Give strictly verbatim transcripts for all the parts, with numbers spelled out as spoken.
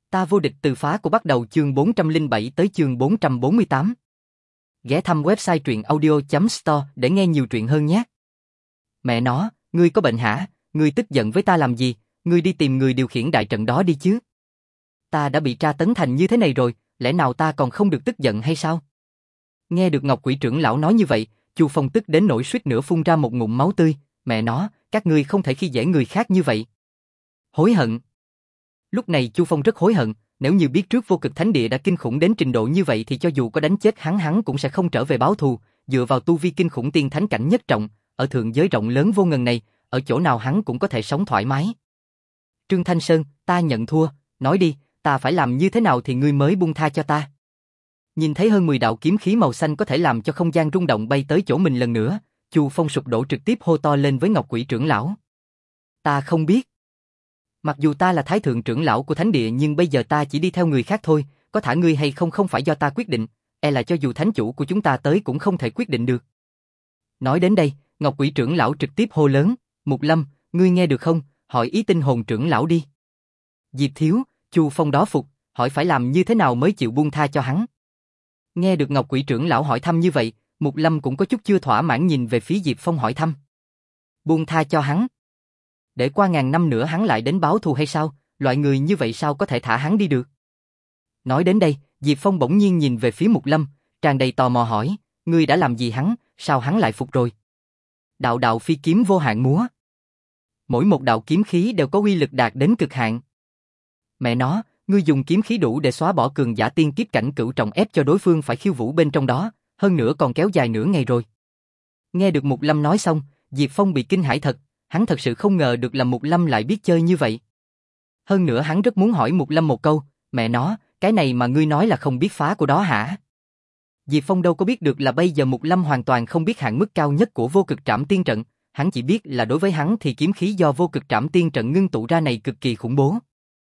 Ta vô địch từ phá của bắt đầu chương bốn trăm lẻ bảy tới chương bốn trăm bốn mươi tám. Ghé thăm website truyện audio chấm store để nghe nhiều truyện hơn nhé. Mẹ nó, ngươi có bệnh hả? Ngươi tức giận với ta làm gì? Ngươi đi tìm người điều khiển đại trận đó đi chứ. Ta đã bị tra tấn thành như thế này rồi, lẽ nào ta còn không được tức giận hay sao? Nghe được Ngọc Quỷ trưởng lão nói như vậy, Chu Phong tức đến nỗi suýt nữa phun ra một ngụm máu tươi. Mẹ nó, các ngươi không thể khi dễ người khác như vậy. Hối hận. Lúc này Chu Phong rất hối hận, nếu như biết trước vô cực thánh địa đã kinh khủng đến trình độ như vậy thì cho dù có đánh chết hắn hắn cũng sẽ không trở về báo thù, dựa vào tu vi kinh khủng tiên thánh cảnh nhất trọng, ở thượng giới rộng lớn vô ngần này, ở chỗ nào hắn cũng có thể sống thoải mái. Trương Thanh Sơn, ta nhận thua, nói đi, ta phải làm như thế nào thì ngươi mới buông tha cho ta? Nhìn thấy hơn mười đạo kiếm khí màu xanh có thể làm cho không gian rung động bay tới chỗ mình lần nữa, Chu Phong sụp đổ trực tiếp hô to lên với Ngọc Quỷ trưởng lão. Ta không biết. Mặc dù ta là thái thượng trưởng lão của thánh địa nhưng bây giờ ta chỉ đi theo người khác thôi, có thả ngươi hay không không phải do ta quyết định, e là cho dù thánh chủ của chúng ta tới cũng không thể quyết định được. Nói đến đây, Ngọc Quỷ trưởng lão trực tiếp hô lớn, Mục Lâm, ngươi nghe được không, hỏi ý tinh hồn trưởng lão đi. Diệp Thiếu, Chu Phong đó phục, hỏi phải làm như thế nào mới chịu buông tha cho hắn. Nghe được Ngọc Quỷ trưởng lão hỏi thăm như vậy, Mục Lâm cũng có chút chưa thỏa mãn nhìn về phía Diệp Phong hỏi thăm. Buông tha cho hắn? Để qua ngàn năm nữa hắn lại đến báo thù hay sao, loại người như vậy sao có thể thả hắn đi được? Nói đến đây, Diệp Phong bỗng nhiên nhìn về phía Mục Lâm, tràn đầy tò mò hỏi, ngươi đã làm gì hắn, sao hắn lại phục rồi? Đạo đạo phi kiếm vô hạn múa. Mỗi một đạo kiếm khí đều có uy lực đạt đến cực hạn. Mẹ nó, ngươi dùng kiếm khí đủ để xóa bỏ cường giả tiên kiếp cảnh cửu trọng ép cho đối phương phải khiêu vũ bên trong đó, hơn nữa còn kéo dài nửa ngày rồi. Nghe được Mục Lâm nói xong, Diệp Phong bị kinh hãi thật, hắn thật sự không ngờ được là Mục Lâm lại biết chơi như vậy. Hơn nữa hắn rất muốn hỏi Mục Lâm một câu, mẹ nó, cái này mà ngươi nói là không biết phá của đó hả? Diệp Phong đâu có biết được là bây giờ Mục Lâm hoàn toàn không biết hạn mức cao nhất của vô cực trảm tiên trận, hắn chỉ biết là đối với hắn thì kiếm khí do vô cực trảm tiên trận ngưng tụ ra này cực kỳ khủng bố.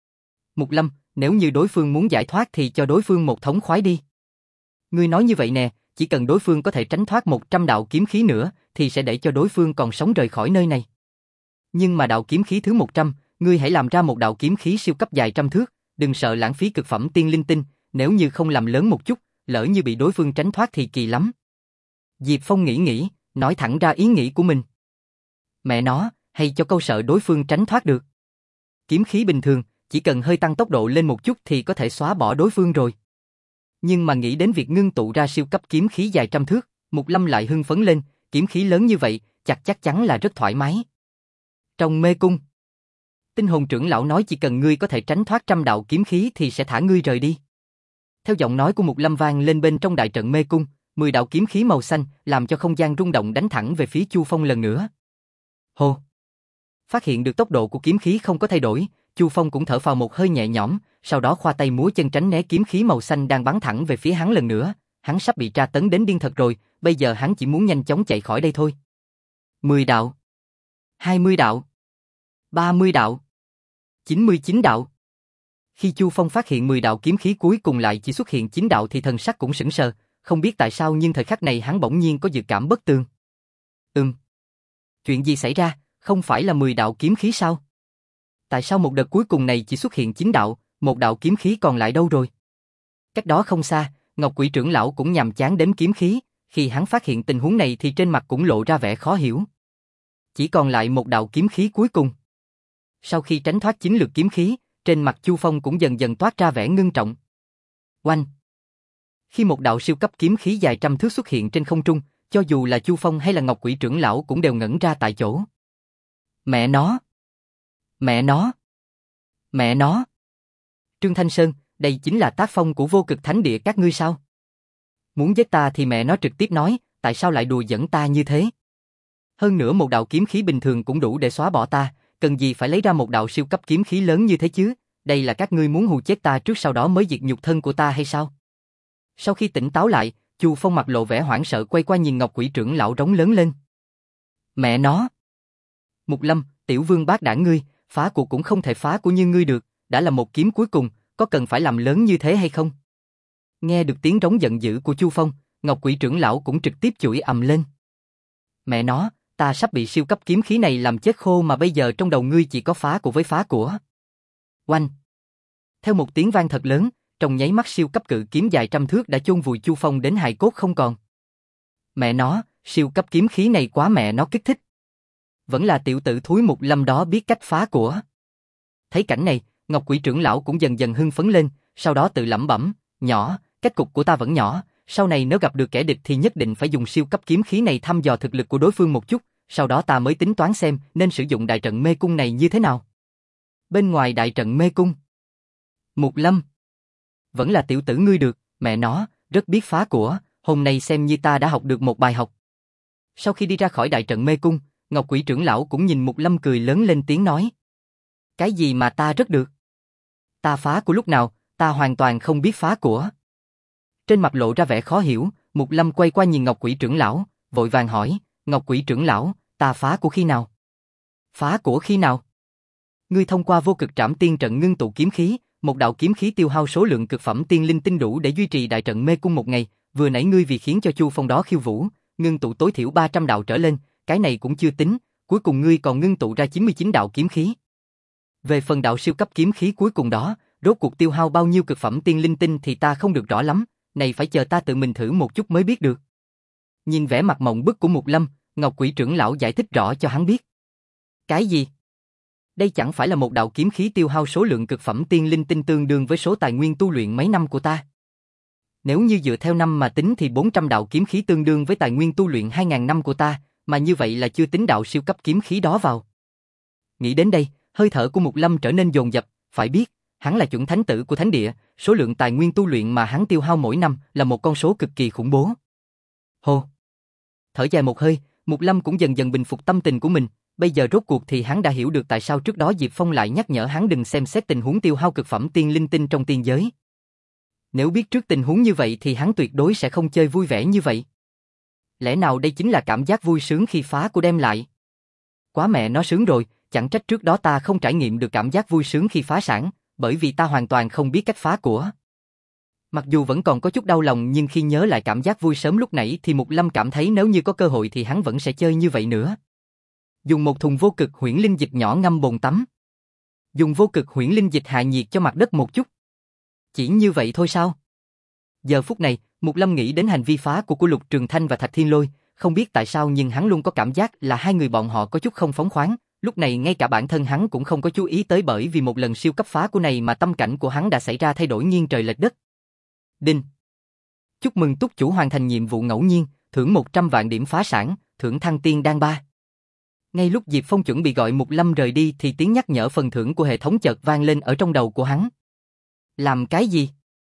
Mục Lâm, nếu như đối phương muốn giải thoát thì cho đối phương một thống khoái đi. Ngươi nói như vậy nè, chỉ cần đối phương có thể tránh thoát một trăm đạo kiếm khí nữa thì sẽ để cho đối phương còn sống rời khỏi nơi này. Nhưng mà đạo kiếm khí thứ một trăm, ngươi hãy làm ra một đạo kiếm khí siêu cấp dài trăm thước, đừng sợ lãng phí cực phẩm tiên linh tinh, nếu như không làm lớn một chút, lỡ như bị đối phương tránh thoát thì kỳ lắm. Diệp Phong nghĩ nghĩ, nói thẳng ra ý nghĩ của mình. Mẹ nó, hay cho câu sợ đối phương tránh thoát được. Kiếm khí bình thường, chỉ cần hơi tăng tốc độ lên một chút thì có thể xóa bỏ đối phương rồi. Nhưng mà nghĩ đến việc ngưng tụ ra siêu cấp kiếm khí dài trăm thước, Mục Lâm lại hưng phấn lên, kiếm khí lớn như vậy, chắc chắc chắn là rất thoải mái. Trong mê cung, tinh hồn trưởng lão nói chỉ cần ngươi có thể tránh thoát trăm đạo kiếm khí thì sẽ thả ngươi rời đi. Theo giọng nói của Mục Lâm vang lên bên trong đại trận mê cung, mười đạo kiếm khí màu xanh làm cho không gian rung động đánh thẳng về phía Chu Phong lần nữa. Hô! Phát hiện được tốc độ của kiếm khí không có thay đổi, Chu Phong cũng thở phào một hơi nhẹ nhõm, sau đó khoa tay múa chân tránh né kiếm khí màu xanh đang bắn thẳng về phía hắn lần nữa. Hắn sắp bị tra tấn đến điên thật rồi, bây giờ hắn chỉ muốn nhanh chóng chạy khỏi đây thôi. mười đạo, hai mươi đạo, ba mươi đạo, chín mươi chín đạo. Khi Chu Phong phát hiện mười đạo kiếm khí cuối cùng lại chỉ xuất hiện chín đạo thì thần sắc cũng sững sờ, không biết tại sao nhưng thời khắc này hắn bỗng nhiên có dự cảm bất tường. Ừm. Chuyện gì xảy ra, không phải là mười đạo kiếm khí sao? Tại sao một đợt cuối cùng này chỉ xuất hiện chín đạo, một đạo kiếm khí còn lại đâu rồi? Cách đó không xa, Ngọc Quỷ trưởng lão cũng nhàm chán đếm kiếm khí, khi hắn phát hiện tình huống này thì trên mặt cũng lộ ra vẻ khó hiểu. Chỉ còn lại một đạo kiếm khí cuối cùng. Sau khi tránh thoát chín lượt kiếm khí, trên mặt Chu Phong cũng dần dần toát ra vẻ ngưng trọng. Oanh! Khi một đạo siêu cấp kiếm khí dài trăm thước xuất hiện trên không trung, cho dù là Chu Phong hay là Ngọc Quỷ trưởng lão cũng đều ngẩn ra tại chỗ. Mẹ nó! Mẹ nó! Mẹ nó! Trương Thanh Sơn, đây chính là tác phong của vô cực thánh địa các ngươi sao? Muốn giết ta thì mẹ nó trực tiếp nói, tại sao lại đùa giỡn ta như thế? Hơn nữa một đạo kiếm khí bình thường cũng đủ để xóa bỏ ta, cần gì phải lấy ra một đạo siêu cấp kiếm khí lớn như thế chứ? Đây là các ngươi muốn hù chết ta trước sau đó mới diệt nhục thân của ta hay sao? Sau khi tỉnh táo lại, Chu Phong mặt lộ vẻ hoảng sợ quay qua nhìn Ngọc Quỷ trưởng lão rống lớn lên. Mẹ nó! Mục Lâm, tiểu vương bác đảng ngươi, phá cuộc cũng không thể phá của như ngươi được, đã là một kiếm cuối cùng, có cần phải làm lớn như thế hay không? Nghe được tiếng rống giận dữ của Chu Phong, Ngọc Quỷ trưởng lão cũng trực tiếp chửi ầm lên. Mẹ nó, ta sắp bị siêu cấp kiếm khí này làm chết khô mà bây giờ trong đầu ngươi chỉ có phá của với phá của. Oanh! Theo một tiếng vang thật lớn, trong nháy mắt siêu cấp cự kiếm dài trăm thước đã chôn vùi Chu Phong đến hài cốt không còn. Mẹ nó, siêu cấp kiếm khí này quá mẹ nó kích thích. Vẫn là tiểu tử thúi Mục Lâm đó biết cách phá của. Thấy cảnh này, Ngọc Quỷ trưởng lão cũng dần dần hưng phấn lên, sau đó tự lẩm bẩm, nhỏ, cách cục của ta vẫn nhỏ, sau này nếu gặp được kẻ địch thì nhất định phải dùng siêu cấp kiếm khí này thăm dò thực lực của đối phương một chút, sau đó ta mới tính toán xem nên sử dụng đại trận mê cung này như thế nào. Bên ngoài đại trận mê cung, Mục Lâm, vẫn là tiểu tử ngươi được, mẹ nó, rất biết phá của, hôm nay xem như ta đã học được một bài học. Sau khi đi ra khỏi đại trận mê cung, Ngọc Quỷ trưởng lão cũng nhìn Mục Lâm cười lớn lên tiếng nói. Cái gì mà ta rất được? Ta phá của lúc nào, ta hoàn toàn không biết phá của. Trên mặt lộ ra vẻ khó hiểu, Mục Lâm quay qua nhìn Ngọc Quỷ trưởng lão, vội vàng hỏi, Ngọc Quỷ trưởng lão, ta phá của khi nào? Phá của khi nào? Ngươi thông qua vô cực trảm tiên trận ngưng tụ kiếm khí, một đạo kiếm khí tiêu hao số lượng cực phẩm tiên linh tinh đủ để duy trì đại trận mê cung một ngày, vừa nãy ngươi vì khiến cho Chu Phong đó khiêu vũ, ngưng tụ tối thiểu ba trăm đạo trở lên, cái này cũng chưa tính, cuối cùng ngươi còn ngưng tụ ra chín mươi chín đạo kiếm khí. Về phần đạo siêu cấp kiếm khí cuối cùng đó, rốt cuộc tiêu hao bao nhiêu cực phẩm tiên linh tinh thì ta không được rõ lắm, này phải chờ ta tự mình thử một chút mới biết được. Nhìn vẻ mặt mộng bức của Mục Lâm, Ngọc Quỷ trưởng lão giải thích rõ cho hắn biết. Cái gì? Đây chẳng phải là một đạo kiếm khí tiêu hao số lượng cực phẩm tiên linh tinh tương đương với số tài nguyên tu luyện mấy năm của ta. Nếu như dựa theo năm mà tính thì bốn trăm đạo kiếm khí tương đương với tài nguyên tu luyện hai nghìn năm của ta, mà như vậy là chưa tính đạo siêu cấp kiếm khí đó vào. Nghĩ đến đây, hơi thở của Mục Lâm trở nên dồn dập, phải biết, hắn là chuẩn thánh tử của thánh địa, số lượng tài nguyên tu luyện mà hắn tiêu hao mỗi năm là một con số cực kỳ khủng bố. Hô! Thở dài một hơi, Mục Lâm cũng dần dần bình phục tâm tình của mình, bây giờ rốt cuộc thì hắn đã hiểu được tại sao trước đó Diệp Phong lại nhắc nhở hắn đừng xem xét tình huống tiêu hao cực phẩm tiên linh tinh trong tiên giới. Nếu biết trước tình huống như vậy thì hắn tuyệt đối sẽ không chơi vui vẻ như vậy. Lẽ nào đây chính là cảm giác vui sướng khi phá của đem lại? Quá mẹ nó sướng rồi, chẳng trách trước đó ta không trải nghiệm được cảm giác vui sướng khi phá sản, bởi vì ta hoàn toàn không biết cách phá của. Mặc dù vẫn còn có chút đau lòng nhưng khi nhớ lại cảm giác vui sớm lúc nãy thì Mục Lâm cảm thấy nếu như có cơ hội thì hắn vẫn sẽ chơi như vậy nữa. Dùng một thùng vô cực huyễn linh dịch nhỏ ngâm bồn tắm. Dùng vô cực huyễn linh dịch hạ nhiệt cho mặt đất một chút. Chỉ như vậy thôi sao? Giờ phút này, Mục Lâm nghĩ đến hành vi phá của của Lục Trường Thanh và Thạch Thiên Lôi, không biết tại sao nhưng hắn luôn có cảm giác là hai người bọn họ có chút không phóng khoáng, lúc này ngay cả bản thân hắn cũng không có chú ý tới bởi vì một lần siêu cấp phá của này mà tâm cảnh của hắn đã xảy ra thay đổi nghiêng trời lệch đất. Đinh. Chúc mừng túc chủ hoàn thành nhiệm vụ ngẫu nhiên, thưởng một trăm vạn điểm phá sản, thưởng thăng tiên đan ba. Ngay lúc Diệp Phong chuẩn bị gọi Mục Lâm rời đi thì tiếng nhắc nhở phần thưởng của hệ thống chợt vang lên ở trong đầu của hắn. Làm cái gì?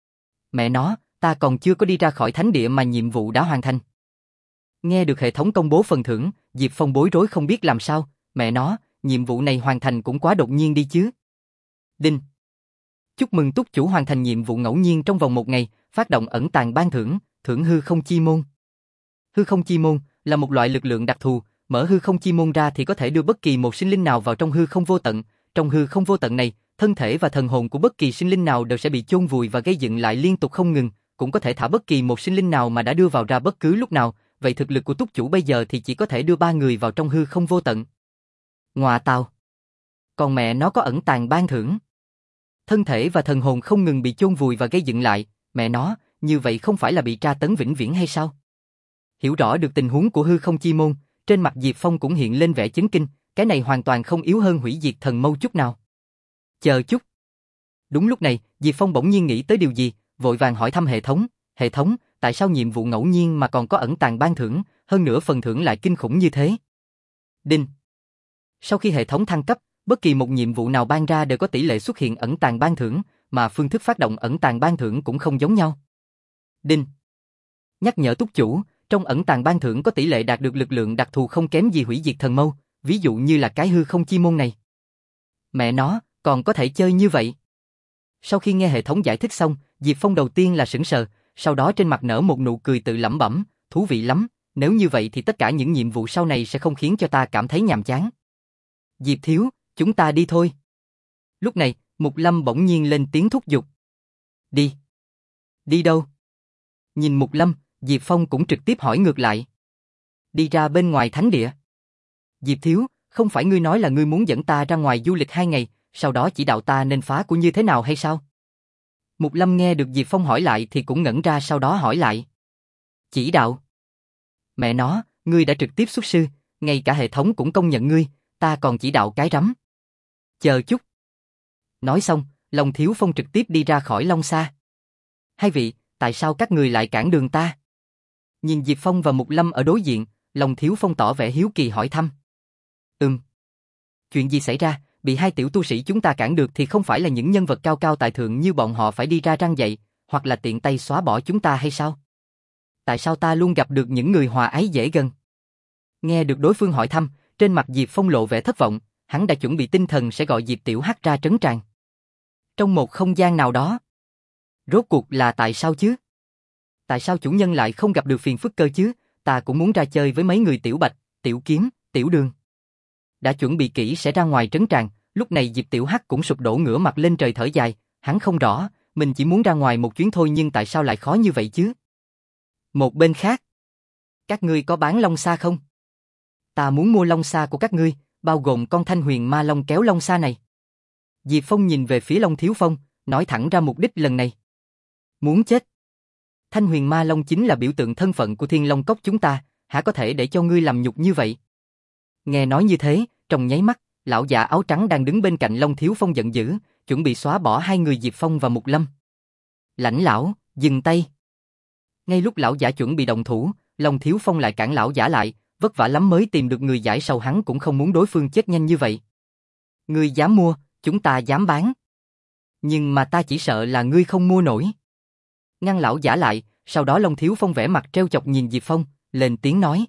Mẹ nó, ta còn chưa có đi ra khỏi thánh địa mà nhiệm vụ đã hoàn thành. Nghe được hệ thống công bố phần thưởng, Diệp Phong bối rối không biết làm sao, mẹ nó, nhiệm vụ này hoàn thành cũng quá đột nhiên đi chứ. Đinh. Chúc mừng túc chủ hoàn thành nhiệm vụ ngẫu nhiên trong vòng một ngày, phát động ẩn tàng ban thưởng, thưởng hư không chi môn. Hư không chi môn là một loại lực lượng đặc thù, mở hư không chi môn ra thì có thể đưa bất kỳ một sinh linh nào vào trong hư không vô tận. Trong hư không vô tận này, thân thể và thần hồn của bất kỳ sinh linh nào đều sẽ bị chôn vùi và gây dựng lại liên tục không ngừng, cũng có thể thả bất kỳ một sinh linh nào mà đã đưa vào ra bất cứ lúc nào, vậy thực lực của túc chủ bây giờ thì chỉ có thể đưa ba người vào trong hư không vô tận. Ngoà tào. Còn mẹ nó có ẩn tàng ban thưởng. Thân thể và thần hồn không ngừng bị chôn vùi và gây dựng lại, mẹ nó, như vậy không phải là bị tra tấn vĩnh viễn hay sao? Hiểu rõ được tình huống của hư không chi môn, trên mặt Diệp Phong cũng hiện lên vẻ chấn kinh, cái này hoàn toàn không yếu hơn hủy diệt thần mâu chút nào. Chờ chút. Đúng lúc này, Diệp Phong bỗng nhiên nghĩ tới điều gì, vội vàng hỏi thăm hệ thống, hệ thống, tại sao nhiệm vụ ngẫu nhiên mà còn có ẩn tàng ban thưởng, hơn nữa phần thưởng lại kinh khủng như thế? Đinh. Sau khi hệ thống thăng cấp, bất kỳ một nhiệm vụ nào ban ra đều có tỷ lệ xuất hiện ẩn tàng ban thưởng, mà phương thức phát động ẩn tàng ban thưởng cũng không giống nhau. Đinh. Nhắc nhở túc chủ, trong ẩn tàng ban thưởng có tỷ lệ đạt được lực lượng đặc thù không kém gì hủy diệt thần mâu, ví dụ như là cái hư không chi môn này. Mẹ nó, còn có thể chơi như vậy. Sau khi nghe hệ thống giải thích xong, Diệp Phong đầu tiên là sững sờ, sau đó trên mặt nở một nụ cười tự lẩm bẩm, thú vị lắm, nếu như vậy thì tất cả những nhiệm vụ sau này sẽ không khiến cho ta cảm thấy nhàm chán. Diệp thiếu, chúng ta đi thôi. Lúc này, Mục Lâm bỗng nhiên lên tiếng thúc giục. Đi. Đi đâu? Nhìn Mục Lâm, Diệp Phong cũng trực tiếp hỏi ngược lại. Đi ra bên ngoài thánh địa. Diệp thiếu, không phải ngươi nói là ngươi muốn dẫn ta ra ngoài du lịch hai ngày, sau đó chỉ đạo ta nên phá của như thế nào hay sao? Mục Lâm nghe được Diệp Phong hỏi lại thì cũng ngẩn ra, sau đó hỏi lại. Chỉ đạo? Mẹ nó, ngươi đã trực tiếp xuất sư, ngay cả hệ thống cũng công nhận ngươi, ta còn chỉ đạo cái rắm. Chờ chút. Nói xong, Long Thiếu Phong trực tiếp đi ra khỏi Long Sa. Hai vị, tại sao các người lại cản đường ta? Nhìn Diệp Phong và Mục Lâm ở đối diện, Long Thiếu Phong tỏ vẻ hiếu kỳ hỏi thăm. Ừm. Chuyện gì xảy ra, bị hai tiểu tu sĩ chúng ta cản được thì không phải là những nhân vật cao cao tại thượng như bọn họ phải đi ra răng dạy, hoặc là tiện tay xóa bỏ chúng ta hay sao? Tại sao ta luôn gặp được những người hòa ái dễ gần? Nghe được đối phương hỏi thăm, trên mặt Diệp Phong lộ vẻ thất vọng, hắn đã chuẩn bị tinh thần sẽ gọi Diệp Tiểu Hắc ra trấn tràng. Trong một không gian nào đó. Rốt cuộc là tại sao chứ? Tại sao chủ nhân lại không gặp được phiền phức cơ chứ? Ta cũng muốn ra chơi với mấy người Tiểu Bạch, Tiểu Kiếm, Tiểu Đường. Đã chuẩn bị kỹ sẽ ra ngoài trấn tràng, lúc này Diệp Tiểu Hắc cũng sụp đổ ngửa mặt lên trời thở dài, hắn không rõ, mình chỉ muốn ra ngoài một chuyến thôi nhưng tại sao lại khó như vậy chứ? Một bên khác, các ngươi có bán long sa không? Ta muốn mua long sa của các ngươi, bao gồm con Thanh Huyền Ma Long kéo long sa này. Diệp Phong nhìn về phía Long Thiếu Phong, nói thẳng ra mục đích lần này. Muốn chết? Thanh Huyền Ma Long chính là biểu tượng thân phận của Thiên Long Cốc chúng ta, hả có thể để cho ngươi làm nhục như vậy? Nghe nói như thế, trong nháy mắt, lão già áo trắng đang đứng bên cạnh Long Thiếu Phong giận dữ, chuẩn bị xóa bỏ hai người Diệp Phong và Mục Lâm. Lãnh lão, dừng tay. Ngay lúc lão giả chuẩn bị động thủ, Long Thiếu Phong lại cản lão giả lại, vất vả lắm mới tìm được người giải sầu, hắn cũng không muốn đối phương chết nhanh như vậy. Ngươi dám mua, chúng ta dám bán. Nhưng mà ta chỉ sợ là ngươi không mua nổi. Ngăn lão giả lại, sau đó Long Thiếu Phong vẻ mặt trêu chọc nhìn Diệp Phong, lên tiếng nói.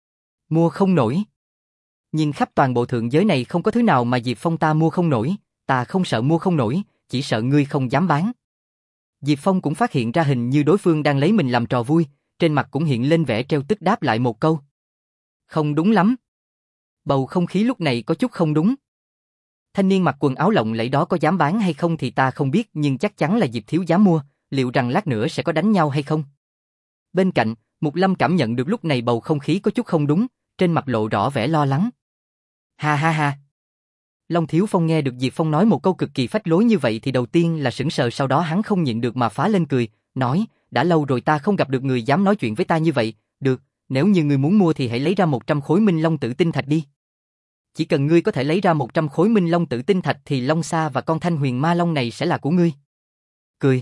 Mua không nổi. Nhìn khắp toàn bộ thượng giới này không có thứ nào mà Diệp Phong ta mua không nổi, ta không sợ mua không nổi, chỉ sợ ngươi không dám bán. Diệp Phong cũng phát hiện ra hình như đối phương đang lấy mình làm trò vui, trên mặt cũng hiện lên vẻ trêu tức đáp lại một câu. Không đúng lắm. Bầu không khí lúc này có chút không đúng. Thanh niên mặc quần áo lộng lẫy đó có dám bán hay không thì ta không biết, nhưng chắc chắn là Diệp thiếu dám mua, liệu rằng lát nữa sẽ có đánh nhau hay không? Bên cạnh, Mục Lâm cảm nhận được lúc này bầu không khí có chút không đúng, trên mặt lộ rõ vẻ lo lắng. Ha ha ha. Long Thiếu Phong nghe được Diệp Phong nói một câu cực kỳ phách lối như vậy thì đầu tiên là sững sờ, sau đó hắn không nhịn được mà phá lên cười, nói, đã lâu rồi ta không gặp được người dám nói chuyện với ta như vậy, được, nếu như ngươi muốn mua thì hãy lấy ra một trăm khối Minh Long Tử Tinh Thạch đi. Chỉ cần ngươi có thể lấy ra một trăm khối Minh Long Tử Tinh Thạch thì Long Sa và con Thanh Huyền Ma Long này sẽ là của ngươi. Cười.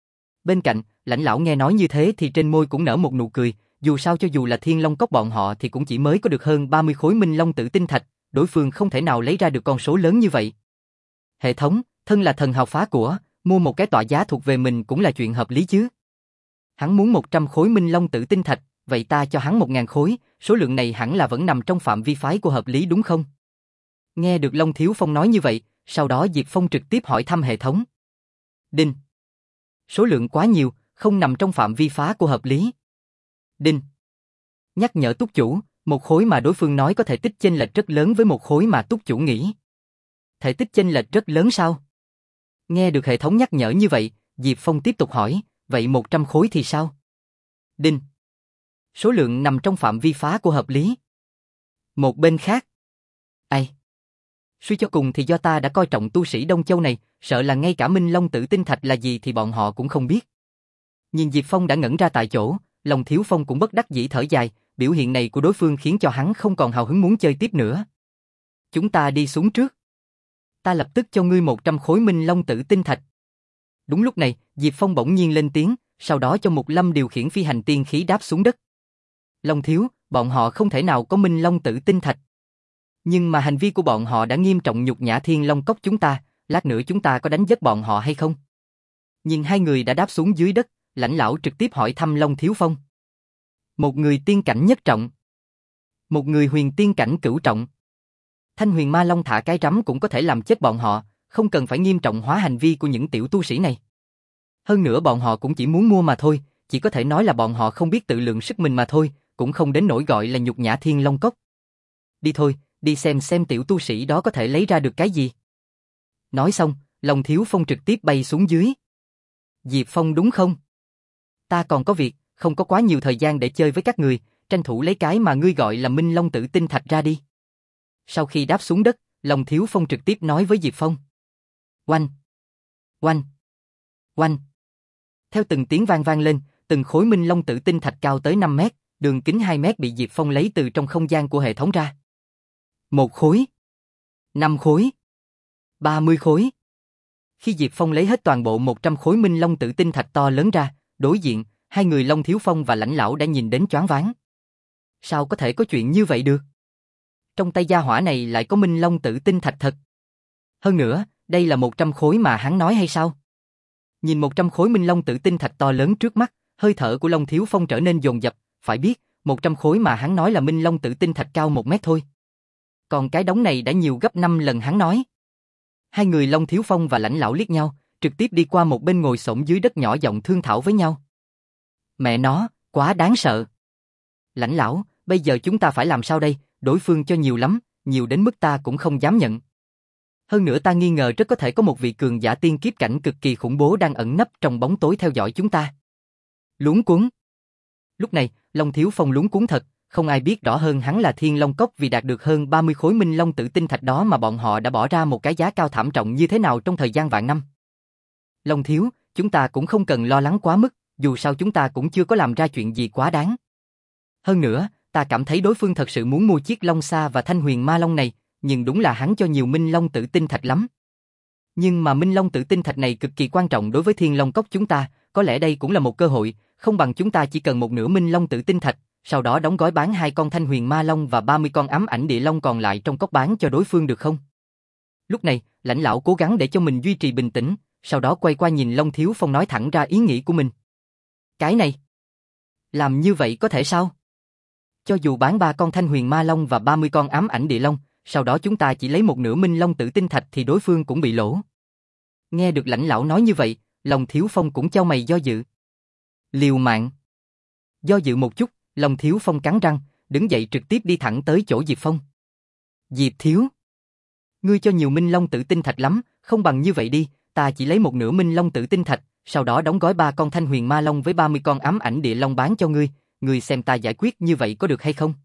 Bên cạnh, Lãnh lão nghe nói như thế thì trên môi cũng nở một nụ cười, dù sao cho dù là Thiên Long Cốc bọn họ thì cũng chỉ mới có được hơn ba mươi khối Minh Long Tử Tinh Thạch, đối phương không thể nào lấy ra được con số lớn như vậy. Hệ thống, thân là thần hào phá của, mua một cái tọa giá thuộc về mình cũng là chuyện hợp lý chứ. Hắn muốn một trăm khối Minh Long Tử Tinh Thạch, vậy ta cho hắn một ngàn khối, số lượng này hẳn là vẫn nằm trong phạm vi phái của hợp lý đúng không? Nghe được Long Thiếu Phong nói như vậy, sau đó Diệp Phong trực tiếp hỏi thăm hệ thống. Đinh. Số lượng quá nhiều, không nằm trong phạm vi phá của hợp lý. Đinh. Nhắc nhở túc chủ, một khối mà đối phương nói có thể tích chênh lệch rất lớn với một khối mà túc chủ nghĩ. Thể tích chênh lệch rất lớn sao? Nghe được hệ thống nhắc nhở như vậy, Diệp Phong tiếp tục hỏi, vậy một trăm khối thì sao? Đinh. Số lượng nằm trong phạm vi phá của hợp lý. Một bên khác. Ai? Suy cho cùng thì do ta đã coi trọng tu sĩ Đông Châu này, sợ là ngay cả Minh Long Tử Tinh Thạch là gì thì bọn họ cũng không biết. Nhìn Diệp Phong đã ngẩn ra tại chỗ, Long Thiếu Phong cũng bất đắc dĩ thở dài, biểu hiện này của đối phương khiến cho hắn không còn hào hứng muốn chơi tiếp nữa. Chúng ta đi xuống trước. Ta lập tức cho ngươi một trăm khối Minh Long Tử Tinh Thạch. Đúng lúc này, Diệp Phong bỗng nhiên lên tiếng, sau đó cho Mục Lâm điều khiển phi hành tiên khí đáp xuống đất. Long thiếu, bọn họ không thể nào có Minh Long Tử Tinh Thạch. Nhưng mà hành vi của bọn họ đã nghiêm trọng nhục nhã Thiên Long Cốc chúng ta, lát nữa chúng ta có đánh giết bọn họ hay không? Nhìn hai người đã đáp xuống dưới đất, Lãnh lão trực tiếp hỏi thăm Long Thiếu Phong. Một người tiên cảnh nhất trọng. Một người huyền tiên cảnh cửu trọng. Thanh Huyền Ma Long thả cái rắm cũng có thể làm chết bọn họ, không cần phải nghiêm trọng hóa hành vi của những tiểu tu sĩ này. Hơn nữa bọn họ cũng chỉ muốn mua mà thôi, chỉ có thể nói là bọn họ không biết tự lượng sức mình mà thôi, cũng không đến nỗi gọi là nhục nhã Thiên Long Cốc. Đi thôi, đi xem xem tiểu tu sĩ đó có thể lấy ra được cái gì. Nói xong, Long Thiếu Phong trực tiếp bay xuống dưới. Diệp Phong đúng không? Ta còn có việc, không có quá nhiều thời gian để chơi với các người, tranh thủ lấy cái mà ngươi gọi là Minh Long Tử Tinh Thạch ra đi. Sau khi đáp xuống đất, Long Thiếu Phong trực tiếp nói với Diệp Phong. Oanh! Oanh! Oanh! Theo từng tiếng vang vang lên, từng khối minh long tử tinh thạch cao tới năm mét, đường kính hai mét bị Diệp Phong lấy từ trong không gian của hệ thống ra. Một khối, năm khối, ba mươi khối. Khi Diệp Phong lấy hết toàn bộ một trăm khối minh long tử tinh thạch to lớn ra, đối diện, hai người Long Thiếu Phong và Lãnh Lão đã nhìn đến choáng váng. Sao có thể có chuyện như vậy được? Trong tay gia hỏa này lại có minh long tử tinh thạch thật. Hơn nữa, đây là một trăm khối mà hắn nói hay sao? Nhìn một trăm khối minh long tử tinh thạch to lớn trước mắt, hơi thở của Long Thiếu Phong trở nên dồn dập, phải biết, một trăm khối mà hắn nói là minh long tử tinh thạch cao một mét thôi. Còn cái đống này đã nhiều gấp năm lần hắn nói. Hai người Long Thiếu Phong và Lãnh Lão liếc nhau, trực tiếp đi qua một bên ngồi xổm dưới đất nhỏ giọng thương thảo với nhau. Mẹ nó, quá đáng sợ. Lãnh Lão, bây giờ chúng ta phải làm sao đây? Đối phương cho nhiều lắm, nhiều đến mức ta cũng không dám nhận. Hơn nữa ta nghi ngờ rất có thể có một vị cường giả tiên kiếp cảnh cực kỳ khủng bố đang ẩn nấp trong bóng tối theo dõi chúng ta. Luống cuống. Lúc này, Long Thiếu Phong luống cuống thật, không ai biết rõ hơn hắn là Thiên Long Cốc vì đạt được hơn ba mươi khối minh long tử tinh thạch đó mà bọn họ đã bỏ ra một cái giá cao thảm trọng như thế nào trong thời gian vạn năm. Long Thiếu, chúng ta cũng không cần lo lắng quá mức, dù sao chúng ta cũng chưa có làm ra chuyện gì quá đáng. Hơn nữa, ta cảm thấy đối phương thật sự muốn mua chiếc Long Sa và Thanh Huyền Ma Long này, nhưng đúng là hắn cho nhiều minh long tử tinh thạch lắm. Nhưng mà minh long tử tinh thạch này cực kỳ quan trọng đối với Thiên Long Cốc chúng ta, có lẽ đây cũng là một cơ hội, không bằng chúng ta chỉ cần một nửa minh long tử tinh thạch, sau đó đóng gói bán hai con Thanh Huyền Ma Long và ba mươi con ám ảnh địa long còn lại trong cốc bán cho đối phương được không? Lúc này, Lãnh Lão cố gắng để cho mình duy trì bình tĩnh, sau đó quay qua nhìn Long Thiếu Phong nói thẳng ra ý nghĩ của mình. Cái này, làm như vậy có thể sao? Cho dù bán ba con Thanh Huyền Ma Long và ba mươi con ám ảnh địa long, sau đó chúng ta chỉ lấy một nửa minh long tử tinh thạch thì đối phương cũng bị lỗ. Nghe được Lãnh Lão nói như vậy, Long Thiếu Phong cũng chau mày do dự. Liều mạng. Do dự một chút, Long Thiếu Phong cắn răng, đứng dậy trực tiếp đi thẳng tới chỗ Diệp Phong. Diệp Thiếu, ngươi cho nhiều minh long tử tinh thạch lắm, không bằng như vậy đi, ta chỉ lấy một nửa minh long tử tinh thạch, sau đó đóng gói ba con Thanh Huyền Ma Long với ba mươi con ám ảnh địa long bán cho ngươi, ngươi xem ta giải quyết như vậy có được hay không?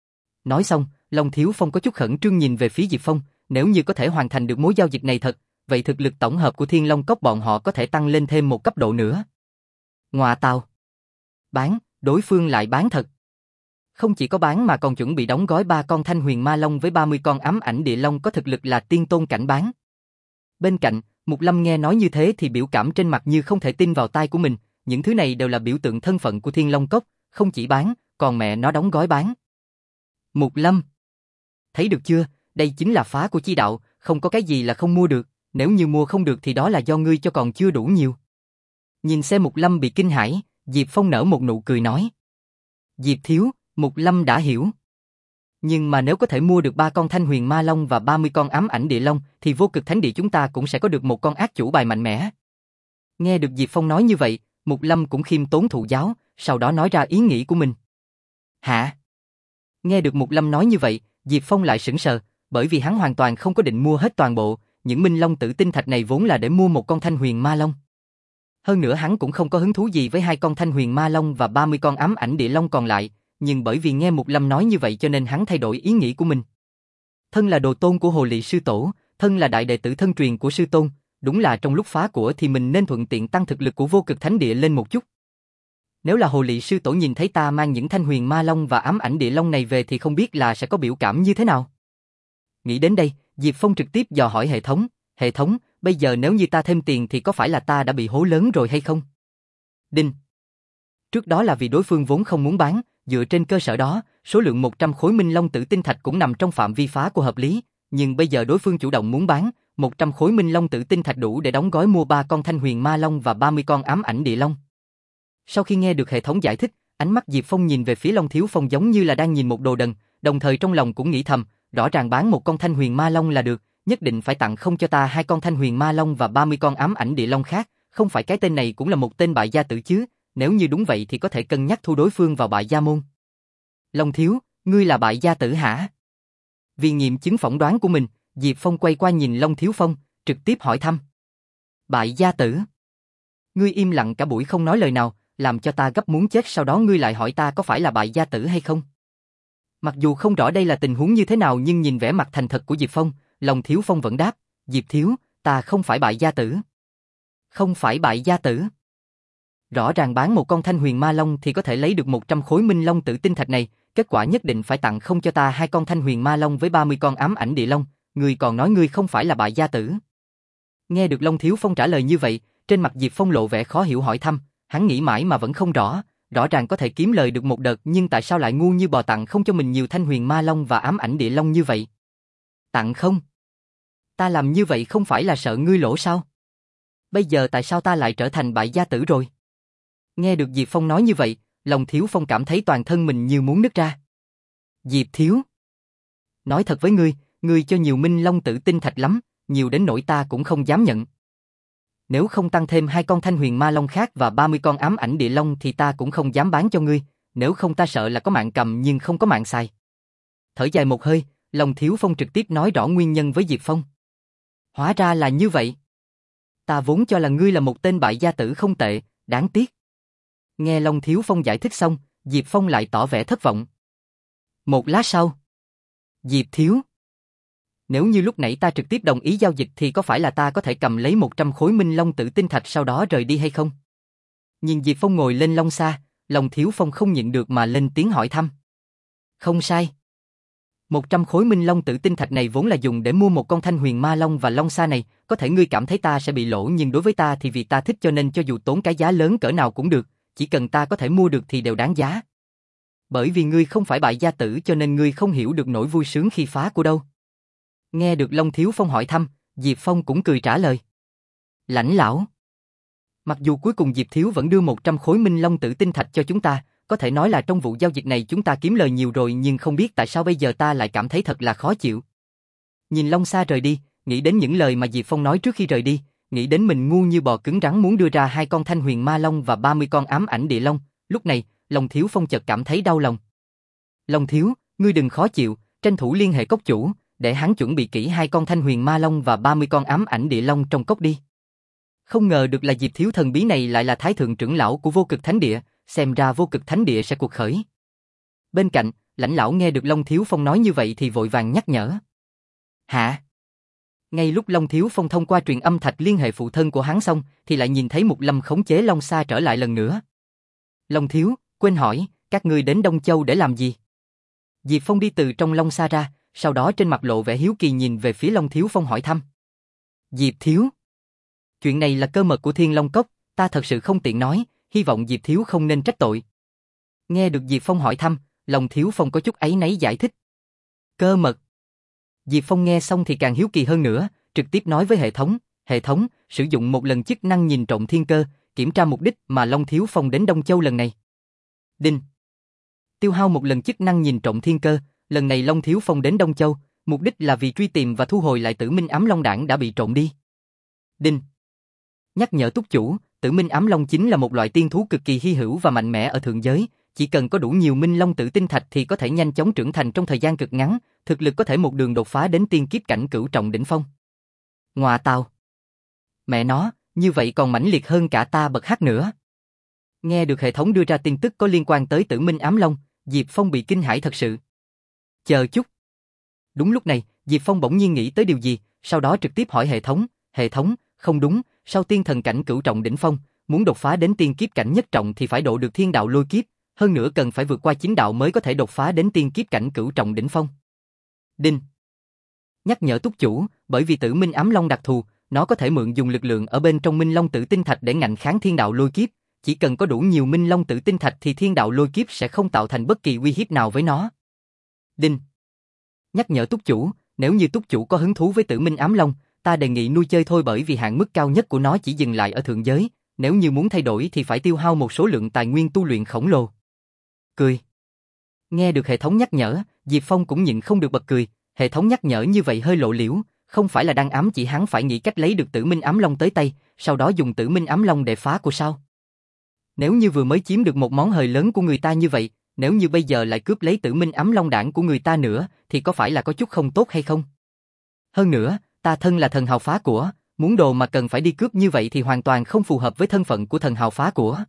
Nói xong, Long Thiếu Phong có chút khẩn trương nhìn về phía Diệp Phong, nếu như có thể hoàn thành được mối giao dịch này thật, vậy thực lực tổng hợp của Thiên Long Cốc bọn họ có thể tăng lên thêm một cấp độ nữa. Ngoà tào. Bán, đối phương lại bán thật. Không chỉ có bán mà còn chuẩn bị đóng gói ba con Thanh Huyền Ma Long với ba mươi con ám ảnh địa long có thực lực là tiên tôn cảnh bán. Bên cạnh, Mục Lâm nghe nói như thế thì biểu cảm trên mặt như không thể tin vào tai của mình, những thứ này đều là biểu tượng thân phận của Thiên Long Cốc, không chỉ bán, còn mẹ nó đóng gói bán. Mục Lâm, thấy được chưa, đây chính là phá của chi đạo, không có cái gì là không mua được, nếu như mua không được thì đó là do ngươi cho còn chưa đủ nhiều. Nhìn xem Mục Lâm bị kinh hãi, Diệp Phong nở một nụ cười nói. Diệp Thiếu, Mục Lâm đã hiểu. Nhưng mà nếu có thể mua được ba con Thanh Huyền Ma Long và ba mươi con ám ảnh địa long thì vô cực thánh địa chúng ta cũng sẽ có được một con ác chủ bài mạnh mẽ. Nghe được Diệp Phong nói như vậy, Mục Lâm cũng khiêm tốn thụ giáo, sau đó nói ra ý nghĩ của mình. Hả? Nghe được Mục Lâm nói như vậy, Diệp Phong lại sững sờ, bởi vì hắn hoàn toàn không có định mua hết toàn bộ, những minh long tử tinh thạch này vốn là để mua một con Thanh Huyền Ma Long. Hơn nữa hắn cũng không có hứng thú gì với hai con Thanh Huyền Ma Long và ba mươi con ám ảnh địa long còn lại, nhưng bởi vì nghe Mục Lâm nói như vậy cho nên hắn thay đổi ý nghĩ của mình. Thân là đồ tôn của Hồ Lị sư tổ, thân là đại đệ tử thân truyền của sư tôn, đúng là trong lúc phá của thì mình nên thuận tiện tăng thực lực của vô cực thánh địa lên một chút. Nếu là Hồ Lị sư tổ nhìn thấy ta mang những Thanh Huyền Ma Long và ám ảnh địa long này về thì không biết là sẽ có biểu cảm như thế nào. Nghĩ đến đây, Diệp Phong trực tiếp dò hỏi hệ thống, hệ thống, bây giờ nếu như ta thêm tiền thì có phải là ta đã bị hố lớn rồi hay không? Đinh. Trước đó là vì đối phương vốn không muốn bán, dựa trên cơ sở đó, số lượng một trăm khối minh long tử tinh thạch cũng nằm trong phạm vi phá của hợp lý, nhưng bây giờ đối phương chủ động muốn bán, một trăm khối minh long tử tinh thạch đủ để đóng gói mua ba con Thanh Huyền Ma Long và ba mươi con ám ảnh địa long. Sau khi nghe được hệ thống giải thích, ánh mắt Diệp Phong nhìn về phía Long Thiếu Phong giống như là đang nhìn một đồ đần, đồng thời trong lòng cũng nghĩ thầm, rõ ràng bán một con Thanh Huyền Ma Long là được, nhất định phải tặng không cho ta hai con Thanh Huyền Ma Long và ba mươi con ám ảnh địa long khác, không phải cái tên này cũng là một tên bại gia tử chứ, nếu như đúng vậy thì có thể cân nhắc thu đối phương vào bại gia môn. Long Thiếu, ngươi là bại gia tử hả? Vì nghiệm chứng phỏng đoán của mình, Diệp Phong quay qua nhìn Long Thiếu Phong, trực tiếp hỏi thăm. Bại gia tử? Ngươi im lặng cả buổi không nói lời nào, làm cho ta gấp muốn chết, sau đó ngươi lại hỏi ta có phải là bại gia tử hay không? Mặc dù không rõ đây là tình huống như thế nào nhưng nhìn vẻ mặt thành thật của Diệp Phong, Long Thiếu Phong vẫn đáp, Diệp Thiếu, ta không phải bại gia tử. Không phải bại gia tử. Rõ ràng bán một con Thanh Huyền Ma Long thì có thể lấy được một trăm khối Minh Long Tử Tinh Thạch này, kết quả nhất định phải tặng không cho ta hai con Thanh Huyền Ma Long với ba mươi con ám ảnh địa long, ngươi còn nói ngươi không phải là bại gia tử. Nghe được Long Thiếu Phong trả lời như vậy, trên mặt Diệp Phong lộ vẻ khó hiểu hỏi thăm, hắn nghĩ mãi mà vẫn không rõ, rõ ràng có thể kiếm lời được một đợt nhưng tại sao lại ngu như bò tặng không cho mình nhiều Thanh Huyền Ma Long và ám ảnh địa long như vậy? Tặng không? Ta làm như vậy không phải là sợ ngươi lỗ sao? Bây giờ tại sao ta lại trở thành bại gia tử rồi? Nghe được Diệp Phong nói như vậy, Long Thiếu Phong cảm thấy toàn thân mình như muốn nứt ra. Diệp Thiếu, nói thật với ngươi, ngươi cho nhiều Minh Long Tử Tinh Thạch lắm, nhiều đến nỗi ta cũng không dám nhận. Nếu không tăng thêm hai con Thanh Huyền Ma Long khác và ba mươi con ám ảnh địa long thì ta cũng không dám bán cho ngươi, nếu không ta sợ là có mạng cầm nhưng không có mạng xài. Thở dài một hơi, Long Thiếu Phong trực tiếp nói rõ nguyên nhân với Diệp Phong. Hóa ra là như vậy. Ta vốn cho là ngươi là một tên bại gia tử không tệ, đáng tiếc. Nghe Long Thiếu Phong giải thích xong, Diệp Phong lại tỏ vẻ thất vọng. Một lát sau, Diệp Thiếu, nếu như lúc nãy ta trực tiếp đồng ý giao dịch thì có phải là ta có thể cầm lấy một trăm khối Minh Long Tử Tinh Thạch sau đó rời đi hay không? Nhìn Diệp Phong ngồi lên long xa, Long Thiếu Phong không nhịn được mà lên tiếng hỏi thăm. Không sai. một trăm khối Minh Long Tử Tinh Thạch này vốn là dùng để mua một con Thanh Huyền Ma Long và long xa này, có thể ngươi cảm thấy ta sẽ bị lỗ nhưng đối với ta thì vì ta thích cho nên cho dù tốn cái giá lớn cỡ nào cũng được, chỉ cần ta có thể mua được thì đều đáng giá. Bởi vì ngươi không phải bại gia tử cho nên ngươi không hiểu được nỗi vui sướng khi phá của đâu. Nghe được Long Thiếu Phong hỏi thăm, Diệp Phong cũng cười trả lời. Lãnh lão, mặc dù cuối cùng Diệp Thiếu vẫn đưa một trăm khối Minh Long Tử Tinh Thạch cho chúng ta, có thể nói là trong vụ giao dịch này chúng ta kiếm lời nhiều rồi nhưng không biết tại sao bây giờ ta lại cảm thấy thật là khó chịu. Nhìn Long Sa rời đi, nghĩ đến những lời mà Diệp Phong nói trước khi rời đi, nghĩ đến mình ngu như bò cứng rắn muốn đưa ra hai con Thanh Huyền Ma Long và ba mươi con ám ảnh địa long, lúc này, Long Thiếu Phong chợt cảm thấy đau lòng. Long Thiếu, ngươi đừng khó chịu, tranh thủ liên hệ cốc chủ, để hắn chuẩn bị kỹ hai con Thanh Huyền Ma Long và ba mươi con ám ảnh địa long trong cốc đi. Không ngờ được là Diệp Thiếu thần bí này lại là Thái Thượng trưởng lão của Vô Cực Thánh Địa, xem ra Vô Cực Thánh Địa sẽ cuộc khởi. Bên cạnh, Lãnh lão nghe được Long Thiếu Phong nói như vậy thì vội vàng nhắc nhở. Hả? Ngay lúc Long Thiếu Phong thông qua truyền âm thạch liên hệ phụ thân của hắn xong, thì lại nhìn thấy Mục Lâm khống chế Long Sa trở lại lần nữa. Long Thiếu, quên hỏi, các ngươi đến Đông Châu để làm gì? Diệp Phong đi từ trong Long Sa ra, sau đó trên mặt lộ vẻ hiếu kỳ nhìn về phía Long Thiếu Phong hỏi thăm. Diệp Thiếu, chuyện này là cơ mật của Thiên Long Cốc, ta thật sự không tiện nói, hy vọng Diệp Thiếu không nên trách tội. Nghe được Diệp Phong hỏi thăm, Long Thiếu Phong có chút áy náy giải thích. Cơ mật. Diệp Phong nghe xong thì càng hiếu kỳ hơn nữa, trực tiếp nói với hệ thống, hệ thống, sử dụng một lần chức năng nhìn trộm thiên cơ, kiểm tra mục đích mà Long Thiếu Phong đến Đông Châu lần này. Đinh. Tiêu hao một lần chức năng nhìn trộm thiên cơ, lần này Long Thiếu Phong đến Đông Châu, mục đích là vì truy tìm và thu hồi lại Tử Minh Ám Long Đản đã bị trộm đi. Đinh. Nhắc nhở túc chủ, Tử Minh Ám Long chính là một loại tiên thú cực kỳ hy hữu và mạnh mẽ ở thượng giới, chỉ cần có đủ nhiều Minh Long Tử Tinh Thạch thì có thể nhanh chóng trưởng thành trong thời gian cực ngắn, thực lực có thể một đường đột phá đến tiên kiếp cảnh cửu trọng đỉnh phong. Ngoà tào. Mẹ nó, như vậy còn mãnh liệt hơn cả ta bậc hắc nữa. Nghe được hệ thống đưa ra tin tức có liên quan tới Tử Minh Ám Long, Diệp Phong bị kinh hãi thật sự. Chờ chút. Đúng lúc này, Diệp Phong bỗng nhiên nghĩ tới điều gì, sau đó trực tiếp hỏi hệ thống, hệ thống, không đúng, sau tiên thần cảnh cửu trọng đỉnh phong, muốn đột phá đến tiên kiếp cảnh nhất trọng thì phải độ được thiên đạo lôi kiếp, hơn nữa cần phải vượt qua chính đạo mới có thể đột phá đến tiên kiếp cảnh cửu trọng đỉnh phong. Đinh. Nhắc nhở túc chủ, bởi vì Tử Minh Ám Long đặc thù, nó có thể mượn dùng lực lượng ở bên trong Minh Long Tử Tinh Thạch để ngạnh kháng thiên đạo lôi kiếp, chỉ cần có đủ nhiều Minh Long Tử Tinh Thạch thì thiên đạo lôi kiếp sẽ không tạo thành bất kỳ uy hiếp nào với nó. Đinh. Nhắc nhở túc chủ, nếu như túc chủ có hứng thú với Tử Minh Ám Long, ta đề nghị nuôi chơi thôi bởi vì hạn mức cao nhất của nó chỉ dừng lại ở thượng giới, nếu như muốn thay đổi thì phải tiêu hao một số lượng tài nguyên tu luyện khổng lồ. Cười. Nghe được hệ thống nhắc nhở, Diệp Phong cũng nhịn không được bật cười, hệ thống nhắc nhở như vậy hơi lộ liễu, không phải là đang ám chỉ hắn phải nghĩ cách lấy được Tử Minh Ám Long tới tay, sau đó dùng Tử Minh Ám Long để phá của sao? Nếu như vừa mới chiếm được một món hời lớn của người ta như vậy, nếu như bây giờ lại cướp lấy Tử Minh Ám Long Đản của người ta nữa, thì có phải là có chút không tốt hay không? Hơn nữa, ta thân là thần hào phá của, muốn đồ mà cần phải đi cướp như vậy thì hoàn toàn không phù hợp với thân phận của thần hào phá của.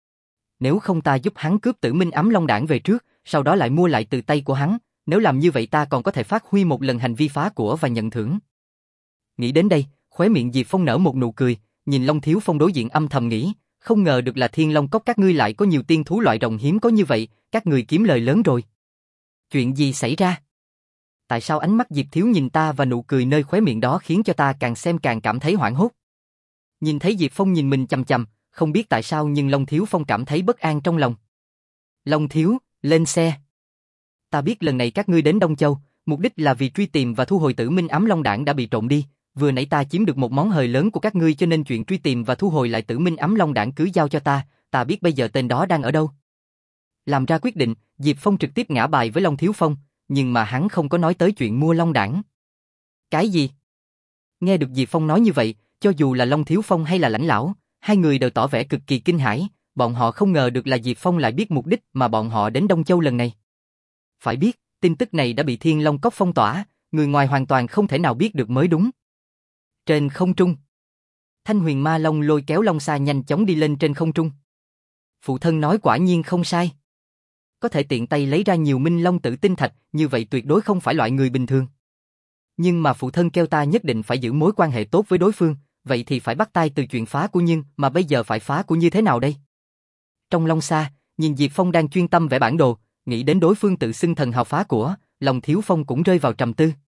Nếu không ta giúp hắn cướp Tử Minh Ám Long Đản về trước, sau đó lại mua lại từ tay của hắn, nếu làm như vậy ta còn có thể phát huy một lần hành vi phá của và nhận thưởng. Nghĩ đến đây, khóe miệng Diệp Phong nở một nụ cười, nhìn Long Thiếu Phong đối diện âm thầm nghĩ, Không ngờ được là Thiên Long Cốc các ngươi lại có nhiều tiên thú loại rồng hiếm có như vậy, các người kiếm lời lớn rồi. Chuyện gì xảy ra? Tại sao ánh mắt Diệp Thiếu nhìn ta và nụ cười nơi khóe miệng đó khiến cho ta càng xem càng cảm thấy hoảng hốt? Nhìn thấy Diệp Phong nhìn mình chằm chằm, không biết tại sao nhưng Long Thiếu Phong cảm thấy bất an trong lòng. Long Thiếu, lên xe. Ta biết lần này các ngươi đến Đông Châu, mục đích là vì truy tìm và thu hồi Tử Minh Ám Long Đản đã bị trộm đi. Vừa nãy ta chiếm được một món hời lớn của các ngươi cho nên chuyện truy tìm và thu hồi lại Tử Minh Ám Long Đản cứ giao cho ta, ta biết bây giờ tên đó đang ở đâu. Làm ra quyết định, Diệp Phong trực tiếp ngã bài với Long Thiếu Phong, nhưng mà hắn không có nói tới chuyện mua Long Đản. Cái gì? Nghe được Diệp Phong nói như vậy, cho dù là Long Thiếu Phong hay là Lãnh Lão, hai người đều tỏ vẻ cực kỳ kinh hãi, bọn họ không ngờ được là Diệp Phong lại biết mục đích mà bọn họ đến Đông Châu lần này. Phải biết, tin tức này đã bị Thiên Long Cốc phong tỏa, người ngoài hoàn toàn không thể nào biết được mới đúng. Trên không trung, Thanh Huyền Ma Long lôi kéo Long Sa nhanh chóng đi lên trên không trung. Phụ thân nói quả nhiên không sai. Có thể tiện tay lấy ra nhiều Minh Long Tử Tinh Thạch, như vậy tuyệt đối không phải loại người bình thường. Nhưng mà phụ thân kêu ta nhất định phải giữ mối quan hệ tốt với đối phương, vậy thì phải bắt tay từ chuyện phá của Nhưng, mà bây giờ phải phá của như thế nào đây? Trong Long Sa, nhìn Diệp Phong đang chuyên tâm vẽ bản đồ, nghĩ đến đối phương tự xưng thần hào phá của, lòng Thiếu Phong cũng rơi vào trầm tư.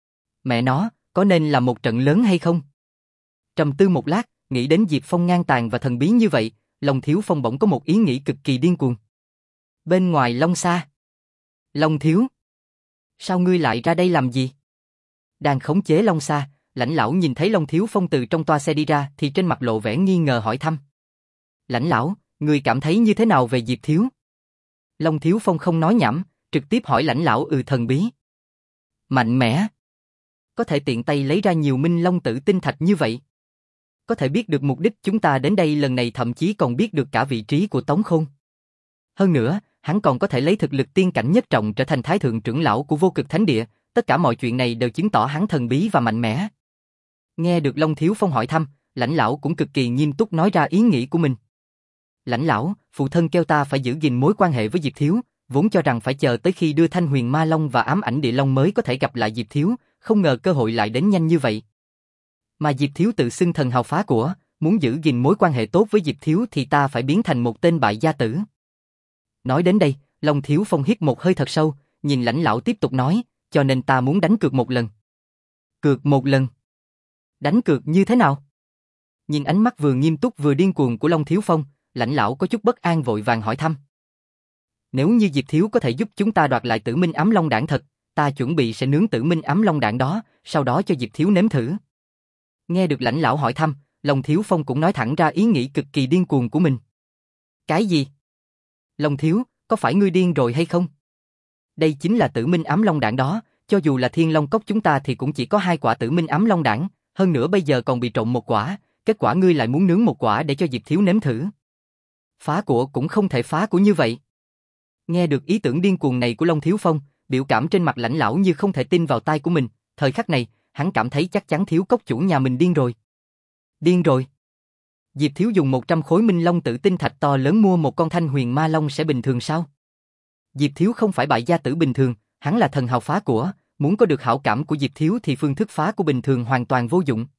Mẹ nó, có nên là một trận lớn hay không? Trầm tư một lát, nghĩ đến Diệp Phong ngang tàn và thần bí như vậy, lòng Thiếu Phong bỗng có một ý nghĩ cực kỳ điên cuồng. Bên ngoài Long Sa. Long Thiếu, sao ngươi lại ra đây làm gì? Đang khống chế Long Sa, Lãnh Lão nhìn thấy Long Thiếu Phong từ trong toa xe đi ra thì trên mặt lộ vẻ nghi ngờ hỏi thăm. Lãnh Lão, ngươi cảm thấy như thế nào về Diệp Thiếu? Long Thiếu Phong không nói nhảm, trực tiếp hỏi Lãnh Lão ừ thần bí. Mạnh mẽ. Có thể tiện tay lấy ra nhiều Minh Long Tử Tinh Thạch như vậy. Có thể biết được mục đích chúng ta đến đây lần này, thậm chí còn biết được cả vị trí của Tống Khôn. Hơn nữa, hắn còn có thể lấy thực lực tiên cảnh nhất trọng trở thành thái thượng trưởng lão của Vô Cực Thánh Địa, tất cả mọi chuyện này đều chứng tỏ hắn thần bí và mạnh mẽ. Nghe được Long Thiếu Phong hỏi thăm, Lãnh Lão cũng cực kỳ nghiêm túc nói ra ý nghĩ của mình. Lãnh Lão, phụ thân kêu ta phải giữ gìn mối quan hệ với Diệp Thiếu, vốn cho rằng phải chờ tới khi đưa Thanh Huyền Ma Long và Ám Ảnh Địa Long mới có thể gặp lại Diệp Thiếu, không ngờ cơ hội lại đến nhanh như vậy. Mà Diệp Thiếu tự xưng thần hào phá của, muốn giữ gìn mối quan hệ tốt với Diệp Thiếu thì ta phải biến thành một tên bại gia tử. Nói đến đây, Long Thiếu Phong hít một hơi thật sâu, nhìn Lãnh Lão tiếp tục nói, cho nên ta muốn đánh cược một lần. Cược một lần? Đánh cược như thế nào? Nhìn ánh mắt vừa nghiêm túc vừa điên cuồng của Long Thiếu Phong, Lãnh Lão có chút bất an vội vàng hỏi thăm. Nếu như Diệp Thiếu có thể giúp chúng ta đoạt lại Tử Minh Ám Long Đản thật, ta chuẩn bị sẽ nướng Tử Minh Ám Long Đản đó, sau đó cho Diệp Thiếu nếm thử. Nghe được Lãnh Lão hỏi thăm, Long Thiếu Phong cũng nói thẳng ra ý nghĩ cực kỳ điên cuồng của mình. Cái gì? Long Thiếu, có phải ngươi điên rồi hay không? Đây chính là Tử Minh Ám Long Đản đó, cho dù là Thiên Long Cốc chúng ta thì cũng chỉ có hai quả Tử Minh Ám Long Đản, hơn nữa bây giờ còn bị trộm một quả, kết quả ngươi lại muốn nướng một quả để cho Diệp Thiếu nếm thử. Phá của cũng không thể phá của như vậy. Nghe được ý tưởng điên cuồng này của Long Thiếu Phong, biểu cảm trên mặt Lãnh Lão như không thể tin vào tai của mình, thời khắc này, hắn cảm thấy chắc chắn Thiếu Cốc chủ nhà mình điên rồi. Điên rồi? Diệp Thiếu dùng một trăm khối Minh Long Tử Tinh Thạch to lớn mua một con Thanh Huyền Ma Long sẽ bình thường sao? Diệp Thiếu không phải bại gia tử bình thường, hắn là thần hào phá của, muốn có được hảo cảm của Diệp Thiếu thì phương thức phá của bình thường hoàn toàn vô dụng.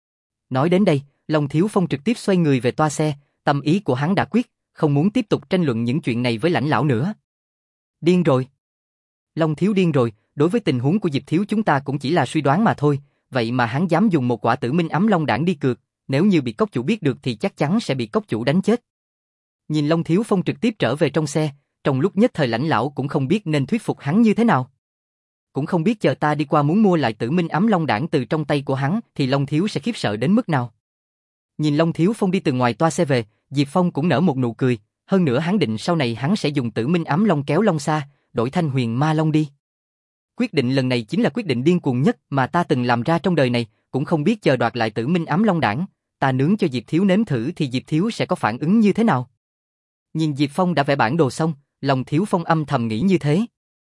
Nói đến đây, Long Thiếu Phong trực tiếp xoay người về toa xe, tâm ý của hắn đã quyết, không muốn tiếp tục tranh luận những chuyện này với Lãnh Lão nữa. Điên rồi. Long Thiếu điên rồi, đối với tình huống của Diệp Thiếu chúng ta cũng chỉ là suy đoán mà thôi, vậy mà hắn dám dùng một quả Tử Minh Ám Long Đản đi cược, nếu như bị cốc chủ biết được thì chắc chắn sẽ bị cốc chủ đánh chết. Nhìn Long Thiếu Phong trực tiếp trở về trong xe, trong lúc nhất thời Lãnh Lão cũng không biết nên thuyết phục hắn như thế nào. Cũng không biết chờ ta đi qua muốn mua lại Tử Minh Ám Long Đản từ trong tay của hắn thì Long Thiếu sẽ khiếp sợ đến mức nào. Nhìn Long Thiếu Phong đi từ ngoài toa xe về, Diệp Phong cũng nở một nụ cười, hơn nữa hắn định sau này hắn sẽ dùng Tử Minh Ám Long kéo Long Sa, đổi Thanh Huyền Ma Long đi. Quyết định lần này chính là quyết định điên cuồng nhất mà ta từng làm ra trong đời này, cũng không biết chờ đoạt lại Tử Minh Ám Long Đản, ta nướng cho Diệp Thiếu nếm thử thì Diệp Thiếu sẽ có phản ứng như thế nào. Nhìn Diệp Phong đã vẽ bản đồ xong, Long Thiếu Phong âm thầm nghĩ như thế.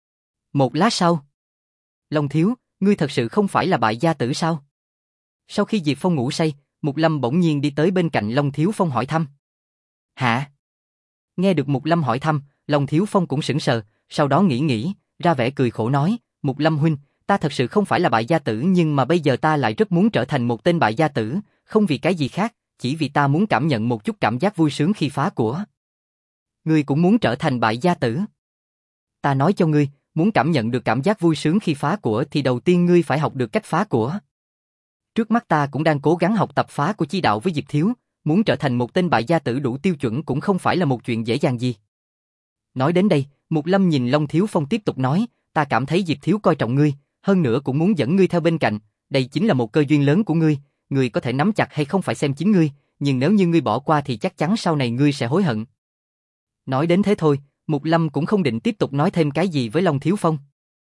Một lát sau, Long Thiếu, ngươi thật sự không phải là bại gia tử sao? Sau khi Diệp Phong ngủ say, Mục Lâm bỗng nhiên đi tới bên cạnh Long Thiếu Phong hỏi thăm. Hả? Nghe được Mục Lâm hỏi thăm, Long Thiếu Phong cũng sững sờ, sau đó nghĩ nghĩ, ra vẻ cười khổ nói, Mục Lâm huynh, ta thật sự không phải là bại gia tử nhưng mà bây giờ ta lại rất muốn trở thành một tên bại gia tử, không vì cái gì khác, chỉ vì ta muốn cảm nhận một chút cảm giác vui sướng khi phá của. Ngươi cũng muốn trở thành bại gia tử. Ta nói cho ngươi, muốn cảm nhận được cảm giác vui sướng khi phá của thì đầu tiên ngươi phải học được cách phá của. Trước mắt ta cũng đang cố gắng học tập phá của chi đạo với Diệp Thiếu, muốn trở thành một tên bại gia tử đủ tiêu chuẩn cũng không phải là một chuyện dễ dàng gì. Nói đến đây, Mục Lâm nhìn Long Thiếu Phong tiếp tục nói, ta cảm thấy Diệp Thiếu coi trọng ngươi, hơn nữa cũng muốn dẫn ngươi theo bên cạnh, đây chính là một cơ duyên lớn của ngươi, ngươi có thể nắm chặt hay không phải xem chính ngươi, nhưng nếu như ngươi bỏ qua thì chắc chắn sau này ngươi sẽ hối hận. Nói đến thế thôi, Mục Lâm cũng không định tiếp tục nói thêm cái gì với Long Thiếu Phong.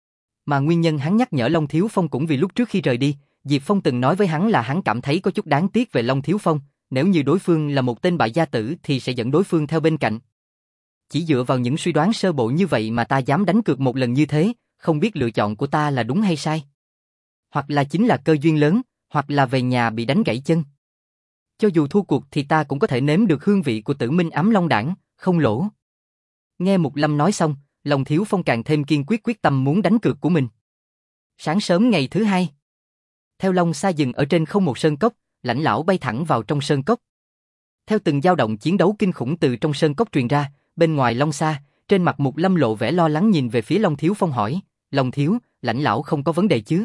Mà nguyên nhân hắn nhắc nhở Long Thiếu Phong cũng vì lúc trước khi rời đi, Diệp Phong từng nói với hắn là hắn cảm thấy có chút đáng tiếc về Long Thiếu Phong, nếu như đối phương là một tên bại gia tử thì sẽ dẫn đối phương theo bên cạnh. Chỉ dựa vào những suy đoán sơ bộ như vậy mà ta dám đánh cược một lần như thế, không biết lựa chọn của ta là đúng hay sai. Hoặc là chính là cơ duyên lớn, hoặc là về nhà bị đánh gãy chân. Cho dù thua cuộc thì ta cũng có thể nếm được hương vị của Tử Minh Ám Long Đảng, không lỗ. Nghe Mục Lâm nói xong, Long Thiếu Phong càng thêm kiên quyết quyết tâm muốn đánh cược của mình. Sáng sớm ngày thứ hai, theo Long Sa dừng ở trên không một sơn cốc, Lãnh Lão bay thẳng vào trong sơn cốc. Theo từng dao động chiến đấu kinh khủng từ trong sơn cốc truyền ra, bên ngoài Long Sa, trên mặt Mục Lâm lộ vẻ lo lắng nhìn về phía Long Thiếu Phong hỏi, Long Thiếu, Lãnh Lão không có vấn đề chứ?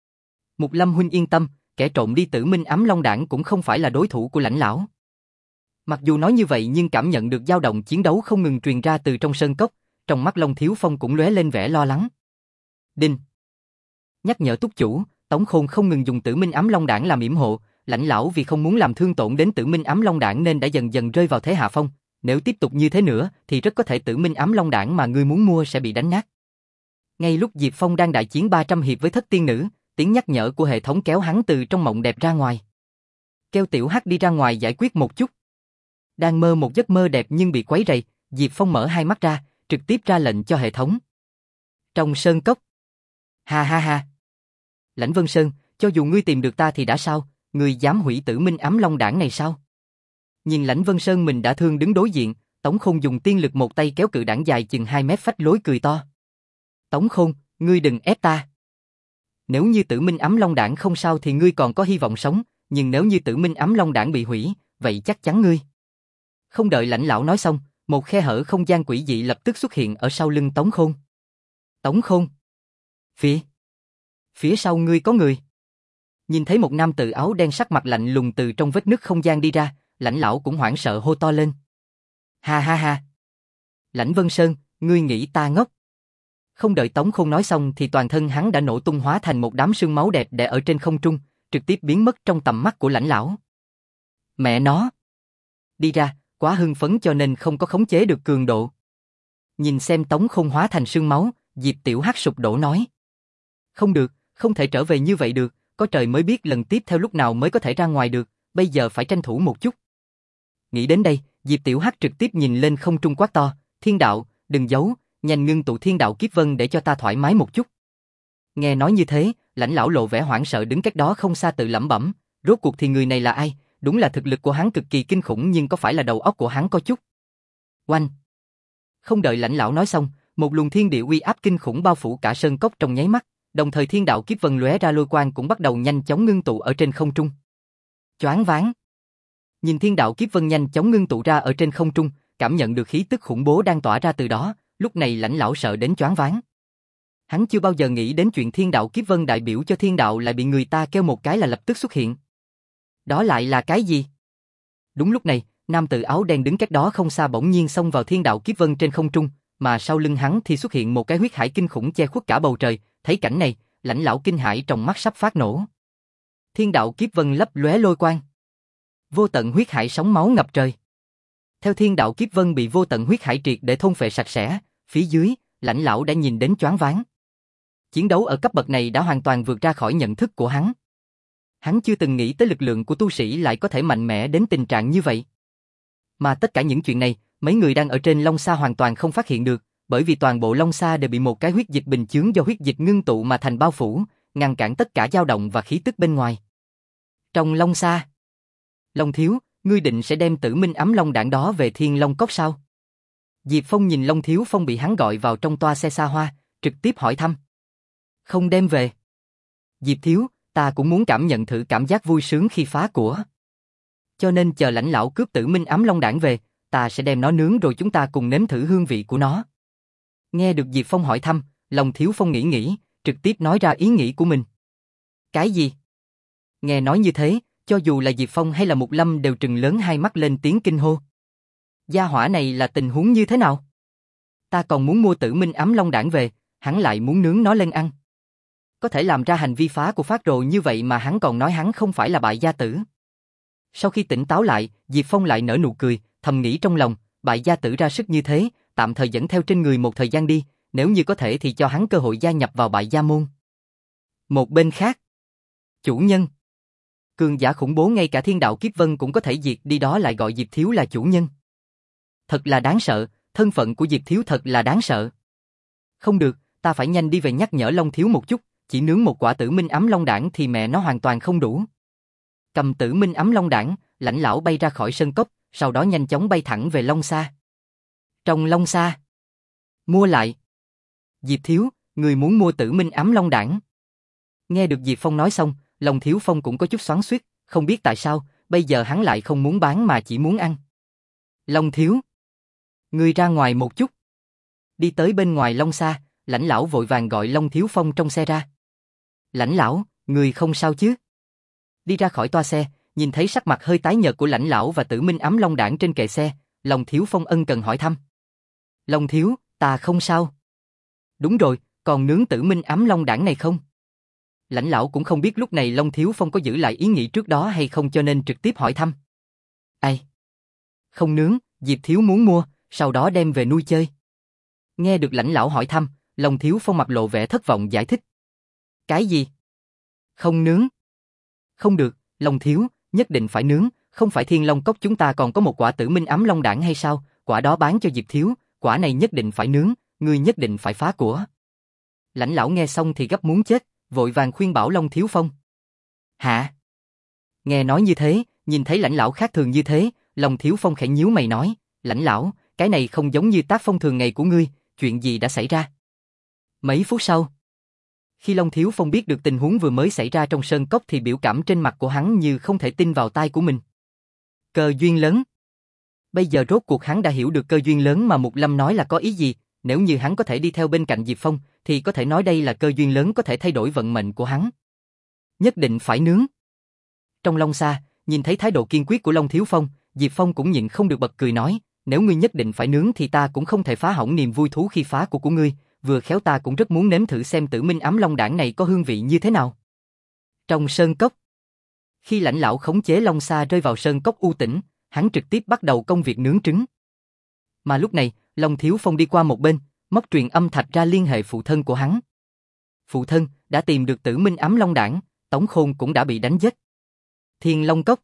Mục Lâm huynh yên tâm, kẻ trộm đi Tử Minh Ám Long Đảng cũng không phải là đối thủ của Lãnh Lão. Mặc dù nói như vậy nhưng cảm nhận được dao động chiến đấu không ngừng truyền ra từ trong sơn cốc, trong mắt Long Thiếu Phong cũng lóe lên vẻ lo lắng. Đinh. Nhắc nhở túc chủ, Tống Khôn không ngừng dùng Tử Minh Ám Long Đảng làm yểm hộ, Lãnh Lão vì không muốn làm thương tổn đến Tử Minh Ám Long Đảng nên đã dần dần rơi vào thế hạ phong, nếu tiếp tục như thế nữa thì rất có thể Tử Minh Ám Long Đảng mà ngươi muốn mua sẽ bị đánh nát. Ngay lúc Diệp Phong đang đại chiến ba trăm hiệp với Thất Tiên Nữ, tiếng nhắc nhở của hệ thống kéo hắn từ trong mộng đẹp ra ngoài. Kêu Tiểu Hắc đi ra ngoài giải quyết một chút. Đang mơ một giấc mơ đẹp nhưng bị quấy rầy, Diệp Phong mở hai mắt ra, trực tiếp ra lệnh cho hệ thống. Trong sơn cốc. Ha ha ha. Lãnh Vân Sơn, cho dù ngươi tìm được ta thì đã sao, ngươi dám hủy Tử Minh Ám Long Đảng này sao? Nhìn Lãnh Vân Sơn mình đã thương đứng đối diện, Tống Khôn dùng tiên lực một tay kéo cự đảng dài chừng hai mét phách lối cười to. Tống Khôn, ngươi đừng ép ta. Nếu như Tử Minh Ám Long Đảng không sao thì ngươi còn có hy vọng sống, nhưng nếu như Tử Minh Ám Long Đảng bị hủy, vậy chắc chắn ngươi. Không đợi Lãnh Lão nói xong, một khe hở không gian quỷ dị lập tức xuất hiện ở sau lưng Tống Khôn. Tống Khôn. Phía. Phía sau ngươi có người. Nhìn thấy một nam tử áo đen sắc mặt lạnh lùng từ trong vết nứt không gian đi ra, Lãnh Lão cũng hoảng sợ hô to lên. Ha ha ha. Lãnh Vân Sơn, ngươi nghĩ ta ngốc? Không đợi Tống Khôn nói xong thì toàn thân hắn đã nổ tung hóa thành một đám sương máu đẹp đẽ ở trên không trung, trực tiếp biến mất trong tầm mắt của Lãnh Lão. Mẹ nó. Đi ra, quá hưng phấn cho nên không có khống chế được cường độ. Nhìn xem Tống Khôn hóa thành sương máu, Diệp Tiểu Hắc sụp đổ nói. Không được, không thể trở về như vậy được, có trời mới biết lần tiếp theo lúc nào mới có thể ra ngoài được, bây giờ phải tranh thủ một chút. Nghĩ đến đây, Diệp Tiểu Hắc trực tiếp nhìn lên không trung quát to, Thiên đạo, đừng giấu, nhanh ngưng tụ thiên đạo kiếp vân để cho ta thoải mái một chút. Nghe nói như thế, Lãnh Lão lộ vẻ hoảng sợ đứng cách đó không xa tự lẩm bẩm, rốt cuộc thì người này là ai, đúng là thực lực của hắn cực kỳ kinh khủng nhưng có phải là đầu óc của hắn có chút. Oanh! Không đợi Lãnh Lão nói xong, một luồng thiên địa uy áp kinh khủng bao phủ cả sơn cốc trong nháy mắt, đồng thời thiên đạo kiếp vân lóe ra lôi quang cũng bắt đầu nhanh chóng ngưng tụ ở trên không trung. Choáng váng! Nhìn thiên đạo kiếp vân nhanh chóng ngưng tụ ra ở trên không trung, cảm nhận được khí tức khủng bố đang tỏa ra từ đó, lúc này Lãnh Lão sợ đến choáng váng. Hắn chưa bao giờ nghĩ đến chuyện thiên đạo kiếp vân đại biểu cho thiên đạo lại bị người ta kêu một cái là lập tức xuất hiện. Đó lại là cái gì? Đúng lúc này, nam tử áo đen đứng cách đó không xa bỗng nhiên xông vào thiên đạo kiếp vân trên không trung, mà sau lưng hắn thì xuất hiện một cái huyết hải kinh khủng che khuất cả bầu trời, thấy cảnh này, Lãnh Lão kinh hãi trong mắt sắp phát nổ. Thiên đạo kiếp vân lấp lóe lôi quang. Vô tận huyết hải sóng máu ngập trời. Theo thiên đạo kiếp vân bị vô tận huyết hải triệt để thôn phệ sạch sẽ, phía dưới, Lãnh Lão đã nhìn đến choáng váng. Chiến đấu ở cấp bậc này đã hoàn toàn vượt ra khỏi nhận thức của hắn. Hắn chưa từng nghĩ tới lực lượng của tu sĩ lại có thể mạnh mẽ đến tình trạng như vậy. Mà tất cả những chuyện này, mấy người đang ở trên Long Sa hoàn toàn không phát hiện được, bởi vì toàn bộ Long Sa đều bị một cái huyết dịch bình chướng do huyết dịch ngưng tụ mà thành bao phủ, ngăn cản tất cả dao động và khí tức bên ngoài. Trong Long Sa, Long Thiếu, ngươi định sẽ đem Tử Minh Ám Long Đảng đó về Thiên Long Cốc sao? Diệp Phong nhìn Long Thiếu Phong bị hắn gọi vào trong toa xe xa hoa, trực tiếp hỏi thăm. Không đem về. Diệp Thiếu, ta cũng muốn cảm nhận thử cảm giác vui sướng khi phá của. Cho nên chờ lãnh lão cướp Tử Minh ám long đản về, ta sẽ đem nó nướng rồi chúng ta cùng nếm thử hương vị của nó. Nghe được Diệp Phong hỏi thăm, Long Thiếu Phong nghĩ nghĩ, trực tiếp nói ra ý nghĩ của mình. Cái gì? Nghe nói như thế, cho dù là Diệp Phong hay là Mục Lâm đều trừng lớn hai mắt lên tiếng kinh hô. Gia hỏa này là tình huống như thế nào? Ta còn muốn mua Tử Minh ám long đản về, hắn lại muốn nướng nó lên ăn. Có thể làm ra hành vi phá của phát rồ như vậy mà hắn còn nói hắn không phải là bại gia tử. Sau khi tỉnh táo lại, Diệp Phong lại nở nụ cười, thầm nghĩ trong lòng, bại gia tử ra sức như thế, tạm thời dẫn theo trên người một thời gian đi, nếu như có thể thì cho hắn cơ hội gia nhập vào bại gia môn. Một bên khác, chủ nhân. Cường giả khủng bố ngay cả thiên đạo kiếp vân cũng có thể diệt đi đó lại gọi Diệp Thiếu là chủ nhân. Thật là đáng sợ, thân phận của Diệp Thiếu thật là đáng sợ. Không được, ta phải nhanh đi về nhắc nhở Long Thiếu một chút, chỉ nướng một quả Tử Minh ám long đản thì mẹ nó hoàn toàn không đủ. Cầm Tử Minh ám long đản, lãnh lão bay ra khỏi sân cốc, sau đó nhanh chóng bay thẳng về Long Sa. Trong Long Sa, mua lại. Diệp Thiếu, người muốn mua Tử Minh ám long đản. Nghe được Diệp Phong nói xong, Long Thiếu Phong cũng có chút xoắn xuýt, không biết tại sao, bây giờ hắn lại không muốn bán mà chỉ muốn ăn. Long Thiếu, ngươi ra ngoài một chút. Đi tới bên ngoài Long Sa, lãnh lão vội vàng gọi Long Thiếu Phong trong xe ra. Lãnh lão, người không sao chứ? Đi ra khỏi toa xe, nhìn thấy sắc mặt hơi tái nhợt của lãnh lão và Tử Minh ám long đản trên kệ xe, Long Thiếu Phong ân cần hỏi thăm. Long Thiếu, ta không sao. Đúng rồi, còn nướng Tử Minh ám long đản này không? Lãnh lão cũng không biết lúc này Long Thiếu Phong có giữ lại ý nghĩ trước đó hay không cho nên trực tiếp hỏi thăm. Ai? Không nướng, Diệp Thiếu muốn mua, sau đó đem về nuôi chơi. Nghe được lãnh lão hỏi thăm, Long Thiếu Phong mặt lộ vẻ thất vọng giải thích. Cái gì? Không nướng. Không được, Long Thiếu, nhất định phải nướng, không phải Thiên Long Cốc chúng ta còn có một quả Tử Minh ám long đản hay sao, quả đó bán cho Diệp Thiếu, quả này nhất định phải nướng, ngươi nhất định phải phá của. Lãnh lão nghe xong thì gấp muốn chết, vội vàng khuyên bảo Long Thiếu Phong. Hả? Nghe nói như thế, nhìn thấy lãnh lão khác thường như thế, Long Thiếu Phong khẽ nhíu mày nói, lãnh lão, cái này không giống như tác phong thường ngày của ngươi, chuyện gì đã xảy ra? Mấy phút sau, khi Long Thiếu Phong biết được tình huống vừa mới xảy ra trong sơn cốc thì biểu cảm trên mặt của hắn như không thể tin vào tai của mình. Cơ duyên lớn. Bây giờ rốt cuộc hắn đã hiểu được cơ duyên lớn mà Mục Lâm nói là có ý gì, nếu như hắn có thể đi theo bên cạnh Diệp Phong thì có thể nói đây là cơ duyên lớn có thể thay đổi vận mệnh của hắn. Nhất định phải nướng. Trong Long Sa, nhìn thấy thái độ kiên quyết của Long Thiếu Phong, Diệp Phong cũng nhịn không được bật cười nói, nếu ngươi nhất định phải nướng thì ta cũng không thể phá hỏng niềm vui thú khi phá của của ngươi, vừa khéo ta cũng rất muốn nếm thử xem Tử Minh ám long đản này có hương vị như thế nào. Trong sơn cốc, khi lãnh lão khống chế Long Sa rơi vào sơn cốc u tĩnh, hắn trực tiếp bắt đầu công việc nướng trứng. Mà lúc này, Long Thiếu Phong đi qua một bên, móc truyền âm thạch ra liên hệ phụ thân của hắn. Phụ thân, đã tìm được Tử Minh ám long đản, Tống Khôn cũng đã bị đánh giết. Thiên Long Cốc.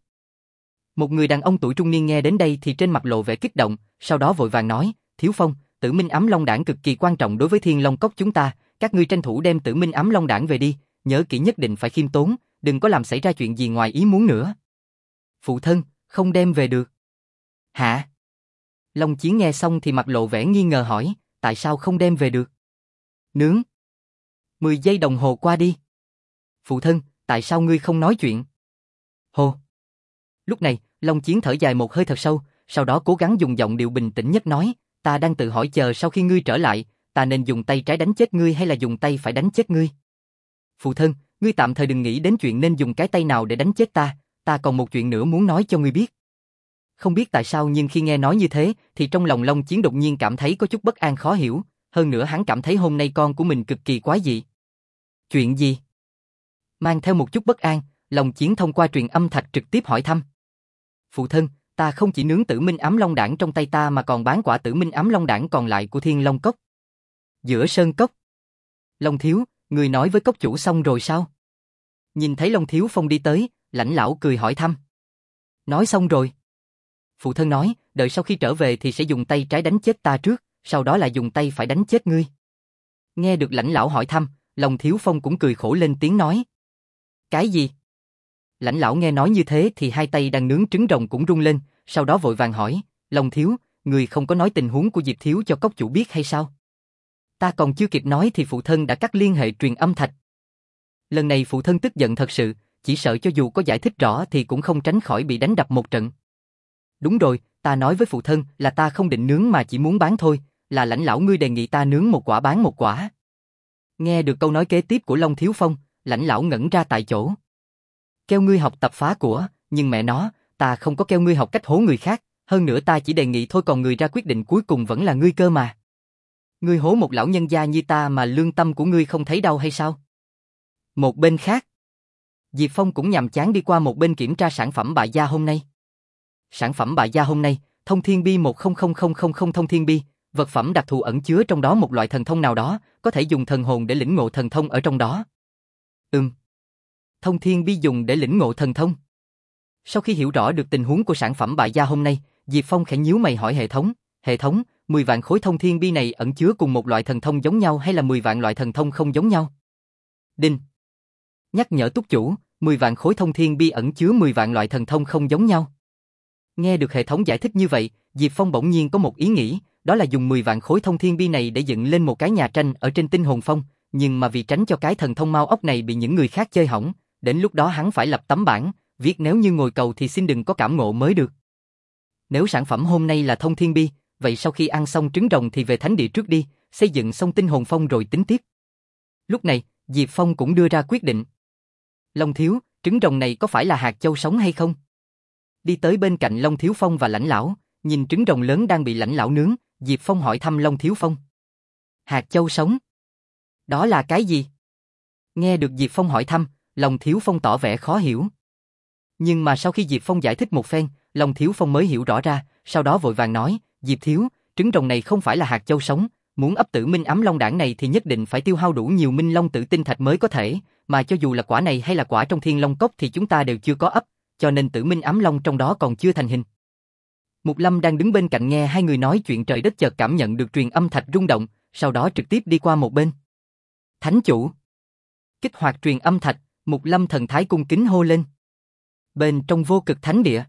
Một người đàn ông tuổi trung niên nghe đến đây thì trên mặt lộ vẻ kích động, sau đó vội vàng nói, Thiếu Phong, Tử Minh ám long đản cực kỳ quan trọng đối với Thiên Long Cốc chúng ta, các ngươi tranh thủ đem Tử Minh ám long đản về đi, nhớ kỹ nhất định phải khiêm tốn, đừng có làm xảy ra chuyện gì ngoài ý muốn nữa. Phụ thân, không đem về được. Hả? Long Chiến nghe xong thì mặt lộ vẻ nghi ngờ hỏi, tại sao không đem về được? Nướng. Mười giây đồng hồ qua đi. Phụ thân, tại sao ngươi không nói chuyện? Hồ. Lúc này, Long Chiến thở dài một hơi thật sâu, sau đó cố gắng dùng giọng điệu bình tĩnh nhất nói, ta đang tự hỏi chờ sau khi ngươi trở lại, ta nên dùng tay trái đánh chết ngươi hay là dùng tay phải đánh chết ngươi? Phụ thân, ngươi tạm thời đừng nghĩ đến chuyện nên dùng cái tay nào để đánh chết ta, ta còn một chuyện nữa muốn nói cho ngươi biết. Không biết tại sao nhưng khi nghe nói như thế thì trong lòng Long Chiến đột nhiên cảm thấy có chút bất an khó hiểu, hơn nữa hắn cảm thấy hôm nay con của mình cực kỳ quái dị. Chuyện gì? Mang theo một chút bất an, Long Chiến thông qua truyền âm thạch trực tiếp hỏi thăm. Phụ thân, ta không chỉ nướng Tử Minh ám long đản trong tay ta mà còn bán quả Tử Minh ám long đản còn lại của Thiên Long Cốc. Giữa sơn cốc. Long Thiếu, người nói với cốc chủ xong rồi sao? Nhìn thấy Long Thiếu Phong đi tới, lãnh lão cười hỏi thăm. Nói xong rồi. Phụ thân nói, đợi sau khi trở về thì sẽ dùng tay trái đánh chết ta trước, sau đó lại dùng tay phải đánh chết ngươi. Nghe được lãnh lão hỏi thăm, Long Thiếu Phong cũng cười khổ lên tiếng nói. Cái gì? Lãnh lão nghe nói như thế thì hai tay đang nướng trứng rồng cũng rung lên, sau đó vội vàng hỏi, Long Thiếu, người không có nói tình huống của Diệp Thiếu cho cốc chủ biết hay sao? Ta còn chưa kịp nói thì phụ thân đã cắt liên hệ truyền âm thạch. Lần này phụ thân tức giận thật sự, chỉ sợ cho dù có giải thích rõ thì cũng không tránh khỏi bị đánh đập một trận. Đúng rồi, ta nói với phụ thân là ta không định nướng mà chỉ muốn bán thôi, là lãnh lão ngươi đề nghị ta nướng một quả bán một quả. Nghe được câu nói kế tiếp của Long Thiếu Phong, lãnh lão ngẩn ra tại chỗ. Kêu ngươi học tập phá của, nhưng mẹ nó, ta không có kêu ngươi học cách hố người khác, hơn nữa ta chỉ đề nghị thôi còn người ra quyết định cuối cùng vẫn là ngươi cơ mà. Ngươi hố một lão nhân gia như ta mà lương tâm của ngươi không thấy đau hay sao? Một bên khác, Diệp Phong cũng nhàm chán đi qua một bên kiểm tra sản phẩm bại gia hôm nay. Sản phẩm bại gia hôm nay, Thông Thiên Bi một không không không không không Thông Thiên Bi, vật phẩm đặc thù ẩn chứa trong đó một loại thần thông nào đó, có thể dùng thần hồn để lĩnh ngộ thần thông ở trong đó. Ừm. Thông Thiên Bi dùng để lĩnh ngộ thần thông. Sau khi hiểu rõ được tình huống của sản phẩm bại gia hôm nay, Diệp Phong khẽ nhíu mày hỏi hệ thống, hệ thống, mười vạn khối Thông Thiên Bi này ẩn chứa cùng một loại thần thông giống nhau hay là mười vạn loại thần thông không giống nhau? Đinh. Nhắc nhở túc chủ, mười vạn khối Thông Thiên Bi ẩn chứa mười vạn loại thần thông không giống nhau. Nghe được hệ thống giải thích như vậy, Diệp Phong bỗng nhiên có một ý nghĩ, đó là dùng mười vạn khối Thông Thiên Bi này để dựng lên một cái nhà tranh ở trên Tinh Hồn Phong, nhưng mà vì tránh cho cái thần thông mau ốc này bị những người khác chơi hỏng, đến lúc đó hắn phải lập tấm bảng, viết nếu như ngồi cầu thì xin đừng có cảm ngộ mới được. Nếu sản phẩm hôm nay là Thông Thiên Bi, vậy sau khi ăn xong trứng rồng thì về thánh địa trước đi, xây dựng xong Tinh Hồn Phong rồi tính tiếp. Lúc này, Diệp Phong cũng đưa ra quyết định. Long thiếu, trứng rồng này có phải là hạt châu sống hay không? Đi tới bên cạnh Long Thiếu Phong và lãnh lão, nhìn trứng rồng lớn đang bị lãnh lão nướng, Diệp Phong hỏi thăm Long Thiếu Phong. Hạt châu sống? Đó là cái gì? Nghe được Diệp Phong hỏi thăm, Long Thiếu Phong tỏ vẻ khó hiểu. Nhưng mà sau khi Diệp Phong giải thích một phen, Long Thiếu Phong mới hiểu rõ ra, sau đó vội vàng nói, Diệp Thiếu, trứng rồng này không phải là hạt châu sống, muốn ấp tử minh ám long đản này thì nhất định phải tiêu hao đủ nhiều minh long tử tinh thạch mới có thể, mà cho dù là quả này hay là quả trong thiên long cốc thì chúng ta đều chưa có ấp, cho nên tử minh ám long trong đó còn chưa thành hình. Mục Lâm đang đứng bên cạnh nghe hai người nói chuyện trời đất chợt cảm nhận được truyền âm thạch rung động, sau đó trực tiếp đi qua một bên. Thánh chủ! Kích hoạt truyền âm thạch, Mục Lâm thần thái cung kính hô lên. Bên trong vô cực thánh địa.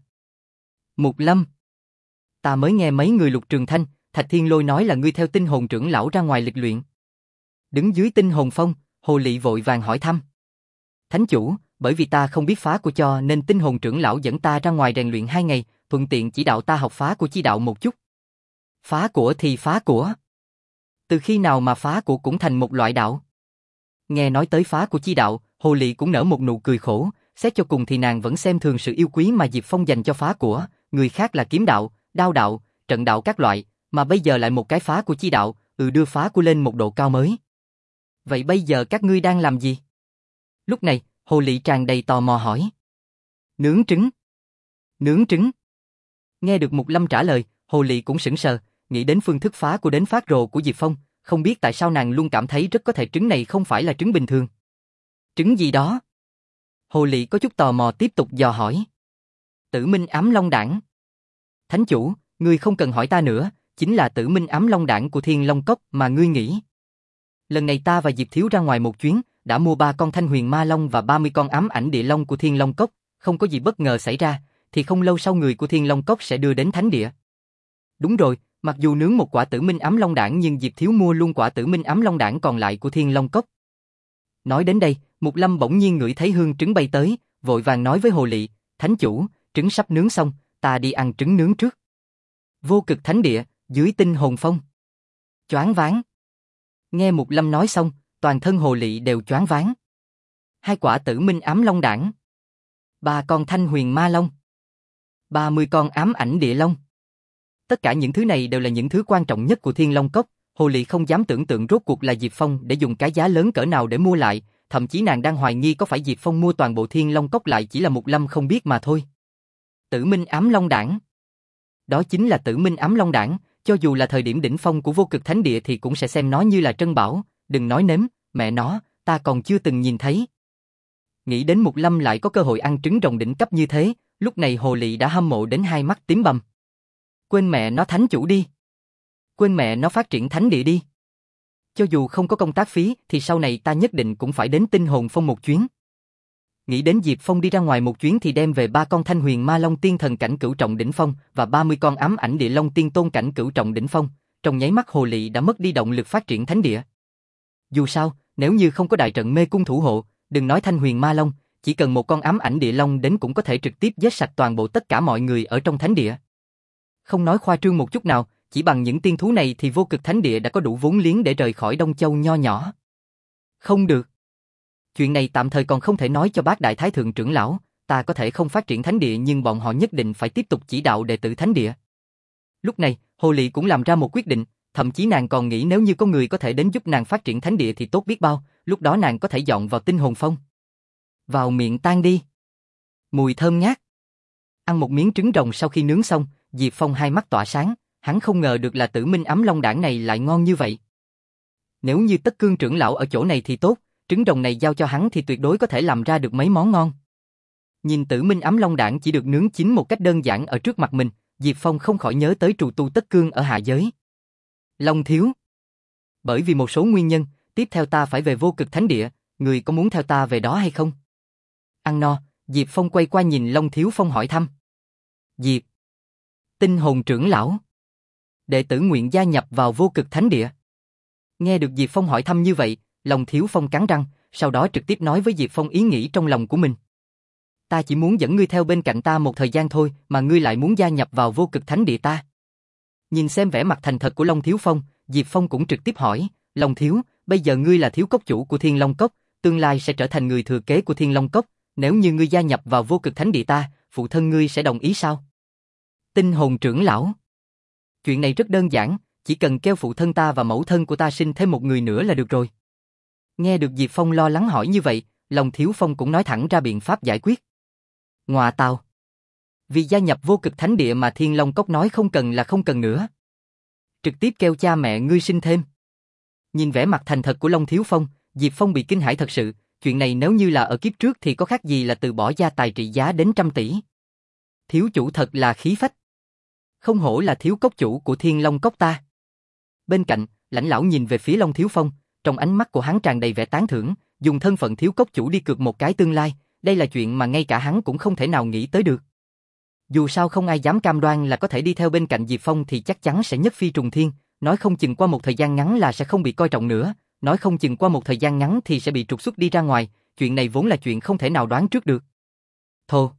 Mục Lâm! Ta mới nghe mấy người Lục Trường Thanh, Thạch Thiên Lôi nói là ngươi theo tinh hồn trưởng lão ra ngoài lịch luyện. Đứng dưới tinh hồn phong, Hồ Lị vội vàng hỏi thăm. Thánh chủ, bởi vì ta không biết phá của cho nên tinh hồn trưởng lão dẫn ta ra ngoài rèn luyện hai ngày, thuận tiện chỉ đạo ta học phá của chi đạo một chút. Phá của thì phá của. Từ khi nào mà phá của cũng thành một loại đạo? Nghe nói tới phá của chi đạo, Hồ Lị cũng nở một nụ cười khổ, xét cho cùng thì nàng vẫn xem thường sự yêu quý mà Diệp Phong dành cho phá của, người khác là kiếm đạo, đao đạo, trận đạo các loại, mà bây giờ lại một cái phá của chi đạo, ừ đưa phá của lên một độ cao mới. Vậy bây giờ các ngươi đang làm gì? Lúc này, Hồ Lị tràn đầy tò mò hỏi. Nướng trứng. Nướng trứng. Nghe được Mục Lâm trả lời, Hồ Lị cũng sững sờ, nghĩ đến phương thức phá của đến phát rồ của Diệp Phong, không biết tại sao nàng luôn cảm thấy rất có thể trứng này không phải là trứng bình thường. Trứng gì đó? Hồ Lị có chút tò mò tiếp tục dò hỏi. Tử Minh ám long đản. Thánh chủ, ngươi không cần hỏi ta nữa, chính là Tử Minh ám long đản của Thiên Long Cốc mà ngươi nghĩ. Lần này ta và Diệp Thiếu ra ngoài một chuyến, đã mua ba con Thanh Huyền Ma Long và ba mươi con ám ảnh địa long của Thiên Long Cốc, không có gì bất ngờ xảy ra, thì không lâu sau người của Thiên Long Cốc sẽ đưa đến thánh địa. Đúng rồi, mặc dù nướng một quả Tử Minh ám long đản nhưng Diệp Thiếu mua luôn quả Tử Minh ám long đản còn lại của Thiên Long Cốc. Nói đến đây, Mục Lâm bỗng nhiên ngửi thấy hương trứng bay tới, vội vàng nói với Hồ Lị, Thánh chủ, trứng sắp nướng xong, ta đi ăn trứng nướng trước. Vô cực thánh địa, dưới tinh hồn phong. Choáng váng. Nghe Mục Lâm nói xong, toàn thân Hồ Lị đều choáng váng. Hai quả Tử Minh ám long đản, ba con Thanh Huyền Ma Long, ba mươi con ám ảnh địa long. Tất cả những thứ này đều là những thứ quan trọng nhất của Thiên Long Cốc, Hồ Lị không dám tưởng tượng rốt cuộc là Diệp Phong để dùng cái giá lớn cỡ nào để mua lại, thậm chí nàng đang hoài nghi có phải Diệp Phong mua toàn bộ Thiên Long Cốc lại chỉ là Mục Lâm không biết mà thôi. Tử Minh ám long đản. Đó chính là Tử Minh ám long đản, cho dù là thời điểm đỉnh phong của vô cực thánh địa thì cũng sẽ xem nó như là trân bảo, đừng nói nếm, mẹ nó, ta còn chưa từng nhìn thấy. Nghĩ đến Mục Lâm lại có cơ hội ăn trứng rồng đỉnh cấp như thế, lúc này Hồ Lị đã hâm mộ đến hai mắt tím bầm. Quên mẹ nó thánh chủ đi. Quên mẹ nó phát triển thánh địa đi. Cho dù không có công tác phí thì sau này ta nhất định cũng phải đến tinh hồn phong một chuyến. Nghĩ đến Diệp Phong đi ra ngoài một chuyến thì đem về ba con Thanh Huyền Ma Long tiên thần cảnh cửu trọng đỉnh phong và ba mươi con ám ảnh địa long tiên tôn cảnh cửu trọng đỉnh phong, trong nháy mắt Hồ Lị đã mất đi động lực phát triển thánh địa. Dù sao, nếu như không có đại trận mê cung thủ hộ, đừng nói Thanh Huyền Ma Long, chỉ cần một con ám ảnh địa long đến cũng có thể trực tiếp giết sạch toàn bộ tất cả mọi người ở trong thánh địa. Không nói khoa trương một chút nào, chỉ bằng những tiên thú này thì vô cực thánh địa đã có đủ vốn liếng để rời khỏi Đông Châu nho nhỏ. Không được. Chuyện này tạm thời còn không thể nói cho bác đại thái thượng trưởng lão, ta có thể không phát triển thánh địa nhưng bọn họ nhất định phải tiếp tục chỉ đạo đệ tử thánh địa. Lúc này, Hồ Lị cũng làm ra một quyết định, thậm chí nàng còn nghĩ nếu như có người có thể đến giúp nàng phát triển thánh địa thì tốt biết bao, lúc đó nàng có thể dọn vào Tinh Hồn Phong. Vào miệng tan đi. Mùi thơm ngát. Ăn một miếng trứng rồng sau khi nướng xong, Diệp Phong hai mắt tỏa sáng, hắn không ngờ được là Tử Minh ấm long đản này lại ngon như vậy. Nếu như Tất Cương trưởng lão ở chỗ này thì tốt, trứng rồng này giao cho hắn thì tuyệt đối có thể làm ra được mấy món ngon. Nhìn Tử Minh ấm long đản chỉ được nướng chín một cách đơn giản ở trước mặt mình, Diệp Phong không khỏi nhớ tới trù tu Tất Cương ở hạ giới. Long thiếu. Bởi vì một số nguyên nhân, tiếp theo ta phải về vô cực thánh địa, người có muốn theo ta về đó hay không? Ăn no, Diệp Phong quay qua nhìn Long Thiếu Phong hỏi thăm. Diệp. Tinh hồn trưởng lão. Đệ tử nguyện gia nhập vào vô cực thánh địa. Nghe được Diệp Phong hỏi thăm như vậy, Long Thiếu Phong cắn răng, sau đó trực tiếp nói với Diệp Phong ý nghĩ trong lòng của mình. Ta chỉ muốn dẫn ngươi theo bên cạnh ta một thời gian thôi, mà ngươi lại muốn gia nhập vào vô cực thánh địa ta. Nhìn xem vẻ mặt thành thật của Long Thiếu Phong, Diệp Phong cũng trực tiếp hỏi, Long Thiếu, bây giờ ngươi là thiếu cốc chủ của Thiên Long Cốc, tương lai sẽ trở thành người thừa kế của Thiên Long Cốc, nếu như ngươi gia nhập vào vô cực thánh địa ta, phụ thân ngươi sẽ đồng ý sao? Tinh hồn trưởng lão. Chuyện này rất đơn giản, chỉ cần kêu phụ thân ta và mẫu thân của ta sinh thêm một người nữa là được rồi. Nghe được Diệp Phong lo lắng hỏi như vậy, Long Thiếu Phong cũng nói thẳng ra biện pháp giải quyết. Ngoà tào. Vì gia nhập vô cực thánh địa mà Thiên Long Cốc nói không cần là không cần nữa. Trực tiếp kêu cha mẹ ngươi sinh thêm. Nhìn vẻ mặt thành thật của Long Thiếu Phong, Diệp Phong bị kinh hãi thật sự, chuyện này nếu như là ở kiếp trước thì có khác gì là từ bỏ gia tài trị giá đến trăm tỷ. Thiếu chủ thật là khí phách. Không hổ là thiếu cốc chủ của Thiên Long Cốc ta. Bên cạnh, Lãnh lão nhìn về phía Long Thiếu Phong, trong ánh mắt của hắn tràn đầy vẻ tán thưởng, dùng thân phận thiếu cốc chủ đi cược một cái tương lai, đây là chuyện mà ngay cả hắn cũng không thể nào nghĩ tới được. Dù sao không ai dám cam đoan là có thể đi theo bên cạnh Diệp Phong thì chắc chắn sẽ nhất phi trùng thiên, nói không chừng qua một thời gian ngắn là sẽ không bị coi trọng nữa, nói không chừng qua một thời gian ngắn thì sẽ bị trục xuất đi ra ngoài, chuyện này vốn là chuyện không thể nào đoán trước được. Thô.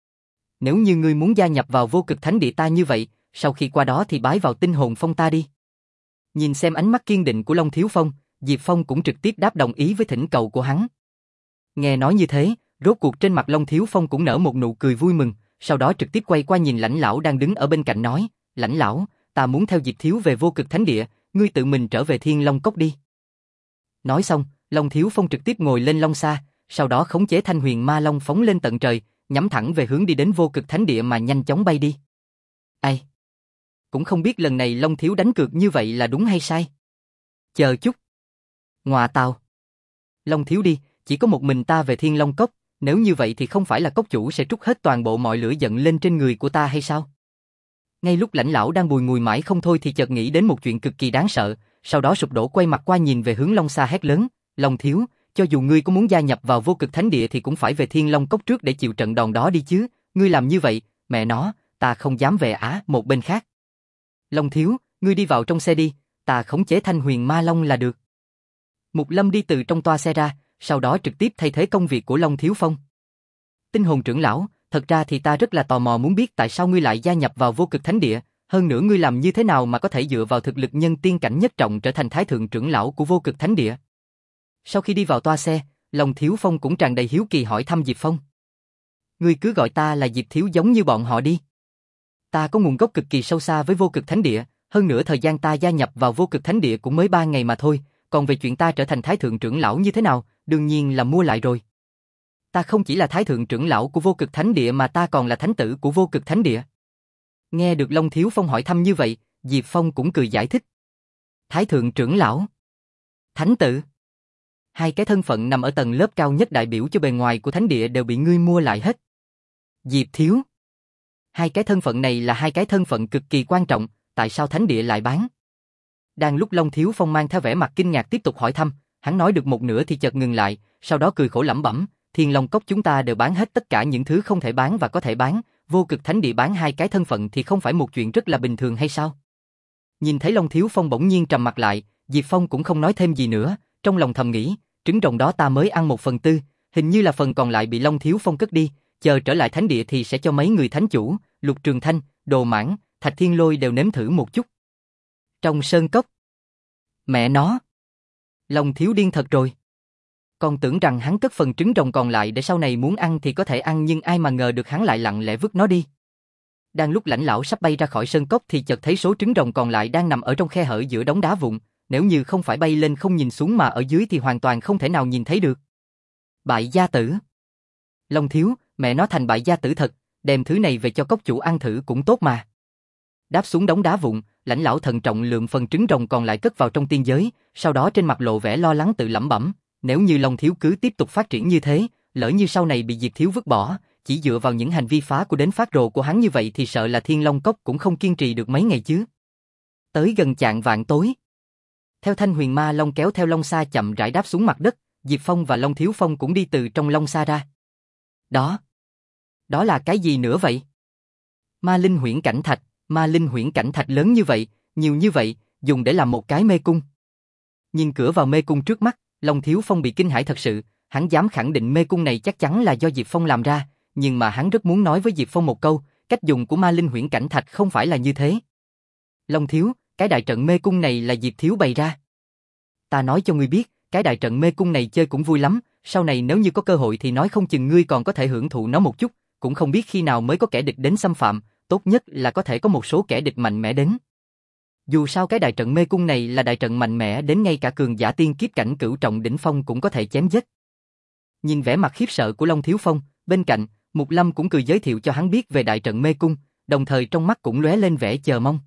Nếu như ngươi muốn gia nhập vào vô cực thánh địa ta như vậy, sau khi qua đó thì bái vào Tinh Hồn Phong ta đi. Nhìn xem ánh mắt kiên định của Long Thiếu Phong, Diệp Phong cũng trực tiếp đáp đồng ý với thỉnh cầu của hắn. Nghe nói như thế, rốt cuộc trên mặt Long Thiếu Phong cũng nở một nụ cười vui mừng, sau đó trực tiếp quay qua nhìn Lãnh lão đang đứng ở bên cạnh nói, Lãnh lão, ta muốn theo Diệp Thiếu về vô cực thánh địa, ngươi tự mình trở về Thiên Long Cốc đi. Nói xong, Long Thiếu Phong trực tiếp ngồi lên Long Sa, sau đó khống chế Thanh Huyền Ma Long phóng lên tận trời, nhắm thẳng về hướng đi đến vô cực thánh địa mà nhanh chóng bay đi. Ai? Cũng không biết lần này Long Thiếu đánh cược như vậy là đúng hay sai. Chờ chút. Ngoà tào. Long Thiếu đi, chỉ có một mình ta về Thiên Long Cốc, nếu như vậy thì không phải là cốc chủ sẽ trút hết toàn bộ mọi lửa giận lên trên người của ta hay sao? Ngay lúc Lãnh lão đang bùi ngùi mãi không thôi thì chợt nghĩ đến một chuyện cực kỳ đáng sợ, sau đó sụp đổ quay mặt qua nhìn về hướng Long Sa hét lớn, Long Thiếu, cho dù ngươi có muốn gia nhập vào vô cực thánh địa thì cũng phải về Thiên Long Cốc trước để chịu trận đòn đó đi chứ, ngươi làm như vậy, mẹ nó, ta không dám về á. Một bên khác. Long Thiếu, ngươi đi vào trong xe đi, ta khống chế Thanh Huyền Ma Long là được. Mục Lâm đi từ trong toa xe ra, sau đó trực tiếp thay thế công việc của Long Thiếu Phong. Tinh hồn trưởng lão, thật ra thì ta rất là tò mò muốn biết tại sao ngươi lại gia nhập vào vô cực thánh địa, hơn nữa ngươi làm như thế nào mà có thể dựa vào thực lực nhân tiên cảnh nhất trọng trở thành thái thượng trưởng lão của vô cực thánh địa. Sau khi đi vào toa xe, Long Thiếu Phong cũng tràn đầy hiếu kỳ hỏi thăm Diệp Phong. Ngươi cứ gọi ta là Diệp Thiếu giống như bọn họ đi. Ta có nguồn gốc cực kỳ sâu xa với vô cực thánh địa, hơn nữa thời gian ta gia nhập vào vô cực thánh địa cũng mới ba ngày mà thôi, còn về chuyện ta trở thành thái thượng trưởng lão như thế nào, đương nhiên là mua lại rồi. Ta không chỉ là thái thượng trưởng lão của vô cực thánh địa mà ta còn là thánh tử của vô cực thánh địa. Nghe được Long Thiếu Phong hỏi thăm như vậy, Diệp Phong cũng cười giải thích. Thái thượng trưởng lão, thánh tử, hai cái thân phận nằm ở tầng lớp cao nhất đại biểu cho bề ngoài của thánh địa đều bị ngươi mua lại hết. Diệp Thiếu, hai cái thân phận này là hai cái thân phận cực kỳ quan trọng, tại sao thánh địa lại bán? Đang lúc Long Thiếu Phong mang theo vẻ mặt kinh ngạc tiếp tục hỏi thăm, hắn nói được một nửa thì chợt ngừng lại, sau đó cười khổ lẩm bẩm, Thiên Long Cốc chúng ta đều bán hết tất cả những thứ không thể bán và có thể bán, vô cực thánh địa bán hai cái thân phận thì không phải một chuyện rất là bình thường hay sao? Nhìn thấy Long Thiếu Phong bỗng nhiên trầm mặt lại, Diệp Phong cũng không nói thêm gì nữa, trong lòng thầm nghĩ, trứng rồng đó ta mới ăn một phần tư, hình như là phần còn lại bị Long Thiếu Phong cất đi, chờ trở lại thánh địa thì sẽ cho mấy người thánh chủ, Lục Trường Thanh, Đồ Mãn, Thạch Thiên Lôi đều nếm thử một chút. Trong sơn cốc. Mẹ nó. Long Thiếu điên thật rồi. Còn tưởng rằng hắn cất phần trứng rồng còn lại để sau này muốn ăn thì có thể ăn, nhưng ai mà ngờ được hắn lại lặng lẽ vứt nó đi. Đang lúc Lãnh lão sắp bay ra khỏi sơn cốc thì chợt thấy số trứng rồng còn lại đang nằm ở trong khe hở giữa đống đá vụn, nếu như không phải bay lên không nhìn xuống mà ở dưới thì hoàn toàn không thể nào nhìn thấy được. Bại gia tử. Long Thiếu, mẹ nó thành bại gia tử thật, đem thứ này về cho cốc chủ ăn thử cũng tốt mà. Đáp xuống đống đá vụn, Lãnh lão thận trọng lượm phần trứng rồng còn lại cất vào trong tiên giới, sau đó trên mặt lộ vẻ lo lắng tự lẩm bẩm, nếu như Long Thiếu cứ tiếp tục phát triển như thế, lỡ như sau này bị Diệp Thiếu vứt bỏ, chỉ dựa vào những hành vi phá của đến phát rồ của hắn như vậy thì sợ là Thiên Long Cốc cũng không kiên trì được mấy ngày chứ. Tới gần chạng vạn tối, theo thanh huyền ma long kéo theo long sa chậm rãi đáp xuống mặt đất, Diệp Phong và Long Thiếu Phong cũng đi từ trong long sa ra. Đó, đó là cái gì nữa vậy? Ma linh huyễn cảnh thạch, ma linh huyễn cảnh thạch lớn như vậy, nhiều như vậy, dùng để làm một cái mê cung. Nhìn cửa vào mê cung trước mắt, Long Thiếu Phong bị kinh hãi thật sự, hắn dám khẳng định mê cung này chắc chắn là do Diệp Phong làm ra, nhưng mà hắn rất muốn nói với Diệp Phong một câu, cách dùng của ma linh huyễn cảnh thạch không phải là như thế. Long Thiếu, cái đại trận mê cung này là Diệp Thiếu bày ra. Ta nói cho ngươi biết, cái đại trận mê cung này chơi cũng vui lắm, sau này nếu như có cơ hội thì nói không chừng ngươi còn có thể hưởng thụ nó một chút, cũng không biết khi nào mới có kẻ địch đến xâm phạm, tốt nhất là có thể có một số kẻ địch mạnh mẽ đến. Dù sao cái đại trận mê cung này là đại trận mạnh mẽ đến ngay cả cường giả tiên kiếp cảnh cửu trọng đỉnh phong cũng có thể chém giết. Nhìn vẻ mặt khiếp sợ của Long Thiếu Phong, bên cạnh, Mục Lâm cũng cười giới thiệu cho hắn biết về đại trận mê cung, đồng thời trong mắt cũng lóe lên vẻ chờ mong.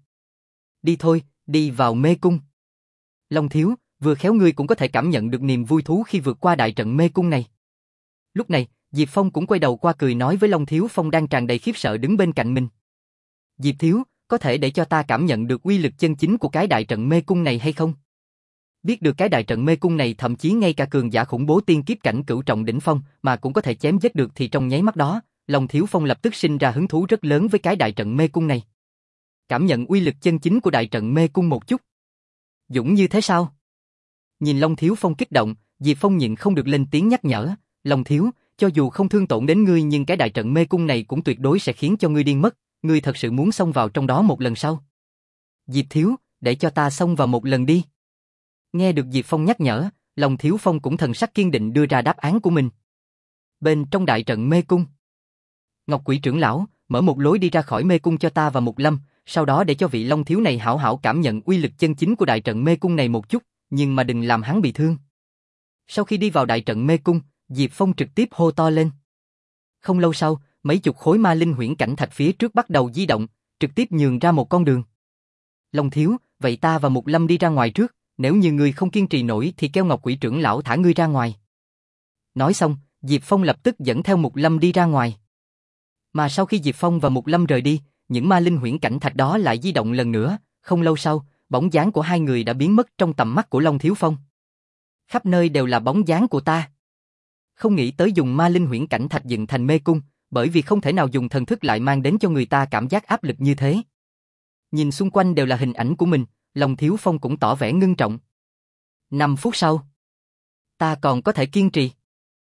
Đi thôi, đi vào mê cung. Long Thiếu, vừa khéo ngươi cũng có thể cảm nhận được niềm vui thú khi vượt qua đại trận mê cung này. Lúc này, Diệp Phong cũng quay đầu qua cười nói với Long Thiếu Phong đang tràn đầy khiếp sợ đứng bên cạnh mình. Diệp Thiếu, có thể để cho ta cảm nhận được uy lực chân chính của cái đại trận mê cung này hay không? Biết được cái đại trận mê cung này thậm chí ngay cả cường giả khủng bố tiên kiếp cảnh cửu trọng đỉnh phong mà cũng có thể chém giết được thì trong nháy mắt đó, Long Thiếu Phong lập tức sinh ra hứng thú rất lớn với cái đại trận mê cung này. Cảm nhận uy lực chân chính của đại trận mê cung một chút. Dũng như thế sao? Nhìn Long Thiếu Phong kích động, Diệp Phong nhịn không được lên tiếng nhắc nhở, Long Thiếu, cho dù không thương tổn đến ngươi nhưng cái đại trận mê cung này cũng tuyệt đối sẽ khiến cho ngươi điên mất, ngươi thật sự muốn xông vào trong đó một lần sau? Diệp Thiếu, để cho ta xông vào một lần đi. Nghe được Diệp Phong nhắc nhở, Long Thiếu Phong cũng thần sắc kiên định đưa ra đáp án của mình. Bên trong đại trận mê cung, Ngọc Quỷ trưởng lão, mở một lối đi ra khỏi mê cung cho ta và Mục Lâm, sau đó để cho vị Long Thiếu này hảo hảo cảm nhận uy lực chân chính của đại trận mê cung này một chút, nhưng mà đừng làm hắn bị thương. Sau khi đi vào đại trận mê cung, Diệp Phong trực tiếp hô to lên. Không lâu sau, mấy chục khối ma linh huyễn cảnh thạch phía trước bắt đầu di động, trực tiếp nhường ra một con đường. Long Thiếu, vậy ta và Mục Lâm đi ra ngoài trước, nếu như ngươi không kiên trì nổi thì kêu Ngọc Quỷ trưởng lão thả ngươi ra ngoài. Nói xong, Diệp Phong lập tức dẫn theo Mục Lâm đi ra ngoài. Mà sau khi Diệp Phong và Mục Lâm rời đi, những ma linh huyễn cảnh thạch đó lại di động lần nữa, không lâu sau, bóng dáng của hai người đã biến mất trong tầm mắt của Long Thiếu Phong. Khắp nơi đều là bóng dáng của ta. Không nghĩ tới dùng ma linh huyễn cảnh thạch dựng thành mê cung, bởi vì không thể nào dùng thần thức lại mang đến cho người ta cảm giác áp lực như thế. Nhìn xung quanh đều là hình ảnh của mình, Long Thiếu Phong cũng tỏ vẻ ngưng trọng. Năm phút sau, ta còn có thể kiên trì.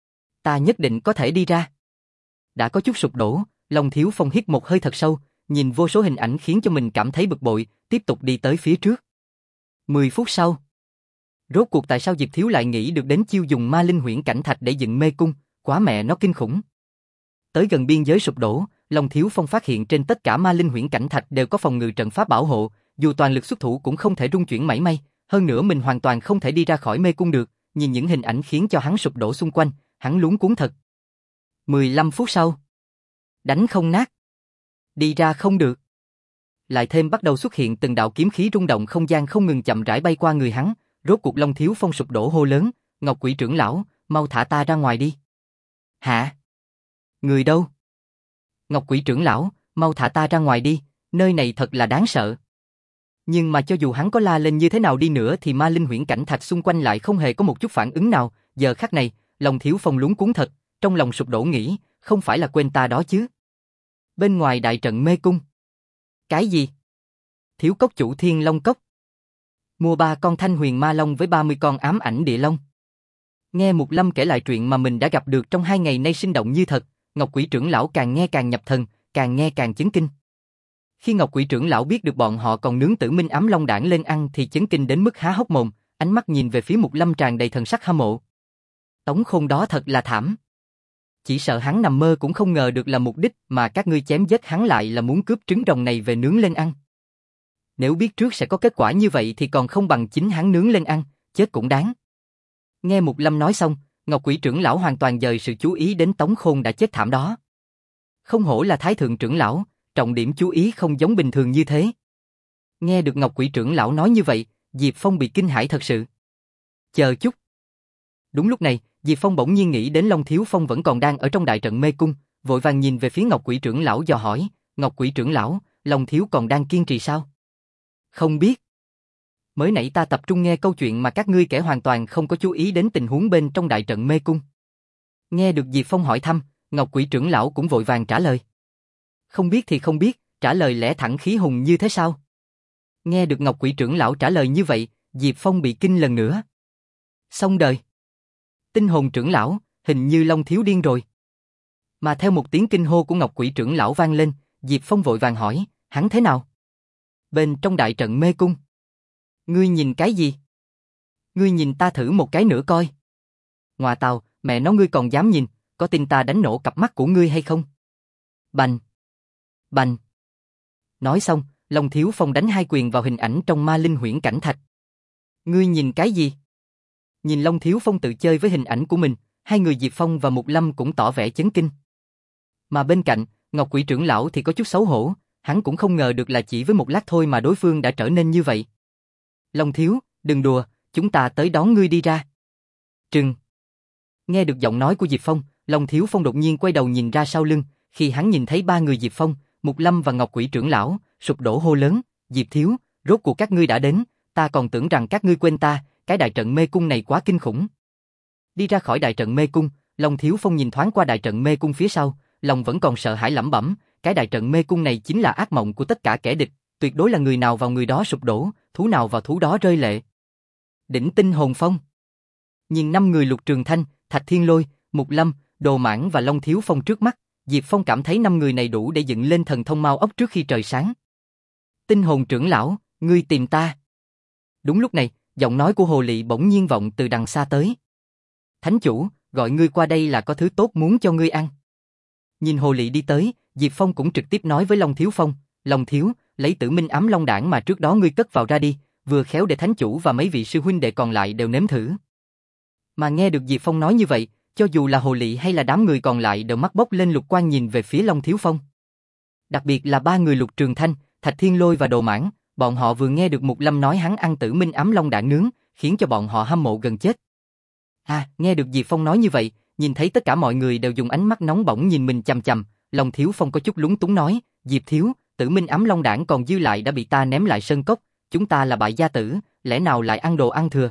Ta nhất định có thể đi ra. Đã có chút sụp đổ, Long Thiếu Phong hít một hơi thật sâu, nhìn vô số hình ảnh khiến cho mình cảm thấy bực bội, tiếp tục đi tới phía trước. Mười phút sau, rốt cuộc tại sao Diệp Thiếu lại nghĩ được đến chiêu dùng ma linh huyễn cảnh thạch để dựng mê cung, quá mẹ nó kinh khủng. Tới gần biên giới sụp đổ, Long Thiếu Phong phát hiện trên tất cả ma linh huyễn cảnh thạch đều có phòng ngự trận pháp bảo hộ, dù toàn lực xuất thủ cũng không thể rung chuyển mảy may, hơn nữa mình hoàn toàn không thể đi ra khỏi mê cung được, nhìn những hình ảnh khiến cho hắn sụp đổ xung quanh, hắn luống cuống thật. mười lăm phút sau, đánh không nát, đi ra không được. Lại thêm bắt đầu xuất hiện từng đạo kiếm khí rung động không gian không ngừng chậm rãi bay qua người hắn, rốt cuộc Long Thiếu Phong sụp đổ hô lớn, Ngọc Quỷ trưởng lão, mau thả ta ra ngoài đi. Hả? Người đâu? Ngọc Quỷ trưởng lão, mau thả ta ra ngoài đi, nơi này thật là đáng sợ. Nhưng mà cho dù hắn có la lên như thế nào đi nữa thì ma linh huyễn cảnh thạch xung quanh lại không hề có một chút phản ứng nào, giờ khắc này, Long Thiếu Phong luống cuống thật, trong lòng sụp đổ nghĩ, không phải là quên ta đó chứ. Bên ngoài đại trận mê cung. Cái gì? Thiếu cốc chủ Thiên Long Cốc. Mua ba con thanh huyền ma long với ba mươi con ám ảnh địa long. Nghe Mục Lâm kể lại chuyện mà mình đã gặp được trong hai ngày nay sinh động như thật, Ngọc Quỷ trưởng lão càng nghe càng nhập thần, càng nghe càng chấn kinh. Khi Ngọc Quỷ trưởng lão biết được bọn họ còn nướng Tử Minh ám long đản lên ăn thì chấn kinh đến mức há hốc mồm, ánh mắt nhìn về phía Mục Lâm tràn đầy thần sắc hâm mộ. Tống Khôn đó thật là thảm. Chỉ sợ hắn nằm mơ cũng không ngờ được là mục đích mà các ngươi chém giết hắn lại là muốn cướp trứng rồng này về nướng lên ăn. Nếu biết trước sẽ có kết quả như vậy thì còn không bằng chính hắn nướng lên ăn, chết cũng đáng. Nghe Mục Lâm nói xong, Ngọc Quỷ trưởng lão hoàn toàn dời sự chú ý đến Tống Khôn đã chết thảm đó. Không hổ là Thái thượng trưởng lão, trọng điểm chú ý không giống bình thường như thế. Nghe được Ngọc Quỷ trưởng lão nói như vậy, Diệp Phong bị kinh hãi thật sự. Chờ chút. Đúng lúc này, Diệp Phong bỗng nhiên nghĩ đến Long Thiếu Phong vẫn còn đang ở trong đại trận mê cung, vội vàng nhìn về phía Ngọc Quỷ trưởng lão dò hỏi, Ngọc Quỷ trưởng lão, Long Thiếu còn đang kiên trì sao? Không biết. Mới nãy ta tập trung nghe câu chuyện mà các ngươi kể hoàn toàn không có chú ý đến tình huống bên trong đại trận mê cung. Nghe được Diệp Phong hỏi thăm, Ngọc Quỷ trưởng lão cũng vội vàng trả lời. Không biết thì không biết, trả lời lẽ thẳng khí hùng như thế sao? Nghe được Ngọc Quỷ trưởng lão trả lời như vậy, Diệp Phong bị kinh lần nữa. Xong đời. Tinh hồn trưởng lão, hình như Long Thiếu điên rồi. Mà theo một tiếng kinh hô của Ngọc Quỷ trưởng lão vang lên, Diệp Phong vội vàng hỏi, hắn thế nào? Bên trong đại trận mê cung. Ngươi nhìn cái gì? Ngươi nhìn ta thử một cái nữa coi. Ngoà tào, mẹ nó ngươi còn dám nhìn, có tin ta đánh nổ cặp mắt của ngươi hay không? Bành! Bành! Nói xong, Long Thiếu Phong đánh hai quyền vào hình ảnh trong ma linh huyễn cảnh thạch. Ngươi nhìn cái gì? Nhìn Long Thiếu Phong tự chơi với hình ảnh của mình, hai người Diệp Phong và Mục Lâm cũng tỏ vẻ chấn kinh. Mà bên cạnh, Ngọc Quỷ trưởng lão thì có chút xấu hổ, hắn cũng không ngờ được là chỉ với một lát thôi mà đối phương đã trở nên như vậy. Long Thiếu, đừng đùa, chúng ta tới đón ngươi đi ra. Trừng. Nghe được giọng nói của Diệp Phong, Long Thiếu Phong đột nhiên quay đầu nhìn ra sau lưng, khi hắn nhìn thấy ba người Diệp Phong, Mục Lâm và Ngọc Quỷ trưởng lão, sụp đổ hô lớn, Diệp Thiếu, rốt cuộc các ngươi đã đến, ta còn tưởng rằng các ngươi quên ta, cái đại trận mê cung này quá kinh khủng. Đi ra khỏi đại trận mê cung, Long Thiếu Phong nhìn thoáng qua đại trận mê cung phía sau, lòng vẫn còn sợ hãi lẩm bẩm, cái đại trận mê cung này chính là ác mộng của tất cả kẻ địch, tuyệt đối là người nào vào người đó sụp đổ, thú nào vào thú đó rơi lệ. Đỉnh Tinh Hồn Phong. Nhìn năm người Lục Trường Thanh, Thạch Thiên Lôi, Mục Lâm, Đồ Mãng và Long Thiếu Phong trước mắt, Diệp Phong cảm thấy năm người này đủ để dựng lên thần thông Mao Ốc trước khi trời sáng. Tinh Hồn trưởng lão, ngươi tìm ta. Đúng lúc này, giọng nói của Hồ Lị bỗng nhiên vọng từ đằng xa tới. Thánh chủ, gọi ngươi qua đây là có thứ tốt muốn cho ngươi ăn. Nhìn Hồ Lị đi tới, Diệp Phong cũng trực tiếp nói với Long Thiếu Phong, Long Thiếu, lấy Tử Minh ám long đản mà trước đó ngươi cất vào ra đi, vừa khéo để thánh chủ và mấy vị sư huynh đệ còn lại đều nếm thử. Mà nghe được Diệp Phong nói như vậy, cho dù là Hồ Lị hay là đám người còn lại đều mắt bốc lên lục quang nhìn về phía Long Thiếu Phong. Đặc biệt là ba người Lục Trường Thanh, Thạch Thiên Lôi và Đồ Mãng, bọn họ vừa nghe được Mục Lâm nói hắn ăn Tử Minh ám long đản nướng, khiến cho bọn họ hâm mộ gần chết. À, nghe được Diệp Phong nói như vậy, nhìn thấy tất cả mọi người đều dùng ánh mắt nóng bỏng nhìn mình chằm chằm, Long Thiếu Phong có chút lúng túng nói, Diệp Thiếu, Tử Minh ám long đản còn dư lại đã bị ta ném lại sơn cốc, chúng ta là bại gia tử, lẽ nào lại ăn đồ ăn thừa?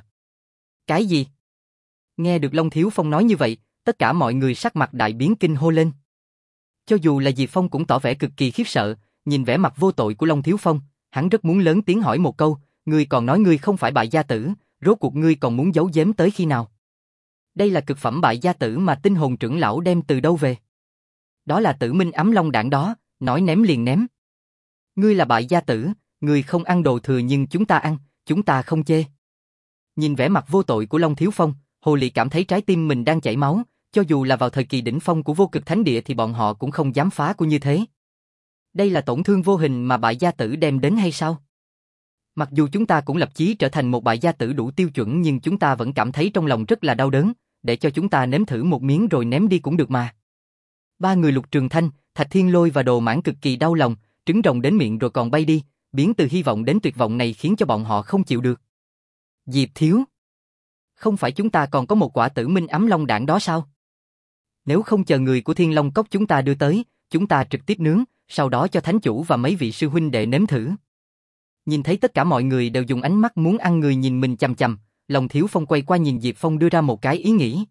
Cái gì? Nghe được Long Thiếu Phong nói như vậy, tất cả mọi người sắc mặt đại biến kinh hô lên. Cho dù là Diệp Phong cũng tỏ vẻ cực kỳ khiếp sợ, nhìn vẻ mặt vô tội của Long Thiếu Phong, hắn rất muốn lớn tiếng hỏi một câu, ngươi còn nói ngươi không phải bại gia tử, rốt cuộc ngươi còn muốn giấu giếm tới khi nào? Đây là cực phẩm bại gia tử mà Tinh Hồn trưởng lão đem từ đâu về? Đó là Tử Minh ám long đản đó, nói ném liền ném. Ngươi là bại gia tử, ngươi không ăn đồ thừa nhưng chúng ta ăn, chúng ta không chê. Nhìn vẻ mặt vô tội của Long Thiếu Phong, Hồ Lị cảm thấy trái tim mình đang chảy máu, cho dù là vào thời kỳ đỉnh phong của vô cực thánh địa thì bọn họ cũng không dám phá của như thế. Đây là tổn thương vô hình mà bại gia tử đem đến hay sao? Mặc dù chúng ta cũng lập chí trở thành một bại gia tử đủ tiêu chuẩn nhưng chúng ta vẫn cảm thấy trong lòng rất là đau đớn, để cho chúng ta nếm thử một miếng rồi ném đi cũng được mà. Ba người Lục Trường Thanh, Thạch Thiên Lôi và Đồ Mãng cực kỳ đau lòng, trứng rồng đến miệng rồi còn bay đi, biến từ hy vọng đến tuyệt vọng này khiến cho bọn họ không chịu được. Diệp Thiếu, không phải chúng ta còn có một quả Tử Minh ám long đản đó sao? Nếu không chờ người của Thiên Long Cốc chúng ta đưa tới, chúng ta trực tiếp nướng, sau đó cho thánh chủ và mấy vị sư huynh đệ nếm thử. Nhìn thấy tất cả mọi người đều dùng ánh mắt muốn ăn người nhìn mình chằm chằm, Long Thiếu Phong quay qua nhìn Diệp Phong đưa ra một cái ý nghĩ.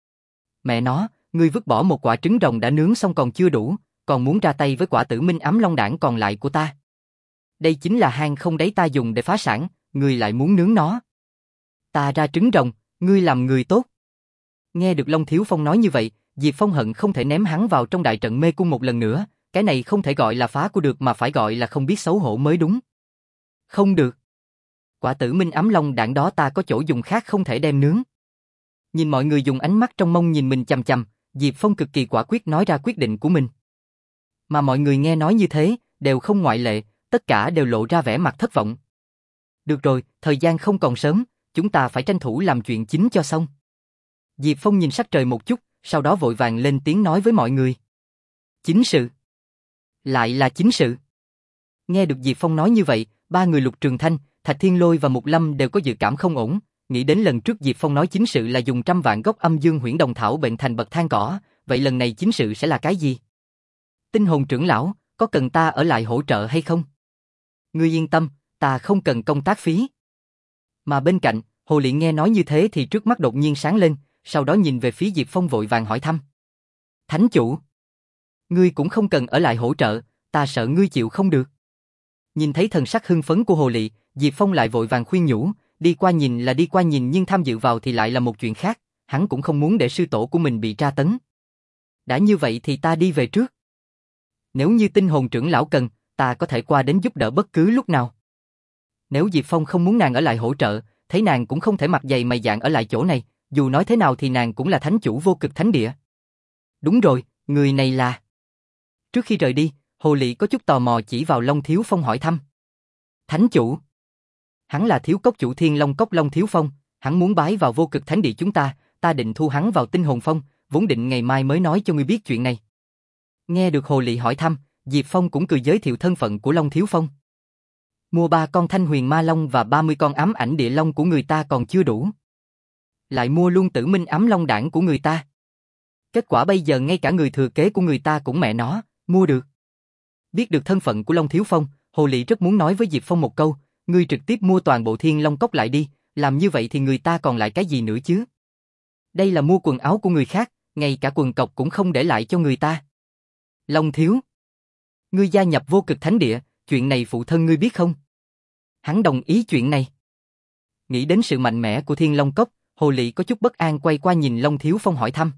Mẹ nó, ngươi vứt bỏ một quả trứng rồng đã nướng xong còn chưa đủ, còn muốn ra tay với quả Tử Minh ám long đản còn lại của ta. Đây chính là hang không đáy ta dùng để phá sản, ngươi lại muốn nướng nó. Ta ra trứng rồng, ngươi làm người tốt. Nghe được Long Thiếu Phong nói như vậy, Diệp Phong hận không thể ném hắn vào trong đại trận mê cung một lần nữa, cái này không thể gọi là phá của được mà phải gọi là không biết xấu hổ mới đúng. Không được. Quả tử minh ám long đạn đó ta có chỗ dùng khác không thể đem nướng. Nhìn mọi người dùng ánh mắt trong mong nhìn mình chằm chằm, Diệp Phong cực kỳ quả quyết nói ra quyết định của mình. Mà mọi người nghe nói như thế, đều không ngoại lệ, tất cả đều lộ ra vẻ mặt thất vọng. Được rồi, thời gian không còn sớm, chúng ta phải tranh thủ làm chuyện chính cho xong. Diệp Phong nhìn sắc trời một chút, sau đó vội vàng lên tiếng nói với mọi người. Chính sự. Lại là chính sự. Nghe được Diệp Phong nói như vậy, ba người Lục Trường Thanh, Thạch Thiên Lôi và Mục Lâm đều có dự cảm không ổn, nghĩ đến lần trước Diệp Phong nói chính sự là dùng trăm vạn gốc âm dương huyễn đồng thảo bệnh thành bậc thang cỏ, vậy lần này chính sự sẽ là cái gì? Tinh hồn trưởng lão, có cần ta ở lại hỗ trợ hay không? Ngươi yên tâm, ta không cần công tác phí. Mà bên cạnh, Hồ Lị nghe nói như thế thì trước mắt đột nhiên sáng lên, sau đó nhìn về phía Diệp Phong vội vàng hỏi thăm. Thánh chủ, ngươi cũng không cần ở lại hỗ trợ, ta sợ ngươi chịu không được. Nhìn thấy thần sắc hưng phấn của Hồ Lị, Diệp Phong lại vội vàng khuyên nhủ, đi qua nhìn là đi qua nhìn nhưng tham dự vào thì lại là một chuyện khác, hắn cũng không muốn để sư tổ của mình bị tra tấn. Đã như vậy thì ta đi về trước. Nếu như tinh hồn trưởng lão cần, ta có thể qua đến giúp đỡ bất cứ lúc nào. Nếu Diệp Phong không muốn nàng ở lại hỗ trợ, thấy nàng cũng không thể mặt dày mày dạn ở lại chỗ này, dù nói thế nào thì nàng cũng là thánh chủ vô cực thánh địa. Đúng rồi, người này là... Trước khi rời đi, Hồ Lị có chút tò mò chỉ vào Long Thiếu Phong hỏi thăm. Thánh chủ. Hắn là thiếu cốc chủ Thiên Long Cốc Long Thiếu Phong, hắn muốn bái vào vô cực thánh địa chúng ta, ta định thu hắn vào tinh hồn phong, vốn định ngày mai mới nói cho ngươi biết chuyện này. Nghe được Hồ Lị hỏi thăm, Diệp Phong cũng cười giới thiệu thân phận của Long Thiếu Phong. Mua ba con thanh huyền ma long và ba mươi con ám ảnh địa long của người ta còn chưa đủ. Lại mua luôn tử minh ám long đảng của người ta. Kết quả bây giờ ngay cả người thừa kế của người ta cũng mẹ nó, mua được. Biết được thân phận của Long Thiếu Phong, Hồ Lị rất muốn nói với Diệp Phong một câu, ngươi trực tiếp mua toàn bộ Thiên Long Cốc lại đi, làm như vậy thì người ta còn lại cái gì nữa chứ? Đây là mua quần áo của người khác, ngay cả quần cộc cũng không để lại cho người ta. Long Thiếu, ngươi gia nhập vô cực thánh địa, chuyện này phụ thân ngươi biết không? Hắn đồng ý chuyện này. Nghĩ đến sự mạnh mẽ của Thiên Long Cốc, Hồ Lị có chút bất an quay qua nhìn Long Thiếu Phong hỏi thăm.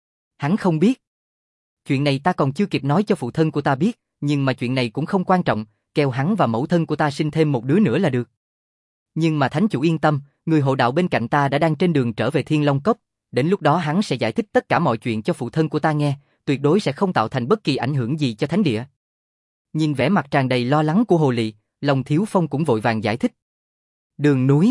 Hắn không biết. Chuyện này ta còn chưa kịp nói cho phụ thân của ta biết, nhưng mà chuyện này cũng không quan trọng, kêu hắn và mẫu thân của ta sinh thêm một đứa nữa là được. Nhưng mà thánh chủ yên tâm, người hộ đạo bên cạnh ta đã đang trên đường trở về Thiên Long Cốc, đến lúc đó hắn sẽ giải thích tất cả mọi chuyện cho phụ thân của ta nghe, tuyệt đối sẽ không tạo thành bất kỳ ảnh hưởng gì cho thánh địa. Nhìn vẻ mặt tràn đầy lo lắng của Hồ Lị, Long Thiếu Phong cũng vội vàng giải thích. Đường núi.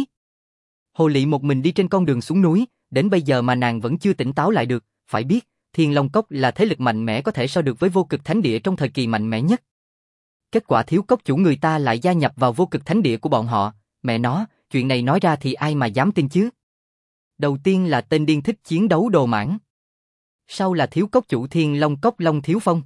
Hồ Lị một mình đi trên con đường xuống núi, đến bây giờ mà nàng vẫn chưa tỉnh táo lại được, phải biết, Thiên Long Cốc là thế lực mạnh mẽ có thể so được với vô cực thánh địa trong thời kỳ mạnh mẽ nhất. Kết quả thiếu cốc chủ người ta lại gia nhập vào vô cực thánh địa của bọn họ, mẹ nó, chuyện này nói ra thì ai mà dám tin chứ? Đầu tiên là tên điên thích chiến đấu Đồ Mãn. Sau là thiếu cốc chủ Thiên Long Cốc Long Thiếu Phong.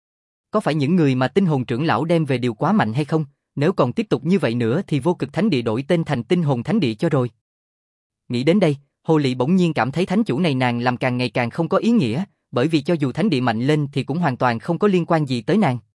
Có phải những người mà tinh hồn trưởng lão đem về đều quá mạnh hay không? Nếu còn tiếp tục như vậy nữa thì vô cực thánh địa đổi tên thành tinh hồn thánh địa cho rồi. Nghĩ đến đây, Hồ Lị bỗng nhiên cảm thấy thánh chủ này nàng làm càng ngày càng không có ý nghĩa, bởi vì cho dù thánh địa mạnh lên thì cũng hoàn toàn không có liên quan gì tới nàng.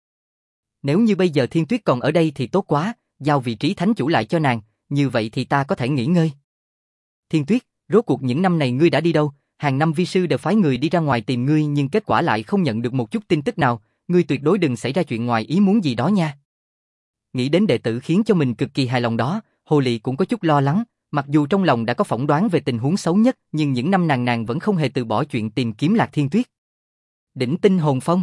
Nếu như bây giờ Thiên Tuyết còn ở đây thì tốt quá, giao vị trí thánh chủ lại cho nàng, như vậy thì ta có thể nghỉ ngơi. Thiên Tuyết, rốt cuộc những năm này ngươi đã đi đâu? Hàng năm vi sư đều phái người đi ra ngoài tìm ngươi nhưng kết quả lại không nhận được một chút tin tức nào, ngươi tuyệt đối đừng xảy ra chuyện ngoài ý muốn gì đó nha. Nghĩ đến đệ tử khiến cho mình cực kỳ hài lòng đó, Hồ Lị cũng có chút lo lắng, mặc dù trong lòng đã có phỏng đoán về tình huống xấu nhất, nhưng những năm nàng nàng vẫn không hề từ bỏ chuyện tìm kiếm Lạc Thiên Tuyết. Đỉnh tinh hồn phong.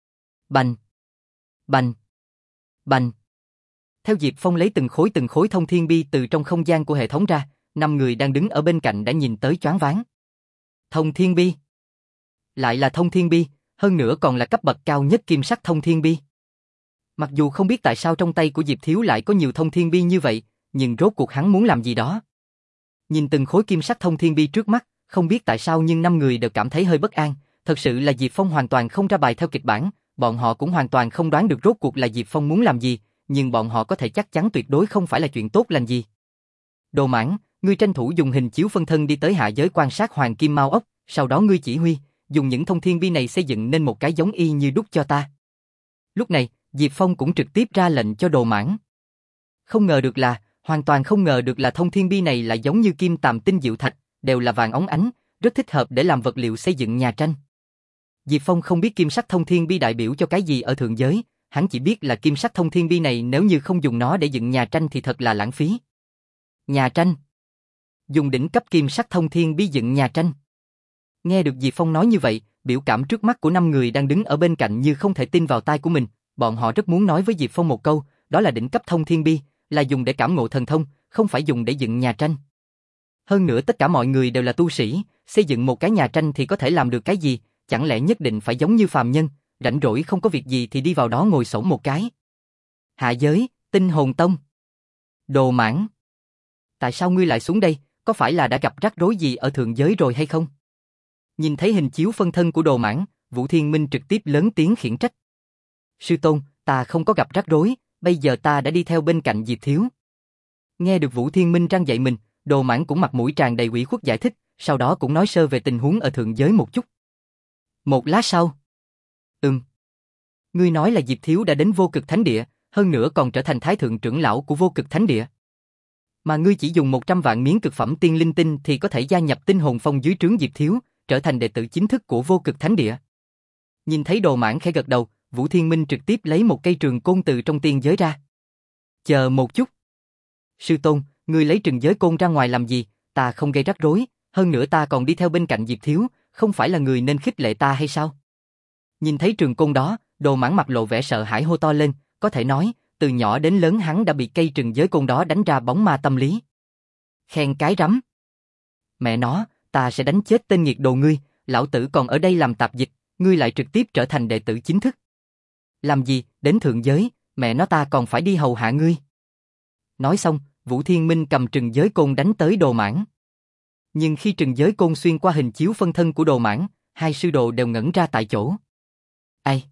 Bành. Bành. Bành. Theo Diệp Phong lấy từng khối từng khối thông thiên bi từ trong không gian của hệ thống ra, năm người đang đứng ở bên cạnh đã nhìn tới choáng váng. Thông thiên bi. Lại là thông thiên bi, hơn nữa còn là cấp bậc cao nhất kim sắc thông thiên bi. Mặc dù không biết tại sao trong tay của Diệp Thiếu lại có nhiều thông thiên bi như vậy, nhưng rốt cuộc hắn muốn làm gì đó. Nhìn từng khối kim sắc thông thiên bi trước mắt, không biết tại sao nhưng năm người đều cảm thấy hơi bất an, thật sự là Diệp Phong hoàn toàn không ra bài theo kịch bản, bọn họ cũng hoàn toàn không đoán được rốt cuộc là Diệp Phong muốn làm gì, nhưng bọn họ có thể chắc chắn tuyệt đối không phải là chuyện tốt lành gì. Đồ Mãn, ngươi tranh thủ dùng hình chiếu phân thân đi tới hạ giới quan sát Hoàng Kim Mao ốc, sau đó ngươi chỉ huy, dùng những thông thiên bi này xây dựng nên một cái giống y như đúc cho ta. Lúc này, Diệp Phong cũng trực tiếp ra lệnh cho Đồ Mãn. Không ngờ được là, hoàn toàn không ngờ được là thông thiên bi này lại giống như kim tàm tinh diệu thạch, đều là vàng óng ánh, rất thích hợp để làm vật liệu xây dựng nhà tranh. Diệp Phong không biết kim sắc thông thiên bi đại biểu cho cái gì ở thượng giới, hắn chỉ biết là kim sắc thông thiên bi này nếu như không dùng nó để dựng nhà tranh thì thật là lãng phí. Nhà tranh. Dùng đỉnh cấp kim sắc thông thiên bi dựng nhà tranh. Nghe được Diệp Phong nói như vậy, biểu cảm trước mắt của năm người đang đứng ở bên cạnh như không thể tin vào tai của mình, bọn họ rất muốn nói với Diệp Phong một câu, đó là đỉnh cấp thông thiên bi, là dùng để cảm ngộ thần thông, không phải dùng để dựng nhà tranh. Hơn nữa tất cả mọi người đều là tu sĩ, xây dựng một cái nhà tranh thì có thể làm được cái gì, chẳng lẽ nhất định phải giống như phàm nhân, rảnh rỗi không có việc gì thì đi vào đó ngồi xổm một cái. Hạ giới, Tinh Hồn Tông. Đồ Mãng. Tại sao ngươi lại xuống đây, có phải là đã gặp rắc rối gì ở thượng giới rồi hay không? Nhìn thấy hình chiếu phân thân của Đồ Mãng, Vũ Thiên Minh trực tiếp lớn tiếng khiển trách. Sư tôn, ta không có gặp rắc rối, bây giờ ta đã đi theo bên cạnh Diệp Thiếu. Nghe được Vũ Thiên Minh răn dạy mình, Đồ Mãng cũng mặt mũi tràn đầy ủy khuất giải thích, sau đó cũng nói sơ về tình huống ở thượng giới một chút. Một lát sau. Ừm. Ngươi nói là Diệp Thiếu đã đến Vô Cực Thánh Địa, hơn nữa còn trở thành thái thượng trưởng lão của Vô Cực Thánh Địa. Mà ngươi chỉ dùng một trăm vạn miếng cực phẩm tiên linh tinh thì có thể gia nhập Tinh Hồn Phong dưới trướng Diệp Thiếu, trở thành đệ tử chính thức của Vô Cực Thánh Địa. Nhìn thấy Đồ Mãng khẽ gật đầu, Vũ Thiên Minh trực tiếp lấy một cây trường côn từ trong tiên giới ra. Chờ một chút. Sư tôn, ngươi lấy trường giới côn ra ngoài làm gì, ta không gây rắc rối, hơn nữa ta còn đi theo bên cạnh Diệp Thiếu, không phải là người nên khích lệ ta hay sao? Nhìn thấy trường côn đó, Đồ Mãng mặt lộ vẻ sợ hãi hô to lên, có thể nói, từ nhỏ đến lớn hắn đã bị cây trường giới côn đó đánh ra bóng ma tâm lý. Khen cái rắm. Mẹ nó, ta sẽ đánh chết tên nghiệt đồ ngươi, lão tử còn ở đây làm tạp dịch, ngươi lại trực tiếp trở thành đệ tử chính thức. Làm gì, đến thượng giới, mẹ nó ta còn phải đi hầu hạ ngươi. Nói xong, Vũ Thiên Minh cầm trừng giới côn đánh tới Đồ Mãng. Nhưng khi trừng giới côn xuyên qua hình chiếu phân thân của Đồ Mãng, hai sư đồ đều ngẩn ra tại chỗ. Ai?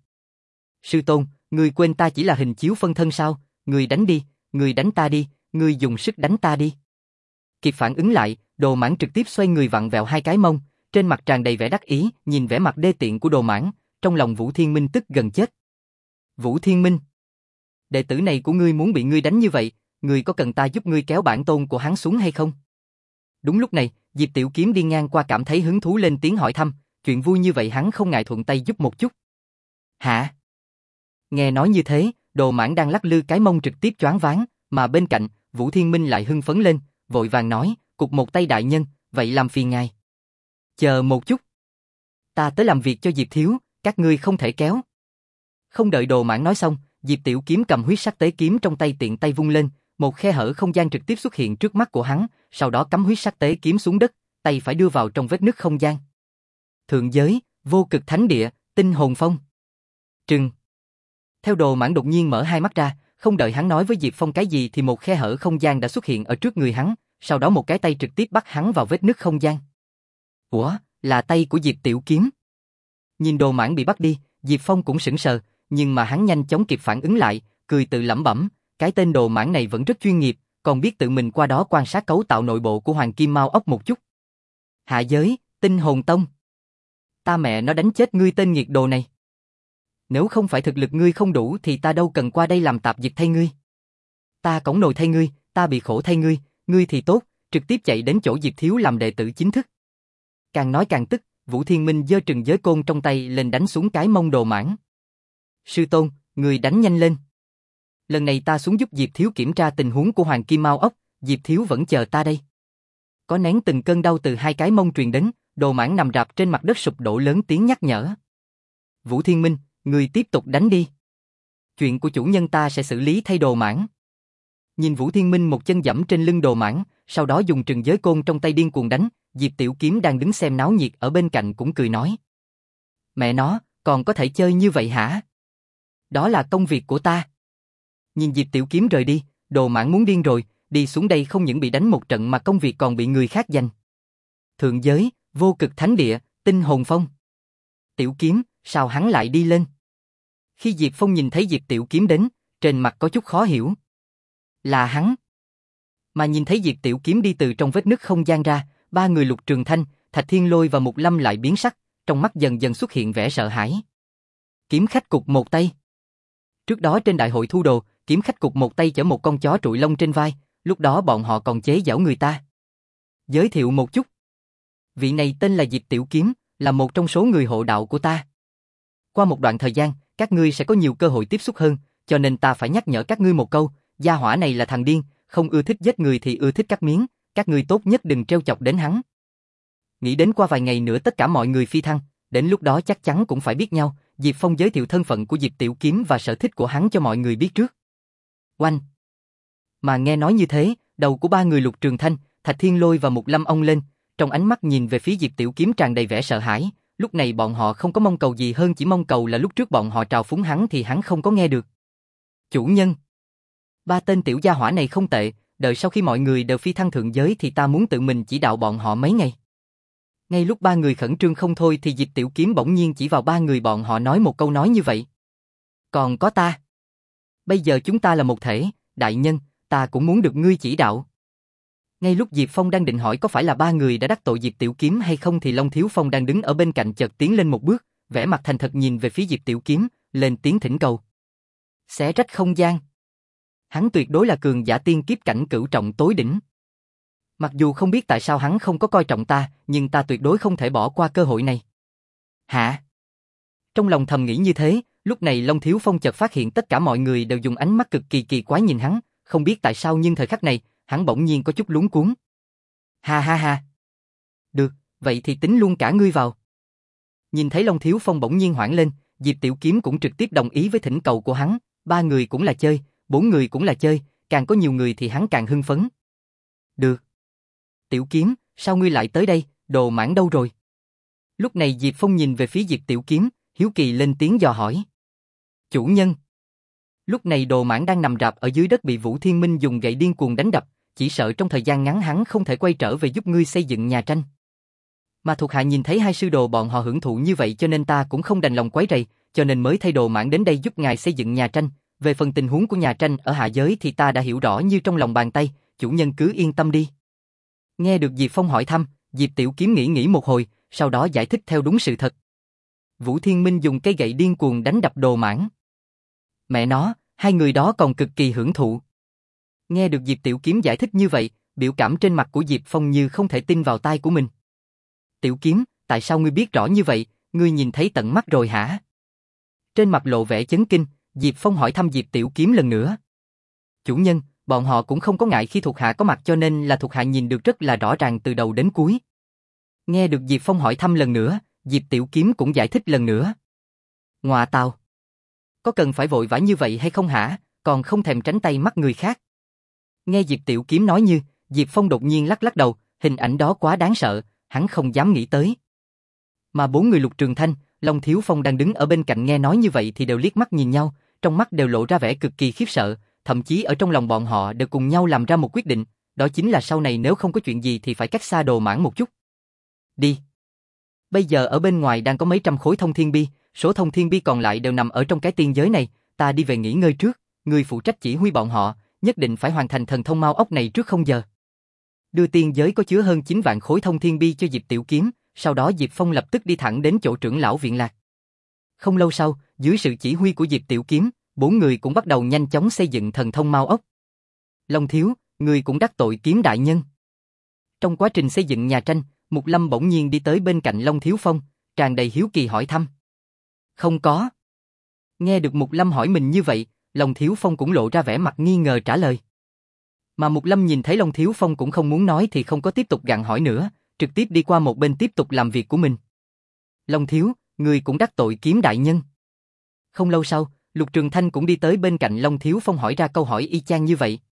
Sư tôn, ngươi quên ta chỉ là hình chiếu phân thân sao? Ngươi đánh đi, ngươi đánh ta đi, ngươi dùng sức đánh ta đi. Kịp phản ứng lại, Đồ Mãng trực tiếp xoay người vặn vẹo hai cái mông, trên mặt tràn đầy vẻ đắc ý, nhìn vẻ mặt đê tiện của Đồ Mãng, trong lòng Vũ Thiên Minh tức gần chết. Vũ Thiên Minh, đệ tử này của ngươi muốn bị ngươi đánh như vậy, ngươi có cần ta giúp ngươi kéo bản tôn của hắn xuống hay không? Đúng lúc này, Diệp Tiểu Kiếm đi ngang qua cảm thấy hứng thú lên tiếng hỏi thăm, chuyện vui như vậy hắn không ngại thuận tay giúp một chút. Hả? Nghe nói như thế, Đồ Mãng đang lắc lư cái mông trực tiếp choáng váng, mà bên cạnh, Vũ Thiên Minh lại hưng phấn lên, vội vàng nói, cục một tay đại nhân, vậy làm phiền ngài. Chờ một chút. Ta tới làm việc cho Diệp Thiếu, các ngươi không thể kéo. Không đợi Đồ Mãng nói xong, Diệp Tiểu Kiếm cầm huyết sắc tế kiếm trong tay tiện tay vung lên, một khe hở không gian trực tiếp xuất hiện trước mắt của hắn, sau đó cắm huyết sắc tế kiếm xuống đất, tay phải đưa vào trong vết nứt không gian. Thượng giới, Vô Cực Thánh Địa, Tinh Hồn Phong. Trừng. Theo Đồ Mãng đột nhiên mở hai mắt ra, không đợi hắn nói với Diệp Phong cái gì thì một khe hở không gian đã xuất hiện ở trước người hắn, sau đó một cái tay trực tiếp bắt hắn vào vết nứt không gian. Ủa, là tay của Diệp Tiểu Kiếm. Nhìn Đồ Mãng bị bắt đi, Diệp Phong cũng sững sờ, nhưng mà hắn nhanh chóng kịp phản ứng lại, cười tự lẩm bẩm, cái tên Đồ Mãng này vẫn rất chuyên nghiệp, còn biết tự mình qua đó quan sát cấu tạo nội bộ của Hoàng Kim Mao ốc một chút. Hạ giới, Tinh Hồn Tông. Ta mẹ nó đánh chết ngươi tên nghiệt đồ này. Nếu không phải thực lực ngươi không đủ thì ta đâu cần qua đây làm tạp dịch thay ngươi. Ta cõng nồi thay ngươi, ta bị khổ thay ngươi, ngươi thì tốt, trực tiếp chạy đến chỗ Diệp Thiếu làm đệ tử chính thức. Càng nói càng tức, Vũ Thiên Minh giơ trừng giới côn trong tay lên đánh xuống cái mông Đồ Mãng. Sư tôn, người đánh nhanh lên. Lần này ta xuống giúp Diệp Thiếu kiểm tra tình huống của Hoàng Kim Mao ốc, Diệp Thiếu vẫn chờ ta đây. Có nén từng cơn đau từ hai cái mông truyền đến, Đồ Mãng nằm rạp trên mặt đất sụp đổ lớn tiếng nhắc nhở. Vũ Thiên Minh, người tiếp tục đánh đi. Chuyện của chủ nhân ta sẽ xử lý thay Đồ Mãng. Nhìn Vũ Thiên Minh một chân giẫm trên lưng Đồ Mãng, sau đó dùng trừng giới côn trong tay điên cuồng đánh, Diệp Tiểu Kiếm đang đứng xem náo nhiệt ở bên cạnh cũng cười nói. Mẹ nó, còn có thể chơi như vậy hả? Đó là công việc của ta. Nhìn Diệp Tiểu Kiếm rời đi, Đồ Mãng muốn điên rồi, đi xuống đây không những bị đánh một trận mà công việc còn bị người khác giành. Thượng giới, Vô Cực Thánh Địa, Tinh Hồn Phong. Tiểu Kiếm, sao hắn lại đi lên? Khi Diệp Phong nhìn thấy Diệp Tiểu Kiếm đến, trên mặt có chút khó hiểu. Là hắn. Mà nhìn thấy Diệp Tiểu Kiếm đi từ trong vết nứt không gian ra, ba người Lục Trường Thanh, Thạch Thiên Lôi và Mục Lâm lại biến sắc, trong mắt dần dần xuất hiện vẻ sợ hãi. Kiếm khách cục một tay. Trước đó trên đại hội thu đồ, kiếm khách cục một tay chở một con chó trụi lông trên vai, lúc đó bọn họ còn chế giễu người ta. Giới thiệu một chút. Vị này tên là Diệp Tiểu Kiếm, là một trong số người hộ đạo của ta. Qua một đoạn thời gian, các ngươi sẽ có nhiều cơ hội tiếp xúc hơn, cho nên ta phải nhắc nhở các ngươi một câu, gia hỏa này là thằng điên, không ưa thích giết người thì ưa thích cắt miếng, các ngươi tốt nhất đừng trêu chọc đến hắn. Nghĩ đến qua vài ngày nữa tất cả mọi người phi thăng, đến lúc đó chắc chắn cũng phải biết nhau, Diệp Phong giới thiệu thân phận của Diệp Tiểu Kiếm và sở thích của hắn cho mọi người biết trước. Oanh! Mà nghe nói như thế, đầu của ba người Lục Trường Thanh, Thạch Thiên Lôi và Mục Lâm ong lên, trong ánh mắt nhìn về phía Diệp Tiểu Kiếm tràn đầy vẻ sợ hãi, lúc này bọn họ không có mong cầu gì hơn chỉ mong cầu là lúc trước bọn họ trào phúng hắn thì hắn không có nghe được. Chủ nhân! Ba tên tiểu gia hỏa này không tệ, đợi sau khi mọi người đều phi thăng thượng giới thì ta muốn tự mình chỉ đạo bọn họ mấy ngày. Ngay lúc ba người khẩn trương không thôi thì Diệp Tiểu Kiếm bỗng nhiên chỉ vào ba người bọn họ nói một câu nói như vậy. Còn có ta. Bây giờ chúng ta là một thể, đại nhân, ta cũng muốn được ngươi chỉ đạo. Ngay lúc Diệp Phong đang định hỏi có phải là ba người đã đắc tội Diệp Tiểu Kiếm hay không thì Long Thiếu Phong đang đứng ở bên cạnh chợt tiến lên một bước, vẻ mặt thành thật nhìn về phía Diệp Tiểu Kiếm, lên tiếng thỉnh cầu. Xé rách không gian. Hắn tuyệt đối là cường giả tiên kiếp cảnh cửu trọng tối đỉnh. Mặc dù không biết tại sao hắn không có coi trọng ta, nhưng ta tuyệt đối không thể bỏ qua cơ hội này. Hả? Trong lòng thầm nghĩ như thế, lúc này Long Thiếu Phong chợt phát hiện tất cả mọi người đều dùng ánh mắt cực kỳ kỳ quái nhìn hắn, không biết tại sao nhưng thời khắc này, hắn bỗng nhiên có chút luống cuống. Ha ha ha. Được, vậy thì tính luôn cả ngươi vào. Nhìn thấy Long Thiếu Phong bỗng nhiên hoảng lên, Diệp Tiểu Kiếm cũng trực tiếp đồng ý với thỉnh cầu của hắn, ba người cũng là chơi, bốn người cũng là chơi, càng có nhiều người thì hắn càng hưng phấn. Được. Tiểu Kiếm, sao ngươi lại tới đây, đồ mãng đâu rồi? Lúc này Diệp Phong nhìn về phía Diệp Tiểu Kiếm, hiếu kỳ lên tiếng dò hỏi. Chủ nhân. Lúc này đồ mãng đang nằm rạp ở dưới đất bị Vũ Thiên Minh dùng gậy điên cuồng đánh đập, chỉ sợ trong thời gian ngắn hắn không thể quay trở về giúp ngươi xây dựng nhà tranh. Mà thuộc hạ nhìn thấy hai sư đồ bọn họ hưởng thụ như vậy cho nên ta cũng không đành lòng quấy rầy, cho nên mới thay đồ mãng đến đây giúp ngài xây dựng nhà tranh. Về phần tình huống của nhà tranh ở hạ giới thì ta đã hiểu rõ như trong lòng bàn tay, chủ nhân cứ yên tâm đi. Nghe được Diệp Phong hỏi thăm, Diệp Tiểu Kiếm nghĩ nghĩ một hồi, sau đó giải thích theo đúng sự thật. Vũ Thiên Minh dùng cây gậy điên cuồng đánh đập đồ mãng. Mẹ nó, hai người đó còn cực kỳ hưởng thụ. Nghe được Diệp Tiểu Kiếm giải thích như vậy, biểu cảm trên mặt của Diệp Phong như không thể tin vào tai của mình. Tiểu Kiếm, tại sao ngươi biết rõ như vậy, ngươi nhìn thấy tận mắt rồi hả? Trên mặt lộ vẻ chấn kinh, Diệp Phong hỏi thăm Diệp Tiểu Kiếm lần nữa. Chủ nhân, bọn họ cũng không có ngại khi thuộc hạ có mặt cho nên là thuộc hạ nhìn được rất là rõ ràng từ đầu đến cuối. Nghe được Diệp Phong hỏi thăm lần nữa, Diệp Tiểu Kiếm cũng giải thích lần nữa. Ngoà tào. Có cần phải vội vã như vậy hay không hả, còn không thèm tránh tay mắt người khác. Nghe Diệp Tiểu Kiếm nói như, Diệp Phong đột nhiên lắc lắc đầu, hình ảnh đó quá đáng sợ, hắn không dám nghĩ tới. Mà bốn người Lục Trường Thanh, Long Thiếu Phong đang đứng ở bên cạnh nghe nói như vậy thì đều liếc mắt nhìn nhau, trong mắt đều lộ ra vẻ cực kỳ khiếp sợ, thậm chí ở trong lòng bọn họ đều cùng nhau làm ra một quyết định, đó chính là sau này nếu không có chuyện gì thì phải cách xa đồ mãng một chút. Đi. Bây giờ ở bên ngoài đang có mấy trăm khối thông thiên bi, số thông thiên bi còn lại đều nằm ở trong cái tiên giới này, ta đi về nghỉ ngơi trước, người phụ trách chỉ huy bọn họ, nhất định phải hoàn thành thần thông mau ốc này trước không giờ. Đưa tiên giới có chứa hơn chín vạn khối thông thiên bi cho Diệp Tiểu Kiếm, sau đó Diệp Phong lập tức đi thẳng đến chỗ trưởng lão viện lạc. Không lâu sau, dưới sự chỉ huy của Diệp Tiểu Kiếm, bốn người cũng bắt đầu nhanh chóng xây dựng thần thông mau ốc. Long thiếu, người cũng đắc tội Kiếm đại nhân. Trong quá trình xây dựng nhà tranh, Mục Lâm bỗng nhiên đi tới bên cạnh Long Thiếu Phong, tràn đầy hiếu kỳ hỏi thăm. Không có. Nghe được Mục Lâm hỏi mình như vậy, Long Thiếu Phong cũng lộ ra vẻ mặt nghi ngờ trả lời. Mà Mục Lâm nhìn thấy Long Thiếu Phong cũng không muốn nói thì không có tiếp tục gặng hỏi nữa, trực tiếp đi qua một bên tiếp tục làm việc của mình. Long thiếu, người cũng đắc tội Kiếm đại nhân. Không lâu sau, Lục Trường Thanh cũng đi tới bên cạnh Long Thiếu Phong hỏi ra câu hỏi y chang như vậy.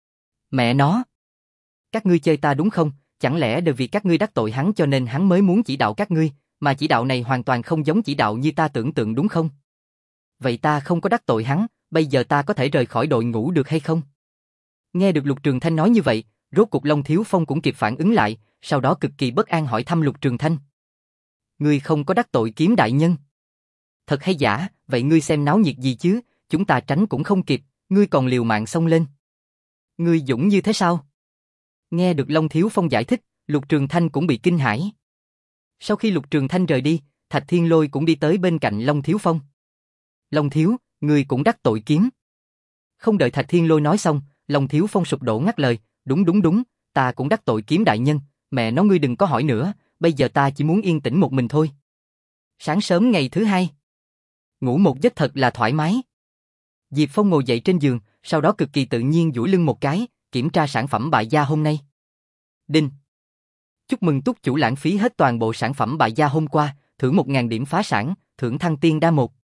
Mẹ nó! Các ngươi chơi ta đúng không? Chẳng lẽ đều vì các ngươi đắc tội hắn cho nên hắn mới muốn chỉ đạo các ngươi, mà chỉ đạo này hoàn toàn không giống chỉ đạo như ta tưởng tượng đúng không? Vậy ta không có đắc tội hắn, bây giờ ta có thể rời khỏi đội ngũ được hay không? Nghe được Lục Trường Thanh nói như vậy, rốt cục Long Thiếu Phong cũng kịp phản ứng lại, sau đó cực kỳ bất an hỏi thăm Lục Trường Thanh. Ngươi không có đắc tội Kiếm đại nhân. Thật hay giả, vậy ngươi xem náo nhiệt gì chứ, chúng ta tránh cũng không kịp, ngươi còn liều mạng xông lên. Ngươi dũng như thế sao? Nghe được Long Thiếu Phong giải thích, Lục Trường Thanh cũng bị kinh hãi. Sau khi Lục Trường Thanh rời đi, Thạch Thiên Lôi cũng đi tới bên cạnh Long Thiếu Phong. Long thiếu, ngươi cũng đắc tội Kiếm. Không đợi Thạch Thiên Lôi nói xong, Long Thiếu Phong sụp đổ ngắt lời, đúng đúng đúng, ta cũng đắc tội Kiếm đại nhân, mẹ nó ngươi đừng có hỏi nữa, bây giờ ta chỉ muốn yên tĩnh một mình thôi. Sáng sớm ngày thứ hai. Ngủ một giấc thật là thoải mái. Diệp Phong ngồi dậy trên giường, sau đó cực kỳ tự nhiên duỗi lưng một cái, kiểm tra sản phẩm bại gia hôm nay. Đinh. Chúc mừng túc chủ lãng phí hết toàn bộ sản phẩm bại gia hôm qua, thưởng một nghìn điểm phá sản, thưởng thăng tiên đa một.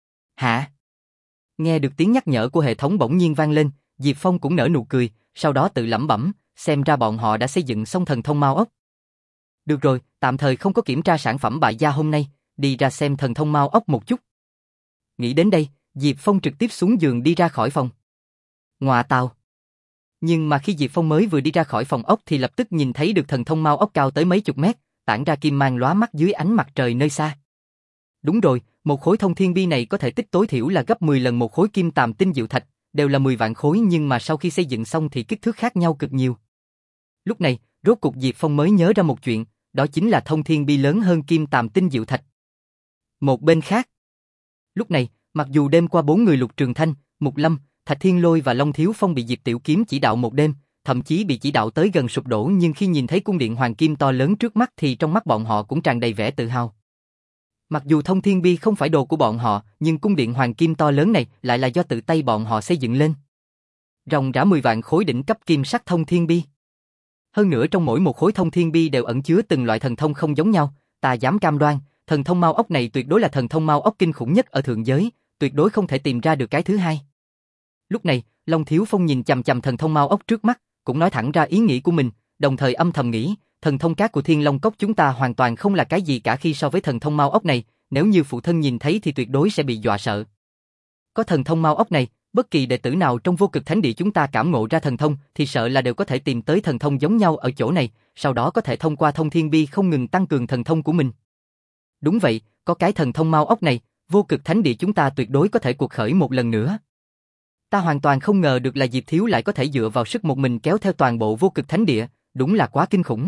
Hả? Nghe được tiếng nhắc nhở của hệ thống bỗng nhiên vang lên, Diệp Phong cũng nở nụ cười, sau đó tự lẩm bẩm, xem ra bọn họ đã xây dựng xong thần thông Mao ốc. Được rồi, tạm thời không có kiểm tra sản phẩm bại gia hôm nay, đi ra xem thần thông Mao ốc một chút. Nghĩ đến đây, Diệp Phong trực tiếp xuống giường đi ra khỏi phòng. Ngoạ tào. Nhưng mà khi Diệp Phong mới vừa đi ra khỏi phòng ốc thì lập tức nhìn thấy được thần thông Mao ốc cao tới mấy chục mét, tản ra kim mang lóa mắt dưới ánh mặt trời nơi xa. Đúng rồi, một khối thông thiên bi này có thể tích tối thiểu là gấp mười lần một khối kim tàm tinh diệu thạch, đều là mười vạn khối, nhưng mà sau khi xây dựng xong thì kích thước khác nhau cực nhiều. Lúc này, rốt cục Diệp Phong mới nhớ ra một chuyện, đó chính là thông thiên bi lớn hơn kim tàm tinh diệu thạch. Một bên khác. Lúc này, mặc dù đêm qua bốn người Lục Trường Thanh, Mục Lâm, Thạch Thiên Lôi và Long Thiếu Phong bị Diệp Tiểu Kiếm chỉ đạo một đêm, thậm chí bị chỉ đạo tới gần sụp đổ, nhưng khi nhìn thấy cung điện hoàng kim to lớn trước mắt thì trong mắt bọn họ cũng tràn đầy vẻ tự hào. Mặc dù thông thiên bi không phải đồ của bọn họ, nhưng cung điện hoàng kim to lớn này lại là do tự tay bọn họ xây dựng lên. Ròng rã mười vạn khối đỉnh cấp kim sắc thông thiên bi. Hơn nữa trong mỗi một khối thông thiên bi đều ẩn chứa từng loại thần thông không giống nhau, ta dám cam đoan, thần thông Mao ốc này tuyệt đối là thần thông Mao ốc kinh khủng nhất ở thượng giới, tuyệt đối không thể tìm ra được cái thứ hai. Lúc này, Long Thiếu Phong nhìn chằm chằm thần thông Mao ốc trước mắt, cũng nói thẳng ra ý nghĩ của mình, đồng thời âm thầm nghĩ, thần thông cát của Thiên Long Cốc chúng ta hoàn toàn không là cái gì cả khi so với thần thông Mao ốc này, nếu như phụ thân nhìn thấy thì tuyệt đối sẽ bị dọa sợ. Có thần thông Mao ốc này, bất kỳ đệ tử nào trong vô cực thánh địa chúng ta cảm ngộ ra thần thông thì sợ là đều có thể tìm tới thần thông giống nhau ở chỗ này, sau đó có thể thông qua thông thiên bi không ngừng tăng cường thần thông của mình. Đúng vậy, có cái thần thông Mao ốc này, vô cực thánh địa chúng ta tuyệt đối có thể cuộc khởi một lần nữa. Ta hoàn toàn không ngờ được là Diệp Thiếu lại có thể dựa vào sức một mình kéo theo toàn bộ vô cực thánh địa, đúng là quá kinh khủng.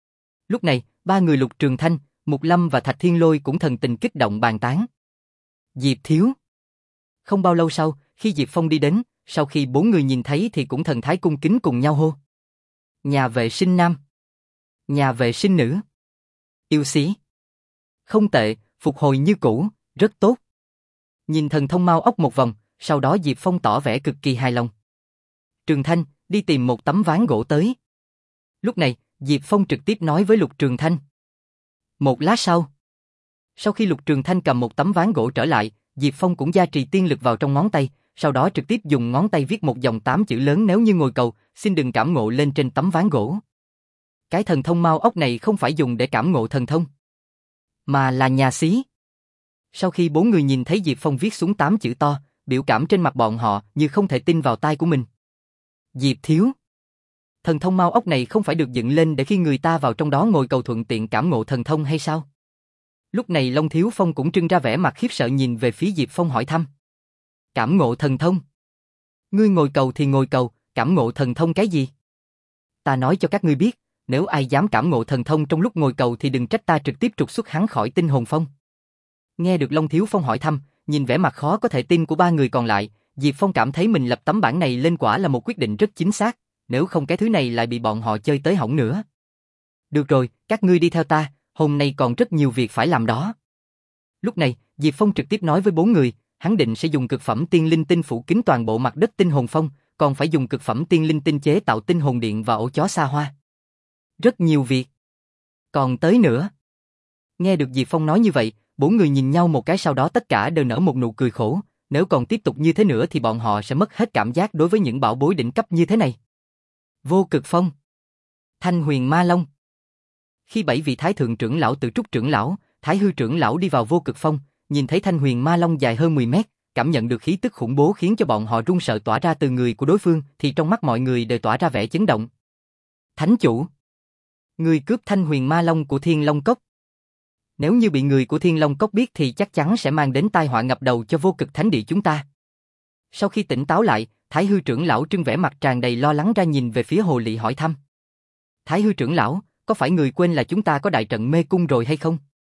Lúc này, ba người Lục Trường Thanh, Mục Lâm và Thạch Thiên Lôi cũng thần tình kích động bàn tán. Diệp Thiếu. Không bao lâu sau, khi Diệp Phong đi đến, sau khi bốn người nhìn thấy thì cũng thần thái cung kính cùng nhau hô. Nhà vệ sinh nam. Nhà vệ sinh nữ. Yêu xí. Không tệ, phục hồi như cũ, rất tốt. Nhìn thần thông Mao ốc một vòng, sau đó Diệp Phong tỏ vẻ cực kỳ hài lòng. Trường Thanh, đi tìm một tấm ván gỗ tới. Lúc này, Diệp Phong trực tiếp nói với Lục Trường Thanh. Một lát sau. Sau khi Lục Trường Thanh cầm một tấm ván gỗ trở lại, Diệp Phong cũng gia trì tiên lực vào trong ngón tay, sau đó trực tiếp dùng ngón tay viết một dòng tám chữ lớn nếu như ngồi cầu, xin đừng cảm ngộ lên trên tấm ván gỗ. Cái thần thông Mao ốc này không phải dùng để cảm ngộ thần thông, mà là nhà xí. Sau khi bốn người nhìn thấy Diệp Phong viết xuống tám chữ to, biểu cảm trên mặt bọn họ như không thể tin vào tai của mình. Diệp Thiếu. Thần thông Mao ốc này không phải được dựng lên để khi người ta vào trong đó ngồi cầu thuận tiện cảm ngộ thần thông hay sao? Lúc này Long Thiếu Phong cũng trưng ra vẻ mặt khiếp sợ nhìn về phía Diệp Phong hỏi thăm. Cảm ngộ thần thông? Ngươi ngồi cầu thì ngồi cầu, cảm ngộ thần thông cái gì? Ta nói cho các ngươi biết, nếu ai dám cảm ngộ thần thông trong lúc ngồi cầu thì đừng trách ta trực tiếp trục xuất hắn khỏi tinh hồn phong. Nghe được Long Thiếu Phong hỏi thăm, nhìn vẻ mặt khó có thể tin của ba người còn lại, Diệp Phong cảm thấy mình lập tấm bản này lên quả là một quyết định rất chính xác, nếu không cái thứ này lại bị bọn họ chơi tới hỏng nữa. Được rồi, các ngươi đi theo ta, hôm nay còn rất nhiều việc phải làm đó. Lúc này, Diệp Phong trực tiếp nói với bốn người, hắn định sẽ dùng cực phẩm tiên linh tinh phủ kín toàn bộ mặt đất tinh hồn phong, còn phải dùng cực phẩm tiên linh tinh chế tạo tinh hồn điện và ổ chó xa hoa. Rất nhiều việc. Còn tới nữa. Nghe được Diệp Phong nói như vậy, bốn người nhìn nhau một cái sau đó tất cả đều nở một nụ cười khổ, nếu còn tiếp tục như thế nữa thì bọn họ sẽ mất hết cảm giác đối với những bảo bối đỉnh cấp như thế này. Vô cực phong. Thanh huyền ma long. Khi bảy vị thái thượng trưởng lão, tự trúc trưởng lão, thái hư trưởng lão đi vào vô cực phong, nhìn thấy thanh huyền ma long dài hơn mười mét, cảm nhận được khí tức khủng bố khiến cho bọn họ run sợ tỏa ra từ người của đối phương, thì trong mắt mọi người đều tỏa ra vẻ chấn động. Thánh chủ. Người cướp thanh huyền ma long của Thiên Long Cốc. Nếu như bị người của Thiên Long Cốc biết thì chắc chắn sẽ mang đến tai họa ngập đầu cho vô cực thánh địa chúng ta. Sau khi tỉnh táo lại, thái hư trưởng lão trưng vẻ mặt tràn đầy lo lắng ra nhìn về phía hồ lị hỏi thăm. Thái hư trưởng lão, có phải người quên là chúng ta có đại trận mê cung rồi hay không?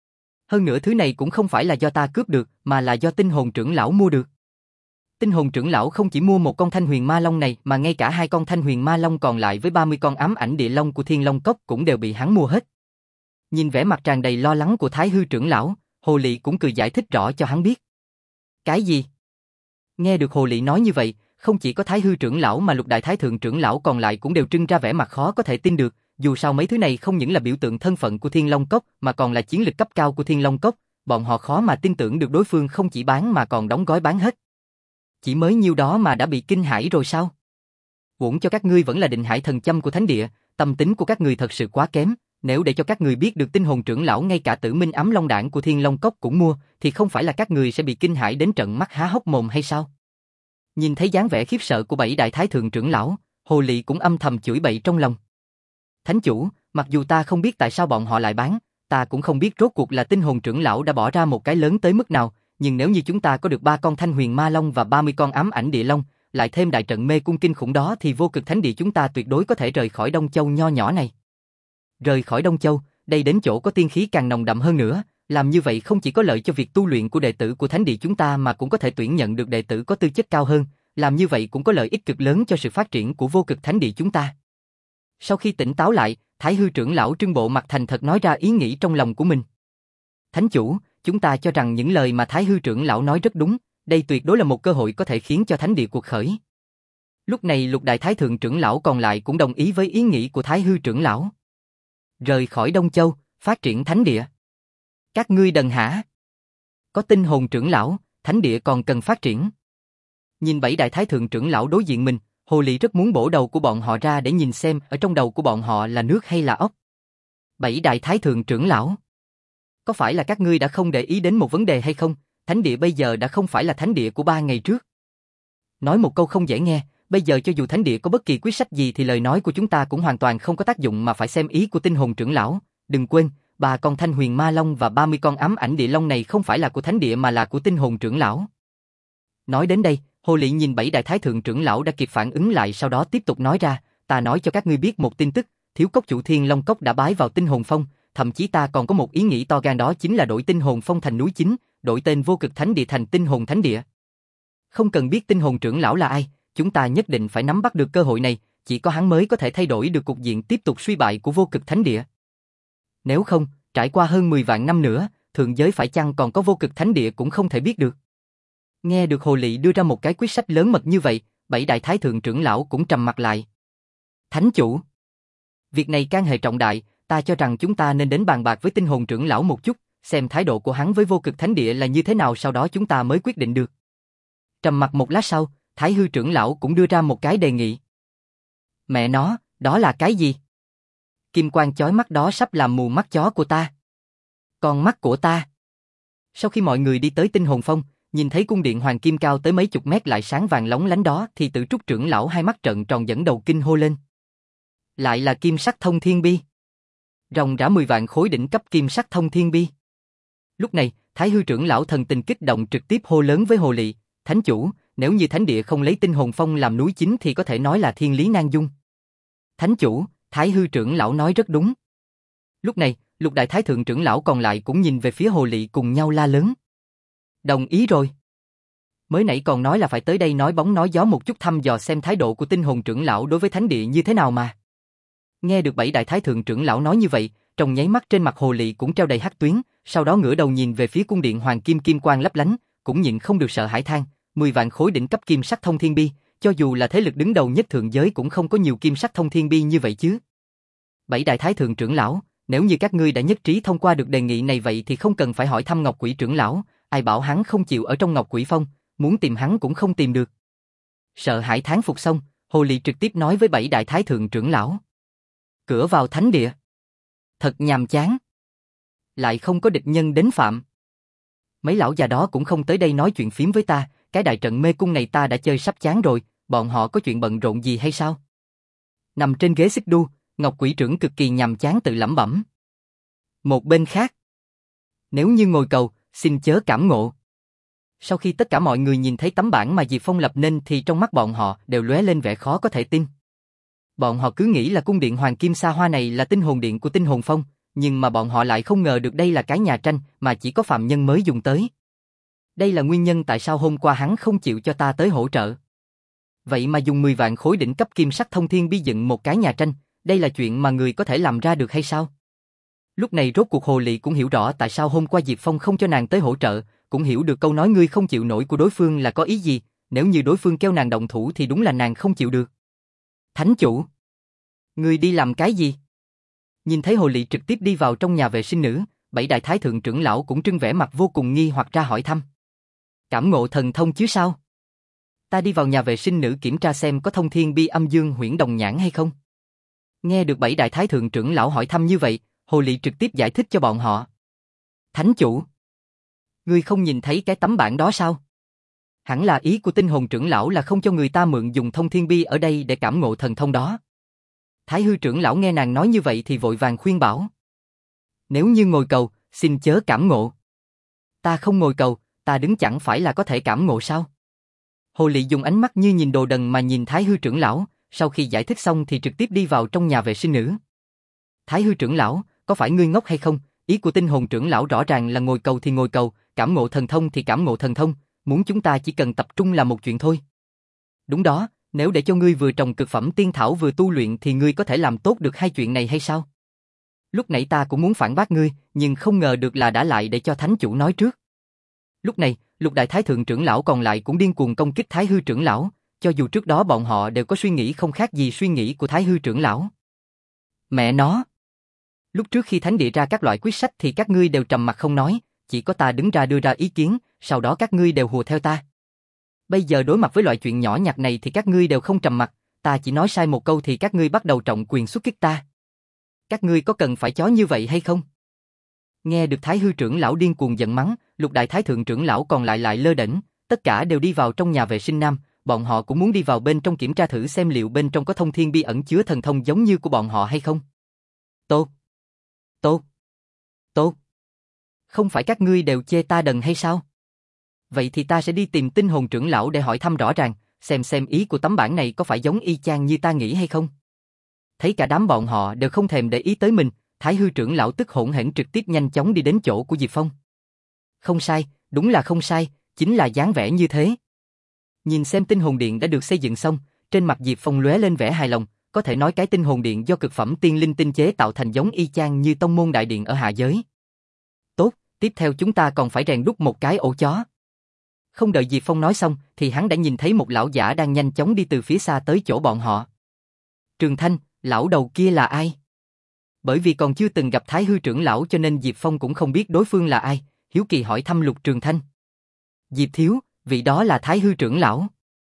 Hơn nữa thứ này cũng không phải là do ta cướp được, mà là do tinh hồn trưởng lão mua được. Tinh hồn trưởng lão không chỉ mua một con thanh huyền ma long này mà ngay cả hai con thanh huyền ma long còn lại với ba mươi con ám ảnh địa long của Thiên Long Cốc cũng đều bị hắn mua hết. Nhìn vẻ mặt tràn đầy lo lắng của Thái Hư trưởng lão, Hồ Lị cũng cười giải thích rõ cho hắn biết. Cái gì? Nghe được Hồ Lị nói như vậy, không chỉ có Thái Hư trưởng lão mà Lục Đại Thái Thượng trưởng lão còn lại cũng đều trưng ra vẻ mặt khó có thể tin được, dù sao mấy thứ này không những là biểu tượng thân phận của Thiên Long Cốc mà còn là chiến lực cấp cao của Thiên Long Cốc, bọn họ khó mà tin tưởng được đối phương không chỉ bán mà còn đóng gói bán hết. Chỉ mới nhiêu đó mà đã bị kinh hãi rồi sao? Uổng cho các ngươi vẫn là Định Hải thần châm của thánh địa, tâm tính của các ngươi thật sự quá kém, nếu để cho các ngươi biết được tinh hồn trưởng lão ngay cả Tử Minh Ám Long đảng của Thiên Long Cốc cũng mua, thì không phải là các ngươi sẽ bị kinh hãi đến trận mắt há hốc mồm hay sao? Nhìn thấy dáng vẻ khiếp sợ của bảy đại thái thượng trưởng lão, Hồ Lị cũng âm thầm chửi bậy trong lòng. Thánh chủ, mặc dù ta không biết tại sao bọn họ lại bán, ta cũng không biết rốt cuộc là tinh hồn trưởng lão đã bỏ ra một cái lớn tới mức nào, nhưng nếu như chúng ta có được ba con Thanh Huyền Ma Long và ba mươi con Ám Ảnh Địa Long, lại thêm đại trận mê cung kinh khủng đó thì vô cực thánh địa chúng ta tuyệt đối có thể rời khỏi Đông Châu nho nhỏ này. Rời khỏi Đông Châu, đây đến chỗ có tiên khí càng nồng đậm hơn nữa, làm như vậy không chỉ có lợi cho việc tu luyện của đệ tử của thánh địa chúng ta mà cũng có thể tuyển nhận được đệ tử có tư chất cao hơn, làm như vậy cũng có lợi ích cực lớn cho sự phát triển của vô cực thánh địa chúng ta. Sau khi tỉnh táo lại, Thái Hư trưởng lão trưng bộ mặt thành thật nói ra ý nghĩ trong lòng của mình. Thánh chủ, chúng ta cho rằng những lời mà Thái Hư trưởng lão nói rất đúng, đây tuyệt đối là một cơ hội có thể khiến cho thánh địa cuộc khởi. Lúc này Lục Đại Thái Thượng trưởng lão còn lại cũng đồng ý với ý nghĩ của Thái Hư trưởng lão. Rời khỏi Đông Châu, phát triển thánh địa. Các ngươi đần hả? Có tinh hồn trưởng lão, thánh địa còn cần phát triển. Nhìn bảy đại thái thượng trưởng lão đối diện mình, Hồ Lị rất muốn bổ đầu của bọn họ ra để nhìn xem ở trong đầu của bọn họ là nước hay là ốc. Bảy đại thái thượng trưởng lão, có phải là các ngươi đã không để ý đến một vấn đề hay không? Thánh địa bây giờ đã không phải là thánh địa của ba ngày trước. Nói một câu không dễ nghe, bây giờ cho dù thánh địa có bất kỳ quyết sách gì thì lời nói của chúng ta cũng hoàn toàn không có tác dụng mà phải xem ý của tinh hồn trưởng lão. Đừng quên, ba con Thanh Huyền Ma Long và ba mươi con Ám Ảnh Địa Long này không phải là của thánh địa mà là của tinh hồn trưởng lão. Nói đến đây, Hồ Lị nhìn bảy đại thái thượng trưởng lão đã kịp phản ứng lại, sau đó tiếp tục nói ra, ta nói cho các ngươi biết một tin tức, thiếu cốc chủ Thiên Long Cốc đã bái vào tinh hồn phong, thậm chí ta còn có một ý nghĩ to gan, đó chính là đổi tinh hồn phong thành núi chính, đổi tên vô cực thánh địa thành tinh hồn thánh địa. Không cần biết tinh hồn trưởng lão là ai, chúng ta nhất định phải nắm bắt được cơ hội này, chỉ có hắn mới có thể thay đổi được cục diện tiếp tục suy bại của vô cực thánh địa. Nếu không, trải qua hơn mười vạn năm nữa, thượng giới phải chăng còn có vô cực thánh địa cũng không thể biết được. Nghe được Hồ Lị đưa ra một cái quyết sách lớn mật như vậy, bảy đại thái thượng trưởng lão cũng trầm mặt lại. Thánh chủ, việc này can hệ trọng đại, ta cho rằng chúng ta nên đến bàn bạc với tinh hồn trưởng lão một chút, xem thái độ của hắn với vô cực thánh địa là như thế nào, sau đó chúng ta mới quyết định được. Trầm mặt một lát sau, Thái Hư trưởng lão cũng đưa ra một cái đề nghị. Mẹ nó, đó là cái gì? Kim quang chói mắt đó sắp làm mù mắt chó của ta. Con mắt của ta. Sau khi mọi người đi tới tinh hồn phong, nhìn thấy cung điện hoàng kim cao tới mấy chục mét lại sáng vàng lóng lánh đó thì Tử Trúc trưởng lão hai mắt trợn tròn dẫn đầu kinh hô lên. Lại là kim sắc thông thiên bi. Ròng rã mười vạn khối đỉnh cấp kim sắc thông thiên bi. Lúc này, Thái Hư trưởng lão thần tình kích động trực tiếp hô lớn với Hồ Lị, Thánh chủ, nếu như thánh địa không lấy tinh hồn phong làm núi chính thì có thể nói là thiên lý nan dung. Thánh chủ, Thái Hư trưởng lão nói rất đúng. Lúc này, Lục Đại Thái Thượng trưởng lão còn lại cũng nhìn về phía Hồ Lị cùng nhau la lớn. Đồng ý rồi. Mới nãy còn nói là phải tới đây nói bóng nói gió một chút thăm dò xem thái độ của tinh hồn trưởng lão đối với thánh địa như thế nào mà. Nghe được bảy đại thái thượng trưởng lão nói như vậy, trong nháy mắt trên mặt Hồ Lị cũng treo đầy hắc tuyến, sau đó ngửa đầu nhìn về phía cung điện hoàng kim kim quang lấp lánh, cũng nhịn không được sợ hãi than, mười vạn khối đỉnh cấp kim sắc thông thiên bi, cho dù là thế lực đứng đầu nhất thượng giới cũng không có nhiều kim sắc thông thiên bi như vậy chứ. Bảy đại thái thượng trưởng lão, nếu như các ngươi đã nhất trí thông qua được đề nghị này vậy thì không cần phải hỏi thăm Ngọc Quỷ trưởng lão, ai bảo hắn không chịu ở trong Ngọc Quỷ phong, muốn tìm hắn cũng không tìm được. Sợ hãi thán phục xong, Hồ Lị trực tiếp nói với bảy đại thái thượng trưởng lão. Cửa vào thánh địa. Thật nhàm chán. Lại không có địch nhân đến phạm. Mấy lão già đó cũng không tới đây nói chuyện phím với ta, cái đại trận mê cung này ta đã chơi sắp chán rồi, bọn họ có chuyện bận rộn gì hay sao? Nằm trên ghế xích đu, Ngọc Quỷ trưởng cực kỳ nhàm chán tự lẩm bẩm. Một bên khác. Nếu như ngồi cầu, xin chớ cảm ngộ. Sau khi tất cả mọi người nhìn thấy tấm bảng mà Diệp Phong lập nên thì trong mắt bọn họ đều lóe lên vẻ khó có thể tin. Bọn họ cứ nghĩ là cung điện hoàng kim xa hoa này là tinh hồn điện của tinh hồn phong, nhưng mà bọn họ lại không ngờ được đây là cái nhà tranh mà chỉ có phạm nhân mới dùng tới. Đây là nguyên nhân tại sao hôm qua hắn không chịu cho ta tới hỗ trợ. Vậy mà dùng mười vạn khối đỉnh cấp kim sắc thông thiên bi dựng một cái nhà tranh, đây là chuyện mà người có thể làm ra được hay sao? Lúc này rốt cuộc Hồ Lị cũng hiểu rõ tại sao hôm qua Diệp Phong không cho nàng tới hỗ trợ, cũng hiểu được câu nói ngươi không chịu nổi của đối phương là có ý gì, nếu như đối phương kêu nàng động thủ thì đúng là nàng không chịu được. Thánh chủ, ngươi đi làm cái gì? Nhìn thấy Hồ Lị trực tiếp đi vào trong nhà vệ sinh nữ, bảy đại thái thượng trưởng lão cũng trưng vẻ mặt vô cùng nghi hoặc ra hỏi thăm. Cảm ngộ thần thông chứ sao? Ta đi vào nhà vệ sinh nữ kiểm tra xem có thông thiên bi âm dương huyễn đồng nhãn hay không. Nghe được bảy đại thái thượng trưởng lão hỏi thăm như vậy, Hồ Lị trực tiếp giải thích cho bọn họ. Thánh chủ, ngươi không nhìn thấy cái tấm bảng đó sao? Hẳn là ý của tinh hồn trưởng lão là không cho người ta mượn dùng thông thiên bi ở đây để cảm ngộ thần thông đó. Thái hư trưởng lão nghe nàng nói như vậy thì vội vàng khuyên bảo. Nếu như ngồi cầu, xin chớ cảm ngộ. Ta không ngồi cầu, ta đứng chẳng phải là có thể cảm ngộ sao? Hồ Lị dùng ánh mắt như nhìn đồ đần mà nhìn Thái hư trưởng lão, sau khi giải thích xong thì trực tiếp đi vào trong nhà vệ sinh nữ. Thái hư trưởng lão, có phải ngươi ngốc hay không? Ý của tinh hồn trưởng lão rõ ràng là ngồi cầu thì ngồi cầu, cảm ngộ thần thông thì cảm ngộ thần thông, muốn chúng ta chỉ cần tập trung làm một chuyện thôi. Đúng đó, nếu để cho ngươi vừa trồng cực phẩm tiên thảo vừa tu luyện thì ngươi có thể làm tốt được hai chuyện này hay sao? Lúc nãy ta cũng muốn phản bác ngươi, nhưng không ngờ được là đã lại để cho thánh chủ nói trước. Lúc này, lục đại thái thượng trưởng lão còn lại cũng điên cuồng công kích Thái hư trưởng lão, cho dù trước đó bọn họ đều có suy nghĩ không khác gì suy nghĩ của Thái hư trưởng lão. Mẹ nó! Lúc trước khi thánh địa ra các loại quyết sách thì các ngươi đều trầm mặc không nói, chỉ có ta đứng ra đưa ra ý kiến, sau đó các ngươi đều hùa theo ta. Bây giờ đối mặt với loại chuyện nhỏ nhặt này thì các ngươi đều không trầm mặc, ta chỉ nói sai một câu thì các ngươi bắt đầu trọng quyền xuất kích ta. Các ngươi có cần phải chó như vậy hay không? Nghe được Thái hư trưởng lão điên cuồng giận mắng, lục đại thái thượng trưởng lão còn lại lại lơ đễnh, tất cả đều đi vào trong nhà vệ sinh nam, bọn họ cũng muốn đi vào bên trong kiểm tra thử xem liệu bên trong có thông thiên bi ẩn chứa thần thông giống như của bọn họ hay không. Tốt, tốt, tốt. Không phải các ngươi đều chê ta đần hay sao? Vậy thì ta sẽ đi tìm tinh hồn trưởng lão để hỏi thăm rõ ràng, xem xem ý của tấm bản này có phải giống y chang như ta nghĩ hay không. Thấy cả đám bọn họ đều không thèm để ý tới mình, Thái hư trưởng lão tức hỗn hển trực tiếp nhanh chóng đi đến chỗ của Diệp Phong. Không sai, đúng là không sai, chính là dáng vẻ như thế. Nhìn xem tinh hồn điện đã được xây dựng xong, trên mặt Diệp Phong lóe lên vẻ hài lòng, có thể nói cái tinh hồn điện do cực phẩm tiên linh tinh chế tạo thành giống y chang như tông môn đại điện ở hạ giới. Tốt, tiếp theo chúng ta còn phải rèn đúc một cái ổ chó. Không đợi Diệp Phong nói xong thì hắn đã nhìn thấy một lão giả đang nhanh chóng đi từ phía xa tới chỗ bọn họ. Trường Thanh, lão đầu kia là ai? Bởi vì còn chưa từng gặp Thái hư trưởng lão cho nên Diệp Phong cũng không biết đối phương là ai, hiếu kỳ hỏi thăm Lục Trường Thanh. Diệp thiếu, vị đó là Thái hư trưởng lão.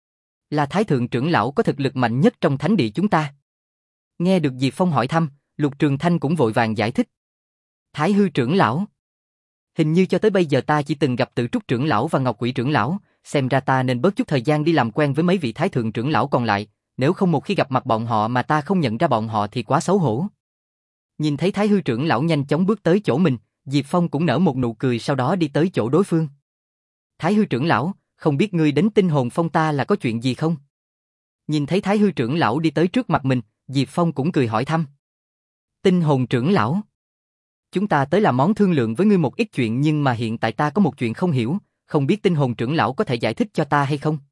Là Thái thượng trưởng lão có thực lực mạnh nhất trong thánh địa chúng ta. Nghe được Diệp Phong hỏi thăm, Lục Trường Thanh cũng vội vàng giải thích. Thái hư trưởng lão? Hình như cho tới bây giờ ta chỉ từng gặp Tự Trúc trưởng lão và Ngọc Quỷ trưởng lão, xem ra ta nên bớt chút thời gian đi làm quen với mấy vị Thái thượng trưởng lão còn lại, nếu không một khi gặp mặt bọn họ mà ta không nhận ra bọn họ thì quá xấu hổ. Nhìn thấy Thái hư trưởng lão nhanh chóng bước tới chỗ mình, Diệp Phong cũng nở một nụ cười sau đó đi tới chỗ đối phương. Thái hư trưởng lão, không biết ngươi đến tinh hồn phong ta là có chuyện gì không? Nhìn thấy Thái hư trưởng lão đi tới trước mặt mình, Diệp Phong cũng cười hỏi thăm. Tinh hồn trưởng lão, chúng ta tới làm món thương lượng với ngươi một ít chuyện nhưng mà hiện tại ta có một chuyện không hiểu, không biết tinh hồn trưởng lão có thể giải thích cho ta hay không?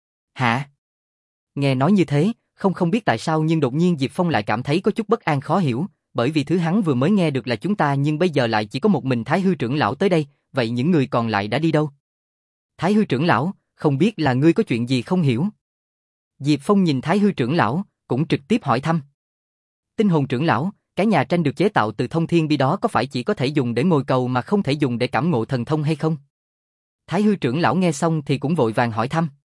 Hả? Nghe nói như thế, không không biết tại sao nhưng đột nhiên Diệp Phong lại cảm thấy có chút bất an khó hiểu, bởi vì thứ hắn vừa mới nghe được là chúng ta nhưng bây giờ lại chỉ có một mình Thái hư trưởng lão tới đây, vậy những người còn lại đã đi đâu? Thái hư trưởng lão, không biết là ngươi có chuyện gì không hiểu? Diệp Phong nhìn Thái hư trưởng lão, cũng trực tiếp hỏi thăm. Tinh hồn trưởng lão, cái nhà tranh được chế tạo từ thông thiên bi đó có phải chỉ có thể dùng để ngồi cầu mà không thể dùng để cảm ngộ thần thông hay không? Thái hư trưởng lão nghe xong thì cũng vội vàng hỏi thăm.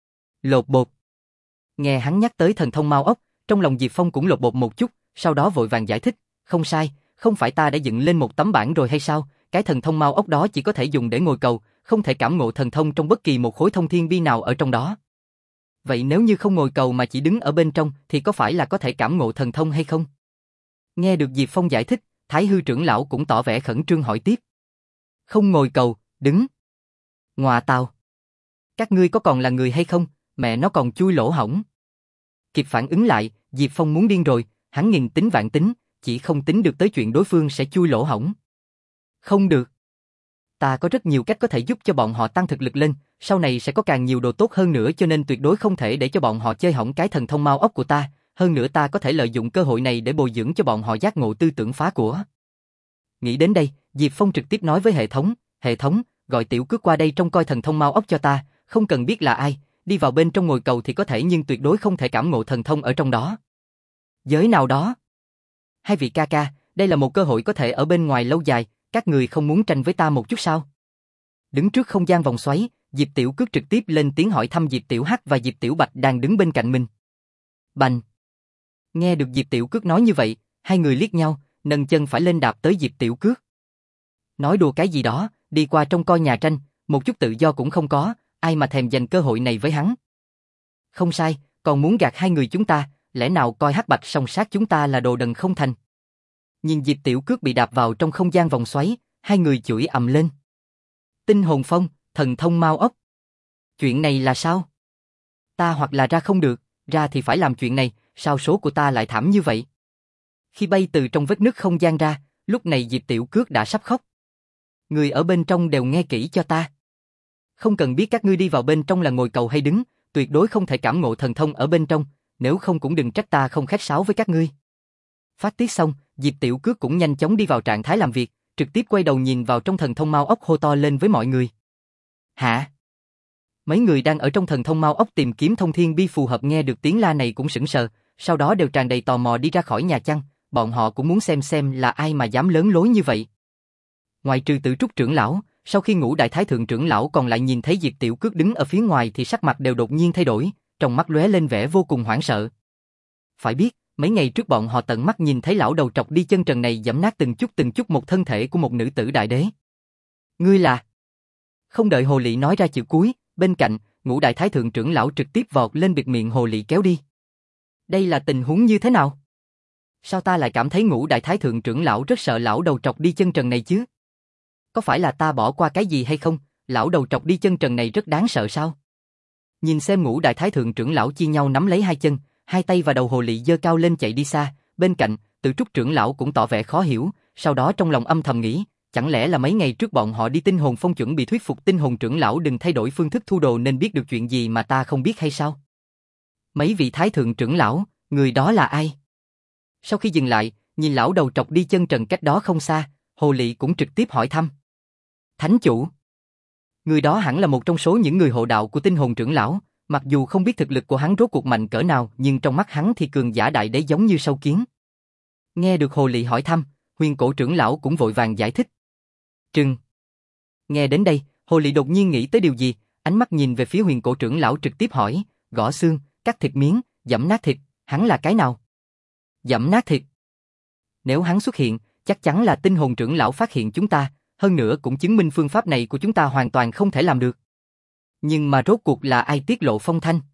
Lột bột. Nghe hắn nhắc tới thần thông mau ốc, trong lòng Diệp Phong cũng lột bột một chút, sau đó vội vàng giải thích. Không sai, không phải ta đã dựng lên một tấm bảng rồi hay sao? Cái thần thông mau ốc đó chỉ có thể dùng để ngồi cầu, không thể cảm ngộ thần thông trong bất kỳ một khối thông thiên bi nào ở trong đó. Vậy nếu như không ngồi cầu mà chỉ đứng ở bên trong thì có phải là có thể cảm ngộ thần thông hay không? Nghe được Diệp Phong giải thích, Thái hư trưởng lão cũng tỏ vẻ khẩn trương hỏi tiếp. Không ngồi cầu, đứng. Ngoà tào. Các ngươi có còn là người hay không, mẹ nó còn chui lỗ hổng. Kịp phản ứng lại, Diệp Phong muốn điên rồi, hắn nghìn tính vạn tính, chỉ không tính được tới chuyện đối phương sẽ chui lỗ hổng. Không được. Ta có rất nhiều cách có thể giúp cho bọn họ tăng thực lực lên, sau này sẽ có càng nhiều đồ tốt hơn nữa cho nên tuyệt đối không thể để cho bọn họ chơi hỏng cái thần thông mau ốc của ta, hơn nữa ta có thể lợi dụng cơ hội này để bồi dưỡng cho bọn họ giác ngộ tư tưởng phá của. Nghĩ đến đây, Diệp Phong trực tiếp nói với hệ thống, hệ thống, gọi Tiểu Cước qua đây trông coi thần thông Mao ốc cho ta, không cần biết là ai, đi vào bên trong ngồi cầu thì có thể nhưng tuyệt đối không thể cảm ngộ thần thông ở trong đó. Giới nào đó? Hai vị ca ca, đây là một cơ hội có thể ở bên ngoài lâu dài, các người không muốn tranh với ta một chút sao? Đứng trước không gian vòng xoáy, Diệp Tiểu Cước trực tiếp lên tiếng hỏi thăm Diệp Tiểu Hắc và Diệp Tiểu Bạch đang đứng bên cạnh mình. Bành! Nghe được Diệp Tiểu Cước nói như vậy, hai người liếc nhau, nâng chân phải lên đạp tới Diệp Tiểu Cước. Nói đùa cái gì đó, đi qua trông coi nhà tranh, một chút tự do cũng không có, ai mà thèm dành cơ hội này với hắn. Không sai, còn muốn gạt hai người chúng ta, lẽ nào coi Hắc Bạch song sát chúng ta là đồ đần không thành. Nhìn Diệp Tiểu Cước bị đạp vào trong không gian vòng xoáy, hai người chửi ầm lên. Tinh hồn phong, thần thông Mao ốc. Chuyện này là sao? Ta hoặc là ra không được, ra thì phải làm chuyện này, sao số của ta lại thảm như vậy? Khi bay từ trong vết nứt không gian ra, lúc này Diệp Tiểu Cước đã sắp khóc. Người ở bên trong đều nghe kỹ cho ta. Không cần biết các ngươi đi vào bên trong là ngồi cầu hay đứng, tuyệt đối không thể cảm ngộ thần thông ở bên trong, nếu không cũng đừng trách ta không khách sáo với các ngươi. Phát tiết xong, Diệp Tiểu Cước cũng nhanh chóng đi vào trạng thái làm việc, trực tiếp quay đầu nhìn vào trong thần thông Mao ốc hô to lên với mọi người. Hả? Mấy người đang ở trong thần thông Mao ốc tìm kiếm thông thiên bi phù hợp nghe được tiếng la này cũng sững sờ, sau đó đều tràn đầy tò mò đi ra khỏi nhà chăn, bọn họ cũng muốn xem xem là ai mà dám lớn lối như vậy. Ngoài trừ Tử Trúc trưởng lão, sau khi Ngũ Đại Thái Thượng trưởng lão còn lại nhìn thấy Diệp Tiểu Cước đứng ở phía ngoài thì sắc mặt đều đột nhiên thay đổi, trong mắt lóe lên vẻ vô cùng hoảng sợ. Phải biết, mấy ngày trước bọn họ tận mắt nhìn thấy lão đầu trọc đi chân trần này giẫm nát từng chút từng chút một thân thể của một nữ tử đại đế. Ngươi là? Không đợi Hồ Lị nói ra chữ cuối, bên cạnh, Ngũ Đại Thái Thượng trưởng lão trực tiếp vọt lên bịt miệng Hồ Lị kéo đi. Đây là tình huống như thế nào? Sao ta lại cảm thấy Ngũ Đại Thái Thượng trưởng lão rất sợ lão đầu trọc đi chân trần này chứ? Có phải là ta bỏ qua cái gì hay không? Lão đầu trọc đi chân trần này rất đáng sợ sao? Nhìn xem Ngũ Đại Thái Thượng trưởng lão chia nhau nắm lấy hai chân, hai tay và đầu Hồ Lị giơ cao lên chạy đi xa, bên cạnh, Tử Trúc trưởng lão cũng tỏ vẻ khó hiểu, sau đó trong lòng âm thầm nghĩ, chẳng lẽ là mấy ngày trước bọn họ đi Tinh Hồn Phong chuẩn bị thuyết phục Tinh Hồn trưởng lão đừng thay đổi phương thức thu đồ nên biết được chuyện gì mà ta không biết hay sao? Mấy vị Thái Thượng trưởng lão, người đó là ai? Sau khi dừng lại, nhìn lão đầu trọc đi chân trần cách đó không xa, Hồ Lị cũng trực tiếp hỏi thăm. Thánh chủ. Người đó hẳn là một trong số những người hộ đạo của Tinh Hồn trưởng lão, mặc dù không biết thực lực của hắn rốt cuộc mạnh cỡ nào nhưng trong mắt hắn thì cường giả đại đế giống như sâu kiến. Nghe được Hồ Lị hỏi thăm, Huyền Cổ trưởng lão cũng vội vàng giải thích. Trừng. Nghe đến đây, Hồ Lị đột nhiên nghĩ tới điều gì, ánh mắt nhìn về phía Huyền Cổ trưởng lão trực tiếp hỏi, gõ xương, cắt thịt miếng, giẫm nát thịt, hắn là cái nào? Giẫm nát thịt. Nếu hắn xuất hiện, chắc chắn là Tinh Hồn trưởng lão phát hiện chúng ta, hơn nữa cũng chứng minh phương pháp này của chúng ta hoàn toàn không thể làm được. Nhưng mà rốt cuộc là ai tiết lộ phong thanh?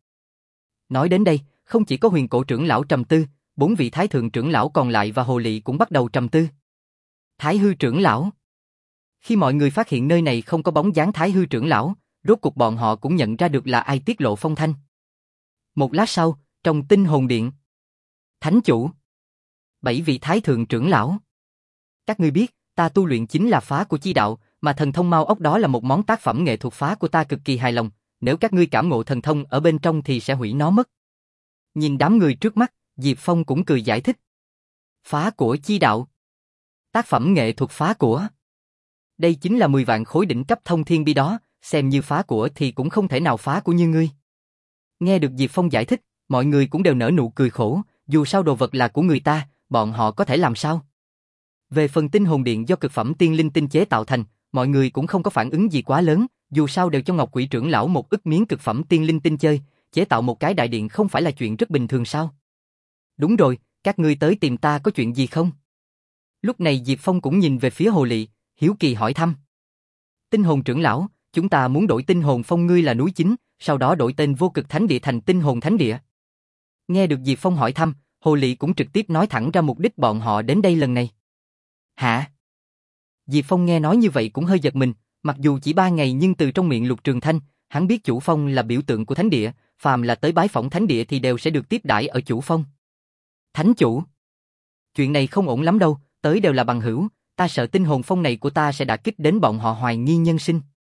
Nói đến đây, không chỉ có Huyền Cổ trưởng lão trầm tư, bốn vị Thái Thượng trưởng lão còn lại và Hồ Lị cũng bắt đầu trầm tư. Thái Hư trưởng lão. Khi mọi người phát hiện nơi này không có bóng dáng Thái Hư trưởng lão, rốt cuộc bọn họ cũng nhận ra được là ai tiết lộ phong thanh. Một lát sau, trong Tinh Hồn điện. Thánh chủ. Bảy vị Thái Thượng trưởng lão. Các ngươi biết, ta tu luyện chính là phá của chi đạo, mà thần thông Mao ốc đó là một món tác phẩm nghệ thuật phá của ta cực kỳ hài lòng, nếu các ngươi cảm ngộ thần thông ở bên trong thì sẽ hủy nó mất. Nhìn đám người trước mắt, Diệp Phong cũng cười giải thích. Phá của chi đạo. Tác phẩm nghệ thuật phá của. Đây chính là mười vạn khối đỉnh cấp thông thiên bi đó, xem như phá của thì cũng không thể nào phá của như ngươi. Nghe được Diệp Phong giải thích, mọi người cũng đều nở nụ cười khổ, dù sao đồ vật là của người ta, bọn họ có thể làm sao? Về phần Tinh Hồn điện do cực phẩm tiên linh tinh chế tạo thành, mọi người cũng không có phản ứng gì quá lớn, dù sao đều cho Ngọc Quỷ trưởng lão một ức miếng cực phẩm tiên linh tinh chơi, chế tạo một cái đại điện không phải là chuyện rất bình thường sao? Đúng rồi, các ngươi tới tìm ta có chuyện gì không? Lúc này Diệp Phong cũng nhìn về phía Hồ Lị, hiếu kỳ hỏi thăm. Tinh Hồn trưởng lão, chúng ta muốn đổi Tinh Hồn Phong ngươi là núi chính, sau đó đổi tên Vô Cực Thánh Địa thành Tinh Hồn Thánh Địa. Nghe được Diệp Phong hỏi thăm, Hồ Lị cũng trực tiếp nói thẳng ra mục đích bọn họ đến đây lần này. Hả? Diệp Phong nghe nói như vậy cũng hơi giật mình, mặc dù chỉ ba ngày nhưng từ trong miệng Lục Trường Thanh, hắn biết Chủ Phong là biểu tượng của Thánh Địa, phàm là tới bái phỏng Thánh Địa thì đều sẽ được tiếp đãi ở Chủ Phong. Thánh chủ, chuyện này không ổn lắm đâu, tới đều là bằng hữu, ta sợ Tinh Hồn Phong này của ta sẽ đả kích đến bọn họ hoài nghi nhân sinh.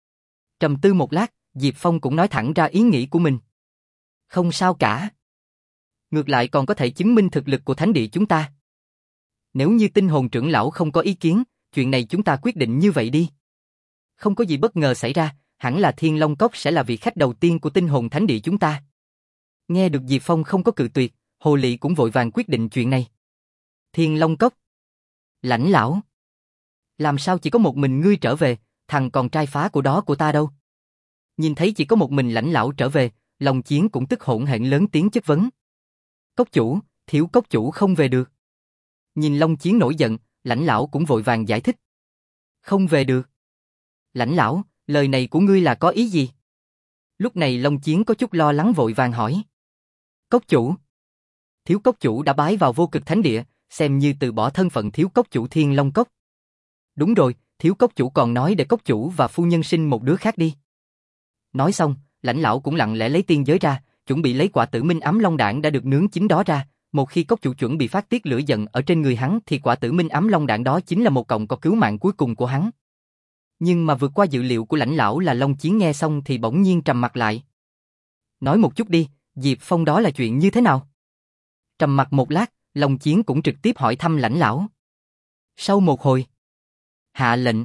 Trầm tư một lát, Diệp Phong cũng nói thẳng ra ý nghĩ của mình. Không sao cả. Ngược lại còn có thể chứng minh thực lực của Thánh Địa chúng ta. Nếu như Tinh Hồn trưởng lão không có ý kiến, chuyện này chúng ta quyết định như vậy đi. Không có gì bất ngờ xảy ra, hẳn là Thiên Long Cốc sẽ là vị khách đầu tiên của tinh hồn thánh địa chúng ta. Nghe được Diệp Phong không có cự tuyệt, Hồ Lị cũng vội vàng quyết định chuyện này. Thiên Long Cốc. Lãnh lão. Làm sao chỉ có một mình ngươi trở về, thằng con trai phá của đó của ta đâu? Nhìn thấy chỉ có một mình lãnh lão trở về, Long Chiến cũng tức hổn hển lớn tiếng chất vấn. Cốc chủ, thiếu cốc chủ không về được. Nhìn Long Chiến nổi giận, lãnh lão cũng vội vàng giải thích. Không về được. Lãnh lão, lời này của ngươi là có ý gì? Lúc này Long Chiến có chút lo lắng vội vàng hỏi. Cốc chủ. Thiếu cốc chủ đã bái vào vô cực thánh địa, xem như từ bỏ thân phận thiếu cốc chủ Thiên Long Cốc. Đúng rồi, thiếu cốc chủ còn nói để cốc chủ và phu nhân sinh một đứa khác đi. Nói xong, lãnh lão cũng lặng lẽ lấy tiên giới ra, chuẩn bị lấy quả tử minh ám long đạn đã được nướng chín đó ra. Một khi cốc chủ chuẩn bị phát tiết lửa giận ở trên người hắn thì quả tử minh ám long đạn đó chính là một cọng cỏ cứu mạng cuối cùng của hắn. Nhưng mà vượt qua dự liệu của lãnh lão là Long Chiến nghe xong thì bỗng nhiên trầm mặt lại. Nói một chút đi, Diệp Phong đó là chuyện như thế nào? Trầm mặt một lát, Long Chiến cũng trực tiếp hỏi thăm lãnh lão. Sau một hồi, hạ lệnh.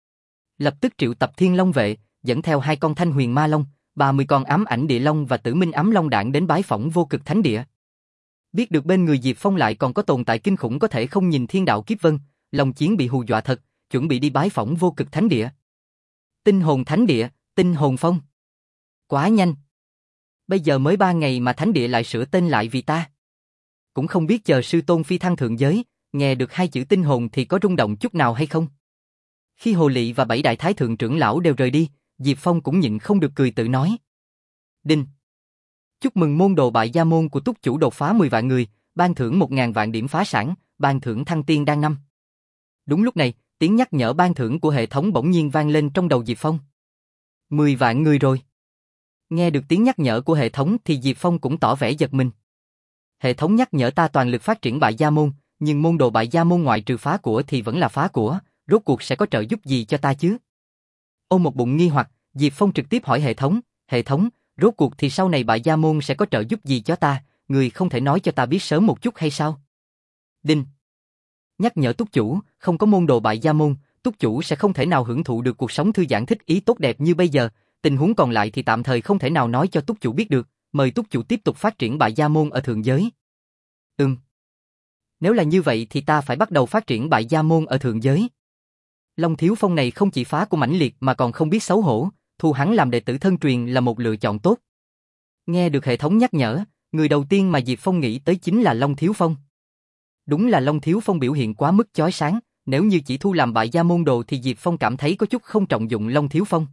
Lập tức triệu tập Thiên Long vệ, dẫn theo hai con thanh huyền ma long, ba mươi con ám ảnh địa long và tử minh ám long đạn đến bái phỏng vô cực thánh địa. Biết được bên người Diệp Phong lại còn có tồn tại kinh khủng có thể không nhìn thiên đạo kiếp vân, Long Chiến bị hù dọa thật, chuẩn bị đi bái phỏng vô cực thánh địa. Tinh hồn thánh địa, tinh hồn phong. Quá nhanh. Bây giờ mới ba ngày mà thánh địa lại sửa tên lại vì ta. Cũng không biết chờ sư tôn phi thăng thượng giới, nghe được hai chữ tinh hồn thì có rung động chút nào hay không. Khi Hồ Lị và bảy đại thái thượng trưởng lão đều rời đi, Diệp Phong cũng nhịn không được cười tự nói. Đinh. Chúc mừng môn đồ bại gia môn của túc chủ đột phá mười vạn người, ban thưởng một ngàn vạn điểm phá sản, ban thưởng thăng tiên đan năm. Đúng lúc này, tiếng nhắc nhở ban thưởng của hệ thống bỗng nhiên vang lên trong đầu Diệp Phong. mười vạn người rồi. Nghe được tiếng nhắc nhở của hệ thống thì Diệp Phong cũng tỏ vẻ giật mình. Hệ thống nhắc nhở ta toàn lực phát triển bại gia môn, nhưng môn đồ bại gia môn ngoại trừ phá của thì vẫn là phá của, rốt cuộc sẽ có trợ giúp gì cho ta chứ? Ôm một bụng nghi hoặc, Diệp Phong trực tiếp hỏi hệ thống, hệ thống, rốt cuộc thì sau này bại gia môn sẽ có trợ giúp gì cho ta, người không thể nói cho ta biết sớm một chút hay sao? Đinh. Nhắc nhở túc chủ, không có môn đồ bại gia môn, túc chủ sẽ không thể nào hưởng thụ được cuộc sống thư giãn thích ý tốt đẹp như bây giờ, tình huống còn lại thì tạm thời không thể nào nói cho túc chủ biết được, mời túc chủ tiếp tục phát triển bại gia môn ở thượng giới. Ừm. Nếu là như vậy thì ta phải bắt đầu phát triển bại gia môn ở thượng giới. Long Thiếu Phong này không chỉ phá của mãnh liệt mà còn không biết xấu hổ, thu hắn làm đệ tử thân truyền là một lựa chọn tốt. Nghe được hệ thống nhắc nhở, người đầu tiên mà Diệp Phong nghĩ tới chính là Long Thiếu Phong. Đúng là Long Thiếu Phong biểu hiện quá mức chói sáng, nếu như chỉ thu làm bại gia môn đồ thì Diệp Phong cảm thấy có chút không trọng dụng Long Thiếu Phong.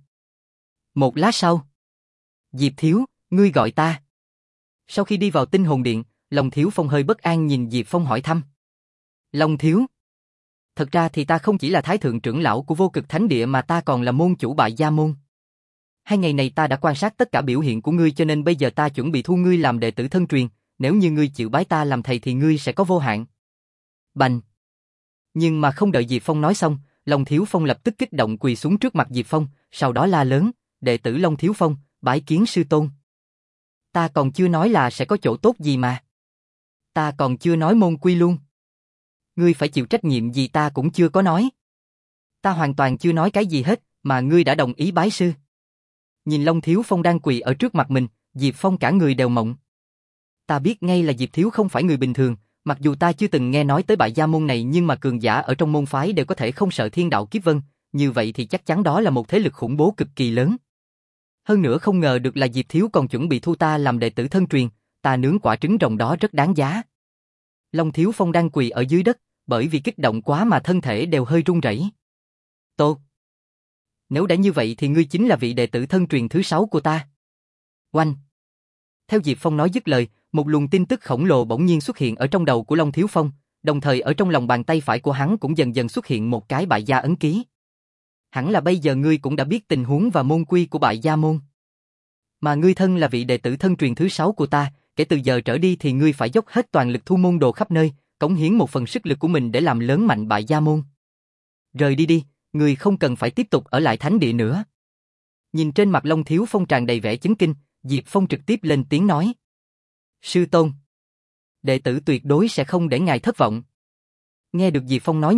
Một lát sau, Diệp Thiếu, ngươi gọi ta. Sau khi đi vào tinh hồn điện, Long Thiếu Phong hơi bất an nhìn Diệp Phong hỏi thăm. Long Thiếu, thật ra thì ta không chỉ là thái thượng trưởng lão của vô cực thánh địa mà ta còn là môn chủ bại gia môn. Hai ngày này ta đã quan sát tất cả biểu hiện của ngươi cho nên bây giờ ta chuẩn bị thu ngươi làm đệ tử thân truyền, nếu như ngươi chịu bái ta làm thầy thì ngươi sẽ có vô hạn. Bành! Nhưng mà không đợi Diệp Phong nói xong, Long Thiếu Phong lập tức kích động quỳ xuống trước mặt Diệp Phong, sau đó la lớn, đệ tử Long Thiếu Phong, bái kiến sư tôn. Ta còn chưa nói là sẽ có chỗ tốt gì mà. Ta còn chưa nói môn quy luôn. Ngươi phải chịu trách nhiệm gì ta cũng chưa có nói. Ta hoàn toàn chưa nói cái gì hết, mà ngươi đã đồng ý bái sư. Nhìn Long Thiếu Phong đang quỳ ở trước mặt mình, Diệp Phong cả người đều mộng. Ta biết ngay là Diệp Thiếu không phải người bình thường, mặc dù ta chưa từng nghe nói tới bại gia môn này nhưng mà cường giả ở trong môn phái đều có thể không sợ thiên đạo kiếp vân, như vậy thì chắc chắn đó là một thế lực khủng bố cực kỳ lớn. Hơn nữa không ngờ được là Diệp Thiếu còn chuẩn bị thu ta làm đệ tử thân truyền, ta nướng quả trứng rồng đó rất đáng giá. Long Thiếu Phong đang quỳ ở dưới đất, bởi vì kích động quá mà thân thể đều hơi run rẩy. Tốt. Nếu đã như vậy thì ngươi chính là vị đệ tử thân truyền thứ sáu của ta. Oanh. Theo Diệp Phong nói dứt lời, một luồng tin tức khổng lồ bỗng nhiên xuất hiện ở trong đầu của Long Thiếu Phong, đồng thời ở trong lòng bàn tay phải của hắn cũng dần dần xuất hiện một cái bại gia ấn ký. Hẳn là bây giờ ngươi cũng đã biết tình huống và môn quy của bại gia môn. Mà ngươi thân là vị đệ tử thân truyền thứ sáu của ta, kể từ giờ trở đi thì ngươi phải dốc hết toàn lực thu môn đồ khắp nơi, cống hiến một phần sức lực của mình để làm lớn mạnh bại gia môn. Rời đi đi, ngươi không cần phải tiếp tục ở lại thánh địa nữa. Nhìn trên mặt Long Thiếu Phong tràn đầy vẻ chấn kinh, Diệp Phong trực tiếp lên tiếng nói. Sư tôn, đệ tử tuyệt đối sẽ không để ngài thất vọng. Nghe được Diệp Phong nói như vậy,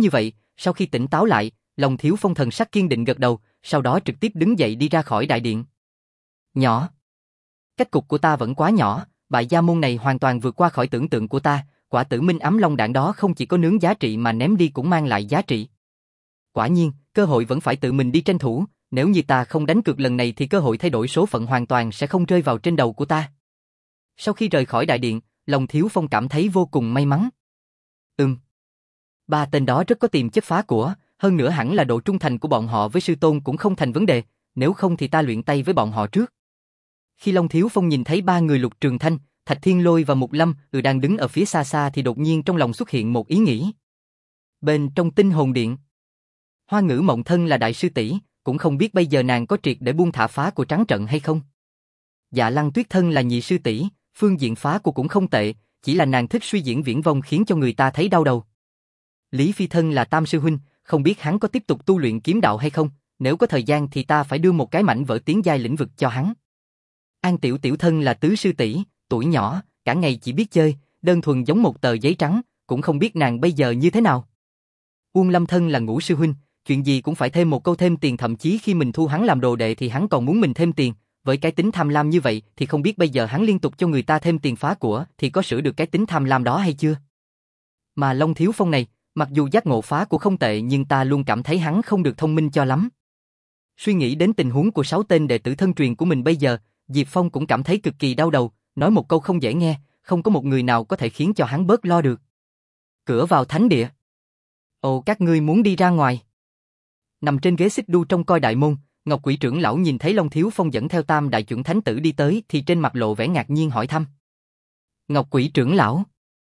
sau khi tỉnh táo lại, Long Thiếu Phong thần sắc kiên định gật đầu, sau đó trực tiếp đứng dậy đi ra khỏi đại điện. Nhỏ. Cách cục của ta vẫn quá nhỏ, bại gia môn này hoàn toàn vượt qua khỏi tưởng tượng của ta, quả tử minh ám long đạn đó không chỉ có nướng giá trị mà ném đi cũng mang lại giá trị. Quả nhiên, cơ hội vẫn phải tự mình đi tranh thủ, nếu như ta không đánh cược lần này thì cơ hội thay đổi số phận hoàn toàn sẽ không rơi vào trên đầu của ta. Sau khi rời khỏi đại điện, Long Thiếu Phong cảm thấy vô cùng may mắn. Ừm. Ba tên đó rất có tiềm chất phá của, hơn nữa hẳn là độ trung thành của bọn họ với sư tôn cũng không thành vấn đề, nếu không thì ta luyện tay với bọn họ trước. Khi Long Thiếu Phong nhìn thấy ba người Lục Trường Thanh, Thạch Thiên Lôi và Mục Lâm ừ đang đứng ở phía xa xa thì đột nhiên trong lòng xuất hiện một ý nghĩ. Bên trong tinh hồn điện, Hoa Ngữ Mộng thân là đại sư tỷ, cũng không biết bây giờ nàng có triệt để buông thả phá của trắng trận hay không. Dạ Lăng Tuyết thân là nhị sư tỷ, phương diện phá của cũng không tệ, chỉ là nàng thích suy diễn viễn vông khiến cho người ta thấy đau đầu. Lý Phi thân là tam sư huynh, không biết hắn có tiếp tục tu luyện kiếm đạo hay không, nếu có thời gian thì ta phải đưa một cái mảnh vỡ tiến giai lĩnh vực cho hắn. An Tiểu Tiểu thân là tứ sư tỷ, tuổi nhỏ, cả ngày chỉ biết chơi, đơn thuần giống một tờ giấy trắng, cũng không biết nàng bây giờ như thế nào. Uông Lâm thân là ngũ sư huynh, chuyện gì cũng phải thêm một câu thêm tiền, thậm chí khi mình thu hắn làm đồ đệ thì hắn còn muốn mình thêm tiền, với cái tính tham lam như vậy thì không biết bây giờ hắn liên tục cho người ta thêm tiền phá của thì có sửa được cái tính tham lam đó hay chưa. Mà Long Thiếu Phong này, mặc dù giác ngộ phá của không tệ nhưng ta luôn cảm thấy hắn không được thông minh cho lắm. Suy nghĩ đến tình huống của sáu tên đệ tử thân truyền của mình bây giờ, Diệp Phong cũng cảm thấy cực kỳ đau đầu, nói một câu không dễ nghe, không có một người nào có thể khiến cho hắn bớt lo được. Cửa vào thánh địa. Ồ, các ngươi muốn đi ra ngoài. Nằm trên ghế xích đu trông coi đại môn, Ngọc Quỷ trưởng lão nhìn thấy Long Thiếu Phong dẫn theo tam đại chuẩn thánh tử đi tới thì trên mặt lộ vẻ ngạc nhiên hỏi thăm. Ngọc Quỷ trưởng lão,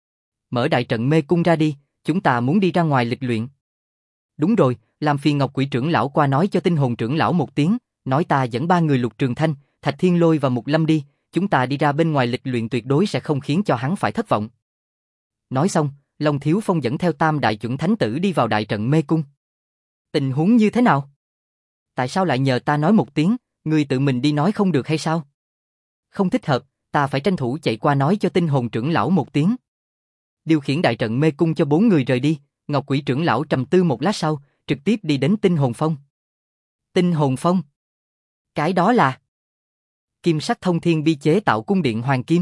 mở đại trận mê cung ra đi, chúng ta muốn đi ra ngoài lịch luyện. Đúng rồi, làm phiền Ngọc Quỷ trưởng lão qua nói cho tinh hồn trưởng lão một tiếng, nói ta dẫn ba người Lục Trường Thanh, Thạch Thiên Lôi và Mục Lâm đi, chúng ta đi ra bên ngoài lịch luyện tuyệt đối sẽ không khiến cho hắn phải thất vọng. Nói xong, Long Thiếu Phong dẫn theo tam đại chuẩn thánh tử đi vào đại trận mê cung. Tình huống như thế nào? Tại sao lại nhờ ta nói một tiếng, ngươi tự mình đi nói không được hay sao? Không thích hợp, ta phải tranh thủ chạy qua nói cho tinh hồn trưởng lão một tiếng. Điều khiển đại trận mê cung cho bốn người rời đi, Ngọc Quỷ trưởng lão trầm tư một lát sau, trực tiếp đi đến tinh hồn phong. Tinh hồn phong? Cái đó là kim sắc thông thiên bi chế tạo cung điện hoàng kim.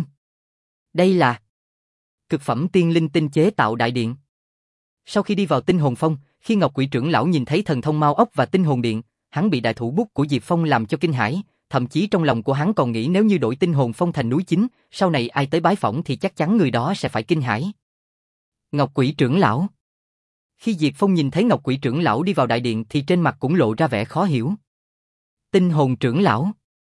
Đây là cực phẩm tiên linh tinh chế tạo đại điện. Sau khi đi vào tinh hồn phong, khi Ngọc Quỷ trưởng lão nhìn thấy thần thông Mao ốc và tinh hồn điện, hắn bị đại thủ bút của Diệp Phong làm cho kinh hãi, thậm chí trong lòng của hắn còn nghĩ nếu như đổi tinh hồn phong thành núi chính, sau này ai tới bái phỏng thì chắc chắn người đó sẽ phải kinh hãi. Ngọc Quỷ trưởng lão. Khi Diệp Phong nhìn thấy Ngọc Quỷ trưởng lão đi vào đại điện thì trên mặt cũng lộ ra vẻ khó hiểu. Tinh hồn trưởng lão.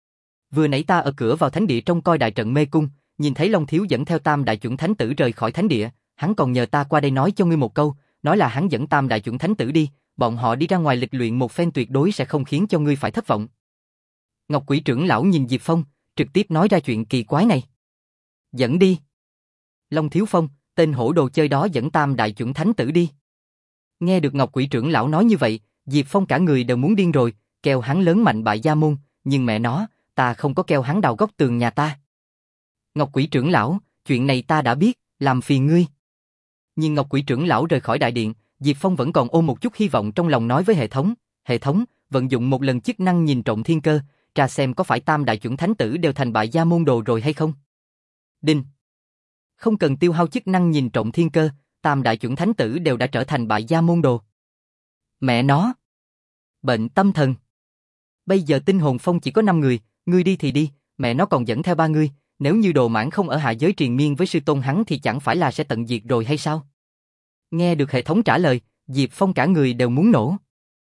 Vừa nãy ta ở cửa vào thánh địa trông coi đại trận mê cung, nhìn thấy Long Thiếu dẫn theo tam đại chuẩn thánh tử rời khỏi thánh địa, hắn còn nhờ ta qua đây nói cho ngươi một câu, nói là hắn dẫn tam đại chuẩn thánh tử đi, bọn họ đi ra ngoài lịch luyện một phen tuyệt đối sẽ không khiến cho ngươi phải thất vọng. Ngọc Quỷ trưởng lão nhìn Diệp Phong, trực tiếp nói ra chuyện kỳ quái này. Dẫn đi. Long Thiếu Phong, tên hổ đồ chơi đó dẫn tam đại chuẩn thánh tử đi. Nghe được Ngọc Quỷ trưởng lão nói như vậy, Diệp Phong cả người đều muốn điên rồi, kêu hắn lớn mạnh bại gia môn, nhưng mẹ nó, ta không có kêu hắn đào góc tường nhà ta. Ngọc Quỷ trưởng lão, chuyện này ta đã biết, làm phiền ngươi. Nhưng Ngọc Quỷ trưởng lão rời khỏi đại điện, Diệp Phong vẫn còn ôm một chút hy vọng trong lòng nói với hệ thống, hệ thống, vận dụng một lần chức năng nhìn trộm thiên cơ, tra xem có phải tam đại chuẩn thánh tử đều thành bại gia môn đồ rồi hay không. Đinh. Không cần tiêu hao chức năng nhìn trộm thiên cơ, tam đại chuẩn thánh tử đều đã trở thành bại gia môn đồ. Mẹ nó. Bệnh tâm thần. Bây giờ tinh hồn phong chỉ có năm người, ngươi đi thì đi, mẹ nó còn dẫn theo ba người, nếu như đồ mãn không ở hạ giới triền miên với sư tôn hắn thì chẳng phải là sẽ tận diệt rồi hay sao? Nghe được hệ thống trả lời, Diệp Phong cả người đều muốn nổ.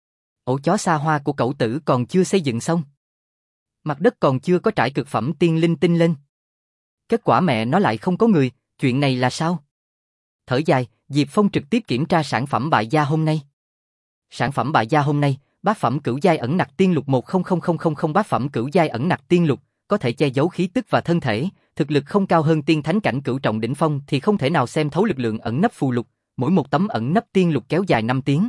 Ổ chó xa hoa của cậu tử còn chưa xây dựng xong. Mặt đất còn chưa có trải cực phẩm tiên linh tinh lên. Kết quả mẹ nó lại không có người, chuyện này là sao? Thở dài, Diệp Phong trực tiếp kiểm tra sản phẩm bại gia hôm nay. Sản phẩm bại gia hôm nay, bát phẩm cửu giai ẩn nặc tiên lục một không không không không không bát phẩm cửu giai ẩn nặc tiên lục, có thể che giấu khí tức và thân thể, thực lực không cao hơn tiên thánh cảnh cửu trọng đỉnh phong thì không thể nào xem thấu lực lượng ẩn nấp phù lục, mỗi một tấm ẩn nấp tiên lục kéo dài năm tiếng.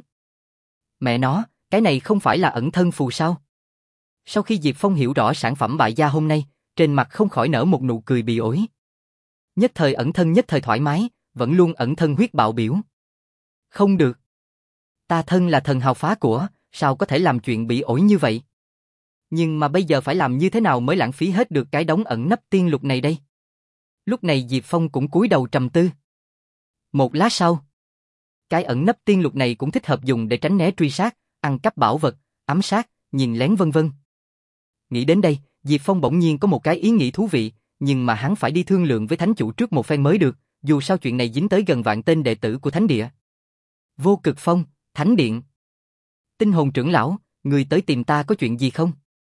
Mẹ nó, cái này không phải là ẩn thân phù sao? Sau khi Diệp Phong hiểu rõ sản phẩm bại gia hôm nay, trên mặt không khỏi nở một nụ cười bị ổi. Nhất thời ẩn thân nhất thời thoải mái, vẫn luôn ẩn thân huyết bạo biểu. Không được. Ta thân là thần hào phá của, sao có thể làm chuyện bị ổi như vậy? Nhưng mà bây giờ phải làm như thế nào mới lãng phí hết được cái đống ẩn nấp tiên lục này đây? Lúc này Diệp Phong cũng cúi đầu trầm tư. Một lát sau, cái ẩn nấp tiên lục này cũng thích hợp dùng để tránh né truy sát, ăn cắp bảo vật, ám sát, nhìn lén vân vân. Nghĩ đến đây, Diệp Phong bỗng nhiên có một cái ý nghĩ thú vị, nhưng mà hắn phải đi thương lượng với thánh chủ trước một phen mới được, dù sao chuyện này dính tới gần vạn tên đệ tử của thánh địa. Vô Cực Phong, Thánh Điện. Tinh hồn trưởng lão, người tới tìm ta có chuyện gì không?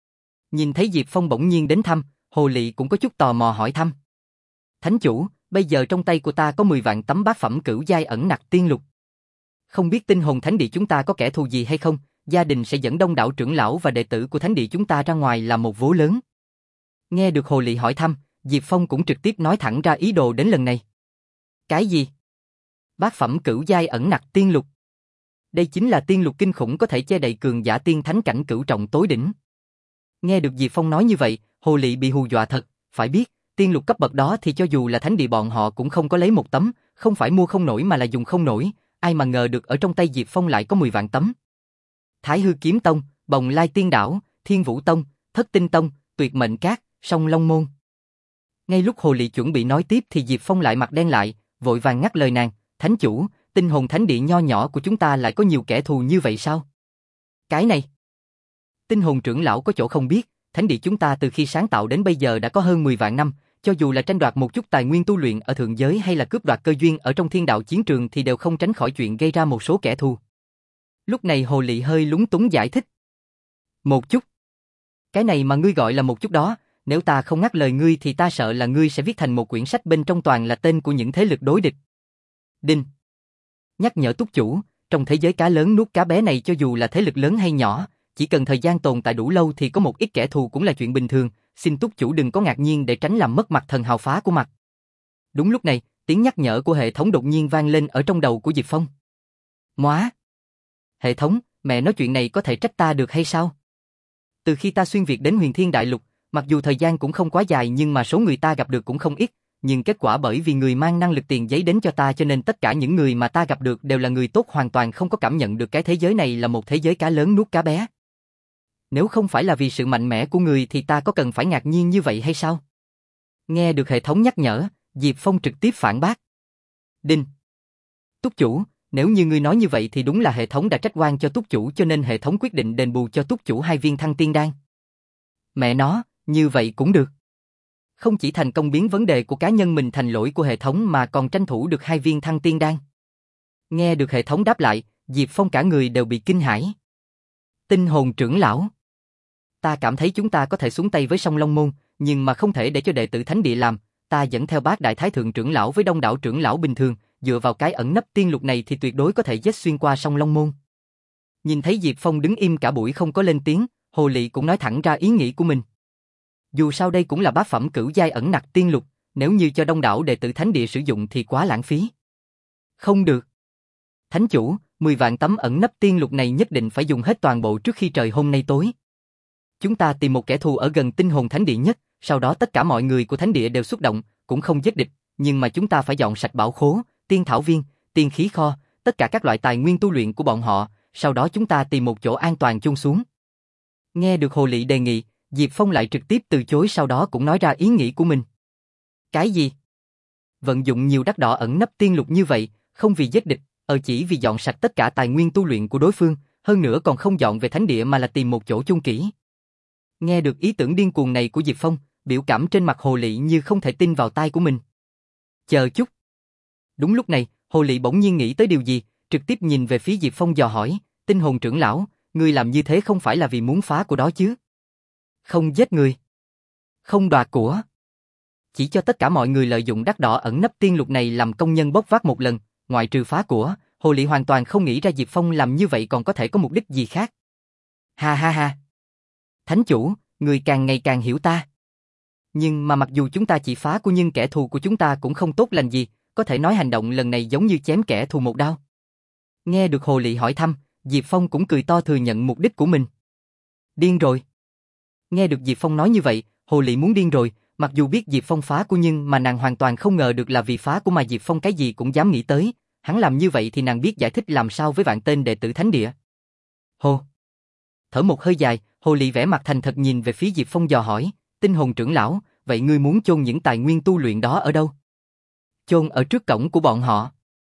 Nhìn thấy Diệp Phong bỗng nhiên đến thăm, Hồ Lị cũng có chút tò mò hỏi thăm. Thánh chủ, bây giờ trong tay của ta có mười vạn tấm bát phẩm cửu giai ẩn nặc tiên lục. Không biết tinh hồn thánh địa chúng ta có kẻ thù gì hay không, gia đình sẽ dẫn đông đảo trưởng lão và đệ tử của thánh địa chúng ta ra ngoài làm một vố lớn. Nghe được Hồ Lị hỏi thăm, Diệp Phong cũng trực tiếp nói thẳng ra ý đồ đến lần này. Cái gì? Bát phẩm cửu giai ẩn nặc tiên lục. Đây chính là tiên lục kinh khủng có thể che đậy cường giả tiên thánh cảnh cửu trọng tối đỉnh. Nghe được Diệp Phong nói như vậy, Hồ Lị bị hù dọa thật, phải biết, tiên lục cấp bậc đó thì cho dù là thánh địa bọn họ cũng không có lấy một tấm, không phải mua không nổi mà là dùng không nổi, ai mà ngờ được ở trong tay Diệp Phong lại có mười vạn tấm. Thái Hư Kiếm Tông, Bồng Lai Tiên Đảo, Thiên Vũ Tông, Thất Tinh Tông, Tuyệt Mệnh Cát, Song Long Môn. Ngay lúc Hồ Lị chuẩn bị nói tiếp thì Diệp Phong lại mặt đen lại, vội vàng ngắt lời nàng, thánh chủ, tinh hồn thánh địa nho nhỏ của chúng ta lại có nhiều kẻ thù như vậy sao? Cái này, tinh hồn trưởng lão có chỗ không biết, thánh địa chúng ta từ khi sáng tạo đến bây giờ đã có hơn mười vạn năm, cho dù là tranh đoạt một chút tài nguyên tu luyện ở thượng giới hay là cướp đoạt cơ duyên ở trong thiên đạo chiến trường thì đều không tránh khỏi chuyện gây ra một số kẻ thù. Lúc này Hồ Lị hơi lúng túng giải thích. Một chút. Cái này mà ngươi gọi là một chút đó, nếu ta không ngắt lời ngươi thì ta sợ là ngươi sẽ viết thành một quyển sách bên trong toàn là tên của những thế lực đối địch. Đinh. Nhắc nhở túc chủ, trong thế giới cá lớn nuốt cá bé này cho dù là thế lực lớn hay nhỏ, chỉ cần thời gian tồn tại đủ lâu thì có một ít kẻ thù cũng là chuyện bình thường, xin túc chủ đừng có ngạc nhiên để tránh làm mất mặt thần hào phá của mặt. Đúng lúc này, tiếng nhắc nhở của hệ thống đột nhiên vang lên ở trong đầu của Diệp Phong. Móa! Hệ thống, mẹ nói chuyện này có thể trách ta được hay sao? Từ khi ta xuyên việt đến Huyền Thiên Đại Lục, mặc dù thời gian cũng không quá dài nhưng mà số người ta gặp được cũng không ít, nhưng kết quả bởi vì người mang năng lực tiền giấy đến cho ta cho nên tất cả những người mà ta gặp được đều là người tốt, hoàn toàn không có cảm nhận được cái thế giới này là một thế giới cá lớn nuốt cá bé. Nếu không phải là vì sự mạnh mẽ của người thì ta có cần phải ngạc nhiên như vậy hay sao? Nghe được hệ thống nhắc nhở, Diệp Phong trực tiếp phản bác. Đinh. Túc chủ, nếu như ngươi nói như vậy thì đúng là hệ thống đã trách oan cho túc chủ cho nên hệ thống quyết định đền bù cho túc chủ hai viên thăng tiên đan. Mẹ nó, như vậy cũng được. Không chỉ thành công biến vấn đề của cá nhân mình thành lỗi của hệ thống mà còn tranh thủ được hai viên thăng tiên đan. Nghe được hệ thống đáp lại, Diệp Phong cả người đều bị kinh hãi. Tinh hồn trưởng lão. Ta cảm thấy chúng ta có thể xuống tay với Song Long Môn, nhưng mà không thể để cho đệ tử thánh địa làm, ta dẫn theo Bát Đại Thái Thượng trưởng lão với đông đảo trưởng lão bình thường, dựa vào cái ẩn nấp tiên lục này thì tuyệt đối có thể giết xuyên qua Song Long Môn. Nhìn thấy Diệp Phong đứng im cả buổi không có lên tiếng, Hồ Lị cũng nói thẳng ra ý nghĩ của mình. Dù sao đây cũng là bát phẩm cửu giai ẩn nặc tiên lục, nếu như cho đông đảo đệ tử thánh địa sử dụng thì quá lãng phí. Không được. Thánh chủ, mười vạn tấm ẩn nấp tiên lục này nhất định phải dùng hết toàn bộ trước khi trời hôm nay tối. Chúng ta tìm một kẻ thù ở gần tinh hồn thánh địa nhất, sau đó tất cả mọi người của thánh địa đều xuất động, cũng không giết địch, nhưng mà chúng ta phải dọn sạch bảo khố, tiên thảo viên, tiên khí kho, tất cả các loại tài nguyên tu luyện của bọn họ, sau đó chúng ta tìm một chỗ an toàn chôn xuống. Nghe được Hồ Lị đề nghị, Diệp Phong lại trực tiếp từ chối, sau đó cũng nói ra ý nghĩ của mình. Cái gì? Vận dụng nhiều đắt đỏ ẩn nấp tiên lục như vậy, không vì giết địch, ở chỉ vì dọn sạch tất cả tài nguyên tu luyện của đối phương, hơn nữa còn không dọn về thánh địa mà là tìm một chỗ chôn kỹ. Nghe được ý tưởng điên cuồng này của Diệp Phong, biểu cảm trên mặt Hồ Lị như không thể tin vào tai của mình. Chờ chút. Đúng lúc này, Hồ Lị bỗng nhiên nghĩ tới điều gì, trực tiếp nhìn về phía Diệp Phong dò hỏi, tinh hồn trưởng lão, ngươi làm như thế không phải là vì muốn phá của đó chứ? Không giết người, không đoạt của, chỉ cho tất cả mọi người lợi dụng đắt đỏ ẩn nấp tiên lục này làm công nhân bốc vác một lần, ngoại trừ phá của, Hồ Lị hoàn toàn không nghĩ ra Diệp Phong làm như vậy còn có thể có mục đích gì khác. Ha ha ha. Thánh chủ, người càng ngày càng hiểu ta. Nhưng mà mặc dù chúng ta chỉ phá của nhưng kẻ thù của chúng ta cũng không tốt lành gì, có thể nói hành động lần này giống như chém kẻ thù một đao. Nghe được Hồ Lị hỏi thăm, Diệp Phong cũng cười to thừa nhận mục đích của mình. Điên rồi. Nghe được Diệp Phong nói như vậy, Hồ Lị muốn điên rồi, mặc dù biết Diệp Phong phá của nhưng mà nàng hoàn toàn không ngờ được là vì phá của mà Diệp Phong cái gì cũng dám nghĩ tới, hắn làm như vậy thì nàng biết giải thích làm sao với vạn tên đệ tử thánh địa. Hô. Thở một hơi dài, Hồ Lị vẻ mặt thành thật nhìn về phía Diệp Phong dò hỏi, Tinh Hồn trưởng lão, vậy ngươi muốn chôn những tài nguyên tu luyện đó ở đâu? Chôn ở trước cổng của bọn họ.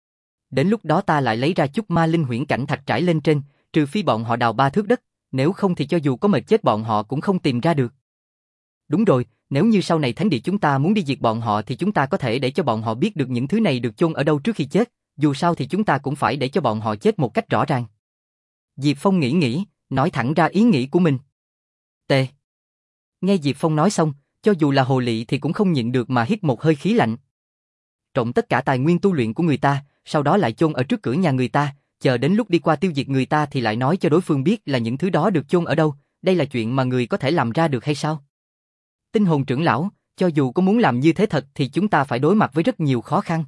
Đến lúc đó ta lại lấy ra chút ma linh huyễn cảnh thạch trải lên trên, trừ phi bọn họ đào ba thước đất, nếu không thì cho dù có mệt chết bọn họ cũng không tìm ra được. Đúng rồi, nếu như sau này thánh địa chúng ta muốn đi diệt bọn họ thì chúng ta có thể để cho bọn họ biết được những thứ này được chôn ở đâu trước khi chết, dù sao thì chúng ta cũng phải để cho bọn họ chết một cách rõ ràng. Diệp Phong nghĩ nghĩ, nói thẳng ra ý nghĩ của mình. T. Nghe Diệp Phong nói xong, cho dù là Hồ Lị thì cũng không nhịn được mà hít một hơi khí lạnh. Trộm tất cả tài nguyên tu luyện của người ta, sau đó lại chôn ở trước cửa nhà người ta, chờ đến lúc đi qua tiêu diệt người ta thì lại nói cho đối phương biết là những thứ đó được chôn ở đâu, đây là chuyện mà người có thể làm ra được hay sao? Tinh Hồn trưởng lão, cho dù có muốn làm như thế thật thì chúng ta phải đối mặt với rất nhiều khó khăn.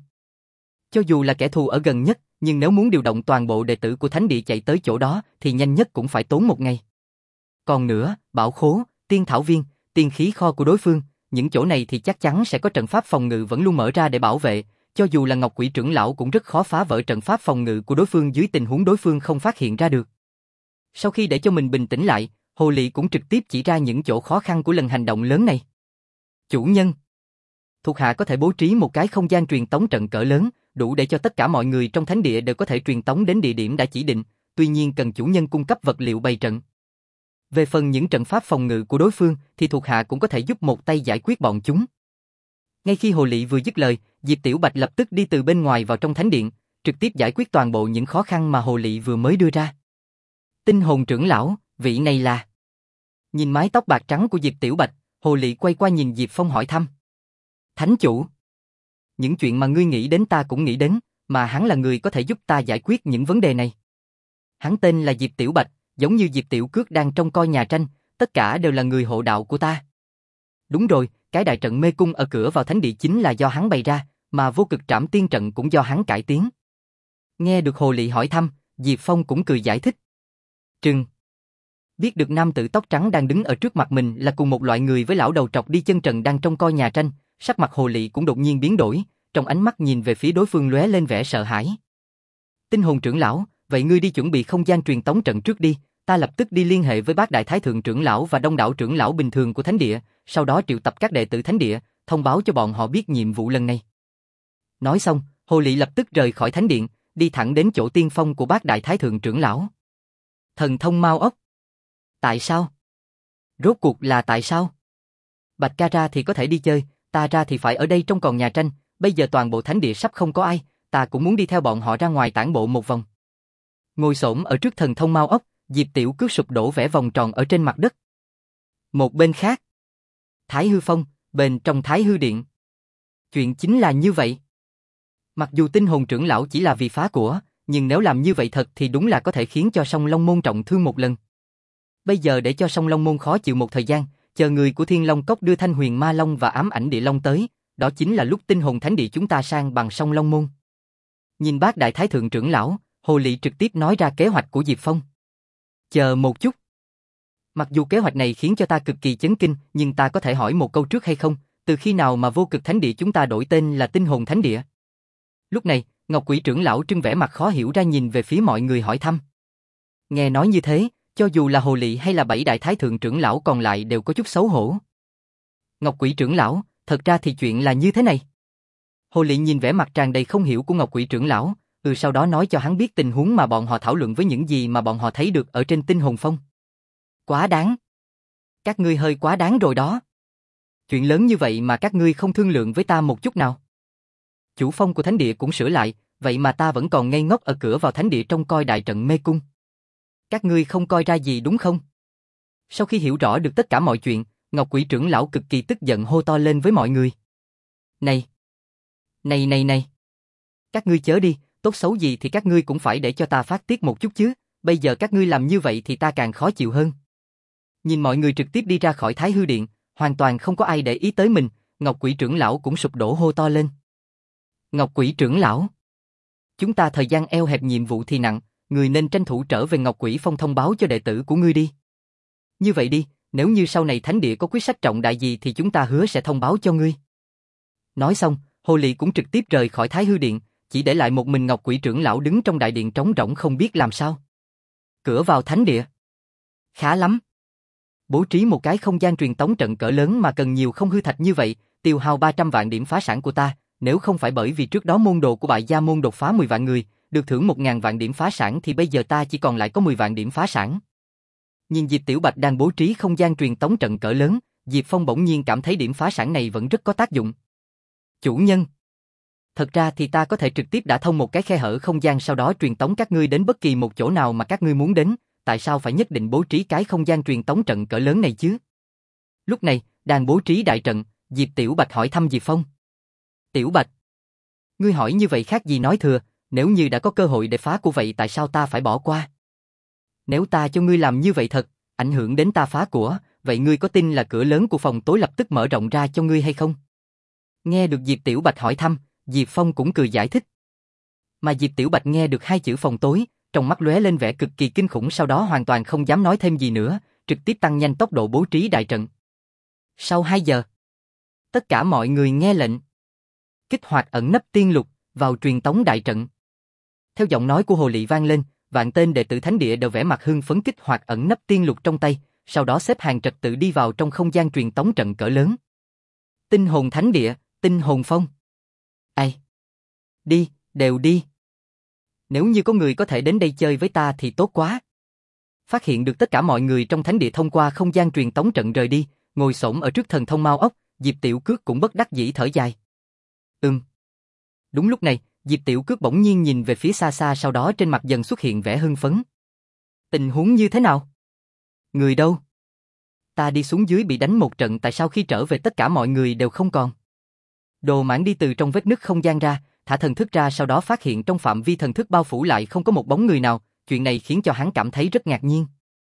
Cho dù là kẻ thù ở gần nhất, nhưng nếu muốn điều động toàn bộ đệ tử của thánh địa chạy tới chỗ đó thì nhanh nhất cũng phải tốn một ngày. Còn nữa, bảo khố, tiên thảo viên, tiên khí kho của đối phương, những chỗ này thì chắc chắn sẽ có trận pháp phòng ngự vẫn luôn mở ra để bảo vệ, cho dù là Ngọc Quỷ trưởng lão cũng rất khó phá vỡ trận pháp phòng ngự của đối phương dưới tình huống đối phương không phát hiện ra được. Sau khi để cho mình bình tĩnh lại, Hồ Lị cũng trực tiếp chỉ ra những chỗ khó khăn của lần hành động lớn này. Chủ nhân, thuộc hạ có thể bố trí một cái không gian truyền tống trận cỡ lớn, đủ để cho tất cả mọi người trong thánh địa đều có thể truyền tống đến địa điểm đã chỉ định, tuy nhiên cần chủ nhân cung cấp vật liệu bày trận. Về phần những trận pháp phòng ngự của đối phương thì thuộc hạ cũng có thể giúp một tay giải quyết bọn chúng. Ngay khi Hồ Lị vừa dứt lời, Diệp Tiểu Bạch lập tức đi từ bên ngoài vào trong thánh điện, trực tiếp giải quyết toàn bộ những khó khăn mà Hồ Lị vừa mới đưa ra. Tinh Hồn trưởng lão, vị này là... Nhìn mái tóc bạc trắng của Diệp Tiểu Bạch, Hồ Lị quay qua nhìn Diệp Phong hỏi thăm. Thánh chủ, những chuyện mà ngươi nghĩ đến ta cũng nghĩ đến, mà hắn là người có thể giúp ta giải quyết những vấn đề này. Hắn tên là Diệp Tiểu Bạch, giống như Diệp Tiểu Cước đang trông coi nhà tranh, tất cả đều là người hộ đạo của ta. Đúng rồi, cái đại trận mê cung ở cửa vào thánh địa chính là do hắn bày ra, mà vô cực trảm tiên trận cũng do hắn cải tiến. Nghe được Hồ Lị hỏi thăm, Diệp Phong cũng cười giải thích. Trừng. Biết được nam tử tóc trắng đang đứng ở trước mặt mình là cùng một loại người với lão đầu trọc đi chân trần đang trông coi nhà tranh, sắc mặt Hồ Lị cũng đột nhiên biến đổi, trong ánh mắt nhìn về phía đối phương lóe lên vẻ sợ hãi. Tinh Hồn trưởng lão, vậy ngươi đi chuẩn bị không gian truyền tống trận trước đi, ta lập tức đi liên hệ với bát đại thái thượng trưởng lão và đông đảo trưởng lão bình thường của thánh địa, sau đó triệu tập các đệ tử thánh địa, thông báo cho bọn họ biết nhiệm vụ lần này. Nói xong, Hồ Lị lập tức rời khỏi thánh điện, đi thẳng đến chỗ tiên phong của bát đại thái thượng trưởng lão. Thần thông Mao ốc. Tại sao? Rốt cuộc là tại sao? Bạch ca ra thì có thể đi chơi, ta ra thì phải ở đây trong còn nhà tranh, bây giờ toàn bộ thánh địa sắp không có ai, ta cũng muốn đi theo bọn họ ra ngoài tản bộ một vòng. Ngồi xổm ở trước thần thông Mao ốc, Diệp Tiểu Cước sụp đổ vẽ vòng tròn ở trên mặt đất. Một bên khác, Thái Hư Phong, bên trong Thái Hư Điện. Chuyện chính là như vậy. Mặc dù Tinh Hồn trưởng lão chỉ là vì phá của, nhưng nếu làm như vậy thật thì đúng là có thể khiến cho Song Long môn trọng thương một lần. Bây giờ để cho Song Long môn khó chịu một thời gian, chờ người của Thiên Long Cốc đưa Thanh Huyền Ma Long và Ám Ảnh Địa Long tới, đó chính là lúc Tinh Hồn Thánh Địa chúng ta sang bằng Song Long môn. Nhìn bác đại thái thượng trưởng lão, Hồ Lị trực tiếp nói ra kế hoạch của Diệp Phong. Chờ một chút. Mặc dù kế hoạch này khiến cho ta cực kỳ chấn kinh, nhưng ta có thể hỏi một câu trước hay không, từ khi nào mà vô cực thánh địa chúng ta đổi tên là Tinh Hồn Thánh Địa? Lúc này, Ngọc Quỷ trưởng lão trưng vẻ mặt khó hiểu ra nhìn về phía mọi người hỏi thăm. Nghe nói như thế, cho dù là Hồ Lị hay là bảy đại thái thượng trưởng lão còn lại đều có chút xấu hổ. Ngọc Quỷ trưởng lão, thật ra thì chuyện là như thế này. Hồ Lị nhìn vẻ mặt tràn đầy không hiểu của Ngọc Quỷ trưởng lão, ừ sau đó nói cho hắn biết tình huống mà bọn họ thảo luận với những gì mà bọn họ thấy được ở trên Tinh Hồn Phong. Quá đáng. Các ngươi hơi quá đáng rồi đó. Chuyện lớn như vậy mà các ngươi không thương lượng với ta một chút nào. Chủ phong của thánh địa cũng sửa lại, vậy mà ta vẫn còn ngây ngốc ở cửa vào thánh địa trông coi đại trận mê cung. Các ngươi không coi ra gì đúng không? Sau khi hiểu rõ được tất cả mọi chuyện, Ngọc Quỷ trưởng lão cực kỳ tức giận hô to lên với mọi người. Này! Này này này! Các ngươi chớ đi, tốt xấu gì thì các ngươi cũng phải để cho ta phát tiết một chút chứ, bây giờ các ngươi làm như vậy thì ta càng khó chịu hơn. Nhìn mọi người trực tiếp đi ra khỏi Thái Hư Điện, hoàn toàn không có ai để ý tới mình, Ngọc Quỷ trưởng lão cũng sụp đổ hô to lên. Ngọc Quỷ trưởng lão! Chúng ta thời gian eo hẹp nhiệm vụ thì nặng, người nên tranh thủ trở về Ngọc Quỷ Phong thông báo cho đệ tử của ngươi đi. Như vậy đi, nếu như sau này thánh địa có quyết sách trọng đại gì thì chúng ta hứa sẽ thông báo cho ngươi. Nói xong, Hồ Lị cũng trực tiếp rời khỏi Thái Hư Điện, chỉ để lại một mình Ngọc Quỷ trưởng lão đứng trong đại điện trống rỗng không biết làm sao. Cửa vào thánh địa. Khá lắm. Bố trí một cái không gian truyền tống trận cỡ lớn mà cần nhiều không hư thạch như vậy, tiêu hao ba trăm vạn điểm phá sản của ta, nếu không phải bởi vì trước đó môn đồ của Bại Gia môn đột phá mười vạn người, được thưởng một ngàn vạn điểm phá sản thì bây giờ ta chỉ còn lại có mười vạn điểm phá sản. Nhìn Diệp Tiểu Bạch đang bố trí không gian truyền tống trận cỡ lớn, Diệp Phong bỗng nhiên cảm thấy điểm phá sản này vẫn rất có tác dụng. Chủ nhân, thật ra thì ta có thể trực tiếp đả thông một cái khe hở không gian sau đó truyền tống các ngươi đến bất kỳ một chỗ nào mà các ngươi muốn đến, tại sao phải nhất định bố trí cái không gian truyền tống trận cỡ lớn này chứ? Lúc này, đang bố trí đại trận, Diệp Tiểu Bạch hỏi thăm Diệp Phong. Tiểu Bạch, ngươi hỏi như vậy khác gì nói thừa, nếu như đã có cơ hội để phá của vậy tại sao ta phải bỏ qua? Nếu ta cho ngươi làm như vậy thật, ảnh hưởng đến ta phá của, vậy ngươi có tin là cửa lớn của phòng tối lập tức mở rộng ra cho ngươi hay không? Nghe được Diệp Tiểu Bạch hỏi thăm, Diệp Phong cũng cười giải thích. Mà Diệp Tiểu Bạch nghe được hai chữ phòng tối, trong mắt lóe lên vẻ cực kỳ kinh khủng sau đó hoàn toàn không dám nói thêm gì nữa, trực tiếp tăng nhanh tốc độ bố trí đại trận. Sau hai giờ, tất cả mọi người nghe lệnh. Kích hoạt ẩn nấp tiên lục, vào truyền tống đại trận. Theo giọng nói của Hồ Lị vang lên, vạn tên đệ tử thánh địa đều vẻ mặt hưng phấn kích hoạt ẩn nấp tiên lục trong tay, sau đó xếp hàng trật tự đi vào trong không gian truyền tống trận cỡ lớn. Tinh hồn thánh địa, tinh hồn phong. Ai? Đi, đều đi. Nếu như có người có thể đến đây chơi với ta thì tốt quá. Phát hiện được tất cả mọi người trong thánh địa thông qua không gian truyền tống trận rời đi, ngồi xổm ở trước thần thông Mao Ốc, Diệp Tiểu Cước cũng bất đắc dĩ thở dài. Ừm. Đúng lúc này, Diệp Tiểu Cước bỗng nhiên nhìn về phía xa xa sau đó trên mặt dần xuất hiện vẻ hưng phấn. Tình huống như thế nào? Người đâu? Ta đi xuống dưới bị đánh một trận tại sao khi trở về tất cả mọi người đều không còn? Đồ Mãn đi từ trong vết nứt không gian ra, thả thần thức ra sau đó phát hiện trong phạm vi thần thức bao phủ lại không có một bóng người nào, chuyện này khiến cho hắn cảm thấy rất ngạc nhiên.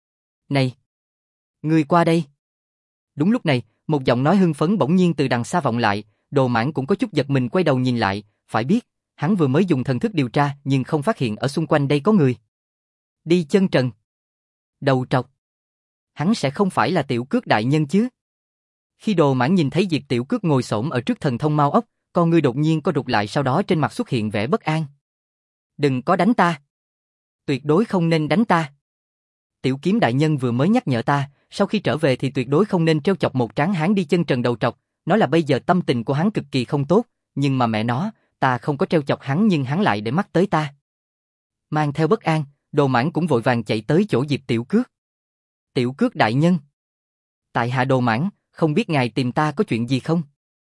Này! Người qua đây! Đúng lúc này, một giọng nói hưng phấn bỗng nhiên từ đằng xa vọng lại, Đồ Mãn cũng có chút giật mình quay đầu nhìn lại, phải biết, hắn vừa mới dùng thần thức điều tra nhưng không phát hiện ở xung quanh đây có người. Đi chân trần. Đầu trọc. Hắn sẽ không phải là Tiểu Cước đại nhân chứ? Khi Đồ Mãn nhìn thấy Diệp Tiểu Cước ngồi xổm ở trước thần thông Mao Ốc, con ngươi đột nhiên co rụt lại sau đó trên mặt xuất hiện vẻ bất an. Đừng có đánh ta. Tuyệt đối không nên đánh ta. Tiểu Kiếm đại nhân vừa mới nhắc nhở ta, sau khi trở về thì tuyệt đối không nên trêu chọc một tráng hán đi chân trần đầu trọc, nói là bây giờ tâm tình của hắn cực kỳ không tốt, nhưng mà mẹ nó, ta không có trêu chọc hắn nhưng hắn lại để mắt tới ta. Mang theo bất an, Đồ Mãn cũng vội vàng chạy tới chỗ Diệp Tiểu Cước. Tiểu Cước đại nhân. Tại hạ Đồ Mãn, không biết ngài tìm ta có chuyện gì không?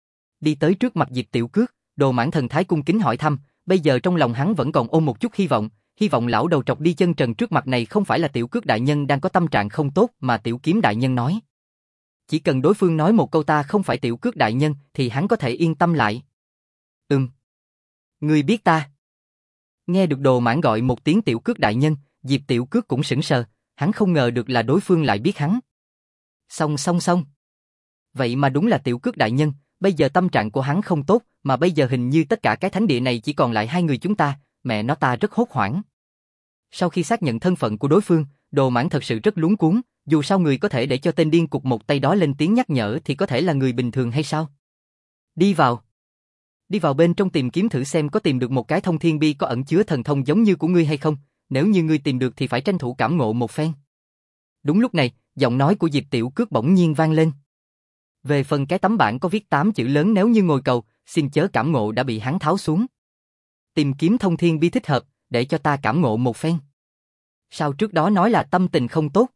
Đi tới trước mặt Diệp Tiểu Cước, Đồ Mãn thần thái cung kính hỏi thăm, bây giờ trong lòng hắn vẫn còn ôm một chút hy vọng, hy vọng lão đầu trọc đi chân trần trước mặt này không phải là Tiểu Cước đại nhân đang có tâm trạng không tốt mà Tiểu Kiếm đại nhân nói. Chỉ cần đối phương nói một câu ta không phải Tiểu Cước đại nhân thì hắn có thể yên tâm lại. Ừm. Ngươi biết ta. Nghe được Đồ Mãn gọi một tiếng Tiểu Cước đại nhân, Diệp Tiểu Cước cũng sững sờ, hắn không ngờ được là đối phương lại biết hắn. Xong xong xong. Vậy mà đúng là Tiểu Cước đại nhân, bây giờ tâm trạng của hắn không tốt, mà bây giờ hình như tất cả cái thánh địa này chỉ còn lại hai người chúng ta, mẹ nó ta rất hốt hoảng. Sau khi xác nhận thân phận của đối phương, Đồ Mãn thật sự rất luống cuống, dù sao người có thể để cho tên điên cục một tay đó lên tiếng nhắc nhở thì có thể là người bình thường hay sao? Đi vào. Đi vào bên trong tìm kiếm thử xem có tìm được một cái thông thiên bi có ẩn chứa thần thông giống như của ngươi hay không, nếu như ngươi tìm được thì phải tranh thủ cảm ngộ một phen. Đúng lúc này, giọng nói của Diệp Tiểu Cước bỗng nhiên vang lên. Về phần cái tấm bảng có viết tám chữ lớn nếu như ngồi cầu, xin chớ cảm ngộ đã bị hắn tháo xuống. Tìm kiếm thông thiên bi thích hợp, để cho ta cảm ngộ một phen. Sao trước đó nói là tâm tình không tốt?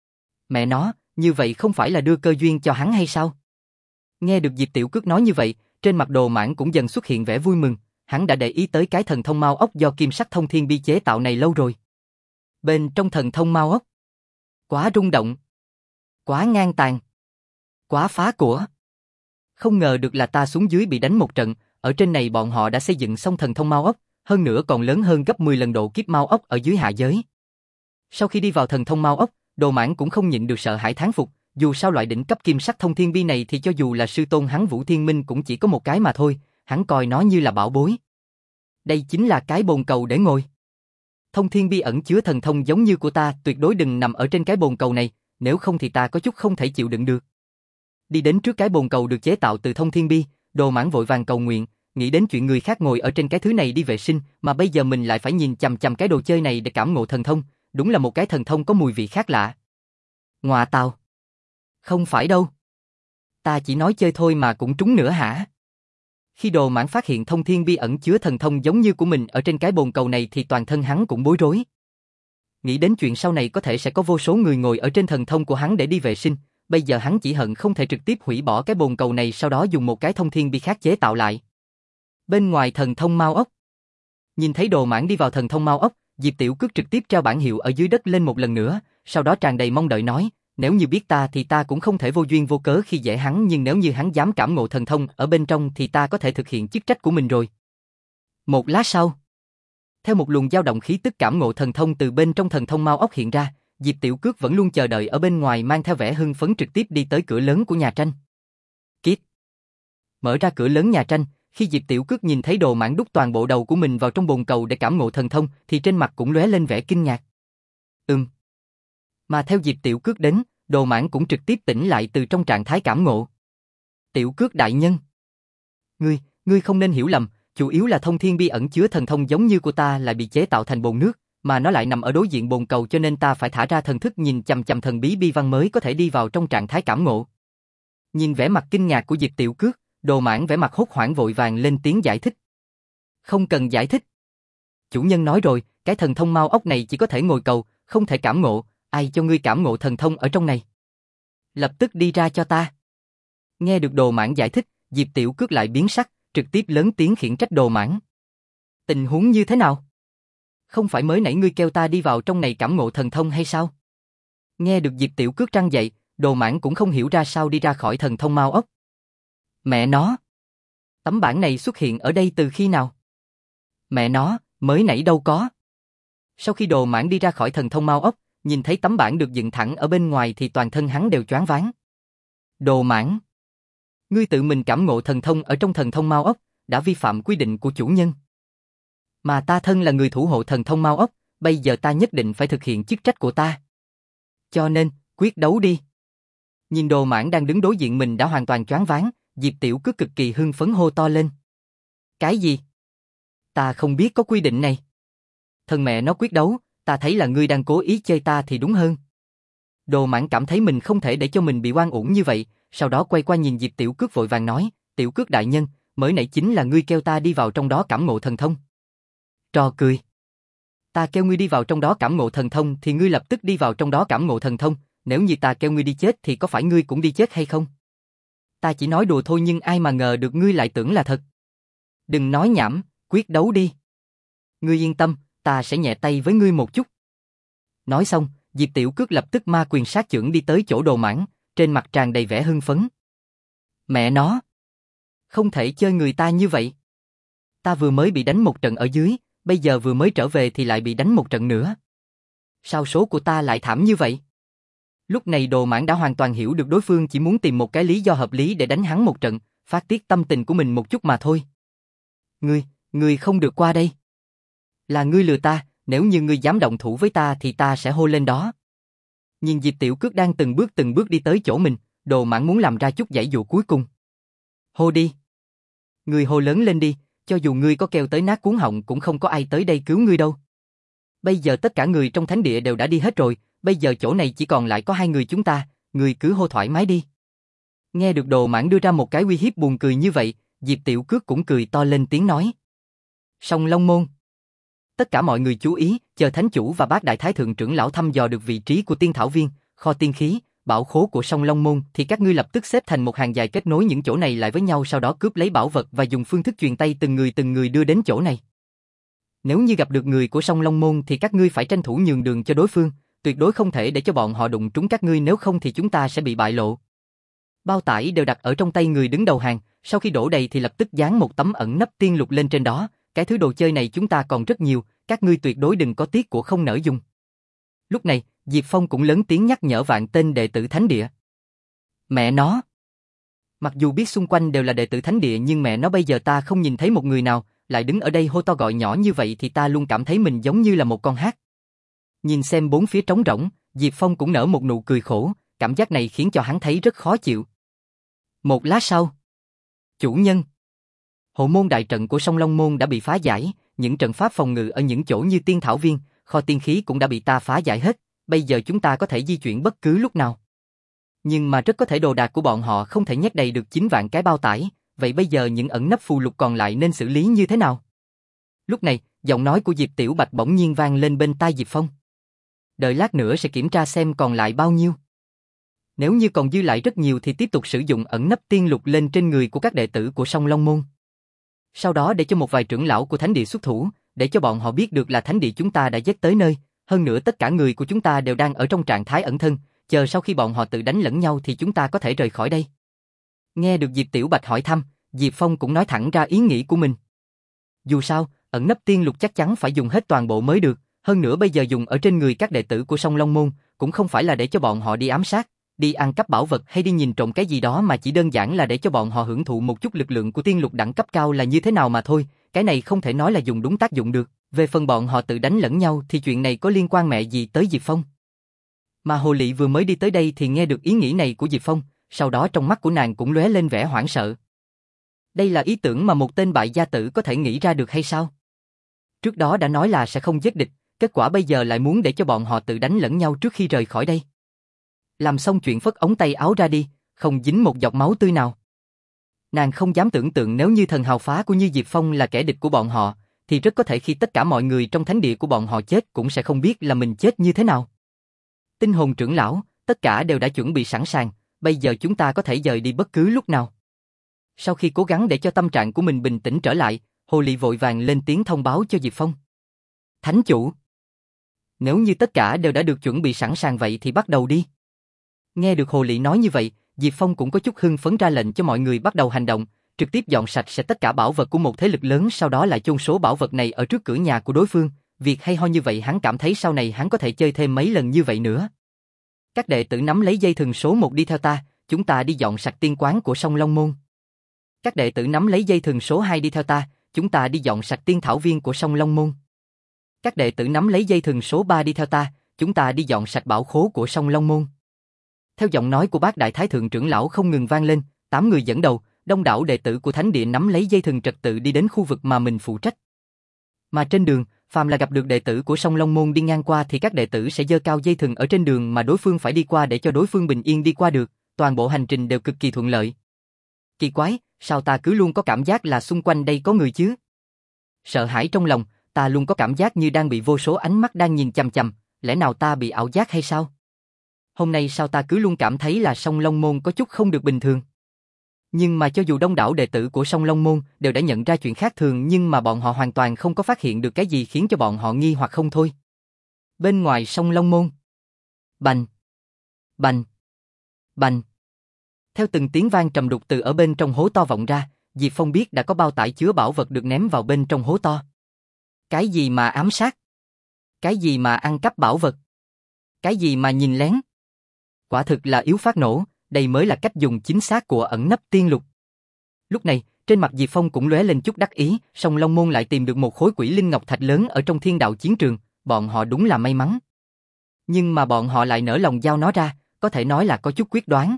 Mẹ nó, như vậy không phải là đưa cơ duyên cho hắn hay sao? Nghe được Diệp Tiểu Cước nói như vậy, trên mặt Đồ Mãn cũng dần xuất hiện vẻ vui mừng, hắn đã để ý tới cái thần thông Mao Ốc do kim sắc thông thiên bi chế tạo này lâu rồi. Bên trong thần thông Mao Ốc, quá rung động, quá ngang tàn, quá phá của. Không ngờ được là ta xuống dưới bị đánh một trận, ở trên này bọn họ đã xây dựng xong thần thông Mao Ốc, hơn nữa còn lớn hơn gấp mười lần độ kiếp Mao Ốc ở dưới hạ giới. Sau khi đi vào thần thông Mao Ốc, Đồ Mãn cũng không nhịn được sợ hãi thán phục, dù sao loại đỉnh cấp kim sắc thông thiên bi này thì cho dù là sư tôn hắn Vũ Thiên Minh cũng chỉ có một cái mà thôi, hắn coi nó như là bảo bối. Đây chính là cái bồn cầu để ngồi. Thông thiên bi ẩn chứa thần thông giống như của ta, tuyệt đối đừng nằm ở trên cái bồn cầu này, nếu không thì ta có chút không thể chịu đựng được. Đi đến trước cái bồn cầu được chế tạo từ thông thiên bi, Đồ Mãn vội vàng cầu nguyện, nghĩ đến chuyện người khác ngồi ở trên cái thứ này đi vệ sinh, mà bây giờ mình lại phải nhìn chằm chằm cái đồ chơi này để cảm ngộ thần thông, đúng là một cái thần thông có mùi vị khác lạ. Ngoạ tào. Không phải đâu. Ta chỉ nói chơi thôi mà cũng trúng nữa hả? Khi Đồ Mãn phát hiện thông thiên bi ẩn chứa thần thông giống như của mình ở trên cái bồn cầu này thì toàn thân hắn cũng bối rối. Nghĩ đến chuyện sau này có thể sẽ có vô số người ngồi ở trên thần thông của hắn để đi vệ sinh, bây giờ hắn chỉ hận không thể trực tiếp hủy bỏ cái bồn cầu này sau đó dùng một cái thông thiên bi khác chế tạo lại. Bên ngoài thần thông Mao ốc. Nhìn thấy Đồ Mãn đi vào thần thông Mao ốc, Diệp Tiểu Cước trực tiếp treo bảng hiệu ở dưới đất lên một lần nữa, sau đó tràn đầy mong đợi nói, nếu như biết ta thì ta cũng không thể vô duyên vô cớ khi dễ hắn, nhưng nếu như hắn dám cảm ngộ thần thông ở bên trong thì ta có thể thực hiện chức trách của mình rồi. Một lát sau, theo một luồng dao động khí tức cảm ngộ thần thông từ bên trong thần thông Mao ốc hiện ra, Diệp Tiểu Cước vẫn luôn chờ đợi ở bên ngoài mang theo vẻ hưng phấn trực tiếp đi tới cửa lớn của nhà tranh. Kiết. Mở ra cửa lớn nhà tranh, khi Diệp Tiểu Cước nhìn thấy Đồ Mãn đút toàn bộ đầu của mình vào trong bồn cầu để cảm ngộ thần thông thì trên mặt cũng lóe lên vẻ kinh ngạc. Ừm. Mà theo Diệp Tiểu Cước đến, Đồ Mãn cũng trực tiếp tỉnh lại từ trong trạng thái cảm ngộ. Tiểu Cước đại nhân. Ngươi, ngươi không nên hiểu lầm, chủ yếu là thông thiên bi ẩn chứa thần thông giống như của ta lại bị chế tạo thành bồn nước, mà nó lại nằm ở đối diện bồn cầu cho nên ta phải thả ra thần thức nhìn chằm chằm thần bí bi văn mới có thể đi vào trong trạng thái cảm ngộ. Nhìn vẻ mặt kinh ngạc của Diệp Tiểu Cước, Đồ Mãn vẻ mặt hốt hoảng vội vàng lên tiếng giải thích. Không cần giải thích. Chủ nhân nói rồi, cái thần thông Mao ốc này chỉ có thể ngồi cầu, không thể cảm ngộ, ai cho ngươi cảm ngộ thần thông ở trong này? Lập tức đi ra cho ta. Nghe được Đồ Mãn giải thích, Diệp Tiểu Cước lại biến sắc, trực tiếp lớn tiếng khiển trách Đồ Mãn. Tình huống như thế nào? Không phải mới nãy ngươi kêu ta đi vào trong này cảm ngộ thần thông hay sao? Nghe được Diệp Tiểu Cước trăng dậy, Đồ Mãn cũng không hiểu ra sao đi ra khỏi thần thông Mao ốc. Mẹ nó! Tấm bảng này xuất hiện ở đây từ khi nào? Mẹ nó, mới nãy đâu có. Sau khi Đồ Mãn đi ra khỏi thần thông Mao ốc, nhìn thấy tấm bảng được dựng thẳng ở bên ngoài thì toàn thân hắn đều choáng váng. Đồ Mãn! Ngươi tự mình cảm ngộ thần thông ở trong thần thông Mao ốc, đã vi phạm quy định của chủ nhân. Mà ta thân là người thủ hộ thần thông Mao ốc, bây giờ ta nhất định phải thực hiện chức trách của ta. Cho nên, quyết đấu đi. Nhìn Đồ Mãn đang đứng đối diện mình đã hoàn toàn choáng váng, Diệp Tiểu Cước cực kỳ hưng phấn hô to lên. Cái gì? Ta không biết có quy định này. Thần mẹ nó quyết đấu, ta thấy là ngươi đang cố ý chơi ta thì đúng hơn. Đồ Mãn cảm thấy mình không thể để cho mình bị oan uổng như vậy, sau đó quay qua nhìn Diệp Tiểu Cước vội vàng nói, Tiểu Cước đại nhân, mới nãy chính là ngươi kêu ta đi vào trong đó cảm ngộ thần thông. Trò cười. Ta kêu ngươi đi vào trong đó cảm ngộ thần thông thì ngươi lập tức đi vào trong đó cảm ngộ thần thông, nếu như ta kêu ngươi đi chết thì có phải ngươi cũng đi chết hay không? Ta chỉ nói đùa thôi nhưng ai mà ngờ được ngươi lại tưởng là thật. Đừng nói nhảm, quyết đấu đi. Ngươi yên tâm, ta sẽ nhẹ tay với ngươi một chút. Nói xong, Diệp Tiểu Cước lập tức ma quyền sát chưởng đi tới chỗ Đồ Mãn, trên mặt tràn đầy vẻ hưng phấn. Mẹ nó! Không thể chơi người ta như vậy. Ta vừa mới bị đánh một trận ở dưới, bây giờ vừa mới trở về thì lại bị đánh một trận nữa. Sao số của ta lại thảm như vậy? Lúc này Đồ Mãn đã hoàn toàn hiểu được đối phương chỉ muốn tìm một cái lý do hợp lý để đánh hắn một trận, phát tiết tâm tình của mình một chút mà thôi. Ngươi, ngươi không được qua đây. Là ngươi lừa ta, nếu như ngươi dám động thủ với ta thì ta sẽ hô lên đó. Nhìn Diệp Tiểu Cước đang từng bước từng bước đi tới chỗ mình, Đồ Mãn muốn làm ra chút giãy dụa cuối cùng. Hô đi. Ngươi hô lớn lên đi, cho dù ngươi có kêu tới nát cuống họng cũng không có ai tới đây cứu ngươi đâu. Bây giờ tất cả người trong thánh địa đều đã đi hết rồi, bây giờ chỗ này chỉ còn lại có hai người chúng ta, ngươi cứ hô thoải mái đi. Nghe được Đồ Mãn đưa ra một cái uy hiếp buồn cười như vậy, Diệp Tiểu Cước cũng cười to lên tiếng nói. Song Long Môn. Tất cả mọi người chú ý, chờ thánh chủ và bát đại thái thượng trưởng lão thăm dò được vị trí của tiên thảo viên, kho tiên khí, bảo khố của Song Long Môn thì các ngươi lập tức xếp thành một hàng dài kết nối những chỗ này lại với nhau, sau đó cướp lấy bảo vật và dùng phương thức truyền tay từng người từng người đưa đến chỗ này. Nếu như gặp được người của Song Long Môn thì các ngươi phải tranh thủ nhường đường cho đối phương, tuyệt đối không thể để cho bọn họ đụng trúng các ngươi, nếu không thì chúng ta sẽ bị bại lộ. Bao tải đều đặt ở trong tay người đứng đầu hàng, sau khi đổ đầy thì lập tức dán một tấm ẩn nấp tiên lục lên trên đó, cái thứ đồ chơi này chúng ta còn rất nhiều, các ngươi tuyệt đối đừng có tiếc của không nỡ dùng. Lúc này, Diệp Phong cũng lớn tiếng nhắc nhở vạn tên đệ tử thánh địa. Mẹ nó! Mặc dù biết xung quanh đều là đệ tử thánh địa nhưng mẹ nó bây giờ ta không nhìn thấy một người nào, lại đứng ở đây hô to gọi nhỏ như vậy thì ta luôn cảm thấy mình giống như là một con hát. Nhìn xem bốn phía trống rỗng, Diệp Phong cũng nở một nụ cười khổ, cảm giác này khiến cho hắn thấy rất khó chịu. Một lát sau. Chủ nhân! Hộ môn đại trận của Song Long Môn đã bị phá giải, những trận pháp phòng ngự ở những chỗ như tiên thảo viên, kho tiên khí cũng đã bị ta phá giải hết, bây giờ chúng ta có thể di chuyển bất cứ lúc nào. Nhưng mà rất có thể đồ đạc của bọn họ không thể nhét đầy được chín vạn cái bao tải, vậy bây giờ những ẩn nấp phù lục còn lại nên xử lý như thế nào? Lúc này, giọng nói của Diệp Tiểu Bạch bỗng nhiên vang lên bên tai Diệp Phong. Đợi lát nữa sẽ kiểm tra xem còn lại bao nhiêu. Nếu như còn dư lại rất nhiều thì tiếp tục sử dụng ẩn nấp tiên lục lên trên người của các đệ tử của Song Long Môn. Sau đó để cho một vài trưởng lão của thánh địa xuất thủ, để cho bọn họ biết được là thánh địa chúng ta đã dết tới nơi, hơn nữa tất cả người của chúng ta đều đang ở trong trạng thái ẩn thân, chờ sau khi bọn họ tự đánh lẫn nhau thì chúng ta có thể rời khỏi đây. Nghe được Diệp Tiểu Bạch hỏi thăm, Diệp Phong cũng nói thẳng ra ý nghĩ của mình. Dù sao, ẩn nấp tiên lục chắc chắn phải dùng hết toàn bộ mới được, hơn nữa bây giờ dùng ở trên người các đệ tử của Song Long Môn, cũng không phải là để cho bọn họ đi ám sát, đi ăn cắp bảo vật hay đi nhìn trộm cái gì đó mà chỉ đơn giản là để cho bọn họ hưởng thụ một chút lực lượng của tiên lục đẳng cấp cao là như thế nào mà thôi, cái này không thể nói là dùng đúng tác dụng được, về phần bọn họ tự đánh lẫn nhau thì chuyện này có liên quan mẹ gì tới Diệp Phong. Mà Hồ Lị vừa mới đi tới đây thì nghe được ý nghĩ này của Diệp Phong, sau đó trong mắt của nàng cũng lóe lên vẻ hoảng sợ. Đây là ý tưởng mà một tên bại gia tử có thể nghĩ ra được hay sao? Trước đó đã nói là sẽ không giết địch, kết quả bây giờ lại muốn để cho bọn họ tự đánh lẫn nhau trước khi rời khỏi đây. Làm xong chuyện phất ống tay áo ra đi, không dính một giọt máu tươi nào. Nàng không dám tưởng tượng nếu như thần hào phá của Như Diệp Phong là kẻ địch của bọn họ, thì rất có thể khi tất cả mọi người trong thánh địa của bọn họ chết cũng sẽ không biết là mình chết như thế nào. Tinh hồn trưởng lão, tất cả đều đã chuẩn bị sẵn sàng, bây giờ chúng ta có thể dời đi bất cứ lúc nào. Sau khi cố gắng để cho tâm trạng của mình bình tĩnh trở lại, Hồ Lị vội vàng lên tiếng thông báo cho Diệp Phong. Thánh chủ! Nếu như tất cả đều đã được chuẩn bị sẵn sàng vậy thì bắt đầu đi. Nghe được Hồ Lị nói như vậy, Diệp Phong cũng có chút hưng phấn ra lệnh cho mọi người bắt đầu hành động, trực tiếp dọn sạch sẽ tất cả bảo vật của một thế lực lớn, sau đó lại chôn số bảo vật này ở trước cửa nhà của đối phương. Việc hay ho như vậy hắn cảm thấy sau này hắn có thể chơi thêm mấy lần như vậy nữa. Các đệ tử nắm lấy dây thừng số một đi theo ta, chúng ta đi dọn sạch tiên quán của Song Long Môn. Các đệ tử nắm lấy dây thừng số hai đi theo ta, chúng ta đi dọn sạch tiên thảo viên của Song Long Môn. Các đệ tử nắm lấy dây thừng số ba đi theo ta, chúng ta đi dọn sạch bảo khố của Song Long Môn. Theo giọng nói của bác đại thái thượng trưởng lão không ngừng vang lên, tám người dẫn đầu, đông đảo đệ tử của thánh địa nắm lấy dây thừng trật tự đi đến khu vực mà mình phụ trách. Mà trên đường, phàm là gặp được đệ tử của Song Long Môn đi ngang qua thì các đệ tử sẽ giơ cao dây thừng ở trên đường mà đối phương phải đi qua để cho đối phương bình yên đi qua được, toàn bộ hành trình đều cực kỳ thuận lợi. Kỳ quái, sao ta cứ luôn có cảm giác là xung quanh đây có người chứ? Sợ hãi trong lòng, ta luôn có cảm giác như đang bị vô số ánh mắt đang nhìn chằm chằm, lẽ nào ta bị ảo giác hay sao? Hôm nay sao ta cứ luôn cảm thấy là Song Long Môn có chút không được bình thường. Nhưng mà cho dù đông đảo đệ tử của Song Long Môn đều đã nhận ra chuyện khác thường nhưng mà bọn họ hoàn toàn không có phát hiện được cái gì khiến cho bọn họ nghi hoặc không thôi. Bên ngoài Song Long Môn. Bành! Bành! Bành! Theo từng tiếng vang trầm đục từ ở bên trong hố to vọng ra, Diệp Phong biết đã có bao tải chứa bảo vật được ném vào bên trong hố to. Cái gì mà ám sát? Cái gì mà ăn cắp bảo vật? Cái gì mà nhìn lén? Quả thực là yếu phát nổ, đây mới là cách dùng chính xác của ẩn nấp tiên lục. Lúc này, trên mặt Diệp Phong cũng lóe lên chút đắc ý, Song Long Môn lại tìm được một khối quỷ linh ngọc thạch lớn ở trong thiên đạo chiến trường, bọn họ đúng là may mắn. Nhưng mà bọn họ lại nỡ lòng giao nó ra, có thể nói là có chút quyết đoán.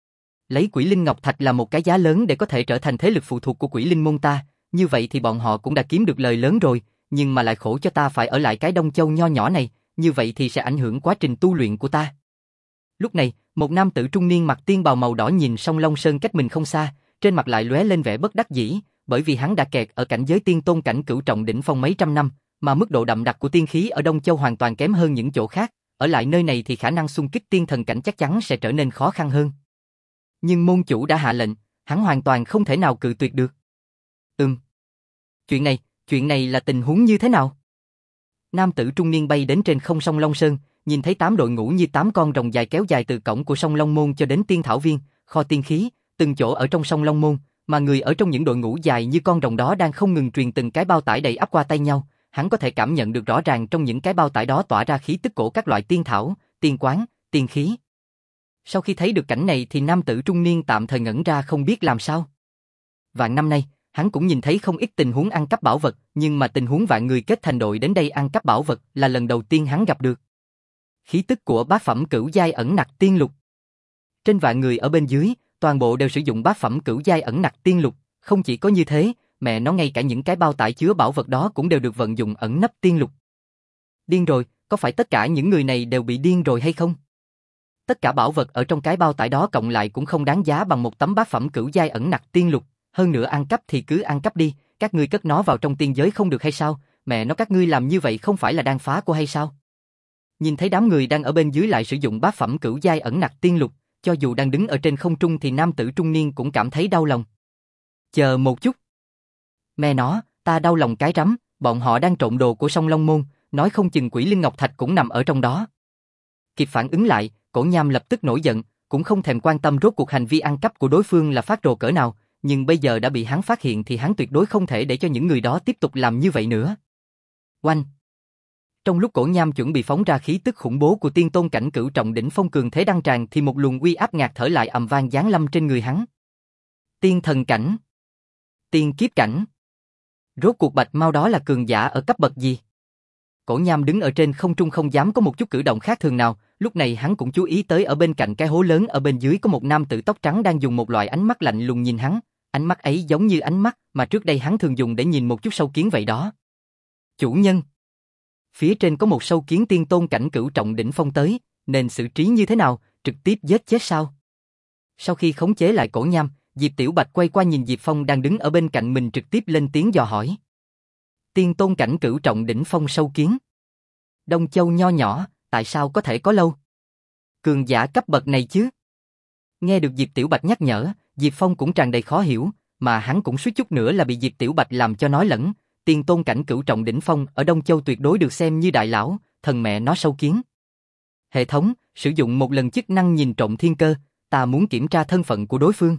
Lấy quỷ linh ngọc thạch là một cái giá lớn để có thể trở thành thế lực phụ thuộc của quỷ linh môn ta, như vậy thì bọn họ cũng đã kiếm được lời lớn rồi, nhưng mà lại khổ cho ta phải ở lại cái Đông Châu nho nhỏ này, như vậy thì sẽ ảnh hưởng quá trình tu luyện của ta. Lúc này, một nam tử trung niên mặc tiên bào màu đỏ nhìn Song Long Sơn cách mình không xa, trên mặt lại lóe lên vẻ bất đắc dĩ, bởi vì hắn đã kẹt ở cảnh giới tiên tôn cảnh cửu trọng đỉnh phong mấy trăm năm, mà mức độ đậm đặc của tiên khí ở Đông Châu hoàn toàn kém hơn những chỗ khác, ở lại nơi này thì khả năng xung kích tiên thần cảnh chắc chắn sẽ trở nên khó khăn hơn. Nhưng môn chủ đã hạ lệnh, hắn hoàn toàn không thể nào cự tuyệt được. Ừm. Chuyện này, chuyện này là tình huống như thế nào? Nam tử trung niên bay đến trên không Song Long Sơn, nhìn thấy tám đội ngũ như tám con rồng dài kéo dài từ cổng của Song Long Môn cho đến tiên thảo viên, kho tiên khí, từng chỗ ở trong Song Long Môn, mà người ở trong những đội ngũ dài như con rồng đó đang không ngừng truyền từng cái bao tải đầy ắp qua tay nhau, hắn có thể cảm nhận được rõ ràng trong những cái bao tải đó tỏa ra khí tức cổ các loại tiên thảo, tiên quán, tiên khí. Sau khi thấy được cảnh này thì nam tử trung niên tạm thời ngẩn ra không biết làm sao. Vạn năm nay, hắn cũng nhìn thấy không ít tình huống ăn cắp bảo vật, nhưng mà tình huống vạn người kết thành đội đến đây ăn cắp bảo vật là lần đầu tiên hắn gặp được. Khí tức của bát phẩm cửu giai ẩn nặc tiên lục. Trên vạn người ở bên dưới, toàn bộ đều sử dụng bát phẩm cửu giai ẩn nặc tiên lục, không chỉ có như thế, mẹ nó ngay cả những cái bao tải chứa bảo vật đó cũng đều được vận dụng ẩn nấp tiên lục. Điên rồi, có phải tất cả những người này đều bị điên rồi hay không? Tất cả bảo vật ở trong cái bao tải đó cộng lại cũng không đáng giá bằng một tấm bát phẩm cửu giai ẩn nặc tiên lục, hơn nữa ăn cắp thì cứ ăn cắp đi, các ngươi cất nó vào trong tiên giới không được hay sao? Mẹ nó các ngươi làm như vậy không phải là đang phá của hay sao? Nhìn thấy đám người đang ở bên dưới lại sử dụng bát phẩm cửu giai ẩn nặc tiên lục, cho dù đang đứng ở trên không trung thì nam tử trung niên cũng cảm thấy đau lòng. Chờ một chút. Mẹ nó, ta đau lòng cái rắm, bọn họ đang trộn đồ của Song Long Môn, nói không chừng Quỷ Linh Ngọc Thạch cũng nằm ở trong đó. Kịp phản ứng lại, Cổ Nham lập tức nổi giận, cũng không thèm quan tâm rốt cuộc hành vi ăn cắp của đối phương là phát rồ cỡ nào, nhưng bây giờ đã bị hắn phát hiện thì hắn tuyệt đối không thể để cho những người đó tiếp tục làm như vậy nữa. Oanh! Trong lúc Cổ Nham chuẩn bị phóng ra khí tức khủng bố của tiên tôn cảnh cửu trọng đỉnh phong cường thế đăng tràn thì một luồng uy áp ngạt thở lại ầm vang giáng lâm trên người hắn. Tiên thần cảnh, tiên kiếp cảnh. Rốt cuộc Bạch Mao đó là cường giả ở cấp bậc gì? Cổ Nham đứng ở trên không trung không dám có một chút cử động khác thường nào, lúc này hắn cũng chú ý tới ở bên cạnh cái hố lớn ở bên dưới có một nam tử tóc trắng đang dùng một loại ánh mắt lạnh lùng nhìn hắn, ánh mắt ấy giống như ánh mắt mà trước đây hắn thường dùng để nhìn một chút sâu kiến vậy đó. Chủ nhân. Phía trên có một sâu kiến tiên tôn cảnh cửu trọng đỉnh phong tới, nên xử trí như thế nào, trực tiếp giết chết sao? Sau khi khống chế lại Cổ Nham, Diệp Tiểu Bạch quay qua nhìn Diệp Phong đang đứng ở bên cạnh mình trực tiếp lên tiếng dò hỏi. Tiên tôn cảnh cửu trọng đỉnh phong sâu kiến. Đông Châu nho nhỏ, tại sao có thể có lâu? Cường giả cấp bậc này chứ? Nghe được Diệp Tiểu Bạch nhắc nhở, Diệp Phong cũng tràn đầy khó hiểu, mà hắn cũng suýt chút nữa là bị Diệp Tiểu Bạch làm cho nói lẫn. Tiên tôn cảnh cửu trọng đỉnh phong ở Đông Châu tuyệt đối được xem như đại lão, thần mẹ nó sâu kiến. Hệ thống, sử dụng một lần chức năng nhìn trộm thiên cơ, ta muốn kiểm tra thân phận của đối phương.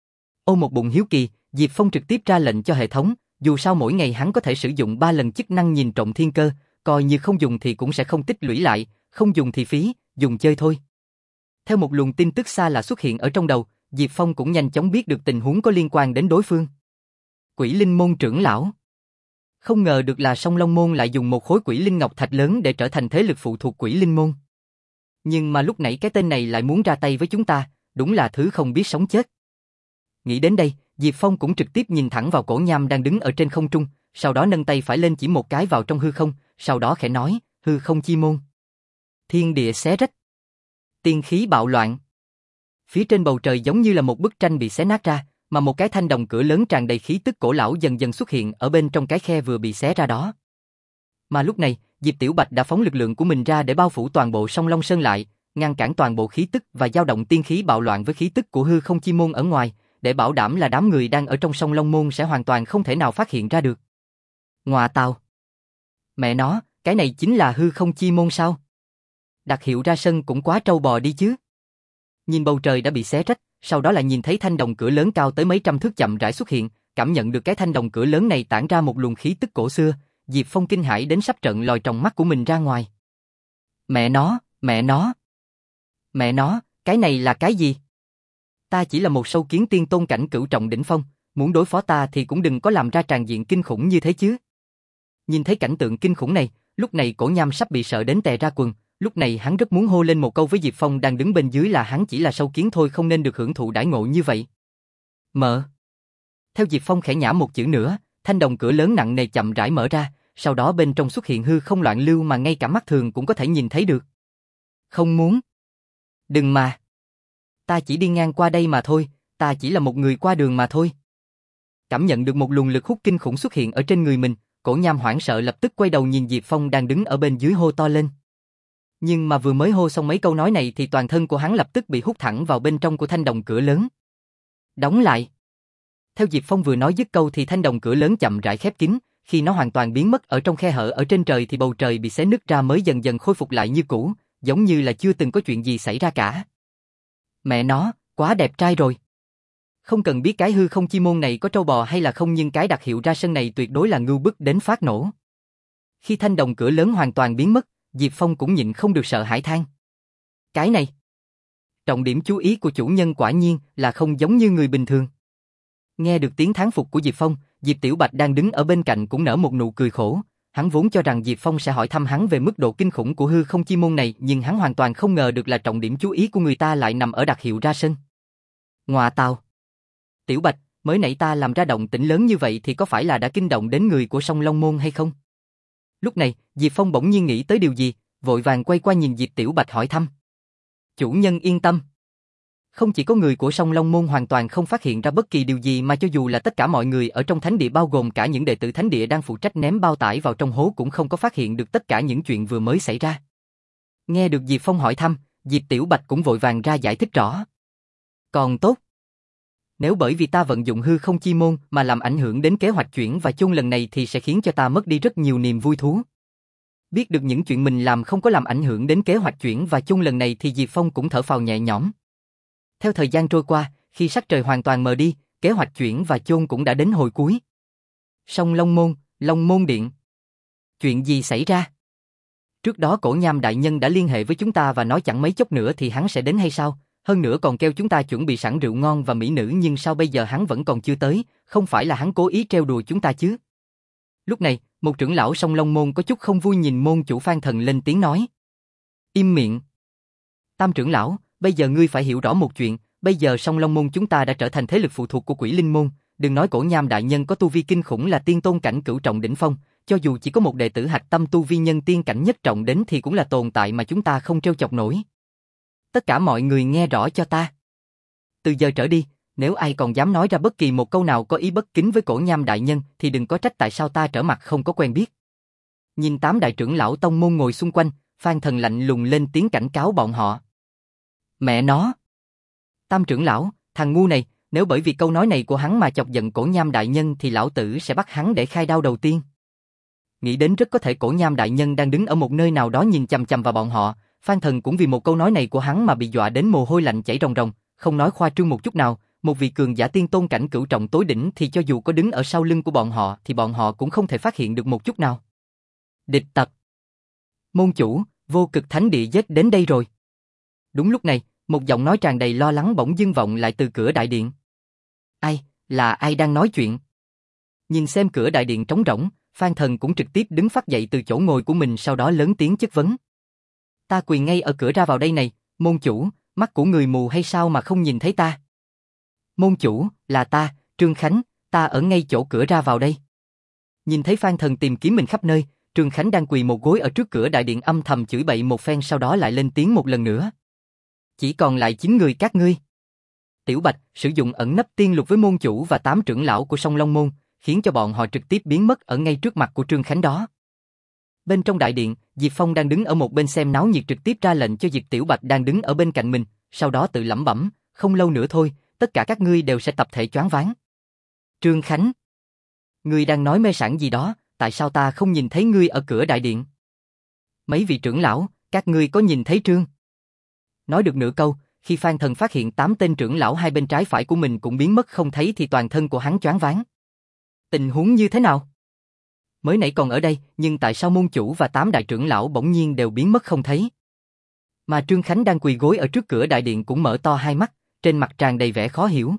Ôm một bụng hiếu kỳ, Diệp Phong trực tiếp ra lệnh cho hệ thống, dù sao mỗi ngày hắn có thể sử dụng ba lần chức năng nhìn trộm thiên cơ, coi như không dùng thì cũng sẽ không tích lũy lại, không dùng thì phí, dùng chơi thôi. Theo một luồng tin tức xa lạ xuất hiện ở trong đầu, Diệp Phong cũng nhanh chóng biết được tình huống có liên quan đến đối phương. Quỷ Linh môn trưởng lão. Không ngờ được là Song Long môn lại dùng một khối Quỷ Linh Ngọc Thạch lớn để trở thành thế lực phụ thuộc Quỷ Linh môn. Nhưng mà lúc nãy cái tên này lại muốn ra tay với chúng ta, đúng là thứ không biết sống chết. Nghĩ đến đây, Diệp Phong cũng trực tiếp nhìn thẳng vào Cổ Nham đang đứng ở trên không trung, sau đó nâng tay phải lên chỉ một cái vào trong hư không, sau đó khẽ nói, hư không chi môn. Thiên địa xé rách. Tiên khí bạo loạn. Phía trên bầu trời giống như là một bức tranh bị xé nát ra, mà một cái thanh đồng cửa lớn tràn đầy khí tức cổ lão dần dần xuất hiện ở bên trong cái khe vừa bị xé ra đó. Mà lúc này, Diệp Tiểu Bạch đã phóng lực lượng của mình ra để bao phủ toàn bộ Song Long Sơn lại, ngăn cản toàn bộ khí tức và dao động tiên khí bạo loạn với khí tức của hư không chi môn ở ngoài, để bảo đảm là đám người đang ở trong Song Long môn sẽ hoàn toàn không thể nào phát hiện ra được. Ngọa tào. Mẹ nó, cái này chính là hư không chi môn sao? Đặc hiệu ra sân cũng quá trâu bò đi chứ. Nhìn bầu trời đã bị xé rách, sau đó lại nhìn thấy thanh đồng cửa lớn cao tới mấy trăm thước chậm rãi xuất hiện, cảm nhận được cái thanh đồng cửa lớn này tản ra một luồng khí tức cổ xưa, Diệp Phong kinh hãi đến sắp trợn lòi tròng mắt của mình ra ngoài. Mẹ nó, mẹ nó. Mẹ nó, cái này là cái gì? Ta chỉ là một sâu kiến tiên tôn cảnh cửu trọng đỉnh phong, muốn đối phó ta thì cũng đừng có làm ra tràn diện kinh khủng như thế chứ. Nhìn thấy cảnh tượng kinh khủng này, lúc này Cổ Nham sắp bị sợ đến tè ra quần, lúc này hắn rất muốn hô lên một câu với Diệp Phong đang đứng bên dưới là hắn chỉ là sâu kiến thôi không nên được hưởng thụ đãi ngộ như vậy. Mở. Theo Diệp Phong khẽ nhả một chữ nữa, thanh đồng cửa lớn nặng nề chậm rãi mở ra, sau đó bên trong xuất hiện hư không loạn lưu mà ngay cả mắt thường cũng có thể nhìn thấy được. Không muốn. Đừng mà. Ta chỉ đi ngang qua đây mà thôi, ta chỉ là một người qua đường mà thôi. Cảm nhận được một luồng lực hút kinh khủng xuất hiện ở trên người mình, Cổ Nham hoảng sợ lập tức quay đầu nhìn Diệp Phong đang đứng ở bên dưới hô to lên. Nhưng mà vừa mới hô xong mấy câu nói này thì toàn thân của hắn lập tức bị hút thẳng vào bên trong của thanh đồng cửa lớn. Đóng lại. Theo Diệp Phong vừa nói dứt câu thì thanh đồng cửa lớn chậm rãi khép kín, khi nó hoàn toàn biến mất ở trong khe hở ở trên trời thì bầu trời bị xé nứt ra mới dần dần khôi phục lại như cũ, giống như là chưa từng có chuyện gì xảy ra cả. Mẹ nó, quá đẹp trai rồi. Không cần biết cái hư không chi môn này có trâu bò hay là không nhưng cái đặc hiệu ra sân này tuyệt đối là ngưu bức đến phát nổ. Khi thanh đồng cửa lớn hoàn toàn biến mất, Diệp Phong cũng nhịn không được sợ hãi than. Cái này. Trọng điểm chú ý của chủ nhân quả nhiên là không giống như người bình thường. Nghe được tiếng thán phục của Diệp Phong, Diệp Tiểu Bạch đang đứng ở bên cạnh cũng nở một nụ cười khổ. Hắn vốn cho rằng Diệp Phong sẽ hỏi thăm hắn về mức độ kinh khủng của hư không chi môn này, nhưng hắn hoàn toàn không ngờ được là trọng điểm chú ý của người ta lại nằm ở đặc hiệu ra sân. Ngọa tào. Tiểu Bạch, mới nãy ta làm ra động tĩnh lớn như vậy thì có phải là đã kinh động đến người của Song Long Môn hay không? Lúc này, Diệp Phong bỗng nhiên nghĩ tới điều gì, vội vàng quay qua nhìn Diệp Tiểu Bạch hỏi thăm. Chủ nhân yên tâm. Không chỉ có người của Song Long Môn hoàn toàn không phát hiện ra bất kỳ điều gì mà cho dù là tất cả mọi người ở trong thánh địa bao gồm cả những đệ tử thánh địa đang phụ trách ném bao tải vào trong hố cũng không có phát hiện được tất cả những chuyện vừa mới xảy ra. Nghe được Diệp Phong hỏi thăm, Diệp Tiểu Bạch cũng vội vàng ra giải thích rõ. Còn tốt. Nếu bởi vì ta vận dụng hư không chi môn mà làm ảnh hưởng đến kế hoạch chuyển và chôn lần này thì sẽ khiến cho ta mất đi rất nhiều niềm vui thú. Biết được những chuyện mình làm không có làm ảnh hưởng đến kế hoạch chuyển và chôn lần này thì Diệp Phong cũng thở phào nhẹ nhõm. Theo thời gian trôi qua, khi sắc trời hoàn toàn mờ đi, kế hoạch chuyển và chôn cũng đã đến hồi cuối. Song Long Môn, Long Môn Điện. Chuyện gì xảy ra? Trước đó Cổ Nham đại nhân đã liên hệ với chúng ta và nói chẳng mấy chốc nữa thì hắn sẽ đến hay sao? Hơn nữa còn kêu chúng ta chuẩn bị sẵn rượu ngon và mỹ nữ nhưng sao bây giờ hắn vẫn còn chưa tới, không phải là hắn cố ý trêu đùa chúng ta chứ? Lúc này, một trưởng lão Song Long Môn có chút không vui nhìn môn chủ Phan Thần lên tiếng nói. Im miệng. Tam trưởng lão, bây giờ ngươi phải hiểu rõ một chuyện, bây giờ Song Long Môn chúng ta đã trở thành thế lực phụ thuộc của Quỷ Linh Môn, đừng nói Cổ Nham đại nhân có tu vi kinh khủng là tiên tôn cảnh cửu trọng đỉnh phong, cho dù chỉ có một đệ tử hạch tâm tu vi nhân tiên cảnh nhất trọng đến thì cũng là tồn tại mà chúng ta không trêu chọc nổi. Tất cả mọi người nghe rõ cho ta. Từ giờ trở đi, nếu ai còn dám nói ra bất kỳ một câu nào có ý bất kính với Cổ Nham đại nhân thì đừng có trách tại sao ta trở mặt không có quen biết. Nhìn tám đại trưởng lão tông môn ngồi xung quanh, Phan Thần lạnh lùng lên tiếng cảnh cáo bọn họ. Mẹ nó! Tam trưởng lão, thằng ngu này, nếu bởi vì câu nói này của hắn mà chọc giận Cổ Nham đại nhân thì lão tử sẽ bắt hắn để khai đao đầu tiên. Nghĩ đến rất có thể Cổ Nham đại nhân đang đứng ở một nơi nào đó nhìn chằm chằm vào bọn họ, Phan Thần cũng vì một câu nói này của hắn mà bị dọa đến mồ hôi lạnh chảy ròng ròng, không nói khoa trương một chút nào, một vị cường giả tiên tôn cảnh cửu trọng tối đỉnh thì cho dù có đứng ở sau lưng của bọn họ thì bọn họ cũng không thể phát hiện được một chút nào. Địch tặc. Môn chủ, Vô Cực Thánh Địa giết đến đây rồi. Đúng lúc này, một giọng nói tràn đầy lo lắng bỗng dưng vọng lại từ cửa đại điện. Ai, là ai đang nói chuyện? Nhìn xem cửa đại điện trống rỗng, Phan Thần cũng trực tiếp đứng phát dậy từ chỗ ngồi của mình sau đó lớn tiếng chất vấn. Ta quỳ ngay ở cửa ra vào đây này, môn chủ, mắt của người mù hay sao mà không nhìn thấy ta? Môn chủ, là ta, Trương Khánh, ta ở ngay chỗ cửa ra vào đây. Nhìn thấy Phan Thần tìm kiếm mình khắp nơi, Trương Khánh đang quỳ một gối ở trước cửa đại điện âm thầm chửi bậy một phen sau đó lại lên tiếng một lần nữa. Chỉ còn lại chín người các ngươi. Tiểu Bạch sử dụng ẩn nấp tiên lục với môn chủ và tám trưởng lão của Song Long Môn, khiến cho bọn họ trực tiếp biến mất ở ngay trước mặt của Trương Khánh đó. Bên trong đại điện, Diệp Phong đang đứng ở một bên xem náo nhiệt trực tiếp ra lệnh cho Diệp Tiểu Bạch đang đứng ở bên cạnh mình, sau đó tự lẩm bẩm, không lâu nữa thôi, tất cả các ngươi đều sẽ tập thể choáng váng. Trương Khánh, ngươi đang nói mê sảng gì đó, tại sao ta không nhìn thấy ngươi ở cửa đại điện? Mấy vị trưởng lão, các ngươi có nhìn thấy Trương? Nói được nửa câu, khi Phan Thần phát hiện tám tên trưởng lão hai bên trái phải của mình cũng biến mất không thấy thì toàn thân của hắn choáng váng. Tình huống như thế nào? Mới nãy còn ở đây, nhưng tại sao môn chủ và tám đại trưởng lão bỗng nhiên đều biến mất không thấy? Mà Trương Khánh đang quỳ gối ở trước cửa đại điện cũng mở to hai mắt, trên mặt tràn đầy vẻ khó hiểu.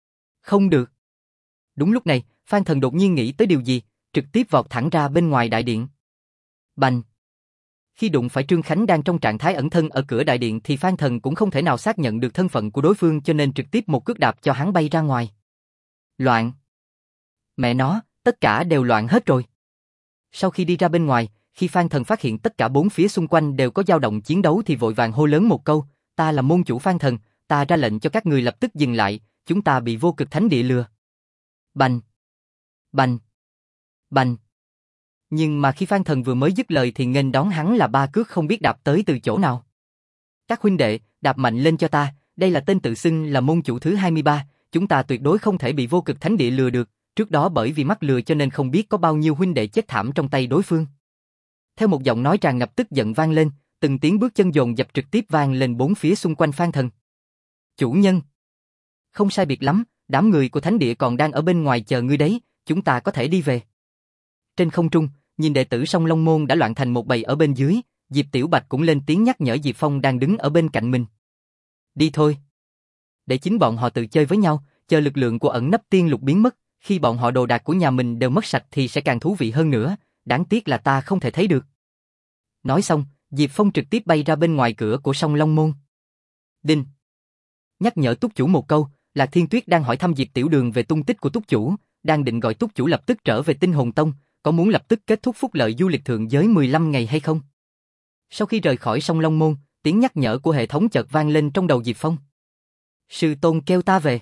Không được. Đúng lúc này, Phan Thần đột nhiên nghĩ tới điều gì, trực tiếp vọt thẳng ra bên ngoài đại điện. Bành! Khi đụng phải Trương Khánh đang trong trạng thái ẩn thân ở cửa đại điện thì Phan Thần cũng không thể nào xác nhận được thân phận của đối phương cho nên trực tiếp một cước đạp cho hắn bay ra ngoài. Loạn! Mẹ nó, tất cả đều loạn hết rồi. Sau khi đi ra bên ngoài, khi Phan Thần phát hiện tất cả bốn phía xung quanh đều có dao động chiến đấu thì vội vàng hô lớn một câu, ta là môn chủ Phan Thần, ta ra lệnh cho các người lập tức dừng lại, chúng ta bị Vô Cực Thánh Địa lừa. Bành! Bành! Bành! Nhưng mà khi Phan Thần vừa mới dứt lời thì nghênh đón hắn là ba cước không biết đạp tới từ chỗ nào. Các huynh đệ, đạp mạnh lên cho ta, đây là tên tự xưng là môn chủ thứ hai mươi ba, chúng ta tuyệt đối không thể bị Vô Cực Thánh Địa lừa được, trước đó bởi vì mắc lừa cho nên không biết có bao nhiêu huynh đệ chết thảm trong tay đối phương. Theo một giọng nói tràn ngập tức giận vang lên, từng tiếng bước chân dồn dập trực tiếp vang lên bốn phía xung quanh Phan Thần. Chủ nhân! Không sai biệt lắm, đám người của Thánh Địa còn đang ở bên ngoài chờ ngươi đấy, chúng ta có thể đi về. Trên không trung, nhìn đệ tử Song Long Môn đã loạn thành một bầy ở bên dưới, Diệp Tiểu Bạch cũng lên tiếng nhắc nhở Diệp Phong đang đứng ở bên cạnh mình. Đi thôi. Để chính bọn họ tự chơi với nhau, chờ lực lượng của ẩn nấp tiên lục biến mất, khi bọn họ đồ đạc của nhà mình đều mất sạch thì sẽ càng thú vị hơn nữa, đáng tiếc là ta không thể thấy được. Nói xong, Diệp Phong trực tiếp bay ra bên ngoài cửa của Song Long Môn. Đinh! Nhắc nhở túc chủ một câu, Lạc Thiên Tuyết đang hỏi thăm Diệp Tiểu Đường về tung tích của túc chủ, đang định gọi túc chủ lập tức trở về Tinh Hồn Tông, có muốn lập tức kết thúc phúc lợi du lịch thượng giới mười lăm ngày hay không? Sau khi rời khỏi sông Long Môn, tiếng nhắc nhở của hệ thống chợt vang lên trong đầu Diệp Phong. Sư tôn kêu ta về.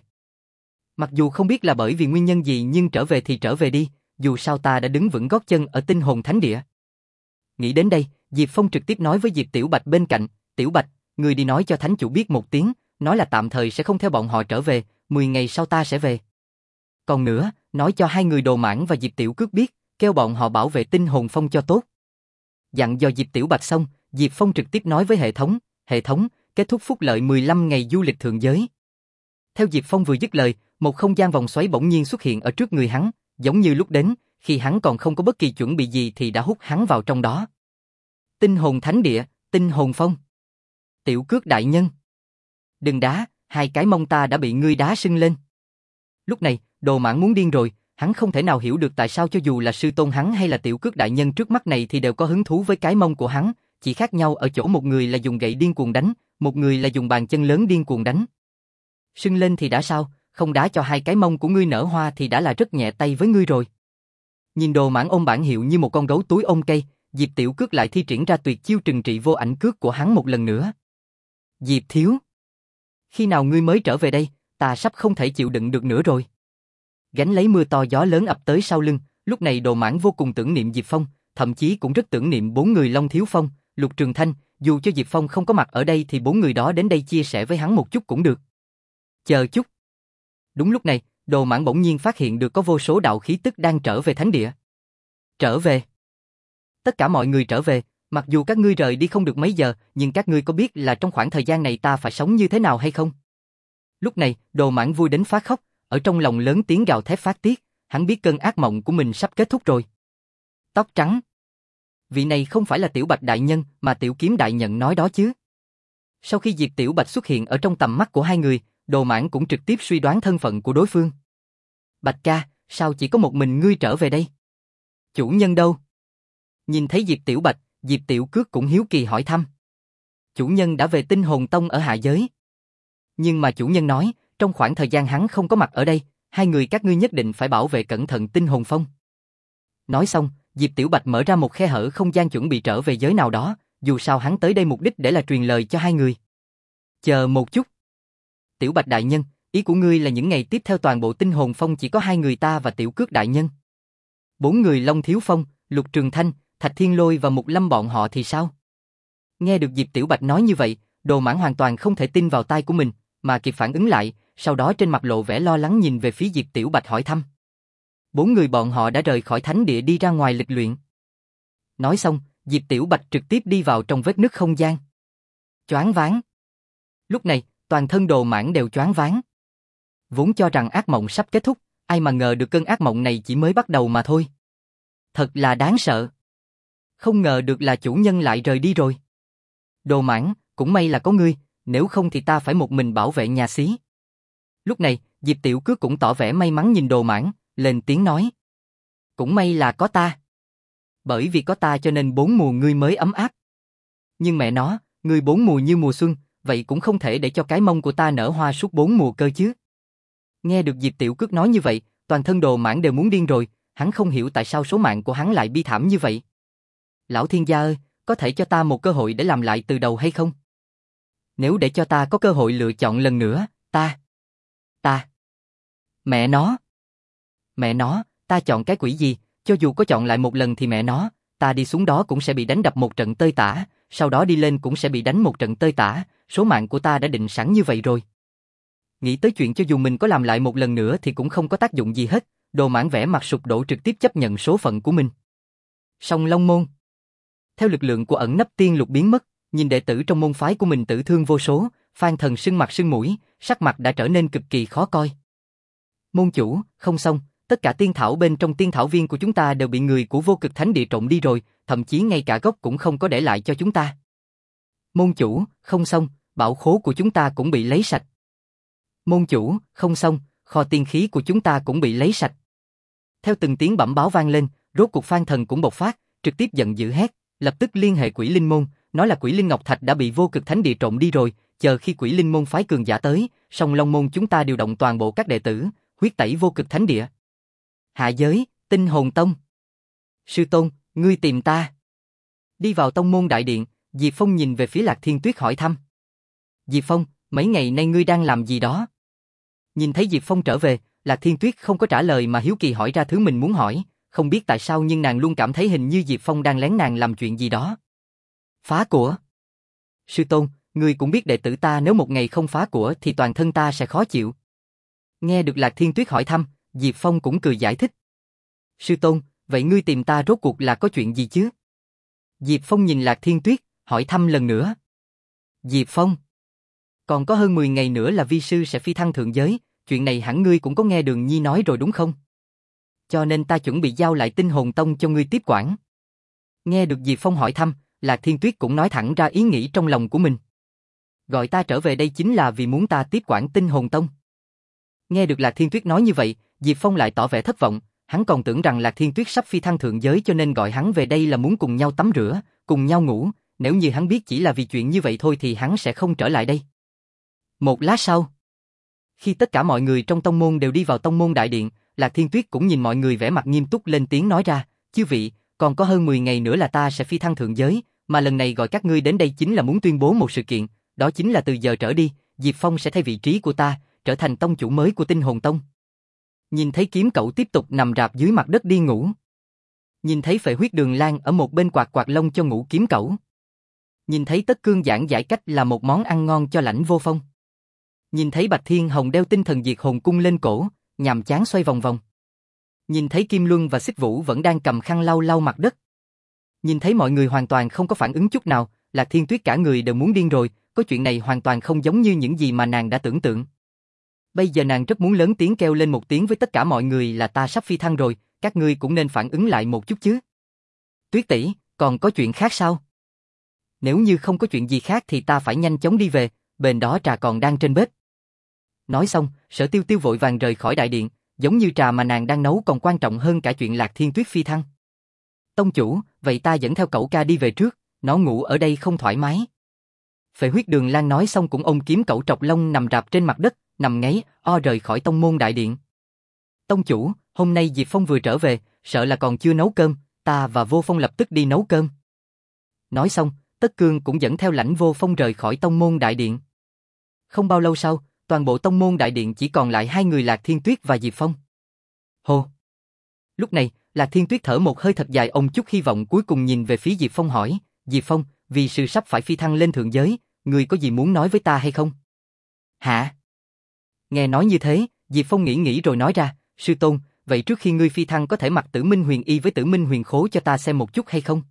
Mặc dù không biết là bởi vì nguyên nhân gì nhưng trở về thì trở về đi, dù sao ta đã đứng vững gót chân ở Tinh Hồn Thánh Địa. Nghĩ đến đây, Diệp Phong trực tiếp nói với Diệp Tiểu Bạch bên cạnh, Tiểu Bạch, ngươi đi nói cho thánh chủ biết một tiếng, nói là tạm thời sẽ không theo bọn họ trở về, mười ngày sau ta sẽ về. Còn nữa, nói cho hai người Đồ Mãng và Diệp Tiểu Cước biết, kêu bọn họ bảo vệ Tinh Hồn Phong cho tốt. Dặn dò Diệp Tiểu Bạch xong, Diệp Phong trực tiếp nói với hệ thống, hệ thống, kết thúc phúc lợi mười lăm ngày du lịch thượng giới. Theo Diệp Phong vừa dứt lời, một không gian vòng xoáy bỗng nhiên xuất hiện ở trước người hắn, giống như lúc đến, khi hắn còn không có bất kỳ chuẩn bị gì thì đã hút hắn vào trong đó. Tinh Hồn Thánh Địa, Tinh Hồn Phong. Tiểu Cước đại nhân. Đừng đá, hai cái mông ta đã bị ngươi đá sưng lên. Lúc này, Đồ Mãng muốn điên rồi, hắn không thể nào hiểu được tại sao cho dù là sư tôn hắn hay là Tiểu Cước đại nhân trước mắt này thì đều có hứng thú với cái mông của hắn, chỉ khác nhau ở chỗ một người là dùng gậy điên cuồng đánh, một người là dùng bàn chân lớn điên cuồng đánh. Sưng lên thì đã sao, không đá cho hai cái mông của ngươi nở hoa thì đã là rất nhẹ tay với ngươi rồi. Nhìn Đồ Mãng ôm bản hiệu như một con gấu túi ôm cây, Diệp Tiểu Cước lại thi triển ra tuyệt chiêu trừng trị vô ảnh cước của hắn một lần nữa. Diệp thiếu, khi nào ngươi mới trở về đây, ta sắp không thể chịu đựng được nữa rồi. Gánh lấy mưa to gió lớn ập tới sau lưng, lúc này Đồ Mãng vô cùng tưởng niệm Diệp Phong, thậm chí cũng rất tưởng niệm bốn người Long Thiếu Phong, Lục Trường Thanh, dù cho Diệp Phong không có mặt ở đây thì bốn người đó đến đây chia sẻ với hắn một chút cũng được. Chờ chút. Đúng lúc này, Đồ Mãng bỗng nhiên phát hiện được có vô số đạo khí tức đang trở về thánh địa. Trở về. Tất cả mọi người trở về, mặc dù các ngươi rời đi không được mấy giờ, nhưng các ngươi có biết là trong khoảng thời gian này ta phải sống như thế nào hay không? Lúc này, Đồ Mãng vui đến phát khóc, ở trong lòng lớn tiếng gào thét phát tiết, hắn biết cơn ác mộng của mình sắp kết thúc rồi. Tóc trắng. Vị này không phải là Tiểu Bạch đại nhân mà Tiểu Kiếm đại nhân nói đó chứ. Sau khi Diệp Tiểu Bạch xuất hiện ở trong tầm mắt của hai người, Đồ Mãng cũng trực tiếp suy đoán thân phận của đối phương. Bạch ca, sao chỉ có một mình ngươi trở về đây? Chủ nhân đâu? Nhìn thấy Diệp Tiểu Bạch, Diệp Tiểu Cước cũng hiếu kỳ hỏi thăm. Chủ nhân đã về Tinh Hồn Tông ở hạ giới. Nhưng mà chủ nhân nói, trong khoảng thời gian hắn không có mặt ở đây, hai người các ngươi nhất định phải bảo vệ cẩn thận Tinh Hồn Phong. Nói xong, Diệp Tiểu Bạch mở ra một khe hở không gian chuẩn bị trở về giới nào đó, dù sao hắn tới đây mục đích để là truyền lời cho hai người. Chờ một chút. Tiểu Bạch đại nhân, ý của ngươi là những ngày tiếp theo toàn bộ Tinh Hồn Phong chỉ có hai người ta và Tiểu Cước đại nhân. Bốn người Long Thiếu Phong, Lục Trường Thanh, Thạch Thiên Lôi và Mục Lâm bọn họ thì sao? Nghe được Diệp Tiểu Bạch nói như vậy, Đồ Mãng hoàn toàn không thể tin vào tai của mình, mà kịp phản ứng lại, sau đó trên mặt lộ vẻ lo lắng nhìn về phía Diệp Tiểu Bạch hỏi thăm. Bốn người bọn họ đã rời khỏi thánh địa đi ra ngoài lịch luyện. Nói xong, Diệp Tiểu Bạch trực tiếp đi vào trong vết nứt không gian. Choáng váng. Lúc này, toàn thân Đồ Mãng đều choáng váng. Vốn cho rằng ác mộng sắp kết thúc, ai mà ngờ được cơn ác mộng này chỉ mới bắt đầu mà thôi. Thật là đáng sợ. Không ngờ được là chủ nhân lại rời đi rồi. Đồ Mãng, cũng may là có ngươi, nếu không thì ta phải một mình bảo vệ nhà xí. Lúc này, Diệp Tiểu Cước cũng tỏ vẻ may mắn nhìn Đồ Mãng, lên tiếng nói. Cũng may là có ta. Bởi vì có ta cho nên bốn mùa ngươi mới ấm áp. Nhưng mẹ nó, ngươi bốn mùa như mùa xuân, vậy cũng không thể để cho cái mông của ta nở hoa suốt bốn mùa cơ chứ. Nghe được Diệp Tiểu Cước nói như vậy, toàn thân Đồ Mãng đều muốn điên rồi, hắn không hiểu tại sao số mạng của hắn lại bi thảm như vậy. Lão thiên gia ơi, có thể cho ta một cơ hội để làm lại từ đầu hay không? Nếu để cho ta có cơ hội lựa chọn lần nữa, ta... Ta... Mẹ nó... Mẹ nó, ta chọn cái quỷ gì, cho dù có chọn lại một lần thì mẹ nó, ta đi xuống đó cũng sẽ bị đánh đập một trận tơi tả, sau đó đi lên cũng sẽ bị đánh một trận tơi tả, số mạng của ta đã định sẵn như vậy rồi. Nghĩ tới chuyện cho dù mình có làm lại một lần nữa thì cũng không có tác dụng gì hết, Đồ Mãng vẻ mặt sụp đổ trực tiếp chấp nhận số phận của mình. Song Long Môn. Theo lực lượng của ẩn nấp tiên lục biến mất, nhìn đệ tử trong môn phái của mình tử thương vô số, Phan Thần sưng mặt sưng mũi, sắc mặt đã trở nên cực kỳ khó coi. Môn chủ, không xong, tất cả tiên thảo bên trong tiên thảo viên của chúng ta đều bị người của Vô Cực Thánh Địa trộm đi rồi, thậm chí ngay cả gốc cũng không có để lại cho chúng ta. Môn chủ, không xong, bảo khố của chúng ta cũng bị lấy sạch. Môn chủ, không xong, kho tiên khí của chúng ta cũng bị lấy sạch. Theo từng tiếng bẩm báo vang lên, rốt cuộc Phan Thần cũng bộc phát, trực tiếp giận dữ hét, lập tức liên hệ Quỷ Linh môn, nói là Quỷ Linh Ngọc Thạch đã bị Vô Cực Thánh Địa trộm đi rồi, chờ khi Quỷ Linh môn phái cường giả tới, Song Long môn chúng ta điều động toàn bộ các đệ tử, huyết tẩy vô cực thánh địa. Hạ giới, Tinh Hồn Tông. Sư tôn, ngươi tìm ta. Đi vào tông môn đại điện, Diệp Phong nhìn về phía Lạc Thiên Tuyết hỏi thăm. Diệp Phong, mấy ngày nay ngươi đang làm gì đó? Nhìn thấy Diệp Phong trở về, Lạc Thiên Tuyết không có trả lời mà hiếu kỳ hỏi ra thứ mình muốn hỏi, không biết tại sao nhưng nàng luôn cảm thấy hình như Diệp Phong đang lén nàng làm chuyện gì đó. Phá của. Sư tôn, ngươi cũng biết đệ tử ta nếu một ngày không phá của thì toàn thân ta sẽ khó chịu. Nghe được Lạc Thiên Tuyết hỏi thăm, Diệp Phong cũng cười giải thích. Sư tôn, vậy ngươi tìm ta rốt cuộc là có chuyện gì chứ? Diệp Phong nhìn Lạc Thiên Tuyết, hỏi thăm lần nữa. Diệp Phong, còn có hơn mười ngày nữa là vi sư sẽ phi thăng thượng giới, chuyện này hẳn ngươi cũng có nghe Đường Nhi nói rồi đúng không? Cho nên ta chuẩn bị giao lại Tinh Hồn Tông cho ngươi tiếp quản. Nghe được Diệp Phong hỏi thăm, Lạc Thiên Tuyết cũng nói thẳng ra ý nghĩ trong lòng của mình. Gọi ta trở về đây chính là vì muốn ta tiếp quản Tinh Hồn Tông. Nghe được Lạc Thiên Tuyết nói như vậy, Diệp Phong lại tỏ vẻ thất vọng, hắn còn tưởng rằng Lạc Thiên Tuyết sắp phi thăng thượng giới cho nên gọi hắn về đây là muốn cùng nhau tắm rửa, cùng nhau ngủ, nếu như hắn biết chỉ là vì chuyện như vậy thôi thì hắn sẽ không trở lại đây. Một lát sau, khi tất cả mọi người trong tông môn đều đi vào tông môn đại điện, Lạc Thiên Tuyết cũng nhìn mọi người vẻ mặt nghiêm túc lên tiếng nói ra, chư vị, còn có hơn mười ngày nữa là ta sẽ phi thăng thượng giới, mà lần này gọi các ngươi đến đây chính là muốn tuyên bố một sự kiện, đó chính là từ giờ trở đi, Diệp Phong sẽ thay vị trí của ta, trở thành tông chủ mới của Tinh Hồn Tông. Nhìn thấy Kiếm Cẩu tiếp tục nằm rạp dưới mặt đất đi ngủ. Nhìn thấy Phệ Huyết Đường Lan ở một bên quạt quạt lông cho ngủ Kiếm Cẩu. Nhìn thấy Tất Cương giảng giải cách là một món ăn ngon cho Lãnh Vô Phong. Nhìn thấy Bạch Thiên Hồng đeo tinh thần diệt hồn cung lên cổ, nhàm chán xoay vòng vòng. Nhìn thấy Kim Luân và Xích Vũ vẫn đang cầm khăn lau lau mặt đất. Nhìn thấy mọi người hoàn toàn không có phản ứng chút nào, Lạc Thiên Tuyết cả người đều muốn điên rồi, có chuyện này hoàn toàn không giống như những gì mà nàng đã tưởng tượng. Bây giờ nàng rất muốn lớn tiếng kêu lên một tiếng với tất cả mọi người là ta sắp phi thăng rồi, các ngươi cũng nên phản ứng lại một chút chứ. Tuyết tỷ, còn có chuyện khác sao? Nếu như không có chuyện gì khác thì ta phải nhanh chóng đi về, bên đó trà còn đang trên bếp. Nói xong, Sở Tiêu Tiêu vội vàng rời khỏi đại điện, giống như trà mà nàng đang nấu còn quan trọng hơn cả chuyện Lạc Thiên Tuyết phi thăng. Tông chủ, vậy ta dẫn theo cậu ca đi về trước, nó ngủ ở đây không thoải mái. Phệ Huyết Đường Lan nói xong cũng ôm Kiếm Cẩu trọc lông nằm rạp trên mặt đất, nằm ngáy, o rời khỏi tông môn đại điện. Tông chủ, hôm nay Diệp Phong vừa trở về, sợ là còn chưa nấu cơm, ta và Vô Phong lập tức đi nấu cơm. Nói xong, Tất Cương cũng dẫn theo Lãnh Vô Phong rời khỏi tông môn đại điện. Không bao lâu sau, toàn bộ tông môn đại điện chỉ còn lại hai người Lạc Thiên Tuyết và Diệp Phong. Hô! Lúc này, Lạc Thiên Tuyết thở một hơi thật dài, ông chút hy vọng cuối cùng nhìn về phía Diệp Phong hỏi, Diệp Phong, vì sự sắp phải phi thăng lên thượng giới, ngươi có gì muốn nói với ta hay không? Hả? Nghe nói như thế, Diệp Phong nghĩ nghĩ rồi nói ra, sư tôn, vậy trước khi ngươi phi thăng có thể mặc Tử Minh Huyền Y với Tử Minh Huyền Khố cho ta xem một chút hay không?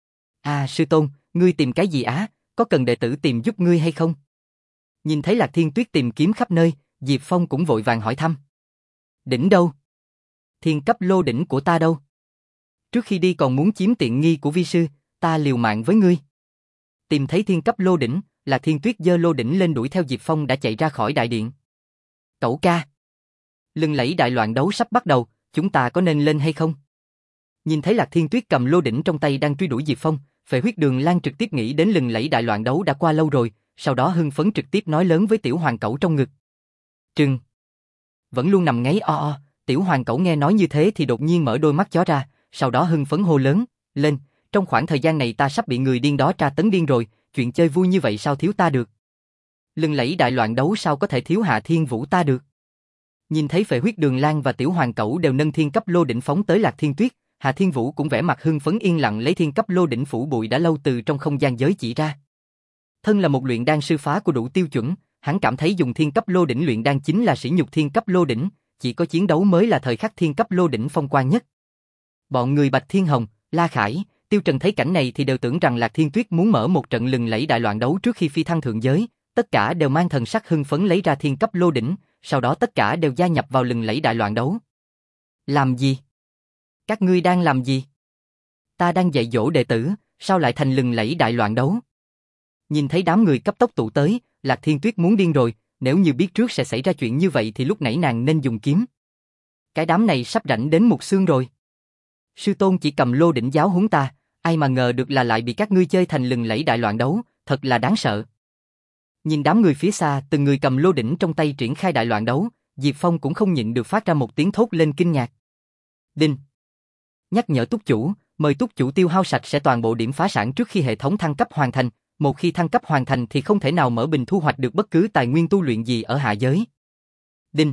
À sư tôn, ngươi tìm cái gì á, có cần đệ tử tìm giúp ngươi hay không? Nhìn thấy Lạc Thiên Tuyết tìm kiếm khắp nơi, Diệp Phong cũng vội vàng hỏi thăm. Đỉnh đâu? Thiên cấp lô đỉnh của ta đâu? Trước khi đi còn muốn chiếm tiện nghi của vi sư, ta liều mạng với ngươi. Tìm thấy thiên cấp lô đỉnh, Lạc Thiên Tuyết giơ lô đỉnh lên đuổi theo Diệp Phong đã chạy ra khỏi đại điện. Cẩu ca! Lừng lẫy đại loạn đấu sắp bắt đầu, chúng ta có nên lên hay không? Nhìn thấy Lạc Thiên Tuyết cầm lô đỉnh trong tay đang truy đuổi Diệp Phong, Phệ Huyết Đường Lan trực tiếp nghĩ đến lừng lẫy đại loạn đấu đã qua lâu rồi, sau đó hưng phấn trực tiếp nói lớn với Tiểu Hoàng Cẩu trong ngực. Trừng! Vẫn luôn nằm ngáy o o, Tiểu Hoàng Cẩu nghe nói như thế thì đột nhiên mở đôi mắt chó ra, sau đó hưng phấn hô lớn, lên, trong khoảng thời gian này ta sắp bị người điên đó tra tấn điên rồi, chuyện chơi vui như vậy sao thiếu ta được? Lừng lẫy đại loạn đấu sao có thể thiếu Hạ Thiên Vũ ta được? Nhìn thấy Phệ Huyết Đường Lan và Tiểu Hoàng Cẩu đều nâng thiên cấp lô đỉnh phóng tới Lạc Thiên Tuyết, Hạ Thiên Vũ cũng vẻ mặt hưng phấn yên lặng lấy thiên cấp lô đỉnh phủ bụi đã lâu từ trong không gian giới chỉ ra. Thân là một luyện đan sư phá của đủ tiêu chuẩn, hắn cảm thấy dùng thiên cấp lô đỉnh luyện đan chính là sỉ nhục thiên cấp lô đỉnh, chỉ có chiến đấu mới là thời khắc thiên cấp lô đỉnh phong quang nhất. Bọn người Bạch Thiên Hồng, La Khải, Tiêu Trần thấy cảnh này thì đều tưởng rằng Lạc Thiên Tuyết muốn mở một trận lừng lẫy đại loạn đấu trước khi phi thăng thượng giới, tất cả đều mang thần sắc hưng phấn lấy ra thiên cấp lô đỉnh, sau đó tất cả đều gia nhập vào lừng lẫy đại loạn đấu. Làm gì? Các ngươi đang làm gì? Ta đang dạy dỗ đệ tử, sao lại thành lừng lẫy đại loạn đấu? Nhìn thấy đám người cấp tốc tụ tới, Lạc Thiên Tuyết muốn điên rồi, nếu như biết trước sẽ xảy ra chuyện như vậy thì lúc nãy nàng nên dùng kiếm. Cái đám này sắp rảnh đến một xương rồi. Sư tôn chỉ cầm lô đỉnh giáo huấn ta, ai mà ngờ được là lại bị các ngươi chơi thành lừng lẫy đại loạn đấu, thật là đáng sợ. Nhìn đám người phía xa, từng người cầm lô đỉnh trong tay triển khai đại loạn đấu, Diệp Phong cũng không nhịn được phát ra một tiếng thốt lên kinh ngạc. Đinh. Nhắc nhở túc chủ, mời túc chủ tiêu hao sạch sẽ toàn bộ điểm phá sản trước khi hệ thống thăng cấp hoàn thành, một khi thăng cấp hoàn thành thì không thể nào mở bình thu hoạch được bất cứ tài nguyên tu luyện gì ở hạ giới. Đinh.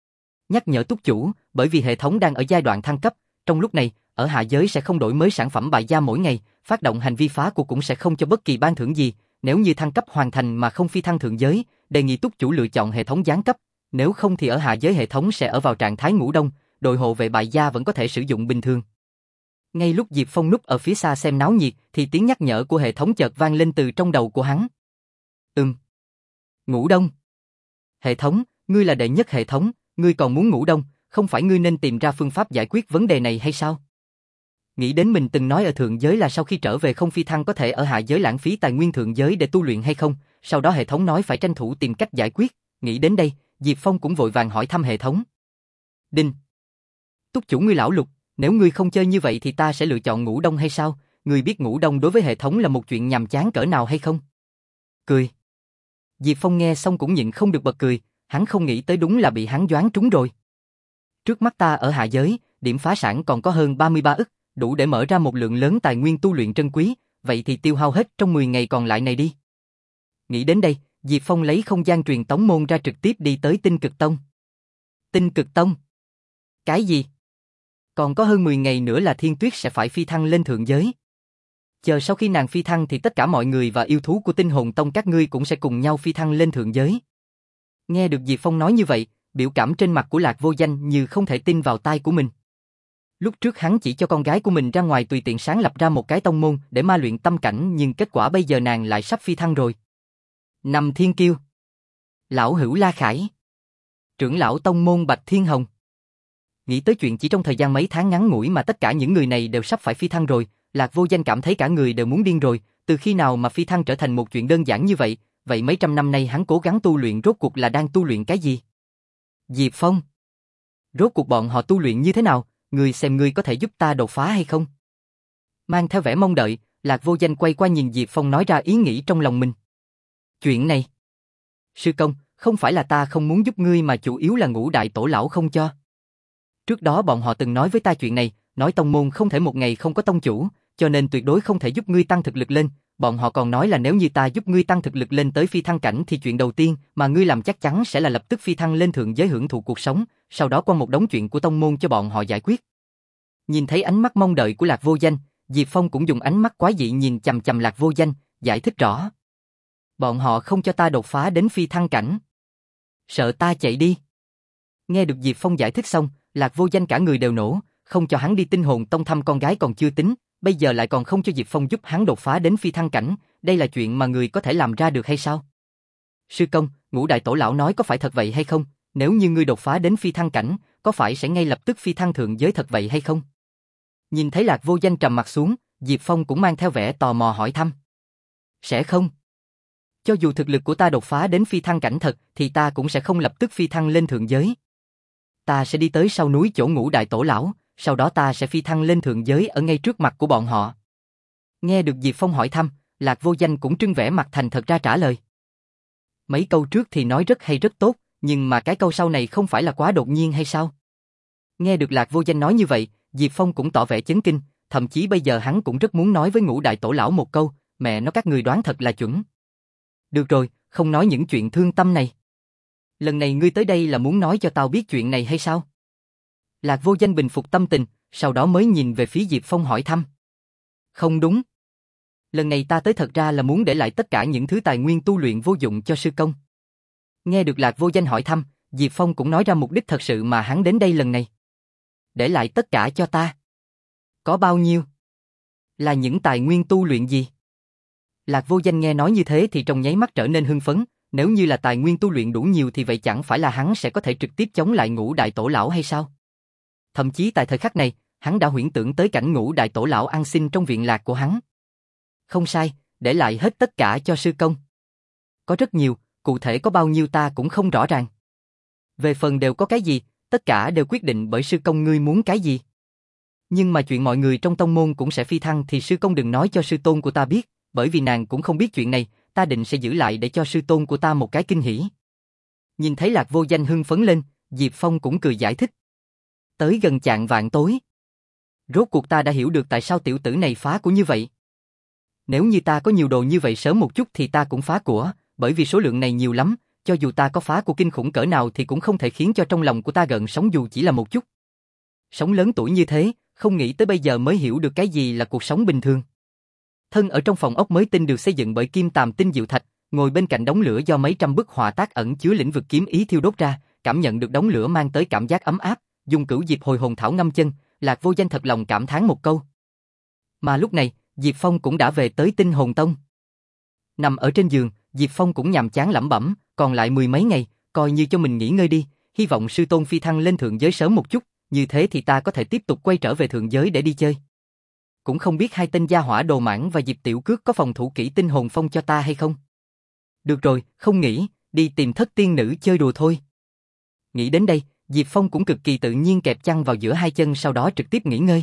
Nhắc nhở túc chủ, bởi vì hệ thống đang ở giai đoạn thăng cấp, trong lúc này, ở hạ giới sẽ không đổi mới sản phẩm bại gia mỗi ngày, phát động hành vi phá cuộc cũng sẽ không cho bất kỳ ban thưởng gì, nếu như thăng cấp hoàn thành mà không phi thăng thượng giới, đề nghị túc chủ lựa chọn hệ thống giáng cấp, nếu không thì ở hạ giới hệ thống sẽ ở vào trạng thái ngủ đông, đội hộ vệ bại gia vẫn có thể sử dụng bình thường. Ngay lúc Diệp Phong núp ở phía xa xem náo nhiệt thì tiếng nhắc nhở của hệ thống chợt vang lên từ trong đầu của hắn. Ừm. Ngủ đông. Hệ thống, ngươi là đệ nhất hệ thống, ngươi còn muốn ngủ đông, không phải ngươi nên tìm ra phương pháp giải quyết vấn đề này hay sao? Nghĩ đến mình từng nói ở thượng giới là sau khi trở về không phi thăng có thể ở hạ giới lãng phí tài nguyên thượng giới để tu luyện hay không, sau đó hệ thống nói phải tranh thủ tìm cách giải quyết, nghĩ đến đây, Diệp Phong cũng vội vàng hỏi thăm hệ thống. Đinh. Túc chủ ngươi lão Lục, nếu ngươi không chơi như vậy thì ta sẽ lựa chọn ngủ đông hay sao? Ngươi biết ngủ đông đối với hệ thống là một chuyện nhàm chán cỡ nào hay không? Cười. Diệp Phong nghe xong cũng nhịn không được bật cười, hắn không nghĩ tới đúng là bị hắn đoán trúng rồi. Trước mắt ta ở hạ giới, điểm phá sản còn có hơn ba mươi ba ức, đủ để mở ra một lượng lớn tài nguyên tu luyện trân quý, vậy thì tiêu hao hết trong mười ngày còn lại này đi. Nghĩ đến đây, Diệp Phong lấy không gian truyền tống môn ra trực tiếp đi tới Tinh Cực Tông. Tinh Cực Tông? Cái gì? Còn có hơn mười ngày nữa là Thiên Tuyết sẽ phải phi thăng lên thượng giới. Chờ sau khi nàng phi thăng thì tất cả mọi người và yêu thú của Tinh Hồn Tông các ngươi cũng sẽ cùng nhau phi thăng lên thượng giới. Nghe được Diệp Phong nói như vậy, biểu cảm trên mặt của Lạc Vô Danh như không thể tin vào tai của mình. Lúc trước hắn chỉ cho con gái của mình ra ngoài tùy tiện sáng lập ra một cái tông môn để ma luyện tâm cảnh, nhưng kết quả bây giờ nàng lại sắp phi thăng rồi. Nằm Thiên Kiêu, Lão Hữu La Khải, trưởng lão tông môn Bạch Thiên Hồng. Nghĩ tới chuyện chỉ trong thời gian mấy tháng ngắn ngủi mà tất cả những người này đều sắp phải phi thăng rồi, Lạc Vô Danh cảm thấy cả người đều muốn điên rồi, từ khi nào mà phi thăng trở thành một chuyện đơn giản như vậy, vậy mấy trăm năm nay hắn cố gắng tu luyện rốt cuộc là đang tu luyện cái gì? Diệp Phong, rốt cuộc bọn họ tu luyện như thế nào, ngươi xem ngươi có thể giúp ta đột phá hay không? Mang theo vẻ mong đợi, Lạc Vô Danh quay qua nhìn Diệp Phong nói ra ý nghĩ trong lòng mình. Chuyện này, sư công, không phải là ta không muốn giúp ngươi mà chủ yếu là Ngũ Đại Tổ lão không cho. Trước đó bọn họ từng nói với ta chuyện này, nói tông môn không thể một ngày không có tông chủ, cho nên tuyệt đối không thể giúp ngươi tăng thực lực lên. Bọn họ còn nói là nếu như ta giúp ngươi tăng thực lực lên tới phi thăng cảnh thì chuyện đầu tiên mà ngươi làm chắc chắn sẽ là lập tức phi thăng lên thượng giới hưởng thụ cuộc sống, sau đó qua một đống chuyện của tông môn cho bọn họ giải quyết. Nhìn thấy ánh mắt mong đợi của Lạc Vô Danh, Diệp Phong cũng dùng ánh mắt quái dị nhìn chằm chằm Lạc Vô Danh, giải thích rõ. Bọn họ không cho ta đột phá đến phi thăng cảnh. Sợ ta chạy đi. Nghe được Diệp Phong giải thích xong, Lạc Vô Danh cả người đều nổ, không cho hắn đi Tinh Hồn Tông thăm con gái còn chưa tính, bây giờ lại còn không cho Diệp Phong giúp hắn đột phá đến phi thăng cảnh, đây là chuyện mà người có thể làm ra được hay sao? Sư công, Ngũ Đại Tổ lão nói có phải thật vậy hay không? Nếu như ngươi đột phá đến phi thăng cảnh, có phải sẽ ngay lập tức phi thăng thượng giới thật vậy hay không? Nhìn thấy Lạc Vô Danh trầm mặt xuống, Diệp Phong cũng mang theo vẻ tò mò hỏi thăm. Sẽ không. Cho dù thực lực của ta đột phá đến phi thăng cảnh thật, thì ta cũng sẽ không lập tức phi thăng lên thượng giới. Ta sẽ đi tới sau núi chỗ Ngũ Đại Tổ lão, sau đó ta sẽ phi thăng lên thượng giới ở ngay trước mặt của bọn họ. Nghe được Diệp Phong hỏi thăm, Lạc Vô Danh cũng trưng vẻ mặt thành thật ra trả lời. Mấy câu trước thì nói rất hay rất tốt, nhưng mà cái câu sau này không phải là quá đột nhiên hay sao? Nghe được Lạc Vô Danh nói như vậy, Diệp Phong cũng tỏ vẻ chấn kinh, thậm chí bây giờ hắn cũng rất muốn nói với Ngũ Đại Tổ lão một câu, mẹ nó các người đoán thật là chuẩn. Được rồi, không nói những chuyện thương tâm này. Lần này ngươi tới đây là muốn nói cho tao biết chuyện này hay sao? Lạc Vô Danh bình phục tâm tình, sau đó mới nhìn về phía Diệp Phong hỏi thăm. Không đúng. Lần này ta tới thật ra là muốn để lại tất cả những thứ tài nguyên tu luyện vô dụng cho sư công. Nghe được Lạc Vô Danh hỏi thăm, Diệp Phong cũng nói ra mục đích thật sự mà hắn đến đây lần này. Để lại tất cả cho ta. Có bao nhiêu? Là những tài nguyên tu luyện gì? Lạc Vô Danh nghe nói như thế thì trong nháy mắt trở nên hưng phấn, nếu như là tài nguyên tu luyện đủ nhiều thì vậy chẳng phải là hắn sẽ có thể trực tiếp chống lại Ngũ Đại Tổ lão hay sao? Thậm chí tại thời khắc này, hắn đã huyễn tưởng tới cảnh Ngũ Đại Tổ lão ăn xin trong viện lạc của hắn. Không sai, để lại hết tất cả cho sư công. Có rất nhiều, cụ thể có bao nhiêu ta cũng không rõ ràng. Về phần đều có cái gì, tất cả đều quyết định bởi sư công ngươi muốn cái gì. Nhưng mà chuyện mọi người trong tông môn cũng sẽ phi thăng thì sư công đừng nói cho sư tôn của ta biết, bởi vì nàng cũng không biết chuyện này, ta định sẽ giữ lại để cho sư tôn của ta một cái kinh hỉ. Nhìn thấy Lạc Vô Danh hưng phấn lên, Diệp Phong cũng cười giải thích. Tới gần chạng vạn tối. Rốt cuộc ta đã hiểu được tại sao tiểu tử này phá của như vậy. Nếu như ta có nhiều đồ như vậy sớm một chút thì ta cũng phá của, bởi vì số lượng này nhiều lắm, cho dù ta có phá của kinh khủng cỡ nào thì cũng không thể khiến cho trong lòng của ta gợn sóng dù chỉ là một chút. Sống lớn tuổi như thế, không nghĩ tới bây giờ mới hiểu được cái gì là cuộc sống bình thường. Thân ở trong phòng ốc mới tinh được xây dựng bởi kim tàm tinh diệu thạch, ngồi bên cạnh đống lửa do mấy trăm bức họa tác ẩn chứa lĩnh vực kiếm ý thiêu đốt ra, cảm nhận được đống lửa mang tới cảm giác ấm áp, dùng cửu diệp hồi hồn thảo ngâm chân, Lạc Vô Danh thật lòng cảm thán một câu. Mà lúc này, Diệp Phong cũng đã về tới Tinh Hồn Tông. Nằm ở trên giường, Diệp Phong cũng nhàm chán lẩm bẩm, còn lại mười mấy ngày, coi như cho mình nghỉ ngơi đi, hy vọng sư tôn phi thăng lên thượng giới sớm một chút, như thế thì ta có thể tiếp tục quay trở về thượng giới để đi chơi. Cũng không biết hai tên gia hỏa Đồ Mãn và Diệp Tiểu Cước có phòng thủ kỹ Tinh Hồn Phong cho ta hay không. Được rồi, không nghĩ, đi tìm thất tiên nữ chơi đùa thôi. Nghĩ đến đây, Diệp Phong cũng cực kỳ tự nhiên kẹp chăn vào giữa hai chân sau đó trực tiếp nghỉ ngơi.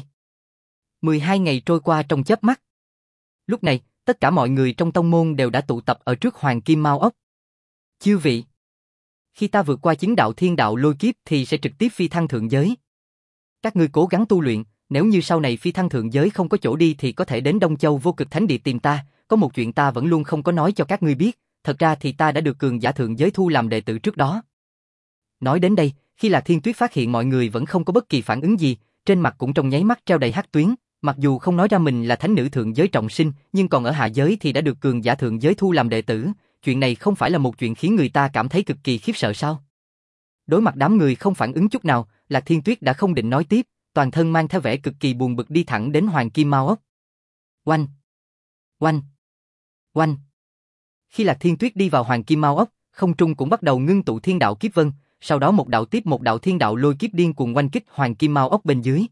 mười hai ngày trôi qua trong chớp mắt. Lúc này, tất cả mọi người trong tông môn đều đã tụ tập ở trước Hoàng Kim Mao ốc. Chư vị, khi ta vượt qua chính đạo thiên đạo lôi kiếp thì sẽ trực tiếp phi thăng thượng giới. Các ngươi cố gắng tu luyện, nếu như sau này phi thăng thượng giới không có chỗ đi thì có thể đến Đông Châu Vô Cực Thánh Địa tìm ta, có một chuyện ta vẫn luôn không có nói cho các ngươi biết, thật ra thì ta đã được cường giả thượng giới thu làm đệ tử trước đó. Nói đến đây, khi Lạc Thiên Tuyết phát hiện mọi người vẫn không có bất kỳ phản ứng gì, trên mặt cũng trong nháy mắt treo đầy hắc tuyến, mặc dù không nói ra mình là thánh nữ thượng giới trọng sinh, nhưng còn ở hạ giới thì đã được cường giả thượng giới thu làm đệ tử, chuyện này không phải là một chuyện khiến người ta cảm thấy cực kỳ khiếp sợ sao? Đối mặt đám người không phản ứng chút nào, Lạc Thiên Tuyết đã không định nói tiếp, toàn thân mang theo vẻ cực kỳ buồn bực đi thẳng đến Hoàng Kim Mao ốc. Oanh! Oanh! Oanh! Khi Lạc Thiên Tuyết đi vào Hoàng Kim Mao ốc, không trung cũng bắt đầu ngưng tụ thiên đạo kiếp vân, sau đó một đạo tiếp một đạo thiên đạo lôi kiếp điên cuồng oanh kích Hoàng Kim Mao ốc bên dưới.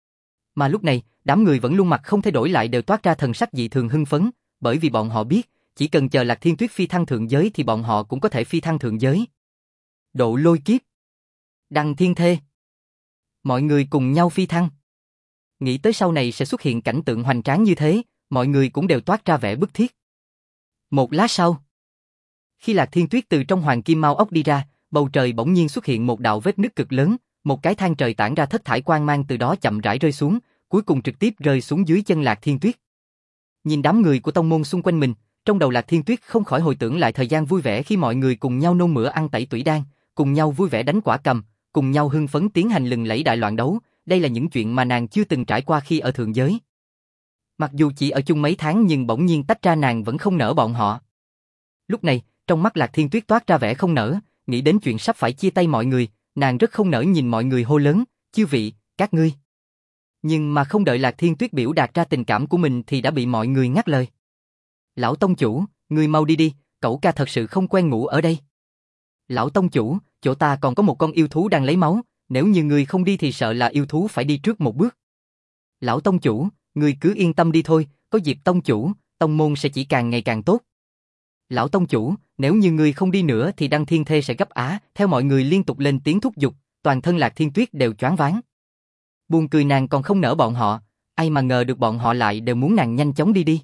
Mà lúc này, đám người vẫn luôn mặt không thay đổi lại đều toát ra thần sắc dị thường hưng phấn, bởi vì bọn họ biết, chỉ cần chờ Lạc Thiên Tuyết phi thăng thượng giới thì bọn họ cũng có thể phi thăng thượng giới. Độ lôi kiếp, đăng thiên thê, mọi người cùng nhau phi thăng. Nghĩ tới sau này sẽ xuất hiện cảnh tượng hoành tráng như thế, mọi người cũng đều toát ra vẻ bức thiết. Một lát sau, khi Lạc Thiên Tuyết từ trong Hoàng Kim Mao ốc đi ra, bầu trời bỗng nhiên xuất hiện một đạo vết nứt cực lớn, một cái than trời tản ra thất thải quang mang từ đó chậm rãi rơi xuống, cuối cùng trực tiếp rơi xuống dưới chân Lạc Thiên Tuyết. Nhìn đám người của tông môn xung quanh mình, trong đầu Lạc Thiên Tuyết không khỏi hồi tưởng lại thời gian vui vẻ khi mọi người cùng nhau nôn mửa ăn tẩy tủy đan, cùng nhau vui vẻ đánh quả cầm, cùng nhau hưng phấn tiến hành lừng lẫy đại loạn đấu, đây là những chuyện mà nàng chưa từng trải qua khi ở thượng giới. Mặc dù chỉ ở chung mấy tháng nhưng bỗng nhiên tách ra nàng vẫn không nỡ bọn họ. Lúc này, trong mắt Lạc Thiên Tuyết toát ra vẻ không nỡ, nghĩ đến chuyện sắp phải chia tay mọi người, nàng rất không nỡ nhìn mọi người hô lớn, chư vị, các ngươi. Nhưng mà không đợi Lạc Thiên Tuyết biểu đạt ra tình cảm của mình thì đã bị mọi người ngắt lời. Lão tông chủ, ngươi mau đi đi, cậu ca thật sự không quen ngủ ở đây. Lão tông chủ, chỗ ta còn có một con yêu thú đang lấy máu, nếu như ngươi không đi thì sợ là yêu thú phải đi trước một bước. Lão tông chủ, ngươi cứ yên tâm đi thôi, có Diệp tông chủ, tông môn sẽ chỉ càng ngày càng tốt. Lão tông chủ, nếu như ngươi không đi nữa thì Đăng Thiên Thê sẽ gấp á, theo mọi người liên tục lên tiếng thúc giục, toàn thân Lạc Thiên Tuyết đều choáng váng. Buồn cười nàng còn không nỡ bọn họ, ai mà ngờ được bọn họ lại đều muốn nàng nhanh chóng đi đi.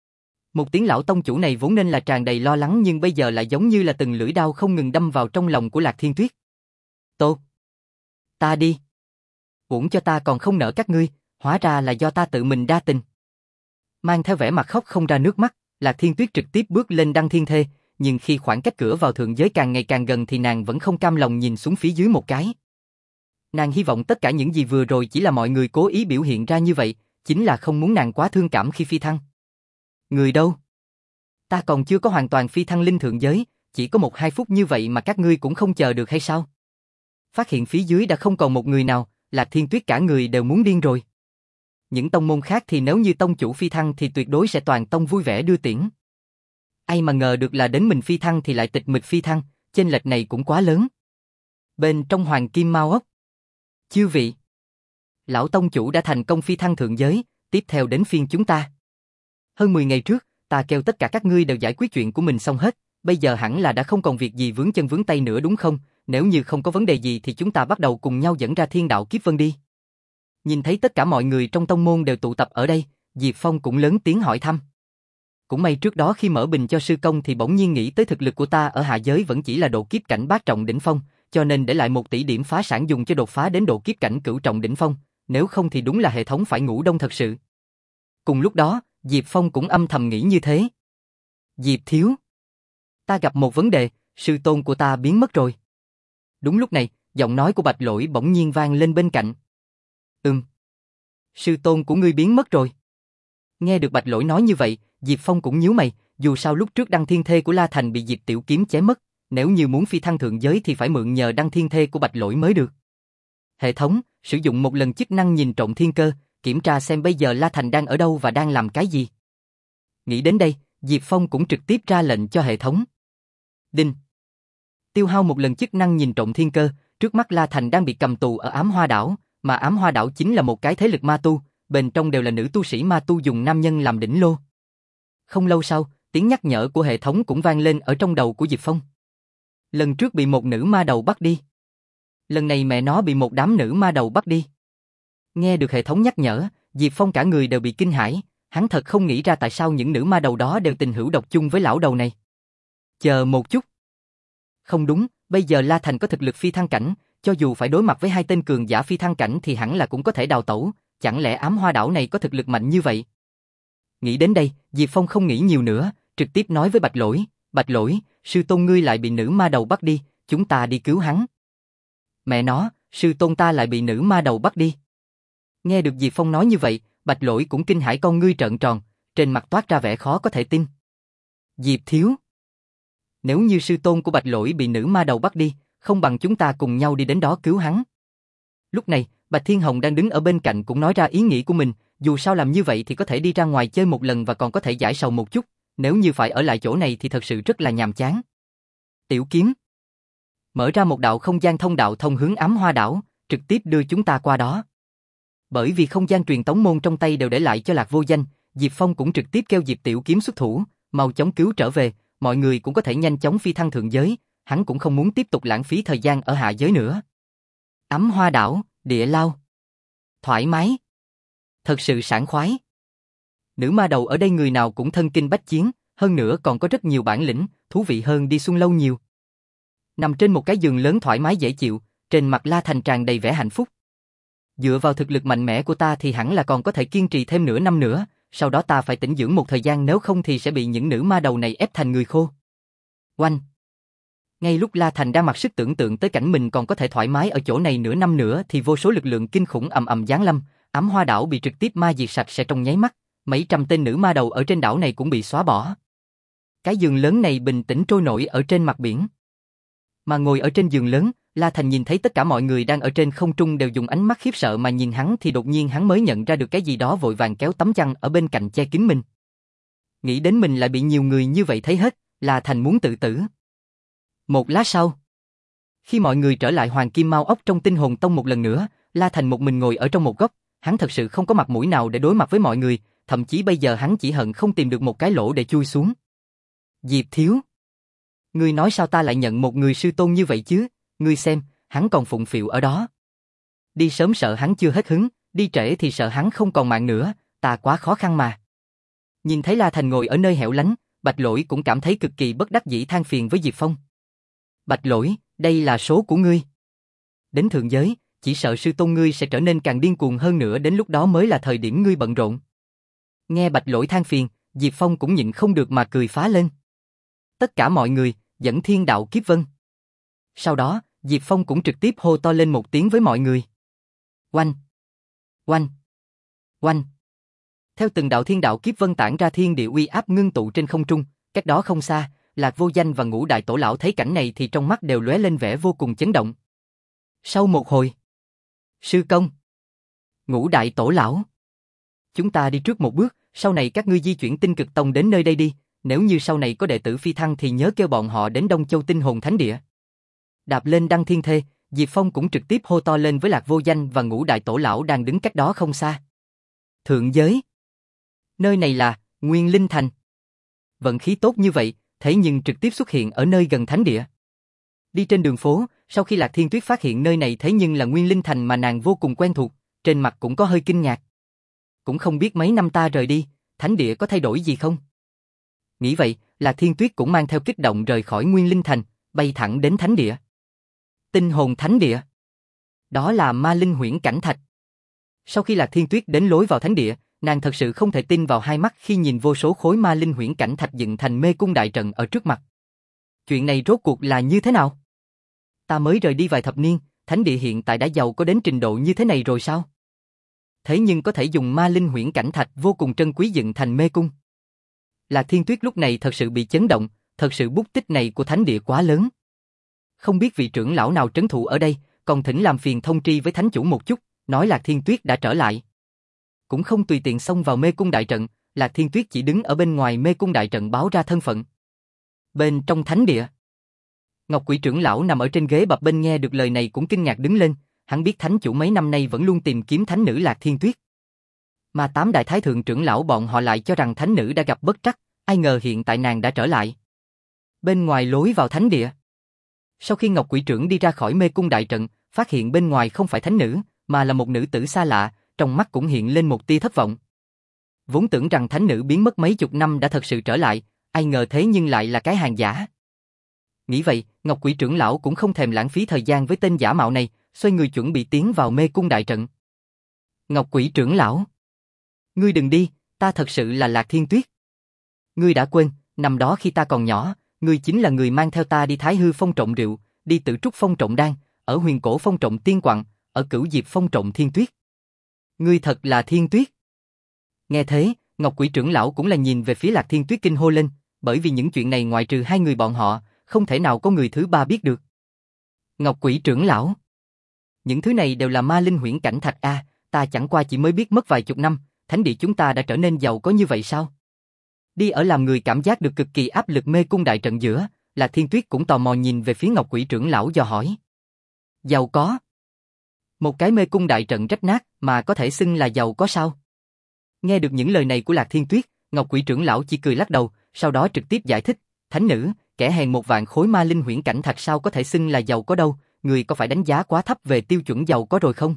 Một tiếng lão tông chủ này vốn nên là tràn đầy lo lắng nhưng bây giờ lại giống như là từng lưỡi đao không ngừng đâm vào trong lòng của Lạc Thiên Tuyết. Tốt. Ta đi. Uổng cho ta còn không nỡ các ngươi, hóa ra là do ta tự mình đa tình. Mang theo vẻ mặt khóc không ra nước mắt, Lạc Thiên Tuyết trực tiếp bước lên Đăng Thiên Thê, nhưng khi khoảng cách cửa vào thượng giới càng ngày càng gần thì nàng vẫn không cam lòng nhìn xuống phía dưới một cái. Nàng hy vọng tất cả những gì vừa rồi chỉ là mọi người cố ý biểu hiện ra như vậy, chính là không muốn nàng quá thương cảm khi phi thăng. Người đâu? Ta còn chưa có hoàn toàn phi thăng linh thượng giới, chỉ có một hai phút như vậy mà các ngươi cũng không chờ được hay sao? Phát hiện phía dưới đã không còn một người nào, Lạc Thiên Tuyết cả người đều muốn điên rồi. Những tông môn khác thì nếu như tông chủ phi thăng thì tuyệt đối sẽ toàn tông vui vẻ đưa tiễn. Ai mà ngờ được là đến mình phi thăng thì lại tịch mịch phi thăng, chênh lệch này cũng quá lớn. Bên trong Hoàng Kim Mao ốc, chư vị, lão tông chủ đã thành công phi thăng thượng giới, tiếp theo đến phiên chúng ta. Hơn mười ngày trước, ta kêu tất cả các ngươi đều giải quyết chuyện của mình xong hết, bây giờ hẳn là đã không còn việc gì vướng chân vướng tay nữa đúng không? Nếu như không có vấn đề gì thì chúng ta bắt đầu cùng nhau dẫn ra thiên đạo kiếp vân đi. Nhìn thấy tất cả mọi người trong tông môn đều tụ tập ở đây, Diệp Phong cũng lớn tiếng hỏi thăm. cũng may trước đó khi mở bình cho sư công thì bỗng nhiên nghĩ tới thực lực của ta ở hạ giới vẫn chỉ là độ kiếp cảnh bát trọng đỉnh phong, cho nên để lại một tỷ điểm phá sản dùng cho đột phá đến độ kiếp cảnh cửu trọng đỉnh phong, nếu không thì đúng là hệ thống phải ngủ đông thật sự. Cùng lúc đó, Diệp Phong cũng âm thầm nghĩ như thế. Diệp thiếu, ta gặp một vấn đề, sư tôn của ta biến mất rồi. Đúng lúc này, giọng nói của Bạch Lỗi bỗng nhiên vang lên bên cạnh. Ừm. Sư tôn của ngươi biến mất rồi. Nghe được Bạch Lỗi nói như vậy, Diệp Phong cũng nhíu mày, dù sao lúc trước đăng thiên thê của La Thành bị Diệp Tiểu Kiếm chém mất, nếu như muốn phi thăng thượng giới thì phải mượn nhờ đăng thiên thê của Bạch Lỗi mới được. Hệ thống, sử dụng một lần chức năng nhìn trộm thiên cơ, kiểm tra xem bây giờ La Thành đang ở đâu và đang làm cái gì. Nghĩ đến đây, Diệp Phong cũng trực tiếp ra lệnh cho hệ thống. Đinh. Tiêu hao một lần chức năng nhìn trộm thiên cơ, trước mắt La Thành đang bị cầm tù ở Ám Hoa Đảo, mà Ám Hoa Đảo chính là một cái thế lực ma tu, bên trong đều là nữ tu sĩ ma tu dùng nam nhân làm đỉnh lô. Không lâu sau, tiếng nhắc nhở của hệ thống cũng vang lên ở trong đầu của Diệp Phong. Lần trước bị một nữ ma đầu bắt đi. Lần này mẹ nó bị một đám nữ ma đầu bắt đi. Nghe được hệ thống nhắc nhở, Diệp Phong cả người đều bị kinh hãi, hắn thật không nghĩ ra tại sao những nữ ma đầu đó đều tình hữu độc chung với lão đầu này. Chờ một chút. Không đúng, bây giờ La Thành có thực lực phi thăng cảnh, cho dù phải đối mặt với hai tên cường giả phi thăng cảnh thì hẳn là cũng có thể đào tẩu, chẳng lẽ Ám Hoa Đảo này có thực lực mạnh như vậy? Nghĩ đến đây, Diệp Phong không nghĩ nhiều nữa, trực tiếp nói với Bạch Lỗi, Bạch Lỗi, sư tôn ngươi lại bị nữ ma đầu bắt đi, chúng ta đi cứu hắn. Mẹ nó, sư tôn ta lại bị nữ ma đầu bắt đi. Nghe được Diệp Phong nói như vậy, Bạch Lỗi cũng kinh hãi con ngươi trợn tròn, trên mặt toát ra vẻ khó có thể tin. Diệp thiếu. Nếu như sư tôn của Bạch Lỗi bị nữ ma đầu bắt đi, không bằng chúng ta cùng nhau đi đến đó cứu hắn. Lúc này, Bạch Thiên Hồng đang đứng ở bên cạnh cũng nói ra ý nghĩ của mình, dù sao làm như vậy thì có thể đi ra ngoài chơi một lần và còn có thể giải sầu một chút, nếu như phải ở lại chỗ này thì thật sự rất là nhàm chán. Tiểu Kiếm. Mở ra một đạo không gian thông đạo thông hướng Ám Hoa Đảo, trực tiếp đưa chúng ta qua đó. Bởi vì không gian truyền tống môn trong tay đều để lại cho Lạc Vô Danh, Diệp Phong cũng trực tiếp kêu Diệp Tiểu Kiếm xuất thủ, mau chóng cứu trở về, mọi người cũng có thể nhanh chóng phi thăng thượng giới, hắn cũng không muốn tiếp tục lãng phí thời gian ở hạ giới nữa. Ám Hoa Đảo, địa lao. Thoải mái. Thật sự sảng khoái. Nữ ma đầu ở đây người nào cũng thân kinh bách chiến, hơn nữa còn có rất nhiều bản lĩnh, thú vị hơn đi Xuân Lâu nhiều. Nằm trên một cái giường lớn thoải mái dễ chịu, trên mặt La Thành tràn đầy vẻ hạnh phúc. Dựa vào thực lực mạnh mẽ của ta thì hẳn là còn có thể kiên trì thêm nửa năm nữa, sau đó ta phải tĩnh dưỡng một thời gian nếu không thì sẽ bị những nữ ma đầu này ép thành người khô. Oanh! Ngay lúc La Thành đang mặc sức tưởng tượng tới cảnh mình còn có thể thoải mái ở chỗ này nửa năm nữa thì vô số lực lượng kinh khủng ầm ầm giáng lâm, Ám Hoa Đảo bị trực tiếp ma diệt sạch sẽ trong nháy mắt, mấy trăm tên nữ ma đầu ở trên đảo này cũng bị xóa bỏ. Cái giường lớn này bình tĩnh trôi nổi ở trên mặt biển. Mà ngồi ở trên giường lớn, La Thành nhìn thấy tất cả mọi người đang ở trên không trung đều dùng ánh mắt khiếp sợ mà nhìn hắn thì đột nhiên hắn mới nhận ra được cái gì đó vội vàng kéo tấm chăn ở bên cạnh che kín mình. Nghĩ đến mình lại bị nhiều người như vậy thấy hết, La Thành muốn tự tử. Một lát sau, khi mọi người trở lại Hoàng Kim Mao Ốc trong Tinh Hồn Tông một lần nữa, La Thành một mình ngồi ở trong một góc, hắn thật sự không có mặt mũi nào để đối mặt với mọi người, thậm chí bây giờ hắn chỉ hận không tìm được một cái lỗ để chui xuống. Diệp thiếu, ngươi nói sao ta lại nhận một người sư tôn như vậy chứ, ngươi xem, hắn còn phụng phịu ở đó. Đi sớm sợ hắn chưa hết hứng, đi trễ thì sợ hắn không còn mạng nữa, ta quá khó khăn mà. Nhìn thấy La Thành ngồi ở nơi hẻo lánh, Bạch Lỗi cũng cảm thấy cực kỳ bất đắc dĩ than phiền với Diệp Phong. Bạch Lỗi, đây là số của ngươi. Đến thượng giới, chỉ sợ sư tôn ngươi sẽ trở nên càng điên cuồng hơn nữa, đến lúc đó mới là thời điểm ngươi bận rộn. Nghe Bạch Lỗi than phiền, Diệp Phong cũng nhịn không được mà cười phá lên. Tất cả mọi người, dẫn thiên đạo kiếp vân. Sau đó, Diệp Phong cũng trực tiếp hô to lên một tiếng với mọi người. Oanh! Oanh! Oanh! Theo từng đạo thiên đạo kiếp vân tản ra thiên địa uy áp ngưng tụ trên không trung, cách đó không xa, Lạc Vô Danh và Ngũ Đại Tổ Lão thấy cảnh này thì trong mắt đều lóe lên vẻ vô cùng chấn động. Sau một hồi, sư công, Ngũ Đại Tổ Lão, chúng ta đi trước một bước, sau này các ngươi di chuyển Tinh Cực Tông đến nơi đây đi, nếu như sau này có đệ tử phi thăng thì nhớ kêu bọn họ đến Đông Châu Tinh Hồn Thánh Địa. Đạp lên đăng thiên thê, Diệp Phong cũng trực tiếp hô to lên với Lạc Vô Danh và Ngũ Đại Tổ Lão đang đứng cách đó không xa. Thượng giới. Nơi này là Nguyên Linh Thành. Vận khí tốt như vậy, thế nhưng trực tiếp xuất hiện ở nơi gần thánh địa. Đi trên đường phố, sau khi Lạc Thiên Tuyết phát hiện nơi này thế nhưng là Nguyên Linh Thành mà nàng vô cùng quen thuộc, trên mặt cũng có hơi kinh ngạc. Cũng không biết mấy năm ta rời đi, thánh địa có thay đổi gì không? Nghĩ vậy, Lạc Thiên Tuyết cũng mang theo kích động rời khỏi Nguyên Linh Thành, bay thẳng đến thánh địa. Tinh hồn thánh địa. Đó là Ma Linh Huyễn Cảnh Thạch. Sau khi Lạc Thiên Tuyết đến lối vào thánh địa, nàng thật sự không thể tin vào hai mắt khi nhìn vô số khối Ma Linh Huyễn Cảnh Thạch dựng thành mê cung đại trận ở trước mặt. Chuyện này rốt cuộc là như thế nào? Ta mới rời đi vài thập niên, thánh địa hiện tại đã giàu có đến trình độ như thế này rồi sao? Thế nhưng có thể dùng Ma Linh Huyễn Cảnh Thạch vô cùng trân quý dựng thành mê cung. Lạc Thiên Tuyết lúc này thật sự bị chấn động, thật sự bút tích này của thánh địa quá lớn. Không biết vị trưởng lão nào trấn thủ ở đây, còn thỉnh làm phiền thông tri với thánh chủ một chút, nói Lạc Thiên Tuyết đã trở lại. Cũng không tùy tiện xông vào mê cung đại trận, Lạc Thiên Tuyết chỉ đứng ở bên ngoài mê cung đại trận báo ra thân phận. Bên trong thánh địa, Ngọc Quỷ trưởng lão nằm ở trên ghế bập bênh nghe được lời này cũng kinh ngạc đứng lên, hắn biết thánh chủ mấy năm nay vẫn luôn tìm kiếm thánh nữ Lạc Thiên Tuyết. Mà tám đại thái thượng trưởng lão bọn họ lại cho rằng thánh nữ đã gặp bất trắc, ai ngờ hiện tại nàng đã trở lại. Bên ngoài lối vào thánh địa, sau khi Ngọc Quỷ trưởng đi ra khỏi mê cung đại trận, phát hiện bên ngoài không phải thánh nữ, mà là một nữ tử xa lạ, trong mắt cũng hiện lên một tia thất vọng. Vốn tưởng rằng thánh nữ biến mất mấy chục năm đã thật sự trở lại, ai ngờ thế nhưng lại là cái hàng giả. Nghĩ vậy, Ngọc Quỷ trưởng lão cũng không thèm lãng phí thời gian với tên giả mạo này, xoay người chuẩn bị tiến vào mê cung đại trận. Ngọc Quỷ trưởng lão, ngươi đừng đi, ta thật sự là Lạc Thiên Tuyết. Ngươi đã quên, năm đó khi ta còn nhỏ, ngươi chính là người mang theo ta đi Thái Hư Phong trộm rượu, đi Tử Trúc Phong trộm đan, ở Huyền Cổ Phong trộm tiên quặng, ở Cửu Diệp Phong trộm thiên tuyết. Ngươi thật là Thiên Tuyết. Nghe thế, Ngọc Quỷ trưởng lão cũng là nhìn về phía Lạc Thiên Tuyết kinh hô lên, bởi vì những chuyện này ngoại trừ hai người bọn họ, không thể nào có người thứ ba biết được. Ngọc Quỷ trưởng lão, những thứ này đều là Ma Linh Huyễn Cảnh Thạch a, ta chẳng qua chỉ mới biết mất vài chục năm, thánh địa chúng ta đã trở nên giàu có như vậy sao? Đi ở làm người cảm giác được cực kỳ áp lực mê cung đại trận giữa, Lạc Thiên Tuyết cũng tò mò nhìn về phía Ngọc Quỷ trưởng lão dò hỏi. Giàu có? Một cái mê cung đại trận rách nát mà có thể xưng là giàu có sao? Nghe được những lời này của Lạc Thiên Tuyết, Ngọc Quỷ trưởng lão chỉ cười lắc đầu, sau đó trực tiếp giải thích, thánh nữ, kẻ hèn một vạn khối Ma Linh Huyễn Cảnh Thạch sao có thể xưng là giàu có đâu, người có phải đánh giá quá thấp về tiêu chuẩn giàu có rồi không?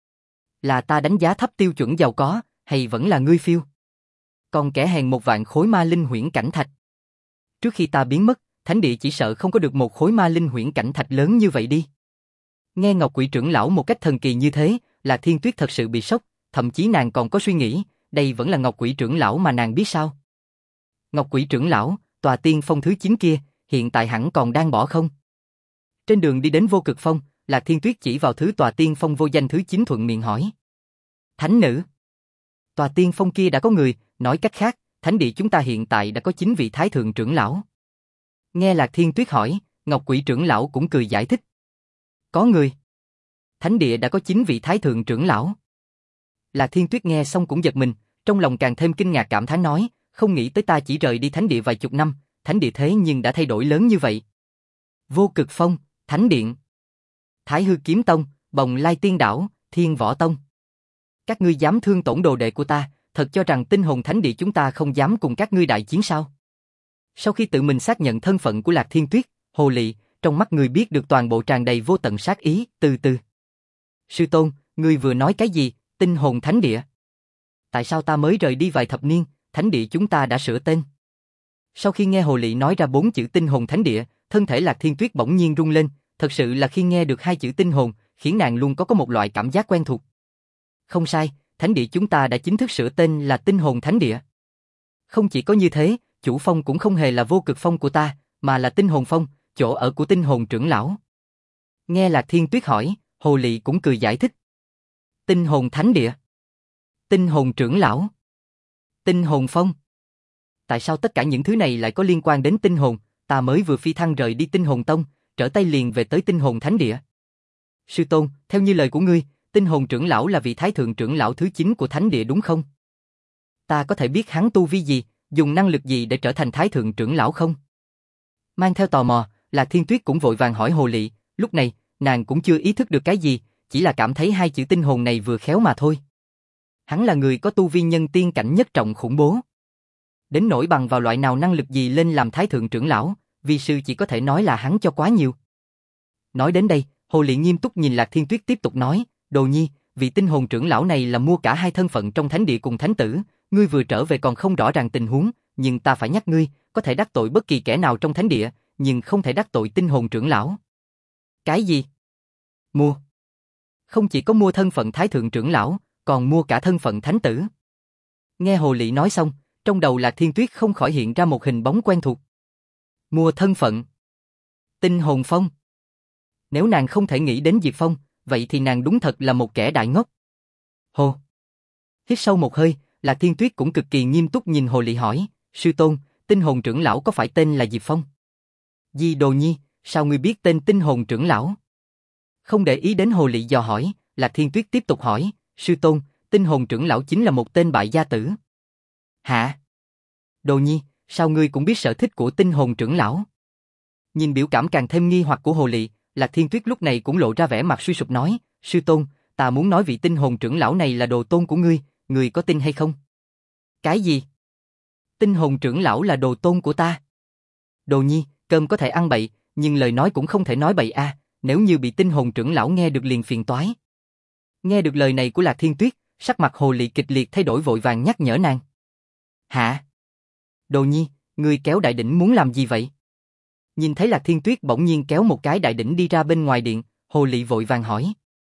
Là ta đánh giá thấp tiêu chuẩn giàu có, hay vẫn là ngươi phiêu? Còn kẻ hèn một vạn khối Ma Linh Huyễn Cảnh Thạch. Trước khi ta biến mất, thánh địa chỉ sợ không có được một khối Ma Linh Huyễn Cảnh Thạch lớn như vậy đi. Nghe Ngọc Quỷ trưởng lão một cách thần kỳ như thế, Lạc Thiên Tuyết thật sự bị sốc, thậm chí nàng còn có suy nghĩ, đây vẫn là Ngọc Quỷ trưởng lão mà nàng biết sao? Ngọc Quỷ trưởng lão, tòa tiên phong thứ chín kia, hiện tại hẳn còn đang bỏ không? Trên đường đi đến Vô Cực Phong, Lạc Thiên Tuyết chỉ vào thứ tòa tiên phong vô danh thứ chín thuận miệng hỏi. Thánh nữ, tòa tiên phong kia đã có người, nói cách khác, thánh địa chúng ta hiện tại đã có chín vị thái thượng trưởng lão. Nghe Lạc Thiên Tuyết hỏi, Ngọc Quỷ trưởng lão cũng cười giải thích. Có người. Thánh địa đã có chín vị thái thượng trưởng lão. Lạc Thiên Tuyết nghe xong cũng giật mình, trong lòng càng thêm kinh ngạc cảm thán nói, không nghĩ tới ta chỉ rời đi thánh địa vài chục năm, thánh địa thế nhưng đã thay đổi lớn như vậy. Vô Cực Phong, Thánh Điện, Thái Hư Kiếm Tông, Bồng Lai Tiên Đảo, Thiên Võ Tông. Các ngươi dám thương tổn đồ đệ của ta, thật cho rằng Tinh Hồn Thánh Địa chúng ta không dám cùng các ngươi đại chiến sao? Sau khi tự mình xác nhận thân phận của Lạc Thiên Tuyết, Hồ Lị, trong mắt người biết được toàn bộ tràn đầy vô tận sát ý, từ từ. Sư tôn, ngươi vừa nói cái gì, Tinh Hồn Thánh Địa? Tại sao ta mới rời đi vài thập niên, Thánh Địa chúng ta đã sửa tên? Sau khi nghe Hồ Lị nói ra bốn chữ Tinh Hồn Thánh Địa, thân thể Lạc Thiên Tuyết bỗng nhiên rung lên, thật sự là khi nghe được hai chữ tinh hồn, khiến nàng luôn có có một loại cảm giác quen thuộc. Không sai, Thánh Địa chúng ta đã chính thức sửa tên là Tinh Hồn Thánh Địa. Không chỉ có như thế, chủ phong cũng không hề là Vô Cực Phong của ta, mà là Tinh Hồn Phong, chỗ ở của Tinh Hồn trưởng lão. Nghe Lạc Thiên Tuyết hỏi, Hồ Lị cũng cười giải thích. Tinh Hồn Thánh Địa, Tinh Hồn trưởng lão, Tinh Hồn Phong. Tại sao tất cả những thứ này lại có liên quan đến tinh hồn? Ta mới vừa phi thăng rời đi Tinh Hồn Tông, trở tay liền về tới Tinh Hồn Thánh Địa. Sư tôn, theo như lời của ngươi, Tinh Hồn trưởng lão là vị thái thượng trưởng lão thứ chín của Thánh Địa đúng không? Ta có thể biết hắn tu vi gì, dùng năng lực gì để trở thành thái thượng trưởng lão không? Mang theo tò mò, Lạc Thiên Tuyết cũng vội vàng hỏi Hồ Lị, lúc này, nàng cũng chưa ý thức được cái gì, chỉ là cảm thấy hai chữ tinh hồn này vừa khéo mà thôi. Hắn là người có tu vi nhân tiên cảnh nhất trọng khủng bố. Đến nỗi bằng vào loại nào năng lực gì lên làm thái thượng trưởng lão, vi sư chỉ có thể nói là hắn cho quá nhiều. Nói đến đây, Hồ Lị nghiêm túc nhìn Lạc Thiên Tuyết tiếp tục nói, Đồ Nhi, vị tinh hồn trưởng lão này là mua cả hai thân phận trong thánh địa cùng thánh tử, ngươi vừa trở về còn không rõ ràng tình huống, nhưng ta phải nhắc ngươi, có thể đắc tội bất kỳ kẻ nào trong thánh địa, nhưng không thể đắc tội tinh hồn trưởng lão. Cái gì? Mua? Không chỉ có mua thân phận thái thượng trưởng lão, còn mua cả thân phận thánh tử. Nghe Hồ Lị nói xong, trong đầu Lạc Thiên Tuyết không khỏi hiện ra một hình bóng quen thuộc. Mua thân phận? Tinh hồn phong? Nếu nàng không thể nghĩ đến Diệp Phong, vậy thì nàng đúng thật là một kẻ đại ngốc. Hồ! Hít sâu một hơi, Lạc Thiên Tuyết cũng cực kỳ nghiêm túc nhìn Hồ Lị hỏi, sư tôn, tinh hồn trưởng lão có phải tên là Diệp Phong? Di Đồ Nhi, sao ngươi biết tên tinh hồn trưởng lão? Không để ý đến Hồ Lị dò hỏi, Lạc Thiên Tuyết tiếp tục hỏi, sư tôn, tinh hồn trưởng lão chính là một tên bại gia tử. Hả? Đồ Nhi, sao ngươi cũng biết sở thích của tinh hồn trưởng lão? Nhìn biểu cảm càng thêm nghi hoặc của Hồ Lị, Lạc Thiên Tuyết lúc này cũng lộ ra vẻ mặt suy sụp nói, sư tôn, ta muốn nói vị tinh hồn trưởng lão này là đồ tôn của ngươi, ngươi có tin hay không? Cái gì? Tinh hồn trưởng lão là đồ tôn của ta? Đồ Nhi, cơm có thể ăn bậy, nhưng lời nói cũng không thể nói bậy a, nếu như bị tinh hồn trưởng lão nghe được liền phiền toái. Nghe được lời này của Lạc Thiên Tuyết, sắc mặt Hồ Lị kịch liệt thay đổi vội vàng nhắc nhở nàng. Hả? Đồ Nhi, ngươi kéo đại đỉnh muốn làm gì vậy? Nhìn thấy Lạc Thiên Tuyết bỗng nhiên kéo một cái đại đỉnh đi ra bên ngoài điện, Hồ Lị vội vàng hỏi.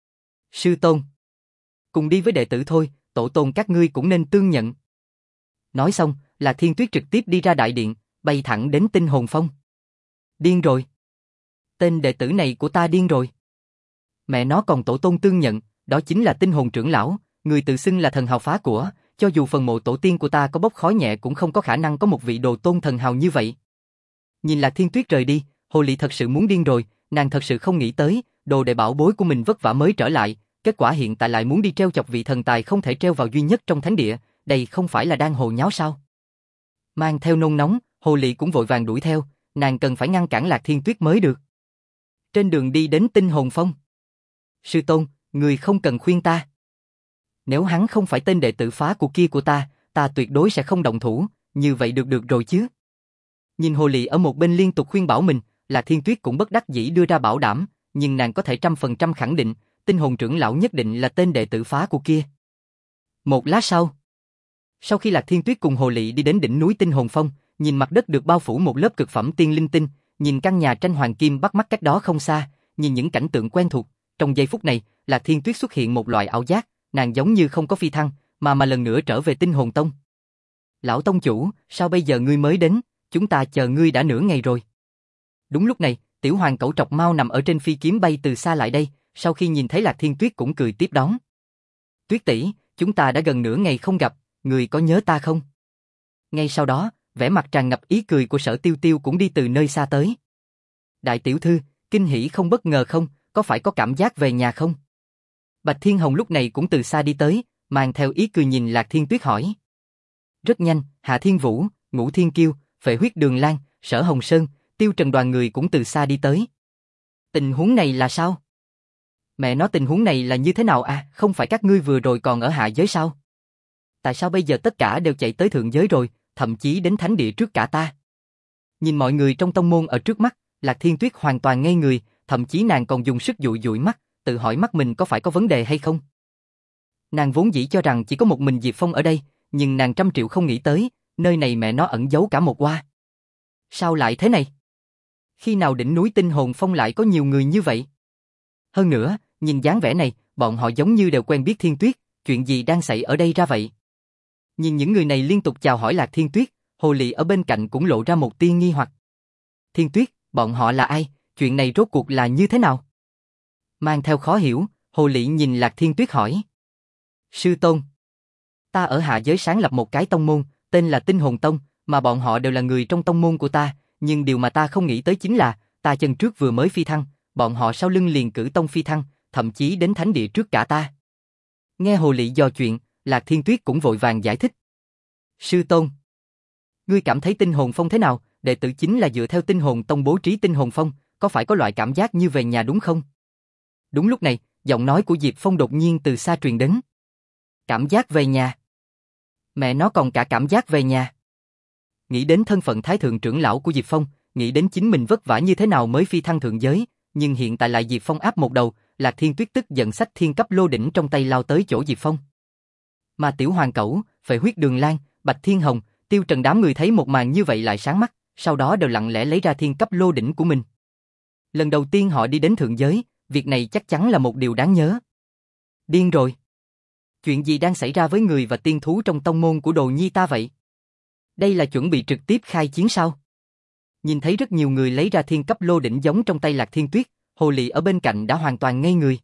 Sư tôn. Cùng đi với đệ tử thôi, tổ tôn các ngươi cũng nên tương nhận. Nói xong, Lạc Thiên Tuyết trực tiếp đi ra đại điện, bay thẳng đến tinh hồn phong. Điên rồi. Tên đệ tử này của ta điên rồi. Mẹ nó còn tổ tôn tương nhận, đó chính là tinh hồn trưởng lão, người tự xưng là thần hào phá của, cho dù phần mộ tổ tiên của ta có bốc khói nhẹ cũng không có khả năng có một vị đồ tôn thần hào như vậy. Nhìn Lạc Thiên Tuyết rời đi, Hồ Lị thật sự muốn điên rồi, nàng thật sự không nghĩ tới, đồ đệ bảo bối của mình vất vả mới trở lại, kết quả hiện tại lại muốn đi treo chọc vị thần tài không thể treo vào duy nhất trong thánh địa, đây không phải là đang hồ nháo sao? Mang theo nôn nóng, Hồ Lị cũng vội vàng đuổi theo, nàng cần phải ngăn cản Lạc Thiên Tuyết mới được. Trên đường đi đến tinh hồn phong. Sư tôn, người không cần khuyên ta. Nếu hắn không phải tên đệ tử phá của kia của ta, ta tuyệt đối sẽ không động thủ, như vậy được được rồi chứ. Nhìn Hồ Lị ở một bên liên tục khuyên bảo mình, Lạc Thiên Tuyết cũng bất đắc dĩ đưa ra bảo đảm, nhưng nàng có thể trăm phần trăm khẳng định, tinh hồn trưởng lão nhất định là tên đệ tử phá của kia. Một lát sau, sau khi Lạc Thiên Tuyết cùng Hồ Lị đi đến đỉnh núi Tinh Hồn Phong, nhìn mặt đất được bao phủ một lớp cực phẩm tiên linh tinh, nhìn căn nhà tranh hoàng kim bắt mắt cách đó không xa, nhìn những cảnh tượng quen thuộc, trong giây phút này, Lạc Thiên Tuyết xuất hiện một loại ảo giác, nàng giống như không có phi thăng, mà mà lần nữa trở về Tinh Hồn Tông. Lão tông chủ, sao bây giờ ngươi mới đến? Chúng ta chờ ngươi đã nửa ngày rồi. Đúng lúc này, tiểu hoàng cẩu Trọc Mao nằm ở trên phi kiếm bay từ xa lại đây, sau khi nhìn thấy Lạc Thiên Tuyết cũng cười tiếp đón. Tuyết tỷ, chúng ta đã gần nửa ngày không gặp, người có nhớ ta không? Ngay sau đó, vẻ mặt tràn ngập ý cười của Sở Tiêu Tiêu cũng đi từ nơi xa tới. Đại tiểu thư, kinh hỉ không bất ngờ không, có phải có cảm giác về nhà không? Bạch Thiên Hồng lúc này cũng từ xa đi tới, mang theo ý cười nhìn Lạc Thiên Tuyết hỏi. Rất nhanh, Hạ Thiên Vũ, Ngũ Thiên Kiêu, Phệ Huyết Đường Lan, Sở Hồng Sơn, Tiêu Trần đoàn người cũng từ xa đi tới. Tình huống này là sao? Mẹ nói tình huống này là như thế nào à, không phải các ngươi vừa rồi còn ở hạ giới sao? Tại sao bây giờ tất cả đều chạy tới thượng giới rồi, thậm chí đến thánh địa trước cả ta? Nhìn mọi người trong tông môn ở trước mắt, Lạc Thiên Tuyết hoàn toàn ngây người, thậm chí nàng còn dùng sức dụi dụi mắt, tự hỏi mắt mình có phải có vấn đề hay không. Nàng vốn dĩ cho rằng chỉ có một mình Diệp Phong ở đây, nhưng nàng trăm triệu không nghĩ tới, nơi này mẹ nó ẩn giấu cả một oa. Sao lại thế này? Khi nào đỉnh núi Tinh Hồn Phong lại có nhiều người như vậy? Hơn nữa, nhìn dáng vẻ này, bọn họ giống như đều quen biết Thiên Tuyết, chuyện gì đang xảy ở đây ra vậy? Nhìn những người này liên tục chào hỏi Lạc Thiên Tuyết, Hồ Lị ở bên cạnh cũng lộ ra một tia nghi hoặc. Thiên Tuyết, bọn họ là ai? Chuyện này rốt cuộc là như thế nào? Mang theo khó hiểu, Hồ Lị nhìn Lạc Thiên Tuyết hỏi. Sư tôn, ta ở hạ giới sáng lập một cái tông môn, tên là Tinh Hồn Tông, mà bọn họ đều là người trong tông môn của ta, nhưng điều mà ta không nghĩ tới chính là, ta chân trước vừa mới phi thăng, bọn họ sau lưng liền cử tông phi thăng, thậm chí đến thánh địa trước cả ta. Nghe Hồ Lị dò chuyện, Lạc Thiên Tuyết cũng vội vàng giải thích. Sư tôn, ngươi cảm thấy Tinh Hồn Phong thế nào? Đệ tử chính là dựa theo Tinh Hồn Tông bố trí Tinh Hồn Phong, có phải có loại cảm giác như về nhà đúng không? Đúng lúc này, giọng nói của Diệp Phong đột nhiên từ xa truyền đến. Cảm giác về nhà? Mẹ nó còn cả cảm giác về nhà. Nghĩ đến thân phận thái thượng trưởng lão của Diệp Phong, nghĩ đến chính mình vất vả như thế nào mới phi thăng thượng giới, nhưng hiện tại lại Diệp Phong áp một đầu, Lạc Thiên Tuyết tức giận xách thiên cấp lô đỉnh trong tay lao tới chỗ Diệp Phong. Mà tiểu hoàng cẩu, Phệ Huyết Đường Lan, Bạch Thiên Hồng, Tiêu Trần đám người thấy một màn như vậy lại sáng mắt, sau đó đều lặng lẽ lấy ra thiên cấp lô đỉnh của mình. Lần đầu tiên họ đi đến thượng giới, việc này chắc chắn là một điều đáng nhớ. Điên rồi. Chuyện gì đang xảy ra với người và tiên thú trong tông môn của Đồ Nhi ta vậy? Đây là chuẩn bị trực tiếp khai chiến sao? Nhìn thấy rất nhiều người lấy ra thiên cấp lô đỉnh giống trong tay Lạc Thiên Tuyết, Hồ Lị ở bên cạnh đã hoàn toàn ngây người.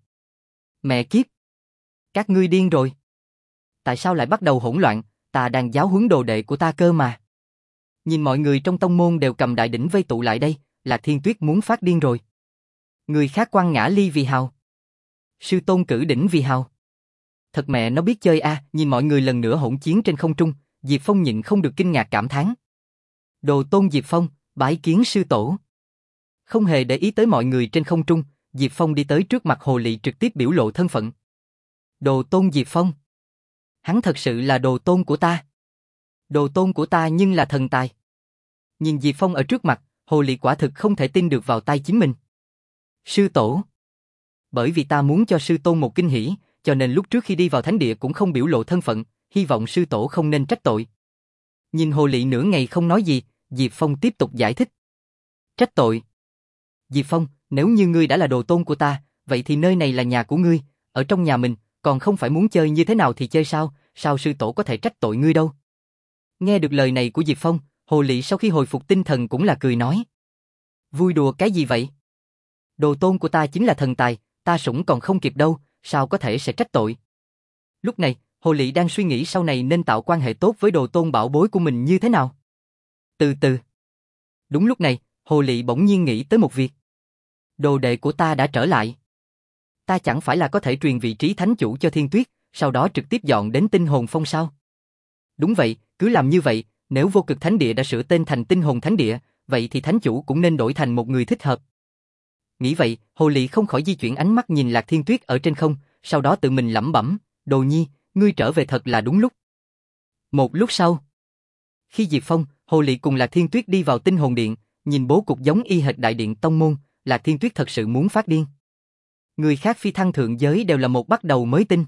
Mẹ kiếp! Các ngươi điên rồi. Tại sao lại bắt đầu hỗn loạn, ta đang giáo huấn đồ đệ của ta cơ mà. Nhìn mọi người trong tông môn đều cầm đại đỉnh vây tụ lại đây, Lạc Thiên Tuyết muốn phát điên rồi. Người khác quăng ngã ly vì hào. Sư tôn cử đỉnh vì hào. Thật mẹ nó biết chơi a, à, nhìn mọi người lần nữa hỗn chiến trên không trung, Diệp Phong nhịn không được kinh ngạc cảm thán. Đồ tôn Diệp Phong, bái kiến sư tổ. Không hề để ý tới mọi người trên không trung, Diệp Phong đi tới trước mặt Hồ Lị trực tiếp biểu lộ thân phận. Đồ tôn Diệp Phong. Hắn thật sự là đồ tôn của ta. Đồ tôn của ta nhưng là thần tài. Nhìn Diệp Phong ở trước mặt, Hồ Lị quả thực không thể tin được vào tai chính mình. Sư tổ. Bởi vì ta muốn cho sư tôn một kinh hỉ, cho nên lúc trước khi đi vào thánh địa cũng không biểu lộ thân phận, hy vọng sư tổ không nên trách tội. Nhìn Hồ Lị nửa ngày không nói gì, Diệp Phong tiếp tục giải thích. Trách tội. Diệp Phong, nếu như ngươi đã là đồ tôn của ta, vậy thì nơi này là nhà của ngươi, ở trong nhà mình, còn không phải muốn chơi như thế nào thì chơi sao, sao sư tổ có thể trách tội ngươi đâu. Nghe được lời này của Diệp Phong, Hồ Lị sau khi hồi phục tinh thần cũng là cười nói. Vui đùa cái gì vậy? Đồ tôn của ta chính là thần tài, ta sủng còn không kịp đâu, sao có thể sẽ trách tội. Lúc này, Hồ Lị đang suy nghĩ sau này nên tạo quan hệ tốt với đồ tôn bảo bối của mình như thế nào. Từ từ. Đúng lúc này, Hồ Lị bỗng nhiên nghĩ tới một việc. Đồ đệ của ta đã trở lại. Ta chẳng phải là có thể truyền vị trí thánh chủ cho Thiên Tuyết, sau đó trực tiếp dọn đến Tinh Hồn Phong sao? Đúng vậy, cứ làm như vậy, nếu Vô Cực Thánh Địa đã sửa tên thành Tinh Hồn Thánh Địa, vậy thì thánh chủ cũng nên đổi thành một người thích hợp. Nghĩ vậy, Hồ Lị không khỏi di chuyển ánh mắt nhìn Lạc Thiên Tuyết ở trên không, sau đó tự mình lẩm bẩm, Đồ Nhi, ngươi trở về thật là đúng lúc. Một lúc sau, khi Diệp Phong, Hồ Lị cùng Lạc Thiên Tuyết đi vào Tinh Hồn Điện, nhìn bố cục giống y hệt đại điện tông môn, Lạc Thiên Tuyết thật sự muốn phát điên. Người khác phi thăng thượng giới đều là một bắt đầu mới tinh.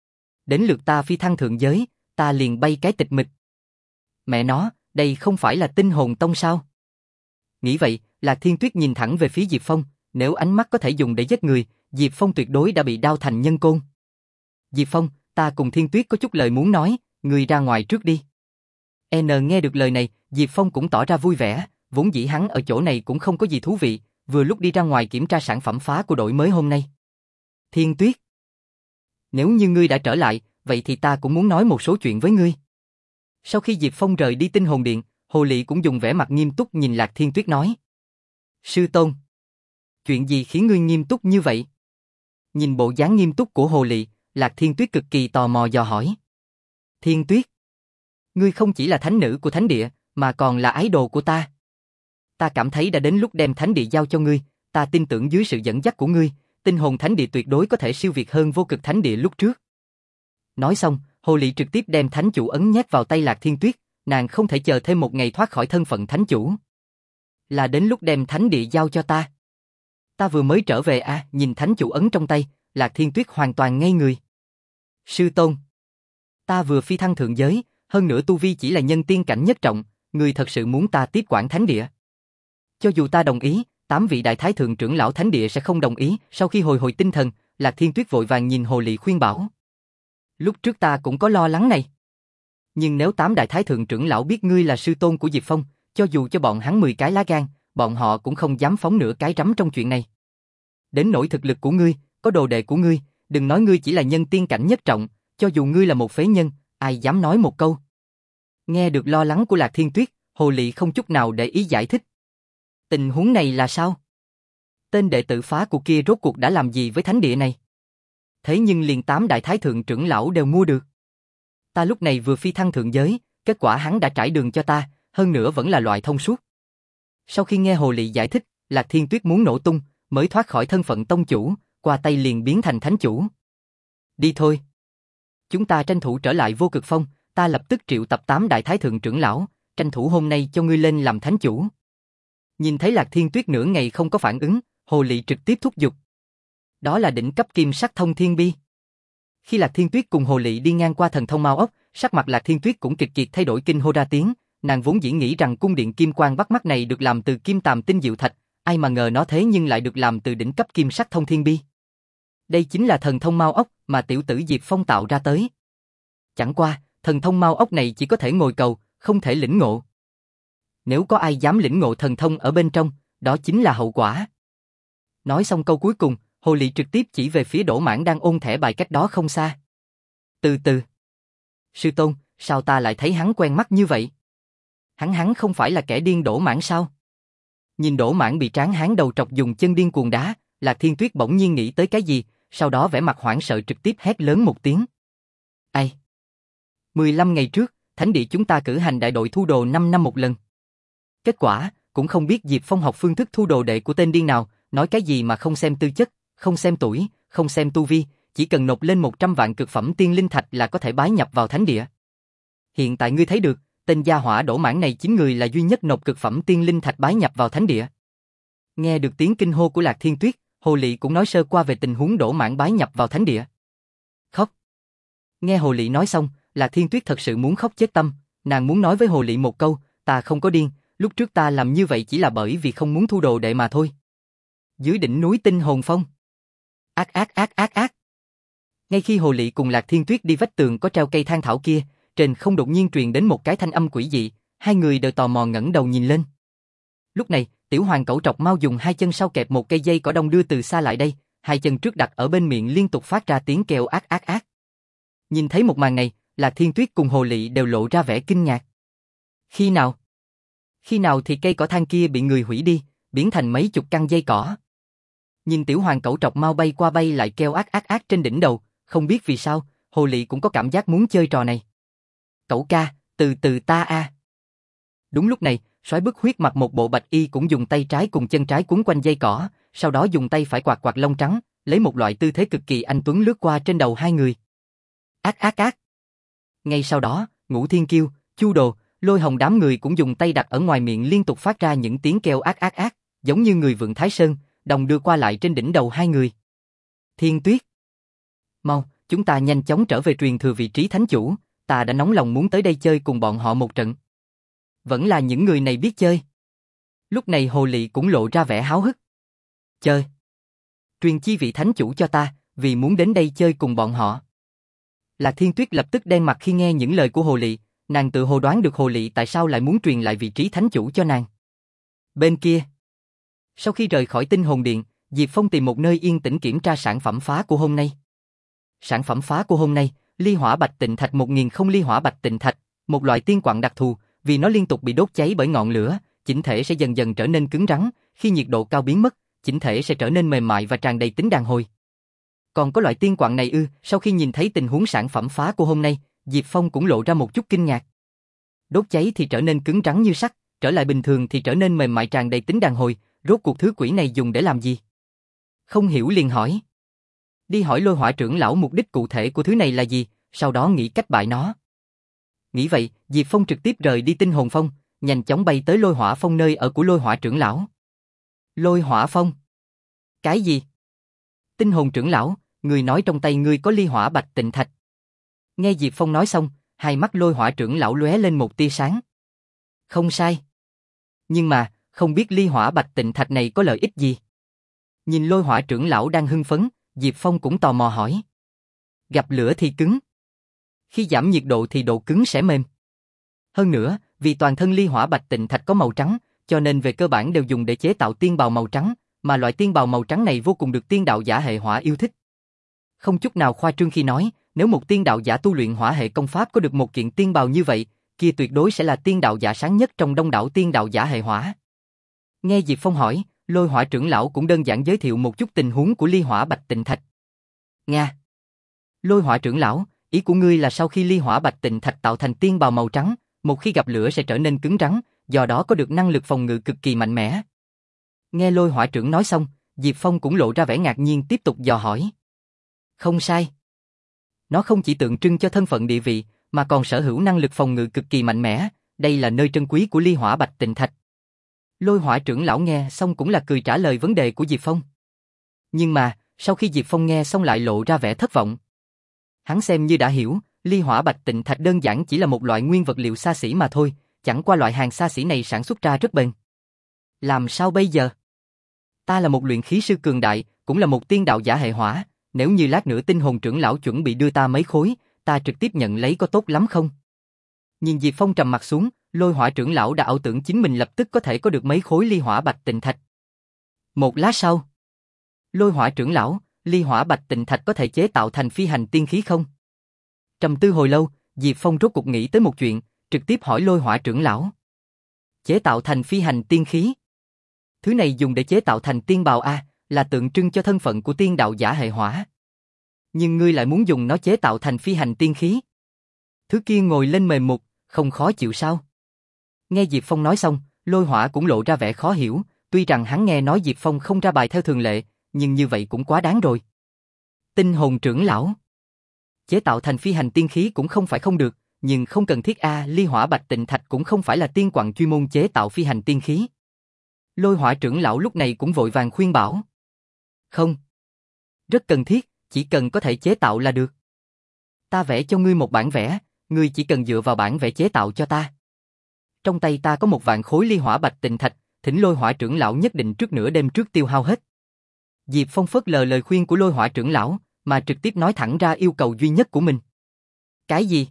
Đến lượt ta phi thăng thượng giới, ta liền bay cái tịch mịch. Mẹ nó, đây không phải là Tinh Hồn Tông sao? Nghĩ vậy, Lạc Thiên Tuyết nhìn thẳng về phía Diệp Phong, nếu ánh mắt có thể dùng để giết người, Diệp Phong tuyệt đối đã bị đao thành nhân côn. Diệp Phong, ta cùng Thiên Tuyết có chút lời muốn nói, ngươi ra ngoài trước đi. N nghe được lời này, Diệp Phong cũng tỏ ra vui vẻ, vốn dĩ hắn ở chỗ này cũng không có gì thú vị, vừa lúc đi ra ngoài kiểm tra sản phẩm phá của đội mới hôm nay. Thiên Tuyết, nếu như ngươi đã trở lại, vậy thì ta cũng muốn nói một số chuyện với ngươi. Sau khi Diệp Phong rời đi Tinh Hồn Điện, Hồ Lị cũng dùng vẻ mặt nghiêm túc nhìn Lạc Thiên Tuyết nói. Sư tôn, chuyện gì khiến ngươi nghiêm túc như vậy? Nhìn bộ dáng nghiêm túc của Hồ Lị, Lạc Thiên Tuyết cực kỳ tò mò dò hỏi. Thiên Tuyết, ngươi không chỉ là thánh nữ của thánh địa, mà còn là ái đồ của ta. Ta cảm thấy đã đến lúc đem thánh địa giao cho ngươi, ta tin tưởng dưới sự dẫn dắt của ngươi, Tinh Hồn Thánh Địa tuyệt đối có thể siêu việt hơn Vô Cực Thánh Địa lúc trước. Nói xong, Hồ Lị trực tiếp đem thánh chủ ấn nhét vào tay Lạc Thiên Tuyết, nàng không thể chờ thêm một ngày thoát khỏi thân phận thánh chủ. Là đến lúc đem thánh địa giao cho ta. Ta vừa mới trở về à, nhìn thánh chủ ấn trong tay, Lạc Thiên Tuyết hoàn toàn ngây người. Sư tôn, ta vừa phi thăng thượng giới, hơn nữa tu vi chỉ là nhân tiên cảnh nhất trọng, ngươi thật sự muốn ta tiếp quản thánh địa? Cho dù ta đồng ý, tám vị đại thái thượng trưởng lão thánh địa sẽ không đồng ý. Sau khi hồi hồi tinh thần, Lạc Thiên Tuyết vội vàng nhìn Hồ Lị khuyên bảo. Lúc trước ta cũng có lo lắng này. Nhưng nếu tám đại thái thượng trưởng lão biết ngươi là sư tôn của Diệp Phong, cho dù cho bọn hắn mười cái lá gan, bọn họ cũng không dám phóng nửa cái rắm trong chuyện này. Đến nỗi thực lực của ngươi, có đồ đệ của ngươi, đừng nói ngươi chỉ là nhân tiên cảnh nhất trọng, cho dù ngươi là một phế nhân, ai dám nói một câu. Nghe được lo lắng của Lạc Thiên Tuyết, Hồ Lị không chút nào để ý giải thích. Tình huống này là sao? Tên đệ tử phá của kia rốt cuộc đã làm gì với thánh địa này? Thế nhưng liền tám đại thái thượng trưởng lão đều mua được. Ta lúc này vừa phi thăng thượng giới, kết quả hắn đã trải đường cho ta, hơn nữa vẫn là loại thông suốt. Sau khi nghe Hồ Lị giải thích, Lạc Thiên Tuyết muốn nổ tung, mới thoát khỏi thân phận tông chủ, qua tay liền biến thành thánh chủ. Đi thôi. Chúng ta tranh thủ trở lại Vô Cực Phong, ta lập tức triệu tập tám đại thái thượng trưởng lão, tranh thủ hôm nay cho ngươi lên làm thánh chủ. Nhìn thấy Lạc Thiên Tuyết nửa ngày không có phản ứng, Hồ Lị trực tiếp thúc giục. Đó là đỉnh cấp kim sắc thông thiên bi. Khi Lạc Thiên Tuyết cùng Hồ Lị đi ngang qua thần thông Mao Ốc, sắc mặt Lạc Thiên Tuyết cũng kịch kiệt thay đổi kinh hô ra tiếng, Nàng vốn dĩ nghĩ rằng cung điện kim quang bắt mắt này được làm từ kim tàm tinh diệu thạch, ai mà ngờ nó thế nhưng lại được làm từ đỉnh cấp kim sắc thông thiên bi. Đây chính là thần thông Mao ốc mà tiểu tử Diệp Phong tạo ra tới. Chẳng qua, thần thông Mao ốc này chỉ có thể ngồi cầu, không thể lĩnh ngộ. Nếu có ai dám lĩnh ngộ thần thông ở bên trong, đó chính là hậu quả. Nói xong câu cuối cùng, Hồ Lị trực tiếp chỉ về phía Đỗ Mãn đang ôn thẻ bài cách đó không xa. Từ từ. Sư tôn, sao ta lại thấy hắn quen mắt như vậy? Hắn hắn không phải là kẻ điên Đỗ Mãn sao? Nhìn Đỗ Mãn bị tráng hán đầu trọc dùng chân điên cuồng đá, Lạc Thiên Tuyết bỗng nhiên nghĩ tới cái gì, sau đó vẻ mặt hoảng sợ trực tiếp hét lớn một tiếng. Ai? mười lăm ngày trước, thánh địa chúng ta cử hành đại đội thu đồ năm năm một lần. Kết quả, cũng không biết Diệp Phong học phương thức thu đồ đệ của tên điên nào, nói cái gì mà không xem tư chất, không xem tuổi, không xem tu vi, chỉ cần nộp lên một trăm vạn cực phẩm tiên linh thạch là có thể bái nhập vào thánh địa. Hiện tại ngươi thấy được, tên gia hỏa Đỗ Mãn này chính người là duy nhất nộp cực phẩm tiên linh thạch bái nhập vào thánh địa. Nghe được tiếng kinh hô của Lạc Thiên Tuyết, Hồ Lị cũng nói sơ qua về tình huống Đỗ Mãn bái nhập vào thánh địa. Khóc. Nghe Hồ Lị nói xong, Lạc Thiên Tuyết thật sự muốn khóc chết tâm, nàng muốn nói với Hồ Lị một câu, ta không có điên, lúc trước ta làm như vậy chỉ là bởi vì không muốn thu đồ đệ mà thôi. Dưới đỉnh núi Tinh Hồn Phong. Ác ác ác ác ác. Ngay khi Hồ Lị cùng Lạc Thiên Tuyết đi vách tường có treo cây than thảo kia, trên không đột nhiên truyền đến một cái thanh âm quỷ dị, hai người đều tò mò ngẩng đầu nhìn lên. Lúc này, tiểu hoàng cẩu trọc mau dùng hai chân sau kẹp một cây dây cỏ đông đưa từ xa lại đây, hai chân trước đặt ở bên miệng liên tục phát ra tiếng kêu ác ác ác. Nhìn thấy một màn này, Lạc Thiên Tuyết cùng Hồ Lị đều lộ ra vẻ kinh ngạc. Khi nào? Khi nào thì cây cỏ than kia bị người hủy đi, biến thành mấy chục căn dây cỏ. Nhìn tiểu hoàng cẩu trọc mau bay qua bay lại kêu ác ác ác trên đỉnh đầu, không biết vì sao, Hồ Lị cũng có cảm giác muốn chơi trò này. Cẩu ca, từ từ ta a. Đúng lúc này, soái bức huyết mặc một bộ bạch y cũng dùng tay trái cùng chân trái quấn quanh dây cỏ, sau đó dùng tay phải quạt quạt lông trắng, lấy một loại tư thế cực kỳ anh tuấn lướt qua trên đầu hai người. Ác ác ác. Ngay sau đó, Ngũ Thiên Kiêu, Chu Đồ, Lôi Hồng đám người cũng dùng tay đặt ở ngoài miệng liên tục phát ra những tiếng kêu ác ác ác, giống như người vượng Thái Sơn, đồng đưa qua lại trên đỉnh đầu hai người. Thiên Tuyết. Mau, chúng ta nhanh chóng trở về truyền thừa vị trí thánh chủ, ta đã nóng lòng muốn tới đây chơi cùng bọn họ một trận. Vẫn là những người này biết chơi. Lúc này Hồ Lị cũng lộ ra vẻ háo hức. Chơi. Truyền chi vị thánh chủ cho ta, vì muốn đến đây chơi cùng bọn họ. Lạc Thiên Tuyết lập tức đen mặt khi nghe những lời của Hồ Lị, nàng tự hồ đoán được Hồ Lị tại sao lại muốn truyền lại vị trí thánh chủ cho nàng. Bên kia, sau khi rời khỏi Tinh Hồn Điện, Diệp Phong tìm một nơi yên tĩnh kiểm tra sản phẩm phá của hôm nay. Sản phẩm phá của hôm nay, ly hỏa bạch tịnh thạch một nghìn không ly hỏa bạch tịnh thạch, một loại tiên quặng đặc thù, vì nó liên tục bị đốt cháy bởi ngọn lửa, chỉnh thể sẽ dần dần trở nên cứng rắn, khi nhiệt độ cao biến mất, chỉnh thể sẽ trở nên mềm mại và tràn đầy tính đàn hồi. Còn có loại tiên quặng này ư? Sau khi nhìn thấy tình huống sản phẩm phá của hôm nay, Diệp Phong cũng lộ ra một chút kinh ngạc. Đốt cháy thì trở nên cứng rắn như sắt, trở lại bình thường thì trở nên mềm mại tràn đầy tính đàn hồi, rốt cuộc thứ quỷ này dùng để làm gì? Không hiểu liền hỏi. Đi hỏi Lôi Hỏa trưởng lão mục đích cụ thể của thứ này là gì, sau đó nghĩ cách bại nó. Nghĩ vậy, Diệp Phong trực tiếp rời đi Tinh Hồn Phong, nhanh chóng bay tới Lôi Hỏa Phong nơi ở của Lôi Hỏa trưởng lão. Lôi Hỏa Phong? Cái gì? Tinh Hồn trưởng lão, người nói trong tay ngươi có ly hỏa bạch tịnh thạch. Nghe Diệp Phong nói xong, hai mắt Lôi Hỏa trưởng lão lóe lên một tia sáng. Không sai. Nhưng mà, không biết ly hỏa bạch tịnh thạch này có lợi ích gì? Nhìn Lôi Hỏa trưởng lão đang hưng phấn, Diệp Phong cũng tò mò hỏi. Gặp lửa thì cứng. Khi giảm nhiệt độ thì độ cứng sẽ mềm. Hơn nữa, vì toàn thân ly hỏa bạch tịnh thạch có màu trắng, cho nên về cơ bản đều dùng để chế tạo tiên bào màu trắng, mà loại tiên bào màu trắng này vô cùng được tiên đạo giả hệ hỏa yêu thích. Không chút nào khoa trương khi nói, nếu một tiên đạo giả tu luyện hỏa hệ công pháp có được một kiện tiên bào như vậy, kia tuyệt đối sẽ là tiên đạo giả sáng nhất trong đông đảo tiên đạo giả hệ hỏa. Nghe Diệp Phong hỏi, Lôi Hỏa trưởng lão cũng đơn giản giới thiệu một chút tình huống của ly hỏa bạch tịnh thạch. Nga. Lôi Hỏa trưởng lão, ý của ngươi là sau khi ly hỏa bạch tịnh thạch tạo thành tiên bào màu trắng, một khi gặp lửa sẽ trở nên cứng rắn, do đó có được năng lực phòng ngự cực kỳ mạnh mẽ. Nghe Lôi Hỏa trưởng nói xong, Diệp Phong cũng lộ ra vẻ ngạc nhiên tiếp tục dò hỏi. Không sai. Nó không chỉ tượng trưng cho thân phận địa vị, mà còn sở hữu năng lực phòng ngự cực kỳ mạnh mẽ, đây là nơi trân quý của ly hỏa bạch tịnh thạch. Lôi Hỏa trưởng lão nghe xong cũng là cười trả lời vấn đề của Diệp Phong. Nhưng mà, sau khi Diệp Phong nghe xong lại lộ ra vẻ thất vọng. Hắn xem như đã hiểu, ly hỏa bạch tịnh thạch đơn giản chỉ là một loại nguyên vật liệu xa xỉ mà thôi, chẳng qua loại hàng xa xỉ này sản xuất ra rất bền. Làm sao bây giờ? Ta là một luyện khí sư cường đại, cũng là một tiên đạo giả hệ hỏa, nếu như lát nữa tinh hồn trưởng lão chuẩn bị đưa ta mấy khối, ta trực tiếp nhận lấy có tốt lắm không? Nhìn Diệp Phong trầm mặt xuống, Lôi Hỏa trưởng lão đã ảo tưởng chính mình lập tức có thể có được mấy khối ly hỏa bạch tịnh thạch. Một lát sau, Lôi Hỏa trưởng lão, ly hỏa bạch tịnh thạch có thể chế tạo thành phi hành tiên khí không? Trầm tư hồi lâu, Diệp Phong rốt cục nghĩ tới một chuyện, trực tiếp hỏi Lôi Hỏa trưởng lão. Chế tạo thành phi hành tiên khí? Thứ này dùng để chế tạo thành tiên bào a, là tượng trưng cho thân phận của tiên đạo giả hệ hỏa. Nhưng ngươi lại muốn dùng nó chế tạo thành phi hành tiên khí? Thứ kia ngồi lên mềm mục, không khó chịu sao? Nghe Diệp Phong nói xong, Lôi Hỏa cũng lộ ra vẻ khó hiểu, tuy rằng hắn nghe nói Diệp Phong không ra bài theo thường lệ, nhưng như vậy cũng quá đáng rồi. Tinh hồn trưởng lão. Chế tạo thành phi hành tiên khí cũng không phải không được, nhưng không cần thiết a, ly hỏa bạch tịnh thạch cũng không phải là tiên quặng chuyên môn chế tạo phi hành tiên khí. Lôi Hỏa trưởng lão lúc này cũng vội vàng khuyên bảo. Không. Rất cần thiết, chỉ cần có thể chế tạo là được. Ta vẽ cho ngươi một bản vẽ, ngươi chỉ cần dựa vào bản vẽ chế tạo cho ta. Trong tay ta có một vạn khối ly hỏa bạch tịnh thạch, thỉnh Lôi Hỏa trưởng lão nhất định trước nửa đêm trước tiêu hao hết. Diệp Phong phớt lờ lời khuyên của Lôi Hỏa trưởng lão, mà trực tiếp nói thẳng ra yêu cầu duy nhất của mình. Cái gì?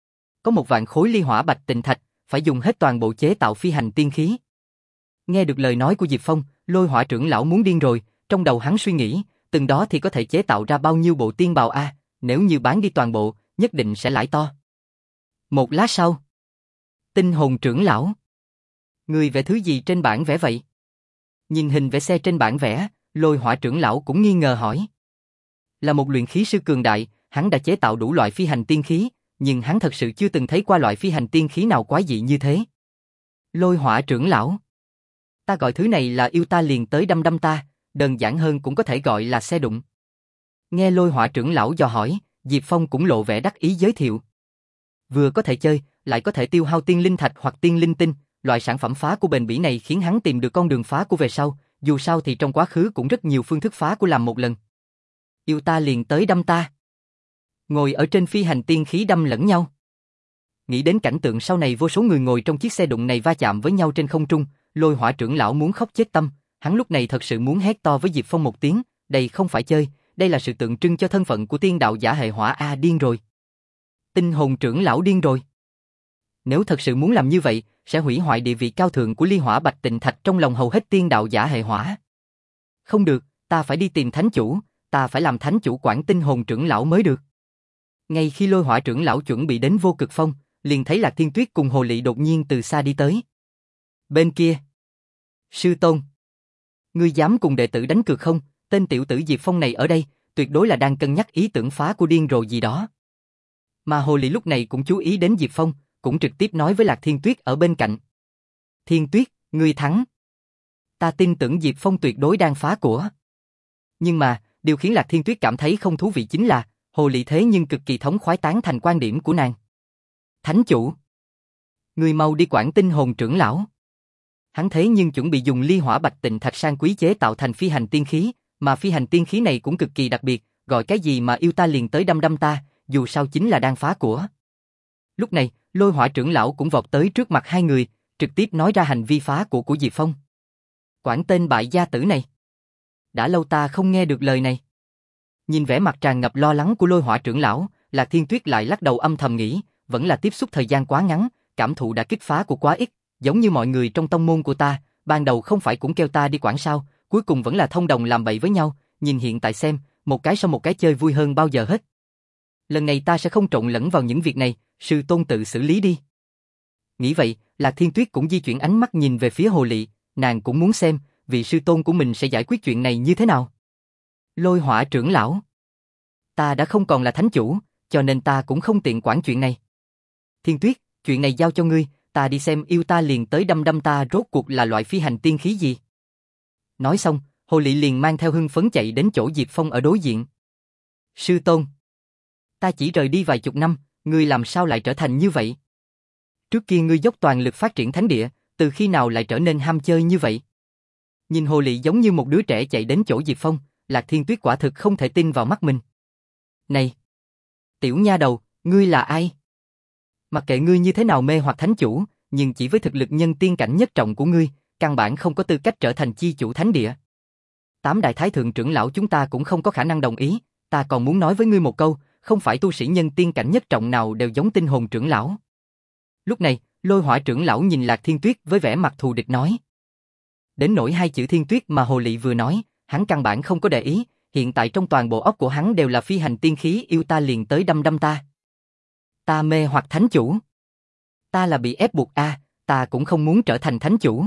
Có một vạn khối ly hỏa bạch tịnh thạch, phải dùng hết toàn bộ chế tạo phi hành tiên khí. Nghe được lời nói của Diệp Phong, Lôi Hỏa trưởng lão muốn điên rồi, trong đầu hắn suy nghĩ, từng đó thì có thể chế tạo ra bao nhiêu bộ tiên bào a, nếu như bán đi toàn bộ, nhất định sẽ lãi to. Một lát sau, Tinh hồn trưởng lão. Người vẽ thứ gì trên bản vẽ vậy? Nhìn hình vẽ xe trên bản vẽ, Lôi Hỏa trưởng lão cũng nghi ngờ hỏi. Là một luyện khí sư cường đại, hắn đã chế tạo đủ loại phi hành tiên khí, nhưng hắn thật sự chưa từng thấy qua loại phi hành tiên khí nào quái dị như thế. Lôi Hỏa trưởng lão. Ta gọi thứ này là yêu ta liền tới đâm đâm ta, đơn giản hơn cũng có thể gọi là xe đụng. Nghe Lôi Hỏa trưởng lão dò hỏi, Diệp Phong cũng lộ vẻ đắc ý giới thiệu. Vừa có thể chơi, lại có thể tiêu hao tiên linh thạch hoặc tiên linh tinh, loại sản phẩm phá của bền bỉ này khiến hắn tìm được con đường phá của về sau, dù sao thì trong quá khứ cũng rất nhiều phương thức phá của làm một lần. Yêu ta liền tới đâm ta. Ngồi ở trên phi hành tiên khí đâm lẫn nhau. Nghĩ đến cảnh tượng sau này vô số người ngồi trong chiếc xe đụng này va chạm với nhau trên không trung, Lôi Hỏa trưởng lão muốn khóc chết tâm, hắn lúc này thật sự muốn hét to với Diệp Phong một tiếng, đây không phải chơi, đây là sự tượng trưng cho thân phận của tiên đạo giả hệ hỏa a, điên rồi. Tinh hồn trưởng lão điên rồi. Nếu thật sự muốn làm như vậy, sẽ hủy hoại địa vị cao thượng của ly hỏa bạch tịnh thạch trong lòng hầu hết tiên đạo giả hệ hỏa. Không được, ta phải đi tìm thánh chủ, ta phải làm thánh chủ quản tinh hồn trưởng lão mới được. Ngay khi Lôi Hỏa trưởng lão chuẩn bị đến vô cực phong, liền thấy Lạc Thiên Tuyết cùng Hồ Lị đột nhiên từ xa đi tới. Bên kia, sư tôn, ngươi dám cùng đệ tử đánh cược không? Tên tiểu tử Diệp Phong này ở đây, tuyệt đối là đang cân nhắc ý tưởng phá của điên rồ gì đó. Mà Hồ Lị lúc này cũng chú ý đến Diệp Phong, cũng trực tiếp nói với Lạc Thiên Tuyết ở bên cạnh. Thiên Tuyết, ngươi thắng. Ta tin tưởng Diệp Phong tuyệt đối đang phá của. Nhưng mà, điều khiến Lạc Thiên Tuyết cảm thấy không thú vị chính là, Hồ Lị thế nhưng cực kỳ thống khoái tán thành quan điểm của nàng. Thánh chủ, ngươi mau đi quản tinh hồn trưởng lão. Hắn thế nhưng chuẩn bị dùng ly hỏa bạch tịnh thạch sang quý chế tạo thành phi hành tiên khí, mà phi hành tiên khí này cũng cực kỳ đặc biệt, gọi cái gì mà yêu ta liền tới đâm đâm ta, dù sao chính là đang phá của. Lúc này, Lôi Hỏa trưởng lão cũng vọt tới trước mặt hai người, trực tiếp nói ra hành vi phá của của Diệp Phong. Quản tên bại gia tử này. Đã lâu ta không nghe được lời này. Nhìn vẻ mặt tràn ngập lo lắng của Lôi Hỏa trưởng lão, Lạc Thiên Tuyết lại lắc đầu âm thầm nghĩ, vẫn là tiếp xúc thời gian quá ngắn, cảm thụ đã kích phá của quá ít, giống như mọi người trong tông môn của ta, ban đầu không phải cũng kêu ta đi quản sao, cuối cùng vẫn là thông đồng làm bậy với nhau, nhìn hiện tại xem, một cái sau một cái chơi vui hơn bao giờ hết. Lần này ta sẽ không trộn lẫn vào những việc này, sư tôn tự xử lý đi. Nghĩ vậy, Lạc Thiên Tuyết cũng di chuyển ánh mắt nhìn về phía Hồ Lị, nàng cũng muốn xem, vị sư tôn của mình sẽ giải quyết chuyện này như thế nào. Lôi Hỏa trưởng lão, ta đã không còn là thánh chủ, cho nên ta cũng không tiện quản chuyện này. Thiên Tuyết, chuyện này giao cho ngươi, ta đi xem yêu ta liền tới đâm đâm ta rốt cuộc là loại phi hành tiên khí gì. Nói xong, Hồ Lị liền mang theo hưng phấn chạy đến chỗ Diệp Phong ở đối diện. Sư tôn, ta chỉ rời đi vài chục năm, ngươi làm sao lại trở thành như vậy? Trước kia ngươi dốc toàn lực phát triển thánh địa, từ khi nào lại trở nên ham chơi như vậy? Nhìn Hồ Lị giống như một đứa trẻ chạy đến chỗ Diệp Phong, Lạc Thiên Tuyết quả thực không thể tin vào mắt mình. Này, tiểu nha đầu, ngươi là ai? Mặc kệ ngươi như thế nào mê hoặc thánh chủ, nhưng chỉ với thực lực nhân tiên cảnh nhất trọng của ngươi, căn bản không có tư cách trở thành chi chủ thánh địa. Tám đại thái thượng trưởng lão chúng ta cũng không có khả năng đồng ý, ta còn muốn nói với ngươi một câu, không phải tu sĩ nhân tiên cảnh nhất trọng nào đều giống tinh hồn trưởng lão. Lúc này, Lôi Hỏa trưởng lão nhìn Lạc Thiên Tuyết với vẻ mặt thù địch nói. Đến nỗi hai chữ Thiên Tuyết mà Hồ Lị vừa nói, hắn căn bản không có để ý, hiện tại trong toàn bộ óc của hắn đều là phi hành tiên khí yêu ta liền tới đâm đâm ta. Ta mê hoặc thánh chủ. Ta là bị ép buộc a, à, ta cũng không muốn trở thành thánh chủ.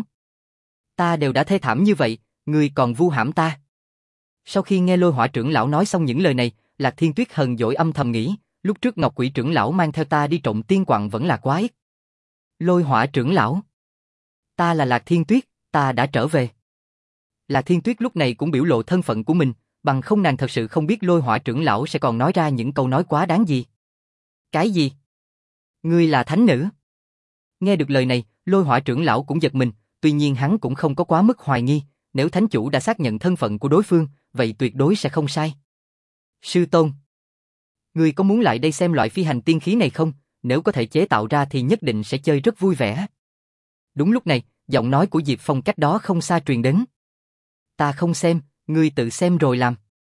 Ta đều đã thê thảm như vậy, ngươi còn vu hãm ta. Sau khi nghe Lôi Hỏa trưởng lão nói xong những lời này, Lạc Thiên Tuyết hờn dỗi âm thầm nghĩ, lúc trước Ngọc Quỷ trưởng lão mang theo ta đi trộm tiên quặng vẫn là quá ít. Lôi Hỏa trưởng lão. Ta là Lạc Thiên Tuyết, ta đã trở về. Lạc Thiên Tuyết lúc này cũng biểu lộ thân phận của mình, bằng không nàng thật sự không biết Lôi Hỏa trưởng lão sẽ còn nói ra những câu nói quá đáng gì. Cái gì? Ngươi là thánh nữ? Nghe được lời này, Lôi Hỏa trưởng lão cũng giật mình, tuy nhiên hắn cũng không có quá mức hoài nghi, nếu thánh chủ đã xác nhận thân phận của đối phương, vậy tuyệt đối sẽ không sai. Sư tôn, ngươi có muốn lại đây xem loại phi hành tiên khí này không? Nếu có thể chế tạo ra thì nhất định sẽ chơi rất vui vẻ. Đúng lúc này, giọng nói của Diệp Phong cách đó không xa truyền đến. Ta không xem, ngươi tự xem rồi làm.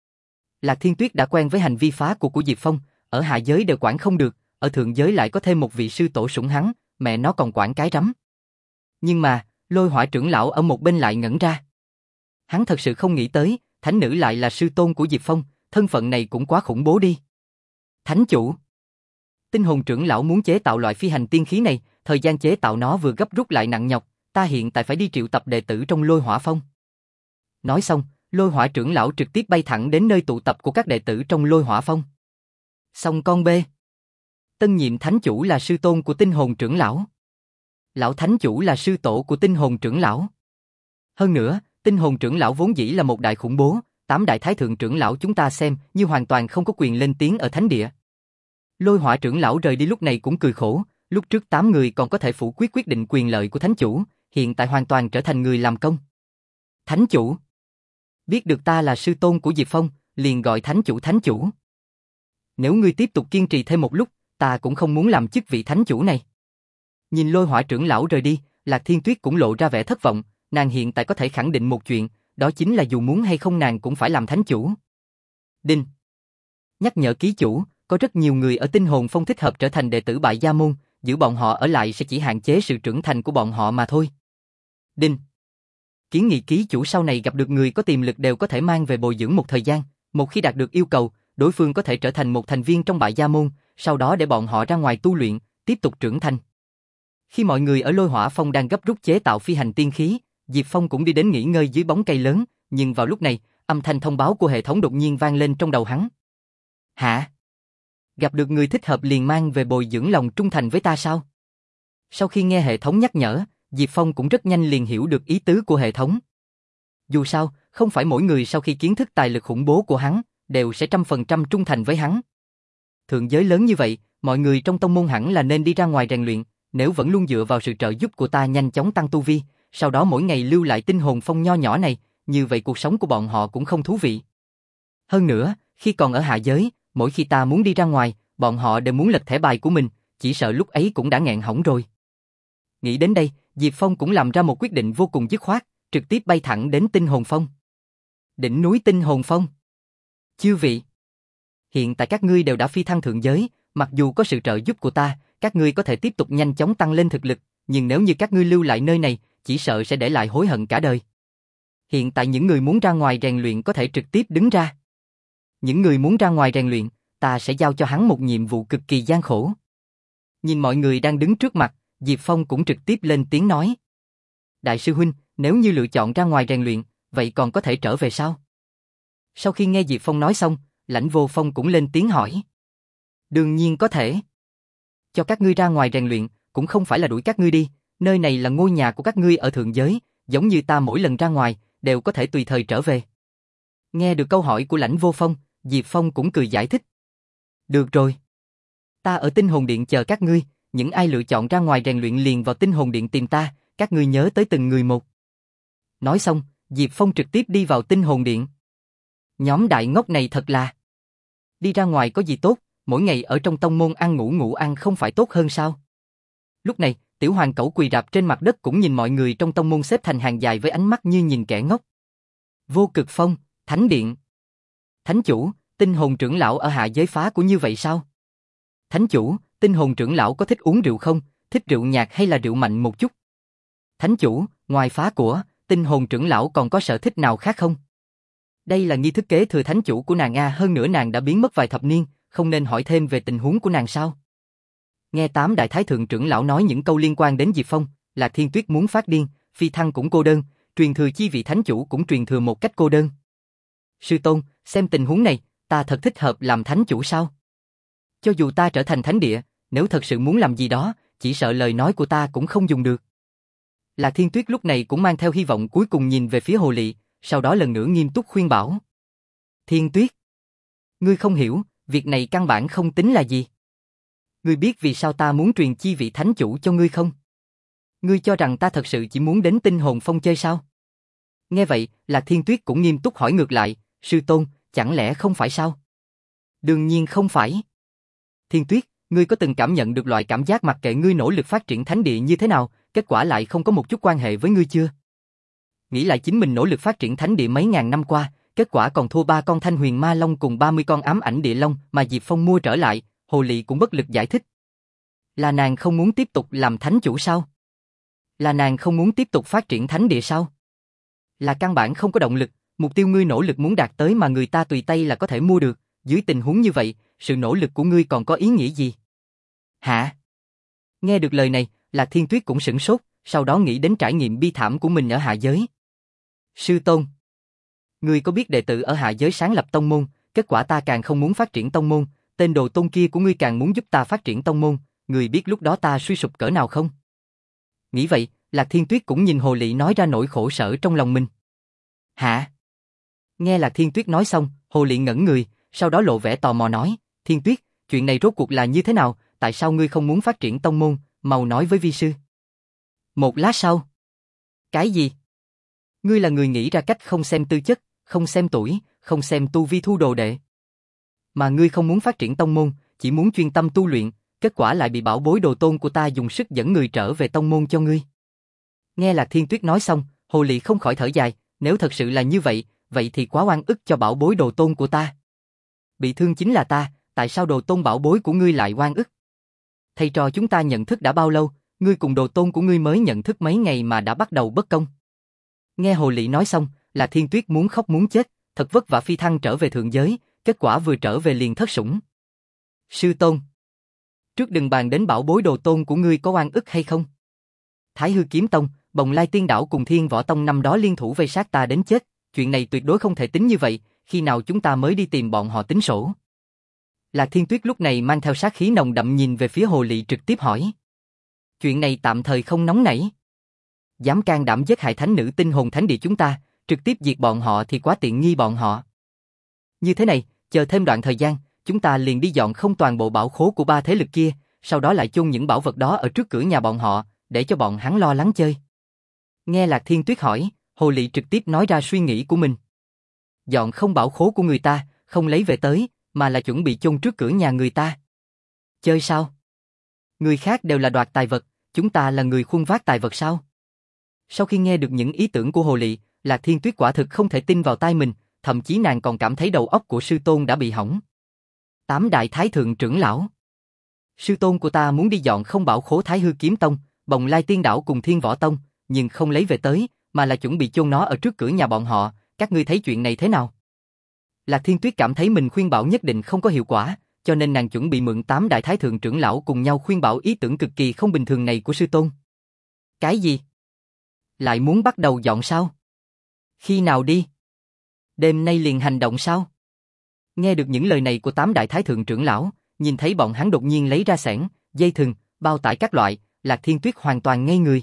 Lạc Thiên Tuyết đã quen với hành vi phá của của Diệp Phong, ở hạ giới đều quản không được, ở thượng giới lại có thêm một vị sư tổ sủng hắn, mẹ nó còn quản cái rắm. Nhưng mà, Lôi Hỏa trưởng lão ở một bên lại ngẩn ra. Hắn thật sự không nghĩ tới, thánh nữ lại là sư tôn của Diệp Phong, thân phận này cũng quá khủng bố đi. Thánh chủ. Tinh hồn trưởng lão muốn chế tạo loại phi hành tiên khí này, thời gian chế tạo nó vừa gấp rút lại nặng nhọc, ta hiện tại phải đi triệu tập đệ tử trong Lôi Hỏa Phong. Nói xong, Lôi Hỏa trưởng lão trực tiếp bay thẳng đến nơi tụ tập của các đệ tử trong Lôi Hỏa Phong. Xong con bê. Tân nhiệm thánh chủ là sư tôn của tinh hồn trưởng lão. Lão thánh chủ là sư tổ của tinh hồn trưởng lão. Hơn nữa, tinh hồn trưởng lão vốn dĩ là một đại khủng bố, tám đại thái thượng trưởng lão chúng ta xem như hoàn toàn không có quyền lên tiếng ở thánh địa. Lôi Hỏa trưởng lão rời đi lúc này cũng cười khổ, lúc trước tám người còn có thể phủ quyết quyết định quyền lợi của thánh chủ, hiện tại hoàn toàn trở thành người làm công. Thánh chủ. Biết được ta là sư tôn của Diệp Phong, liền gọi thánh chủ thánh chủ. Nếu ngươi tiếp tục kiên trì thêm một lúc, ta cũng không muốn làm chức vị thánh chủ này. Nhìn Lôi Hỏa trưởng lão rời đi, Lạc Thiên Tuyết cũng lộ ra vẻ thất vọng, nàng hiện tại có thể khẳng định một chuyện, đó chính là dù muốn hay không nàng cũng phải làm thánh chủ. Đinh. Nhắc nhở ký chủ, có rất nhiều người ở tinh hồn phong thích hợp trở thành đệ tử Bại Gia Môn, giữ bọn họ ở lại sẽ chỉ hạn chế sự trưởng thành của bọn họ mà thôi. Đinh. Kiến nghị ký chủ sau này gặp được người có tiềm lực đều có thể mang về bồi dưỡng một thời gian, một khi đạt được yêu cầu, đối phương có thể trở thành một thành viên trong Bại Gia Môn, sau đó để bọn họ ra ngoài tu luyện, tiếp tục trưởng thành. Khi mọi người ở Lôi Hỏa Phong đang gấp rút chế tạo phi hành tiên khí, Diệp Phong cũng đi đến nghỉ ngơi dưới bóng cây lớn, nhưng vào lúc này, âm thanh thông báo của hệ thống đột nhiên vang lên trong đầu hắn. Hả? Gặp được người thích hợp liền mang về bồi dưỡng lòng trung thành với ta sao? Sau khi nghe hệ thống nhắc nhở, Diệp Phong cũng rất nhanh liền hiểu được ý tứ của hệ thống. Dù sao, không phải mỗi người sau khi kiến thức tài lực khủng bố của hắn, đều sẽ trăm phần trăm trung thành với hắn. Thượng giới lớn như vậy, mọi người trong tông môn hẳn là nên đi ra ngoài rèn luyện, nếu vẫn luôn dựa vào sự trợ giúp của ta nhanh chóng tăng tu vi, sau đó mỗi ngày lưu lại tinh hồn phong nho nhỏ này, như vậy cuộc sống của bọn họ cũng không thú vị. Hơn nữa, khi còn ở hạ giới, mỗi khi ta muốn đi ra ngoài, bọn họ đều muốn lật thẻ bài của mình, chỉ sợ lúc ấy cũng đã nghẹn hỏng rồi. Nghĩ đến đây, Diệp Phong cũng làm ra một quyết định vô cùng dứt khoát, trực tiếp bay thẳng đến tinh hồn phong. Đỉnh núi tinh hồn phong. Chư vị, hiện tại các ngươi đều đã phi thăng thượng giới, mặc dù có sự trợ giúp của ta, các ngươi có thể tiếp tục nhanh chóng tăng lên thực lực, nhưng nếu như các ngươi lưu lại nơi này, chỉ sợ sẽ để lại hối hận cả đời. Hiện tại những người muốn ra ngoài rèn luyện có thể trực tiếp đứng ra. Những người muốn ra ngoài rèn luyện, ta sẽ giao cho hắn một nhiệm vụ cực kỳ gian khổ. Nhìn mọi người đang đứng trước mặt, Diệp Phong cũng trực tiếp lên tiếng nói. Đại sư huynh, nếu như lựa chọn ra ngoài rèn luyện, vậy còn có thể trở về sao? Sau khi nghe Diệp Phong nói xong, Lãnh Vô Phong cũng lên tiếng hỏi. Đương nhiên có thể. Cho các ngươi ra ngoài rèn luyện, cũng không phải là đuổi các ngươi đi, nơi này là ngôi nhà của các ngươi ở thượng giới, giống như ta mỗi lần ra ngoài, đều có thể tùy thời trở về. Nghe được câu hỏi của Lãnh Vô Phong, Diệp Phong cũng cười giải thích. Được rồi. Ta ở tinh hồn điện chờ các ngươi, những ai lựa chọn ra ngoài rèn luyện liền vào tinh hồn điện tìm ta, các ngươi nhớ tới từng người một. Nói xong, Diệp Phong trực tiếp đi vào tinh hồn điện. Nhóm đại ngốc này thật là... Đi ra ngoài có gì tốt, mỗi ngày ở trong tông môn ăn ngủ ngủ ăn không phải tốt hơn sao? Lúc này, Tiểu Hoàng Cẩu quỳ rạp trên mặt đất cũng nhìn mọi người trong tông môn xếp thành hàng dài với ánh mắt như nhìn kẻ ngốc. Vô Cực Phong, Thánh Điện. Thánh chủ, tinh hồn trưởng lão ở hạ giới phá của như vậy sao? Thánh chủ, tinh hồn trưởng lão có thích uống rượu không? Thích rượu nhạt hay là rượu mạnh một chút? Thánh chủ, ngoài phá của, tinh hồn trưởng lão còn có sở thích nào khác không? Đây là nghi thức kế thừa thánh chủ của nàng a, hơn nữa nàng đã biến mất vài thập niên, không nên hỏi thêm về tình huống của nàng sao? Nghe tám đại thái thượng trưởng lão nói những câu liên quan đến Diệp Phong, Lạc Thiên Tuyết muốn phát điên, Phi Thăng cũng cô đơn, truyền thừa chi vị thánh chủ cũng truyền thừa một cách cô đơn. Sư tôn, xem tình huống này, ta thật thích hợp làm thánh chủ sao? Cho dù ta trở thành thánh địa, nếu thật sự muốn làm gì đó, chỉ sợ lời nói của ta cũng không dùng được. Lạc Thiên Tuyết lúc này cũng mang theo hy vọng cuối cùng nhìn về phía Hồ Lị, sau đó lần nữa nghiêm túc khuyên bảo. Thiên Tuyết, ngươi không hiểu, việc này căn bản không tính là gì. Ngươi biết vì sao ta muốn truyền chi vị thánh chủ cho ngươi không? Ngươi cho rằng ta thật sự chỉ muốn đến tinh hồn phong chơi sao? Nghe vậy, Lạc Thiên Tuyết cũng nghiêm túc hỏi ngược lại, sư tôn, chẳng lẽ không phải sao? Đương nhiên không phải. Thiên Tuyết, ngươi có từng cảm nhận được loại cảm giác mặc kệ ngươi nỗ lực phát triển thánh địa như thế nào, kết quả lại không có một chút quan hệ với ngươi chưa? Nghĩ lại chính mình nỗ lực phát triển thánh địa mấy ngàn năm qua, kết quả còn thua ba con thanh huyền ma long cùng ba mươi con ám ảnh địa long mà Diệp Phong mua trở lại, Hồ Lị cũng bất lực giải thích. Là nàng không muốn tiếp tục làm thánh chủ sao? Là nàng không muốn tiếp tục phát triển thánh địa sao? Là căn bản không có động lực, mục tiêu ngươi nỗ lực muốn đạt tới mà người ta tùy tay là có thể mua được, dưới tình huống như vậy, sự nỗ lực của ngươi còn có ý nghĩa gì? Hả? Nghe được lời này, Lạc Thiên Tuyết cũng sửng sốt, sau đó nghĩ đến trải nghiệm bi thảm của mình ở hạ giới. Sư tôn, ngươi có biết đệ tử ở hạ giới sáng lập tông môn, kết quả ta càng không muốn phát triển tông môn, tên đồ tôn kia của ngươi càng muốn giúp ta phát triển tông môn, ngươi biết lúc đó ta suy sụp cỡ nào không? Nghĩ vậy, Lạc Thiên Tuyết cũng nhìn Hồ Lị nói ra nỗi khổ sở trong lòng mình. Hả? Nghe Lạc Thiên Tuyết nói xong, Hồ Lị ngẩn người, sau đó lộ vẻ tò mò nói, Thiên Tuyết, chuyện này rốt cuộc là như thế nào, tại sao ngươi không muốn phát triển tông môn, mau nói với vi sư. Một lát sau. Cái gì? Ngươi là người nghĩ ra cách không xem tư chất, không xem tuổi, không xem tu vi thu đồ đệ. Mà ngươi không muốn phát triển tông môn, chỉ muốn chuyên tâm tu luyện, kết quả lại bị bảo bối đồ tôn của ta dùng sức dẫn người trở về tông môn cho ngươi. Nghe Lạc Thiên Tuyết nói xong, Hồ Lị không khỏi thở dài, nếu thật sự là như vậy, vậy thì quá oan ức cho bảo bối đồ tôn của ta. Bị thương chính là ta, tại sao đồ tôn bảo bối của ngươi lại oan ức? Thầy trò chúng ta nhận thức đã bao lâu, ngươi cùng đồ tôn của ngươi mới nhận thức mấy ngày mà đã bắt đầu bất công. Nghe Hồ Lị nói xong, Lạc Thiên Tuyết muốn khóc muốn chết, thật vất vả phi thăng trở về thượng giới, kết quả vừa trở về liền thất sủng. Sư tôn, trước đừng bàn đến bảo bối đồ tôn của ngươi có oan ức hay không. Thái Hư Kiếm Tông, Bồng Lai Tiên Đảo cùng Thiên Võ Tông năm đó liên thủ vây sát ta đến chết, chuyện này tuyệt đối không thể tính như vậy, khi nào chúng ta mới đi tìm bọn họ tính sổ. Lạc Thiên Tuyết lúc này mang theo sát khí nồng đậm nhìn về phía Hồ Lị trực tiếp hỏi. Chuyện này tạm thời không nóng nảy. Dám can đảm giết hại thánh nữ tinh hồn thánh địa chúng ta, trực tiếp diệt bọn họ thì quá tiện nghi bọn họ. Như thế này, chờ thêm đoạn thời gian, chúng ta liền đi dọn không toàn bộ bảo khố của ba thế lực kia, sau đó lại chôn những bảo vật đó ở trước cửa nhà bọn họ, để cho bọn hắn lo lắng chơi. Nghe Lạc Thiên Tuyết hỏi, Hồ Lị trực tiếp nói ra suy nghĩ của mình. Dọn không bảo khố của người ta, không lấy về tới, mà là chuẩn bị chôn trước cửa nhà người ta. Chơi sao? Người khác đều là đoạt tài vật, chúng ta là người khuân vác tài vật sao? Sau khi nghe được những ý tưởng của Hồ Lị, Lạc Thiên Tuyết quả thực không thể tin vào tai mình, thậm chí nàng còn cảm thấy đầu óc của sư tôn đã bị hỏng. Tám đại thái thượng trưởng lão. Sư tôn của ta muốn đi dọn không bảo khố Thái Hư Kiếm Tông, Bồng Lai Tiên Đảo cùng Thiên Võ Tông, nhưng không lấy về tới, mà là chuẩn bị chôn nó ở trước cửa nhà bọn họ, các ngươi thấy chuyện này thế nào? Lạc Thiên Tuyết cảm thấy mình khuyên bảo nhất định không có hiệu quả, cho nên nàng chuẩn bị mượn tám đại thái thượng trưởng lão cùng nhau khuyên bảo ý tưởng cực kỳ không bình thường này của sư tôn. Cái gì? Lại muốn bắt đầu dọn sao? Khi nào đi? Đêm nay liền hành động sao? Nghe được những lời này của tám đại thái thượng trưởng lão, nhìn thấy bọn hắn đột nhiên lấy ra xẻng, dây thừng, bao tải các loại, Lạc Thiên Tuyết hoàn toàn ngây người.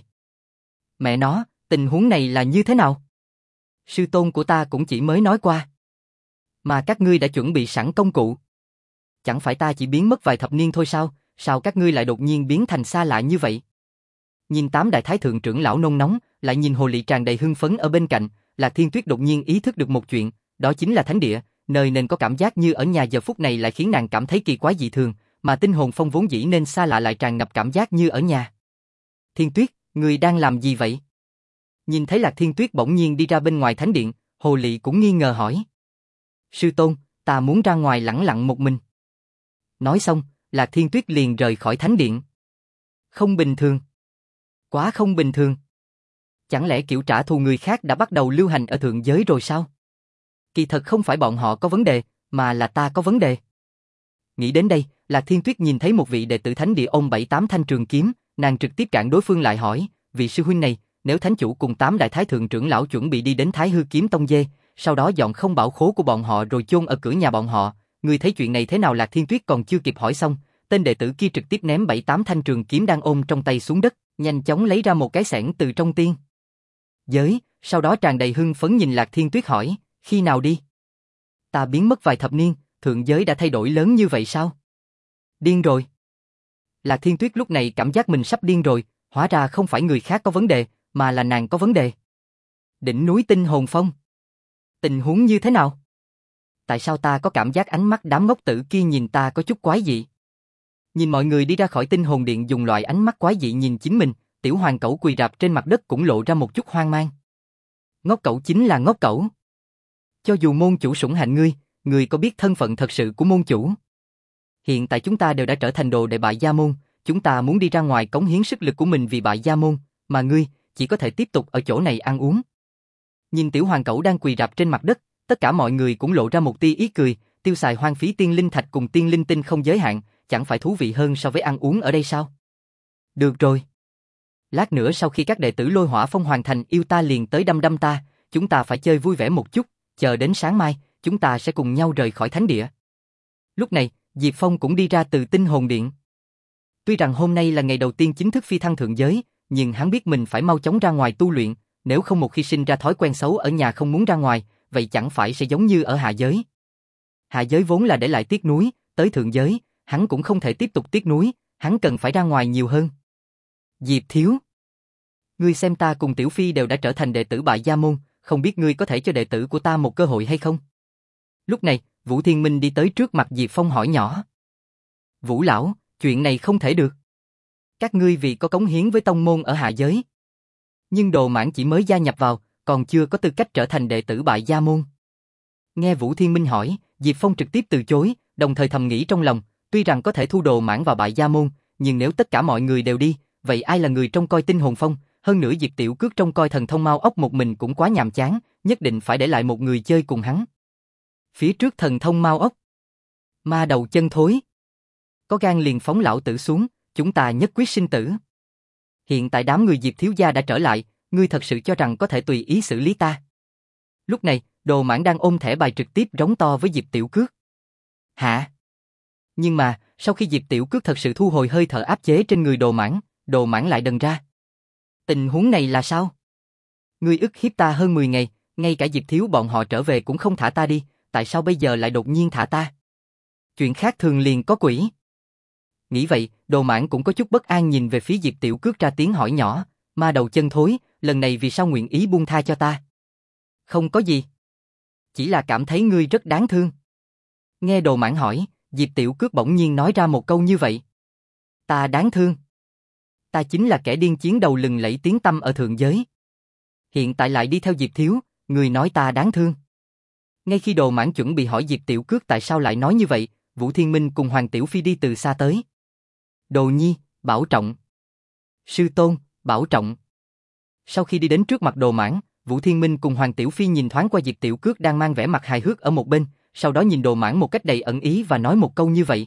Mẹ nó, tình huống này là như thế nào? Sư tôn của ta cũng chỉ mới nói qua. Mà các ngươi đã chuẩn bị sẵn công cụ. Chẳng phải ta chỉ biến mất vài thập niên thôi sao, sao các ngươi lại đột nhiên biến thành xa lạ như vậy? Nhìn tám đại thái thượng trưởng lão nôn nóng, lại nhìn Hồ Lị tràn đầy hưng phấn ở bên cạnh, Lạc Thiên Tuyết đột nhiên ý thức được một chuyện, đó chính là thánh địa, nơi nên có cảm giác như ở nhà giờ phút này lại khiến nàng cảm thấy kỳ quái dị thường, mà tinh hồn phong vốn dĩ nên xa lạ lại tràn ngập cảm giác như ở nhà. Thiên Tuyết, ngươi đang làm gì vậy? Nhìn thấy Lạc Thiên Tuyết bỗng nhiên đi ra bên ngoài thánh điện, Hồ Lị cũng nghi ngờ hỏi. Sư tôn, ta muốn ra ngoài lẳng lặng một mình. Nói xong, Lạc Thiên Tuyết liền rời khỏi thánh điện. Không bình thường. Quá không bình thường. Chẳng lẽ kiểu trả thù người khác đã bắt đầu lưu hành ở thượng giới rồi sao? Kỳ thật không phải bọn họ có vấn đề, mà là ta có vấn đề. Nghĩ đến đây, Lạc Thiên Tuyết nhìn thấy một vị đệ tử thánh địa ôm bảy tám thanh trường kiếm, nàng trực tiếp cản đối phương lại hỏi, vị sư huynh này, nếu thánh chủ cùng tám đại thái thượng trưởng lão chuẩn bị đi đến Thái Hư Kiếm Tông dê, sau đó dọn không bảo khố của bọn họ rồi chôn ở cửa nhà bọn họ, ngươi thấy chuyện này thế nào? Lạc Thiên Tuyết còn chưa kịp hỏi xong, tên đệ tử kia trực tiếp ném bảy tám thanh trường kiếm đang ôm trong tay xuống đất, nhanh chóng lấy ra một cái xẻng từ trong tiên giới, sau đó tràn đầy hưng phấn nhìn Lạc Thiên Tuyết hỏi, khi nào đi? Ta biến mất vài thập niên, thượng giới đã thay đổi lớn như vậy sao? Điên rồi. Lạc Thiên Tuyết lúc này cảm giác mình sắp điên rồi, hóa ra không phải người khác có vấn đề, mà là nàng có vấn đề. Đỉnh núi Tinh Hồn Phong. Tình huống như thế nào? Tại sao ta có cảm giác ánh mắt đám ngốc tử kia nhìn ta có chút quái dị? Nhìn mọi người đi ra khỏi Tinh Hồn Điện dùng loại ánh mắt quái dị nhìn chính mình, tiểu hoàng cẩu quỳ rạp trên mặt đất cũng lộ ra một chút hoang mang. Ngốc cẩu chính là ngốc cẩu. Cho dù môn chủ sủng hạnh ngươi, ngươi có biết thân phận thật sự của môn chủ? Hiện tại chúng ta đều đã trở thành đồ đệ bại gia môn, chúng ta muốn đi ra ngoài cống hiến sức lực của mình vì bại gia môn, mà ngươi chỉ có thể tiếp tục ở chỗ này ăn uống. Nhìn tiểu hoàng cẩu đang quỳ rạp trên mặt đất, tất cả mọi người cũng lộ ra một tia ý cười, tiêu xài hoang phí tiên linh thạch cùng tiên linh tinh không giới hạn, chẳng phải thú vị hơn so với ăn uống ở đây sao? Được rồi. Lát nữa sau khi các đệ tử Lôi Hỏa Phong hoàn thành yêu ta liền tới đâm đâm ta, chúng ta phải chơi vui vẻ một chút, chờ đến sáng mai, chúng ta sẽ cùng nhau rời khỏi thánh địa. Lúc này, Diệp Phong cũng đi ra từ Tinh Hồn Điện. Tuy rằng hôm nay là ngày đầu tiên chính thức phi thăng thượng giới, nhưng hắn biết mình phải mau chóng ra ngoài tu luyện, nếu không một khi sinh ra thói quen xấu ở nhà không muốn ra ngoài, vậy chẳng phải sẽ giống như ở hạ giới. Hạ giới vốn là để lại tiếc nuối, tới thượng giới, hắn cũng không thể tiếp tục tiếc nuối, hắn cần phải ra ngoài nhiều hơn. Diệp Thiếu, ngươi xem ta cùng Tiểu Phi đều đã trở thành đệ tử bại gia môn, không biết ngươi có thể cho đệ tử của ta một cơ hội hay không? Lúc này, Vũ Thiên Minh đi tới trước mặt Diệp Phong hỏi nhỏ. Vũ lão, chuyện này không thể được. Các ngươi vì có cống hiến với tông môn ở hạ giới. Nhưng Đồ Mãn chỉ mới gia nhập vào, còn chưa có tư cách trở thành đệ tử bại gia môn. Nghe Vũ Thiên Minh hỏi, Diệp Phong trực tiếp từ chối, đồng thời thầm nghĩ trong lòng, tuy rằng có thể thu Đồ Mãn vào bại gia môn, nhưng nếu tất cả mọi người đều đi, vậy ai là người trông coi Tinh Hồn Phong? Hơn nữa Diệp Tiểu Cước trông coi Thần Thông Mao Ốc một mình cũng quá nhàm chán, nhất định phải để lại một người chơi cùng hắn. Phía trước Thần Thông Mao Ốc, ma đầu chân thối. Có gan liền phóng lão tử xuống, chúng ta nhất quyết sinh tử. Hiện tại đám người Diệp thiếu gia đã trở lại, ngươi thật sự cho rằng có thể tùy ý xử lý ta? Lúc này, Đồ Mãn đang ôm thẻ bài trực tiếp rống to với Diệp Tiểu Cước. Hả? Nhưng mà, sau khi Diệp Tiểu Cước thật sự thu hồi hơi thở áp chế trên người Đồ Mãn, Đồ Mãn lại đần ra. Tình huống này là sao? Ngươi ức hiếp ta hơn mười ngày, ngay cả Diệp thiếu bọn họ trở về cũng không thả ta đi, tại sao bây giờ lại đột nhiên thả ta? Chuyện khác thường liền có quỷ. Nghĩ vậy, Đồ Mãn cũng có chút bất an nhìn về phía Diệp Tiểu Cước ra tiếng hỏi nhỏ, ma đầu chân thối, lần này vì sao nguyện ý buông tha cho ta? Không có gì. Chỉ là cảm thấy ngươi rất đáng thương. Nghe Đồ Mãn hỏi, Diệp Tiểu Cước bỗng nhiên nói ra một câu như vậy. Ta đáng thương. Ta chính là kẻ điên chiến đầu lừng lẫy tiếng tăm ở thượng giới. Hiện tại lại đi theo Diệp Thiếu, người nói ta đáng thương. Ngay khi Đồ Mãn chuẩn bị hỏi Diệp Tiểu Cước tại sao lại nói như vậy, Vũ Thiên Minh cùng Hoàng Tiểu Phi đi từ xa tới. Đồ Nhi, bảo trọng. Sư Tôn, bảo trọng. Sau khi đi đến trước mặt Đồ Mãn, Vũ Thiên Minh cùng Hoàng Tiểu Phi nhìn thoáng qua Diệp Tiểu Cước đang mang vẻ mặt hài hước ở một bên, sau đó nhìn Đồ Mãn một cách đầy ẩn ý và nói một câu như vậy.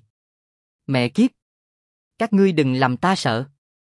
Mẹ kiếp! Các ngươi đừng làm ta sợ.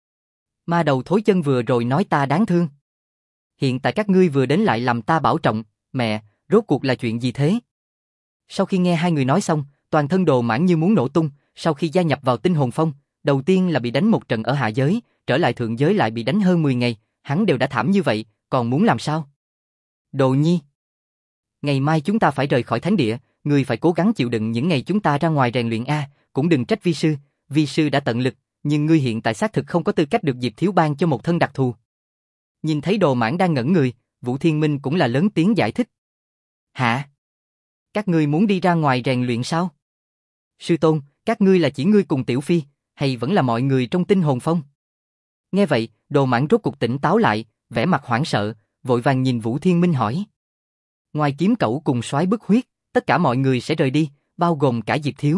Ma đầu thối chân vừa rồi nói ta đáng thương. Hiện tại các ngươi vừa đến lại làm ta bảo trọng, mẹ, rốt cuộc là chuyện gì thế? Sau khi nghe hai người nói xong, toàn thân Đồ Mãn như muốn nổ tung, sau khi gia nhập vào Tinh Hồn Phong, đầu tiên là bị đánh một trận ở hạ giới, trở lại thượng giới lại bị đánh hơn mười ngày, hắn đều đã thảm như vậy, còn muốn làm sao? Đồ Nhi, ngày mai chúng ta phải rời khỏi thánh địa, ngươi phải cố gắng chịu đựng những ngày chúng ta ra ngoài rèn luyện a, cũng đừng trách vi sư, vi sư đã tận lực, nhưng ngươi hiện tại xác thực không có tư cách được Diệp Thiếu ban cho một thân đặc thù. Nhìn thấy Đồ Mãn đang ngẩn người, Vũ Thiên Minh cũng là lớn tiếng giải thích. Hả? Các ngươi muốn đi ra ngoài rèn luyện sao? Sư Tôn, các ngươi là chỉ ngươi cùng Tiểu Phi, hay vẫn là mọi người trong Tinh Hồn Phong? Nghe vậy, Đồ Mãn rốt cục tỉnh táo lại, vẻ mặt hoảng sợ, vội vàng nhìn Vũ Thiên Minh hỏi. Ngoài Kiếm Cẩu cùng soái bức huyết, tất cả mọi người sẽ rời đi, bao gồm cả Diệp Thiếu.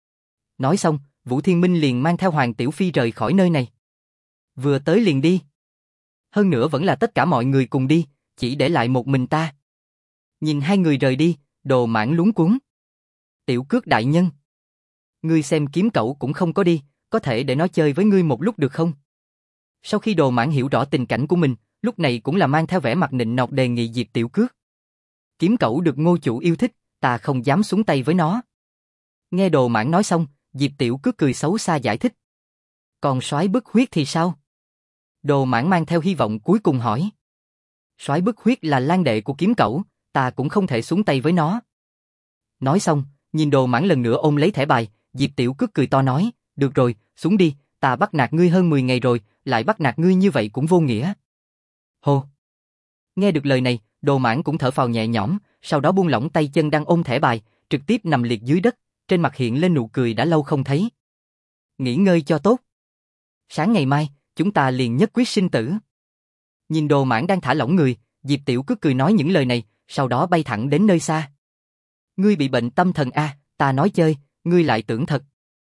Nói xong, Vũ Thiên Minh liền mang theo Hoàng Tiểu Phi rời khỏi nơi này. Vừa tới liền đi. Hơn nữa vẫn là tất cả mọi người cùng đi, chỉ để lại một mình ta. Nhìn hai người rời đi, Đồ Mãn luống cuống. Tiểu Cước đại nhân. Ngươi xem Kiếm Cẩu cũng không có đi, có thể để nó chơi với ngươi một lúc được không? Sau khi Đồ Mãn hiểu rõ tình cảnh của mình, lúc này cũng là mang theo vẻ mặt nịnh nọt đề nghị Diệp Tiểu Cước. Kiếm Cẩu được Ngô chủ yêu thích, ta không dám xuống tay với nó. Nghe Đồ Mãn nói xong, Diệp Tiểu Cước cười xấu xa giải thích. Còn soái bức huyết thì sao? Đồ Mãn mang theo hy vọng cuối cùng hỏi. Soái bức huyết là lang đệ của Kiếm Cẩu, ta cũng không thể xuống tay với nó. Nói xong, nhìn Đồ Mãn lần nữa ôm lấy thẻ bài, Diệp Tiểu Cước cười to nói, được rồi, xuống đi, ta bắt nạt ngươi hơn mười ngày rồi, lại bắt nạt ngươi như vậy cũng vô nghĩa. Hô! Nghe được lời này, Đồ Mãn cũng thở phào nhẹ nhõm, sau đó buông lỏng tay chân đang ôm thẻ bài, trực tiếp nằm liệt dưới đất, trên mặt hiện lên nụ cười đã lâu không thấy. Nghỉ ngơi cho tốt. Sáng ngày mai, chúng ta liền nhất quyết sinh tử. Nhìn Đồ Mãn đang thả lỏng người, Diệp Tiểu Cước cười nói những lời này, sau đó bay thẳng đến nơi xa. Ngươi bị bệnh tâm thần à, ta nói chơi, ngươi lại tưởng thật.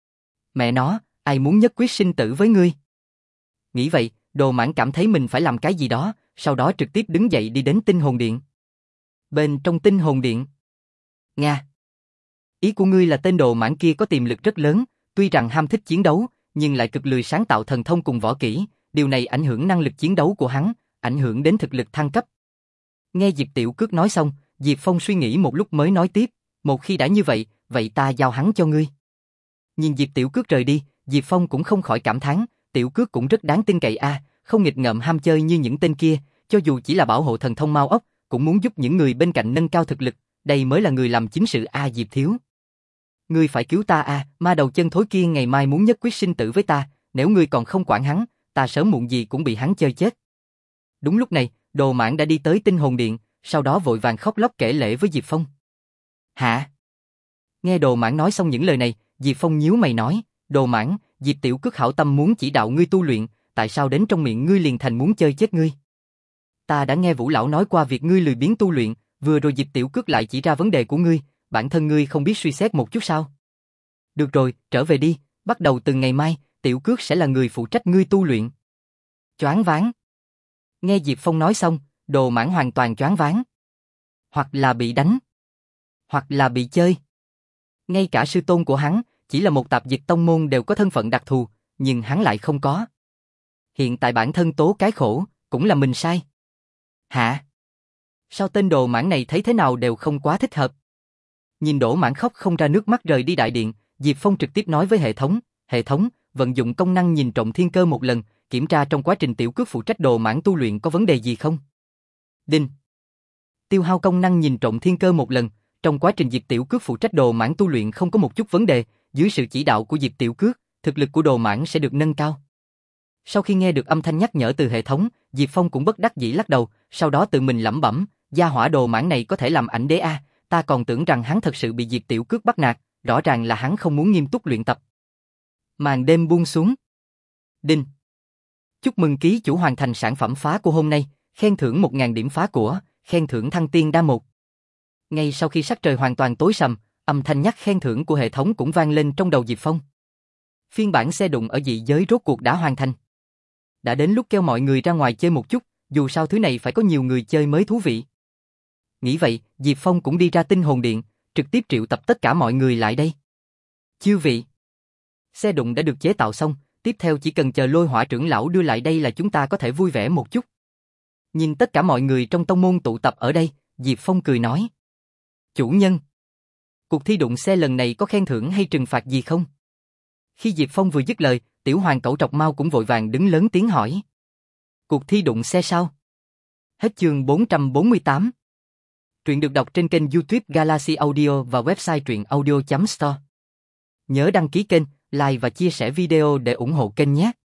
Mẹ nó, ai muốn nhất quyết sinh tử với ngươi? Nghĩ vậy, Đồ Mãn cảm thấy mình phải làm cái gì đó, sau đó trực tiếp đứng dậy đi đến Tinh Hồn Điện. Bên trong Tinh Hồn Điện. Nga. Ý của ngươi là tên Đồ Mãn kia có tiềm lực rất lớn, tuy rằng ham thích chiến đấu, nhưng lại cực lười sáng tạo thần thông cùng võ kỹ, điều này ảnh hưởng năng lực chiến đấu của hắn, ảnh hưởng đến thực lực thăng cấp. Nghe Diệp Tiểu Cước nói xong, Diệp Phong suy nghĩ một lúc mới nói tiếp, một khi đã như vậy, vậy ta giao hắn cho ngươi. Nhìn Diệp Tiểu Cước rời đi, Diệp Phong cũng không khỏi cảm thán, Tiểu Cước cũng rất đáng tin cậy a, à, không nghịch ngợm ham chơi như những tên kia, cho dù chỉ là bảo hộ thần thông Mao Ốc, cũng muốn giúp những người bên cạnh nâng cao thực lực, đây mới là người làm chính sự a à, Diệp Thiếu. Ngươi phải cứu ta a, à, ma đầu chân thối kia ngày mai muốn nhất quyết sinh tử với ta, nếu ngươi còn không quản hắn, ta sớm muộn gì cũng bị hắn chơi chết. Đúng lúc này, Đồ Mãn đã đi tới Tinh Hồn Điện, sau đó vội vàng khóc lóc kể lể với Diệp Phong. Hả? Nghe Đồ Mãn nói xong những lời này, Diệp Phong nhíu mày nói, Đồ Mãn, Diệp Tiểu Cước hảo tâm muốn chỉ đạo ngươi tu luyện, tại sao đến trong miệng ngươi liền thành muốn chơi chết ngươi? Ta đã nghe Vũ Lão nói qua việc ngươi lười biếng tu luyện, vừa rồi Diệp Tiểu Cước lại chỉ ra vấn đề của ngươi, bản thân ngươi không biết suy xét một chút sao? Được rồi, trở về đi, bắt đầu từ ngày mai, Tiểu Cước sẽ là người phụ trách ngươi tu luyện. Choáng váng. Nghe Diệp Phong nói xong, Đồ Mãn hoàn toàn choáng váng. Hoặc là bị đánh, hoặc là bị chơi. Ngay cả sư tôn của hắn, chỉ là một tạp dịch tông môn đều có thân phận đặc thù, nhưng hắn lại không có. Hiện tại bản thân tố cái khổ, cũng là mình sai. Hả? Sao tên Đồ Mãn này thấy thế nào đều không quá thích hợp? Nhìn Đồ Mãn khóc không ra nước mắt rời đi đại điện, Diệp Phong trực tiếp nói với hệ thống, hệ thống, vận dụng công năng nhìn trộm thiên cơ một lần, kiểm tra trong quá trình Tiểu Cước phụ trách Đồ Mãn tu luyện có vấn đề gì không? Đinh. Tiêu hao công năng nhìn trộm thiên cơ một lần, trong quá trình Diệp Tiểu Cước phụ trách Đồ Mãn tu luyện không có một chút vấn đề, dưới sự chỉ đạo của Diệp Tiểu Cước, thực lực của Đồ Mãn sẽ được nâng cao. Sau khi nghe được âm thanh nhắc nhở từ hệ thống, Diệp Phong cũng bất đắc dĩ lắc đầu, sau đó tự mình lẩm bẩm, gia hỏa Đồ Mãn này có thể làm ảnh đế a, ta còn tưởng rằng hắn thật sự bị Diệp Tiểu Cước bắt nạt, rõ ràng là hắn không muốn nghiêm túc luyện tập. Màn đêm buông xuống. Đinh. Chúc mừng ký chủ hoàn thành sản phẩm phá của hôm nay, khen thưởng một nghìn điểm phá của, khen thưởng thăng tiên đa một. Ngay sau khi sắc trời hoàn toàn tối sầm, âm thanh nhắc khen thưởng của hệ thống cũng vang lên trong đầu Diệp Phong. Phiên bản xe đụng ở dị giới rốt cuộc đã hoàn thành. Đã đến lúc kêu mọi người ra ngoài chơi một chút, dù sao thứ này phải có nhiều người chơi mới thú vị. Nghĩ vậy, Diệp Phong cũng đi ra Tinh Hồn Điện, trực tiếp triệu tập tất cả mọi người lại đây. Chư vị, xe đụng đã được chế tạo xong, tiếp theo chỉ cần chờ Lôi Hỏa trưởng lão đưa lại đây là chúng ta có thể vui vẻ một chút. Nhìn tất cả mọi người trong tông môn tụ tập ở đây, Diệp Phong cười nói. Chủ nhân, cuộc thi đụng xe lần này có khen thưởng hay trừng phạt gì không? Khi Diệp Phong vừa dứt lời, tiểu hoàng cẩu trọc mau cũng vội vàng đứng lớn tiếng hỏi. Cuộc thi đụng xe sao? Hết chương bốn trăm bốn mươi tám. Truyện được đọc trên kênh YouTube Galaxy Audio và website truyện audio chấm store. Nhớ đăng ký kênh, like và chia sẻ video để ủng hộ kênh nhé.